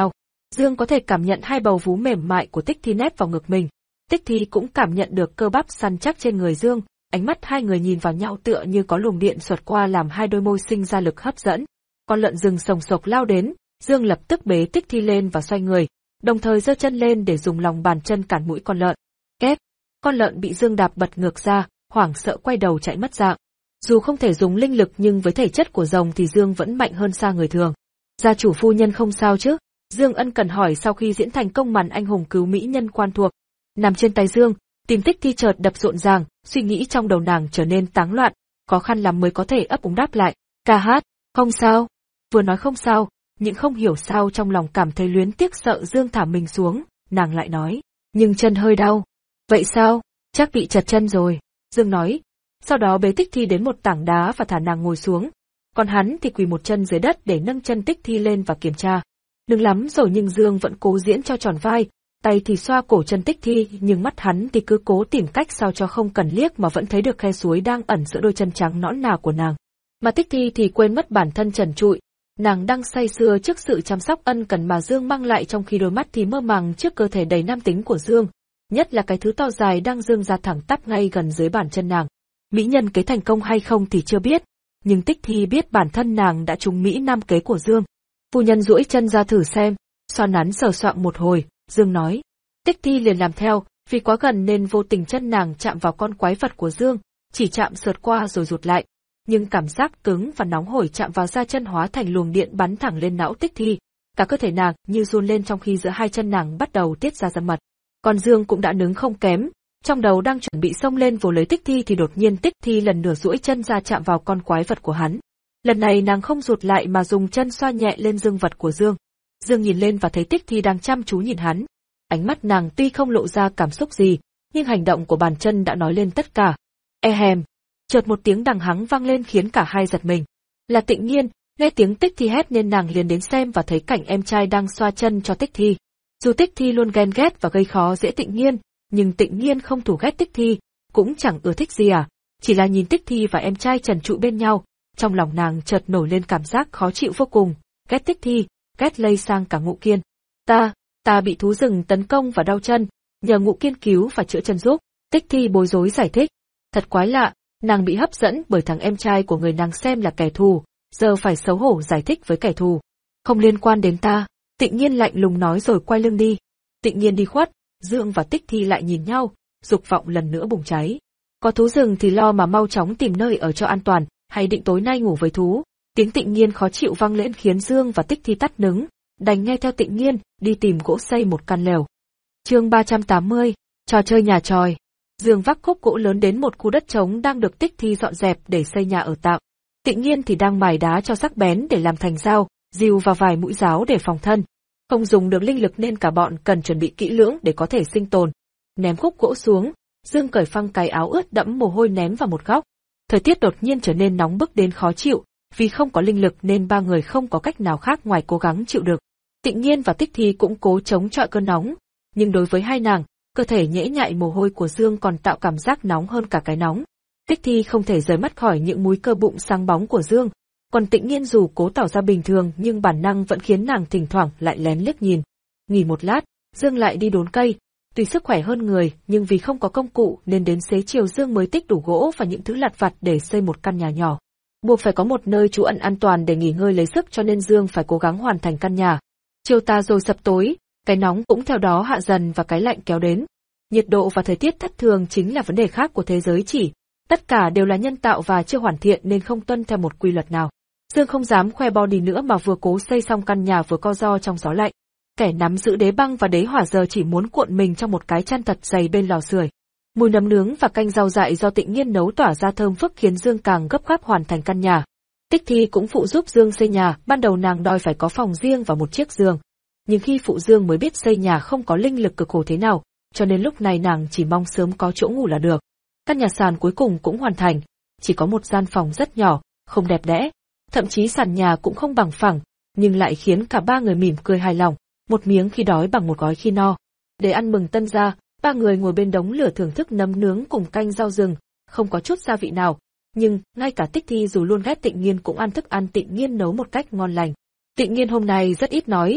Speaker 1: Dương có thể cảm nhận hai bầu vú mềm mại của Tích Thi nép vào ngực mình. Tích Thi cũng cảm nhận được cơ bắp săn chắc trên người Dương, ánh mắt hai người nhìn vào nhau tựa như có luồng điện xoẹt qua làm hai đôi môi sinh ra lực hấp dẫn. Con lợn rừng sồng sộc lao đến, Dương lập tức bế Tích Thi lên và xoay người, đồng thời giơ chân lên để dùng lòng bàn chân cản mũi con lợn. Két! Con lợn bị Dương đạp bật ngược ra, hoảng sợ quay đầu chạy mất dạng. Dù không thể dùng linh lực nhưng với thể chất của rồng thì Dương vẫn mạnh hơn xa người thường. Gia chủ phu nhân không sao chứ? Dương ân cần hỏi sau khi diễn thành công màn anh hùng cứu mỹ nhân quan thuộc. Nằm trên tay Dương, tim Tích Thi chợt đập rộn ràng, suy nghĩ trong đầu nàng trở nên táng loạn, khó khăn lắm mới có thể ấp úng đáp lại. Ca hát, không sao. Vừa nói không sao, nhưng không hiểu sao trong lòng cảm thấy luyến tiếc sợ Dương thả mình xuống, nàng lại nói, nhưng chân hơi đau. Vậy sao? Chắc bị chật chân rồi. Dương nói. Sau đó bế Tích Thi đến một tảng đá và thả nàng ngồi xuống. Còn hắn thì quỳ một chân dưới đất để nâng chân Tích Thi lên và kiểm tra. Đừng lắm rồi nhưng Dương vẫn cố diễn cho tròn vai, tay thì xoa cổ chân Tích Thi nhưng mắt hắn thì cứ cố tìm cách sao cho không cần liếc mà vẫn thấy được khe suối đang ẩn giữa đôi chân trắng nõn nà của nàng. Mà Tích Thi thì quên mất bản thân trần trụi, nàng đang say sưa trước sự chăm sóc ân cần mà Dương mang lại trong khi đôi mắt thì mơ màng trước cơ thể đầy nam tính của Dương, nhất là cái thứ to dài đang dương ra thẳng tắp ngay gần dưới bàn chân nàng. Mỹ nhân kế thành công hay không thì chưa biết, nhưng Tích Thi biết bản thân nàng đã trúng mỹ nam kế của Dương. Phu nhân duỗi chân ra thử xem, xoa nắn sờ soạng một hồi, Dương nói. Tích Thi liền làm theo, vì quá gần nên vô tình chân nàng chạm vào con quái vật của Dương, chỉ chạm sượt qua rồi rụt lại. Nhưng cảm giác cứng và nóng hổi chạm vào da chân hóa thành luồng điện bắn thẳng lên não Tích Thi. Cả cơ thể nàng như run lên trong khi giữa hai chân nàng bắt đầu tiết ra dâm mật. Còn Dương cũng đã nướng không kém, trong đầu đang chuẩn bị xông lên vồ lấy Tích Thi thì đột nhiên Tích Thi lần nửa duỗi chân ra chạm vào con quái vật của hắn. Lần này nàng không rụt lại mà dùng chân xoa nhẹ lên dương vật của Dương. Dương nhìn lên và thấy Tích Thi đang chăm chú nhìn hắn. Ánh mắt nàng tuy không lộ ra cảm xúc gì, nhưng hành động của bàn chân đã nói lên tất cả. E hèm! Chợt một tiếng đằng hắng vang lên khiến cả hai giật mình. Là Tịnh Nhiên, nghe tiếng Tích Thi hét nên nàng liền đến xem và thấy cảnh em trai đang xoa chân cho Tích Thi. Dù Tích Thi luôn ghen ghét và gây khó dễ Tịnh Nhiên, nhưng Tịnh Nhiên không thù ghét Tích Thi, cũng chẳng ưa thích gì à, chỉ là nhìn Tích Thi và em trai trần trụi bên nhau, trong lòng nàng chợt nổi lên cảm giác khó chịu vô cùng, ghét Tích Thi, ghét lây sang cả Ngũ Kiên. Ta, ta bị thú rừng tấn công và đau chân, nhờ Ngũ Kiên cứu và chữa chân giúp. Tích Thi bối rối giải thích. Thật quái lạ, nàng bị hấp dẫn bởi thằng em trai của người nàng xem là kẻ thù, giờ phải xấu hổ giải thích với kẻ thù. Không liên quan đến ta, Tịnh Nhiên lạnh lùng nói rồi quay lưng đi. Tịnh Nhiên đi khuất, Dương và Tích Thi lại nhìn nhau, dục vọng lần nữa bùng cháy. Có thú rừng thì lo mà mau chóng tìm nơi ở cho an toàn, hay định tối nay ngủ với thú. Tiếng Tịnh Nhiên khó chịu vang lên khiến Dương và Tích Thi tắt nứng, đành nghe theo Tịnh Nhiên, đi tìm gỗ xây một căn lều. Chương ba trăm tám mươi, trò chơi nhà tròi. Dương vác khúc gỗ lớn đến một khu đất trống đang được Tích Thi dọn dẹp để xây nhà ở tạm. Tịnh Nhiên thì đang mài đá cho sắc bén để làm thành dao, rìu và vài mũi giáo để phòng thân. Không dùng được linh lực nên cả bọn cần chuẩn bị kỹ lưỡng để có thể sinh tồn. Ném khúc gỗ xuống, Dương cởi phăng cái áo ướt đẫm mồ hôi ném vào một góc. Thời tiết đột nhiên trở nên nóng bức đến khó chịu, vì không có linh lực nên ba người không có cách nào khác ngoài cố gắng chịu đựng. Tịnh Nhiên và Tích Thi cũng cố chống chọi cơn nóng, nhưng đối với hai nàng, cơ thể nhễ nhại mồ hôi của Dương còn tạo cảm giác nóng hơn cả cái nóng. Tích Thi không thể rời mắt khỏi những múi cơ bụng sáng bóng của Dương, còn Tịnh Nhiên dù cố tỏ ra bình thường nhưng bản năng vẫn khiến nàng thỉnh thoảng lại lén liếc nhìn. Nghỉ một lát, Dương lại đi đốn cây. Tuy sức khỏe hơn người nhưng vì không có công cụ nên đến xế chiều Dương mới tích đủ gỗ và những thứ lặt vặt để xây một căn nhà nhỏ. Buộc phải có một nơi trú ẩn an toàn để nghỉ ngơi lấy sức cho nên Dương phải cố gắng hoàn thành căn nhà. Chiều tà rồi sập tối, cái nóng cũng theo đó hạ dần và cái lạnh kéo đến. Nhiệt độ và thời tiết thất thường chính là vấn đề khác của thế giới chỉ. Tất cả đều là nhân tạo và chưa hoàn thiện nên không tuân theo một quy luật nào. Dương không dám khoe body nữa mà vừa cố xây xong căn nhà vừa co ro trong gió lạnh. Kẻ nắm giữ đế băng và đế hỏa giờ chỉ muốn cuộn mình trong một cái chăn thật dày bên lò sưởi. Mùi nấm nướng và canh rau dại do Tịnh Nhiên nấu tỏa ra thơm phức khiến Dương càng gấp gáp hoàn thành căn nhà. Tích Thi cũng phụ giúp Dương xây nhà, ban đầu nàng đòi phải có phòng riêng và một chiếc giường. Nhưng khi phụ Dương mới biết xây nhà không có linh lực cực khổ thế nào, cho nên lúc này nàng chỉ mong sớm có chỗ ngủ là được. Căn nhà sàn cuối cùng cũng hoàn thành, chỉ có một gian phòng rất nhỏ, không đẹp đẽ, thậm chí sàn nhà cũng không bằng phẳng, nhưng lại khiến cả ba người mỉm cười hài lòng, một miếng khi đói bằng một gói khi no. Để ăn mừng tân gia, ba người ngồi bên đống lửa thưởng thức nấm nướng cùng canh rau rừng, không có chút gia vị nào, nhưng ngay cả Tích Thi dù luôn ghét Tịnh Nhiên cũng ăn thức ăn Tịnh Nhiên nấu một cách ngon lành. Tịnh Nhiên hôm nay rất ít nói,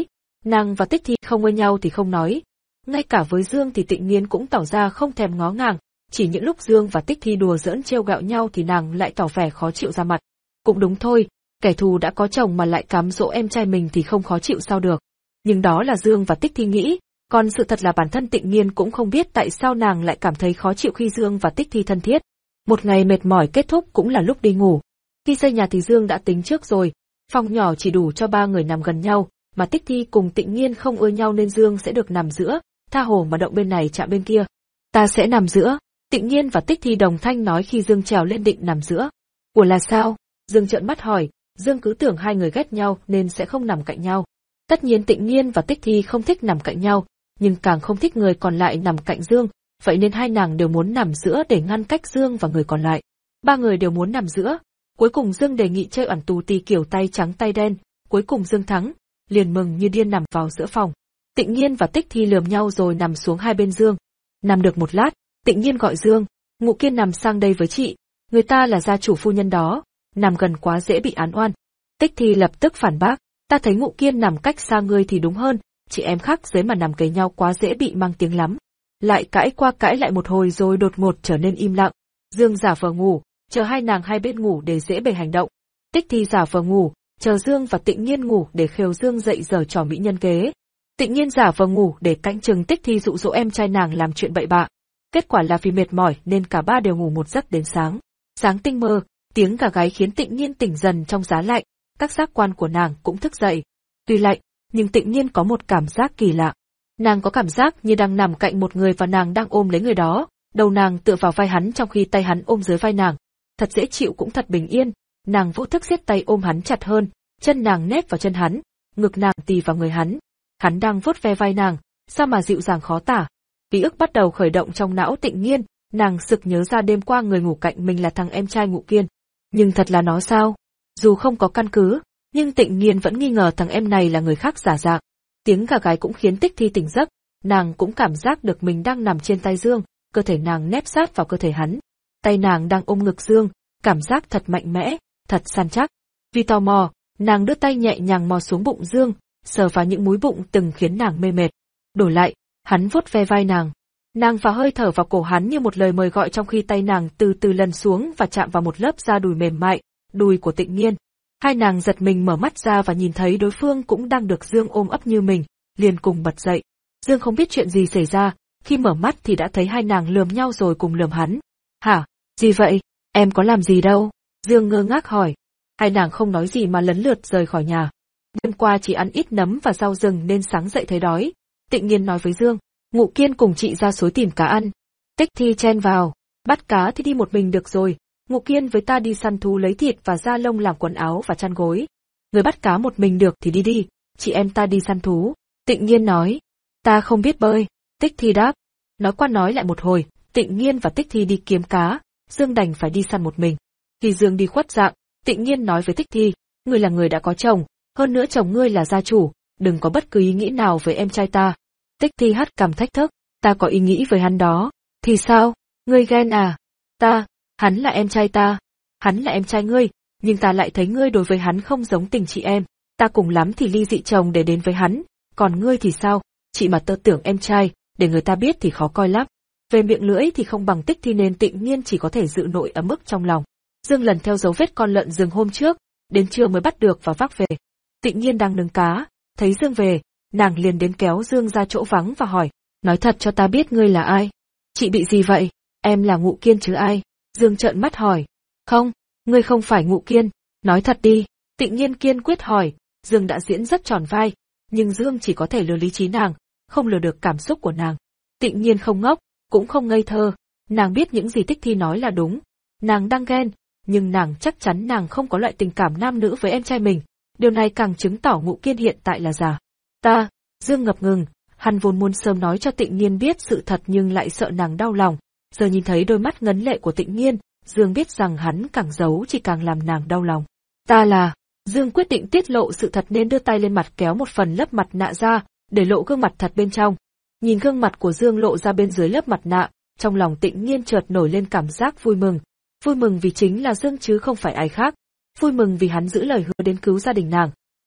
Speaker 1: Nàng và Tích Thi không ưa nhau thì không nói. Ngay cả với Dương thì Tịnh Nghiên cũng tỏ ra không thèm ngó ngàng, chỉ những lúc Dương và Tích Thi đùa giỡn trêu ghẹo nhau thì nàng lại tỏ vẻ khó chịu ra mặt. Cũng đúng thôi, kẻ thù đã có chồng mà lại cám dỗ em trai mình thì không khó chịu sao được. Nhưng đó là Dương và Tích Thi nghĩ, còn sự thật là bản thân Tịnh Nghiên cũng không biết tại sao nàng lại cảm thấy khó chịu khi Dương và Tích Thi thân thiết. Một ngày mệt mỏi kết thúc cũng là lúc đi ngủ. Khi xây nhà thì Dương đã tính trước rồi, phòng nhỏ chỉ đủ cho ba người nằm gần nhau, mà Tích Thi cùng Tịnh Nghiên không ưa nhau nên Dương sẽ được nằm giữa, tha hồ mà động bên này chạm bên kia. Ta sẽ nằm giữa, Tịnh Nghiên và Tích Thi đồng thanh nói khi Dương trèo lên định nằm giữa. Ủa là sao? Dương trợn mắt hỏi, Dương cứ tưởng hai người ghét nhau nên sẽ không nằm cạnh nhau. Tất nhiên Tịnh Nghiên và Tích Thi không thích nằm cạnh nhau, nhưng càng không thích người còn lại nằm cạnh Dương, vậy nên hai nàng đều muốn nằm giữa để ngăn cách Dương và người còn lại. Ba người đều muốn nằm giữa. Cuối cùng Dương đề nghị chơi ẩn tù tì kiểu tay trắng tay đen, cuối cùng Dương thắng, liền mừng như điên nằm vào giữa phòng. Tịnh Nghiên và Tích Thi lườm nhau rồi nằm xuống hai bên Dương. Nằm được một lát, Tịnh Nghiên gọi Dương, Ngụ Kiên nằm sang đây với chị, người ta là gia chủ phu nhân đó, nằm gần quá dễ bị án oan. Tích Thi lập tức phản bác, ta thấy Ngụ Kiên nằm cách xa ngươi thì đúng hơn, chị em khác giới mà nằm kề nhau quá dễ bị mang tiếng lắm. Lại cãi qua cãi lại một hồi rồi đột ngột trở nên im lặng. Dương giả vờ ngủ, chờ hai nàng hai bên ngủ để dễ bề hành động. Tích Thi giả vờ ngủ, chờ Dương và Tịnh Nghiên ngủ để khều Dương dậy giở trò mỹ nhân kế. Tịnh Nghiên giả vờ ngủ để canh chừng Tích Thi dụ dỗ em trai nàng làm chuyện bậy bạ. Kết quả là vì mệt mỏi nên cả ba đều ngủ một giấc đến sáng. Sáng tinh mơ, tiếng gà gáy khiến Tịnh Nghiên tỉnh dần trong giá lạnh, các giác quan của nàng cũng thức dậy. Tuy lạnh, nhưng Tịnh Nghiên có một cảm giác kỳ lạ. Nàng có cảm giác như đang nằm cạnh một người và nàng đang ôm lấy người đó, đầu nàng tựa vào vai hắn trong khi tay hắn ôm dưới vai nàng. Thật dễ chịu cũng thật bình yên, nàng vô thức siết tay ôm hắn chặt hơn, chân nàng nép vào chân hắn, ngực nàng tì vào người hắn. Hắn đang vuốt ve vai nàng, sao mà dịu dàng khó tả. Ký ức bắt đầu khởi động trong não Tịnh Nghiên, nàng sực nhớ ra đêm qua người ngủ cạnh mình là thằng em trai Ngụ Kiên. Nhưng thật là nó sao? Dù không có căn cứ, nhưng Tịnh Nghiên vẫn nghi ngờ thằng em này là người khác giả dạng. Tiếng gà gáy cũng khiến Tích Thi tỉnh giấc, nàng cũng cảm giác được mình đang nằm trên tay Dương, cơ thể nàng nép sát vào cơ thể hắn. Tay nàng đang ôm ngực Dương, cảm giác thật mạnh mẽ, thật săn chắc. Vì tò mò, nàng đưa tay nhẹ nhàng mò xuống bụng Dương, sờ vào những múi bụng từng khiến nàng mê mệt. Đổi lại, hắn vuốt ve vai nàng. Nàng phả hơi thở vào cổ hắn như một lời mời gọi trong khi tay nàng từ từ lần xuống và chạm vào một lớp da đùi mềm mại, đùi của Tịnh Nghiên. Hai nàng giật mình mở mắt ra và nhìn thấy đối phương cũng đang được Dương ôm ấp như mình, liền cùng bật dậy. Dương không biết chuyện gì xảy ra, khi mở mắt thì đã thấy hai nàng lườm nhau rồi cùng lườm hắn. Hả? Gì vậy? Em có làm gì đâu? Dương ngơ ngác hỏi. Hai nàng không nói gì mà lấn lượt rời khỏi nhà. Đêm qua chỉ ăn ít nấm và rau rừng nên sáng dậy thấy đói. Tịnh Nghiên nói với Dương, Ngụ Kiên cùng chị ra suối tìm cá ăn. Tích Thi chen vào, bắt cá thì đi một mình được rồi. Ngụ Kiên với ta đi săn thú lấy thịt và da lông làm quần áo và chăn gối. Người bắt cá một mình được thì đi đi, chị em ta đi săn thú. Tịnh Nghiên nói, ta không biết bơi. Tích Thi đáp. Nói qua nói lại một hồi, Tịnh Nghiên và Tích Thi đi kiếm cá, Dương đành phải đi săn một mình. Khi Dương đi khuất dạng, Tịnh Nghiên nói với Tích Thi, ngươi là người đã có chồng, hơn nữa chồng ngươi là gia chủ, đừng có bất cứ ý nghĩ nào với em trai ta. Tích Thi hất cằm thách thức, ta có ý nghĩ với hắn đó. Thì sao? Ngươi ghen à? Ta, hắn là em trai ta. Hắn là em trai ngươi, nhưng ta lại thấy ngươi đối với hắn không giống tình chị em. Ta cùng lắm thì ly dị chồng để đến với hắn, còn ngươi thì sao? Chị mà tơ tưởng em trai, để người ta biết thì khó coi lắm. Về miệng lưỡi thì không bằng Tích Thi nên Tịnh Nghiên chỉ có thể dự nội ấm ức trong lòng. Dương lần theo dấu vết con lợn rừng hôm trước, đến trưa mới bắt được và vác về. Tịnh Nghiên đang nướng cá, thấy Dương về, nàng liền đến kéo Dương ra chỗ vắng và hỏi, nói thật cho ta biết ngươi là ai? Chị bị gì vậy? Em là Ngụ Kiên chứ ai? Dương trợn mắt hỏi. Không, ngươi không phải Ngụ Kiên, nói thật đi. Tịnh Nghiên kiên quyết hỏi. Dương đã diễn rất tròn vai, nhưng Dương chỉ có thể lừa lý trí nàng, không lừa được cảm xúc của nàng. Tịnh Nghiên không ngốc, cũng không ngây thơ, nàng biết những gì Tích Thi nói là đúng. Nàng đang ghen, nhưng nàng chắc chắn nàng không có loại tình cảm nam nữ với em trai mình. Điều này càng chứng tỏ Ngụ Kiên hiện tại là giả. Ta, Dương ngập ngừng, hắn vốn muốn sớm nói cho Tịnh Nghiên biết sự thật nhưng lại sợ nàng đau lòng. Giờ nhìn thấy đôi mắt ngấn lệ của Tịnh Nghiên, Dương biết rằng hắn càng giấu chỉ càng làm nàng đau lòng. Ta là, Dương quyết định tiết lộ sự thật nên đưa tay lên mặt kéo một phần lớp mặt nạ ra, để lộ gương mặt thật bên trong. Nhìn gương mặt của Dương lộ ra bên dưới lớp mặt nạ, trong lòng Tịnh Nghiên chợt nổi lên cảm giác vui mừng. Vui mừng vì chính là Dương chứ không phải ai khác. Vui mừng vì hắn giữ lời hứa đến cứu gia đình nàng.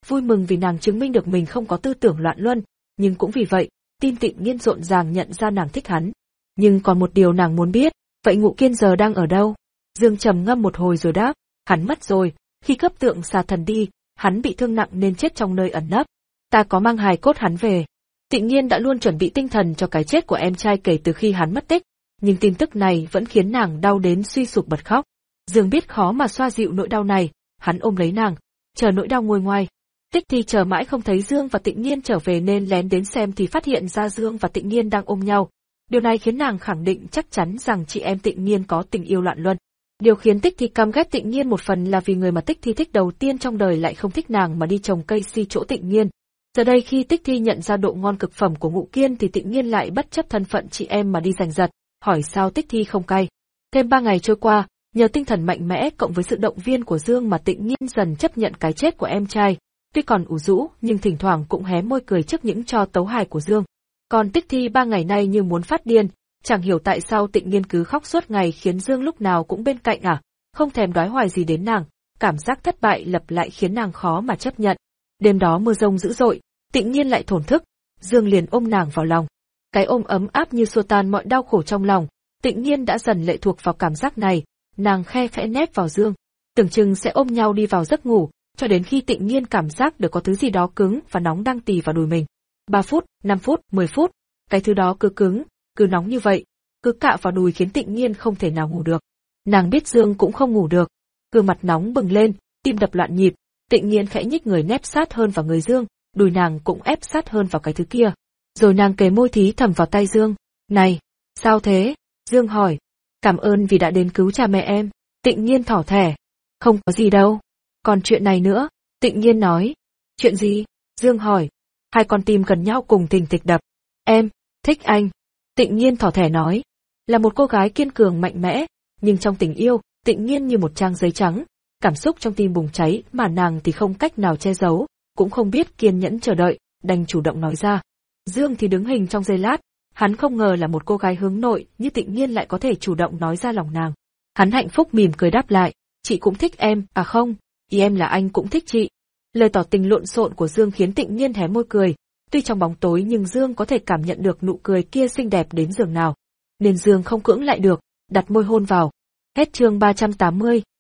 Speaker 1: vui mừng vì nàng chứng minh được mình không có tư tưởng loạn luân, nhưng cũng vì vậy, tim Tịnh Nghiên rộn ràng nhận ra nàng thích hắn. Nhưng còn một điều nàng muốn biết, vậy Ngụ Kiên giờ đang ở đâu? Dương trầm ngâm một hồi rồi đáp, hắn mất rồi, khi cấp tượng xà thần đi, hắn bị thương nặng nên chết trong nơi ẩn nấp. Ta có mang hài cốt hắn về. Tịnh Nghiên đã luôn chuẩn bị tinh thần cho cái chết của em trai kể từ khi hắn mất tích, nhưng tin tức này vẫn khiến nàng đau đến suy sụp bật khóc. Dương biết khó mà xoa dịu nỗi đau này, hắn ôm lấy nàng, chờ nỗi đau nguôi ngoai. Tích Thi chờ mãi không thấy Dương và Tịnh Nghiên trở về nên lén đến xem thì phát hiện ra Dương và Tịnh Nghiên đang ôm nhau. Điều này khiến nàng khẳng định chắc chắn rằng chị em Tịnh Nghiên có tình yêu loạn luân. Điều khiến Tích Thi căm ghét Tịnh Nghiên một phần là vì người mà Tích Thi thích đầu tiên trong đời lại không thích nàng mà đi trồng cây si chỗ Tịnh Nghiên. Giờ đây khi Tích Thi nhận ra độ ngon cực phẩm của Ngụ Kiên thì Tịnh Nghiên lại bất chấp thân phận chị em mà đi giành giật, hỏi sao Tích Thi không cay. Thêm ba ngày trôi qua, nhờ tinh thần mạnh mẽ cộng với sự động viên của Dương mà Tịnh Nghiên dần chấp nhận cái chết của em trai. Tuy còn ủ rũ nhưng thỉnh thoảng cũng hé môi cười trước những trò tấu hài của Dương. Còn Tích Thi ba ngày nay như muốn phát điên, chẳng hiểu tại sao Tịnh Nghiên cứ khóc suốt ngày khiến Dương lúc nào cũng bên cạnh à, không thèm đoái hoài gì đến nàng, cảm giác thất bại lặp lại khiến nàng khó mà chấp nhận. Đêm đó mưa rông dữ dội, Tịnh Nghiên lại thổn thức, Dương liền ôm nàng vào lòng. Cái ôm ấm áp như xua tan mọi đau khổ trong lòng, Tịnh Nghiên đã dần lệ thuộc vào cảm giác này, nàng khe khẽ nép vào Dương, tưởng chừng sẽ ôm nhau đi vào giấc ngủ, cho đến khi Tịnh Nghiên cảm giác được có thứ gì đó cứng và nóng đang tì vào đùi mình. Ba phút, năm phút, mười phút, cái thứ đó cứ cứng, cứ nóng như vậy, cứ cạ vào đùi khiến Tịnh Nghiên không thể nào ngủ được. Nàng biết Dương cũng không ngủ được, gương mặt nóng bừng lên, tim đập loạn nhịp, Tịnh Nghiên khẽ nhích người nép sát hơn vào người Dương, đùi nàng cũng ép sát hơn vào cái thứ kia. Rồi nàng kề môi thí thầm vào tay Dương. Này, sao thế? Dương hỏi. Cảm ơn vì đã đến cứu cha mẹ em. Tịnh Nghiên thỏ thẻ. Không có gì đâu. Còn chuyện này nữa, Tịnh Nghiên nói. Chuyện gì? Dương hỏi. Hai con tim gần nhau cùng thình thịch đập. Em, thích anh. Tịnh Nghiên thỏ thẻ nói. Là một cô gái kiên cường mạnh mẽ, nhưng trong tình yêu, Tịnh Nghiên như một trang giấy trắng. Cảm xúc trong tim bùng cháy mà nàng thì không cách nào che giấu, cũng không biết kiên nhẫn chờ đợi, đành chủ động nói ra. Dương thì đứng hình trong giây lát, hắn không ngờ là một cô gái hướng nội như Tịnh Nghiên lại có thể chủ động nói ra lòng nàng. Hắn hạnh phúc mỉm cười đáp lại, chị cũng thích em, à không, ý em là anh cũng thích chị. Lời tỏ tình lộn xộn của Dương khiến Tịnh Nghiên hé môi cười, tuy trong bóng tối nhưng Dương có thể cảm nhận được nụ cười kia xinh đẹp đến giường nào. Nên Dương không cưỡng lại được, đặt môi hôn vào. Hết chương ba trăm tám mươi.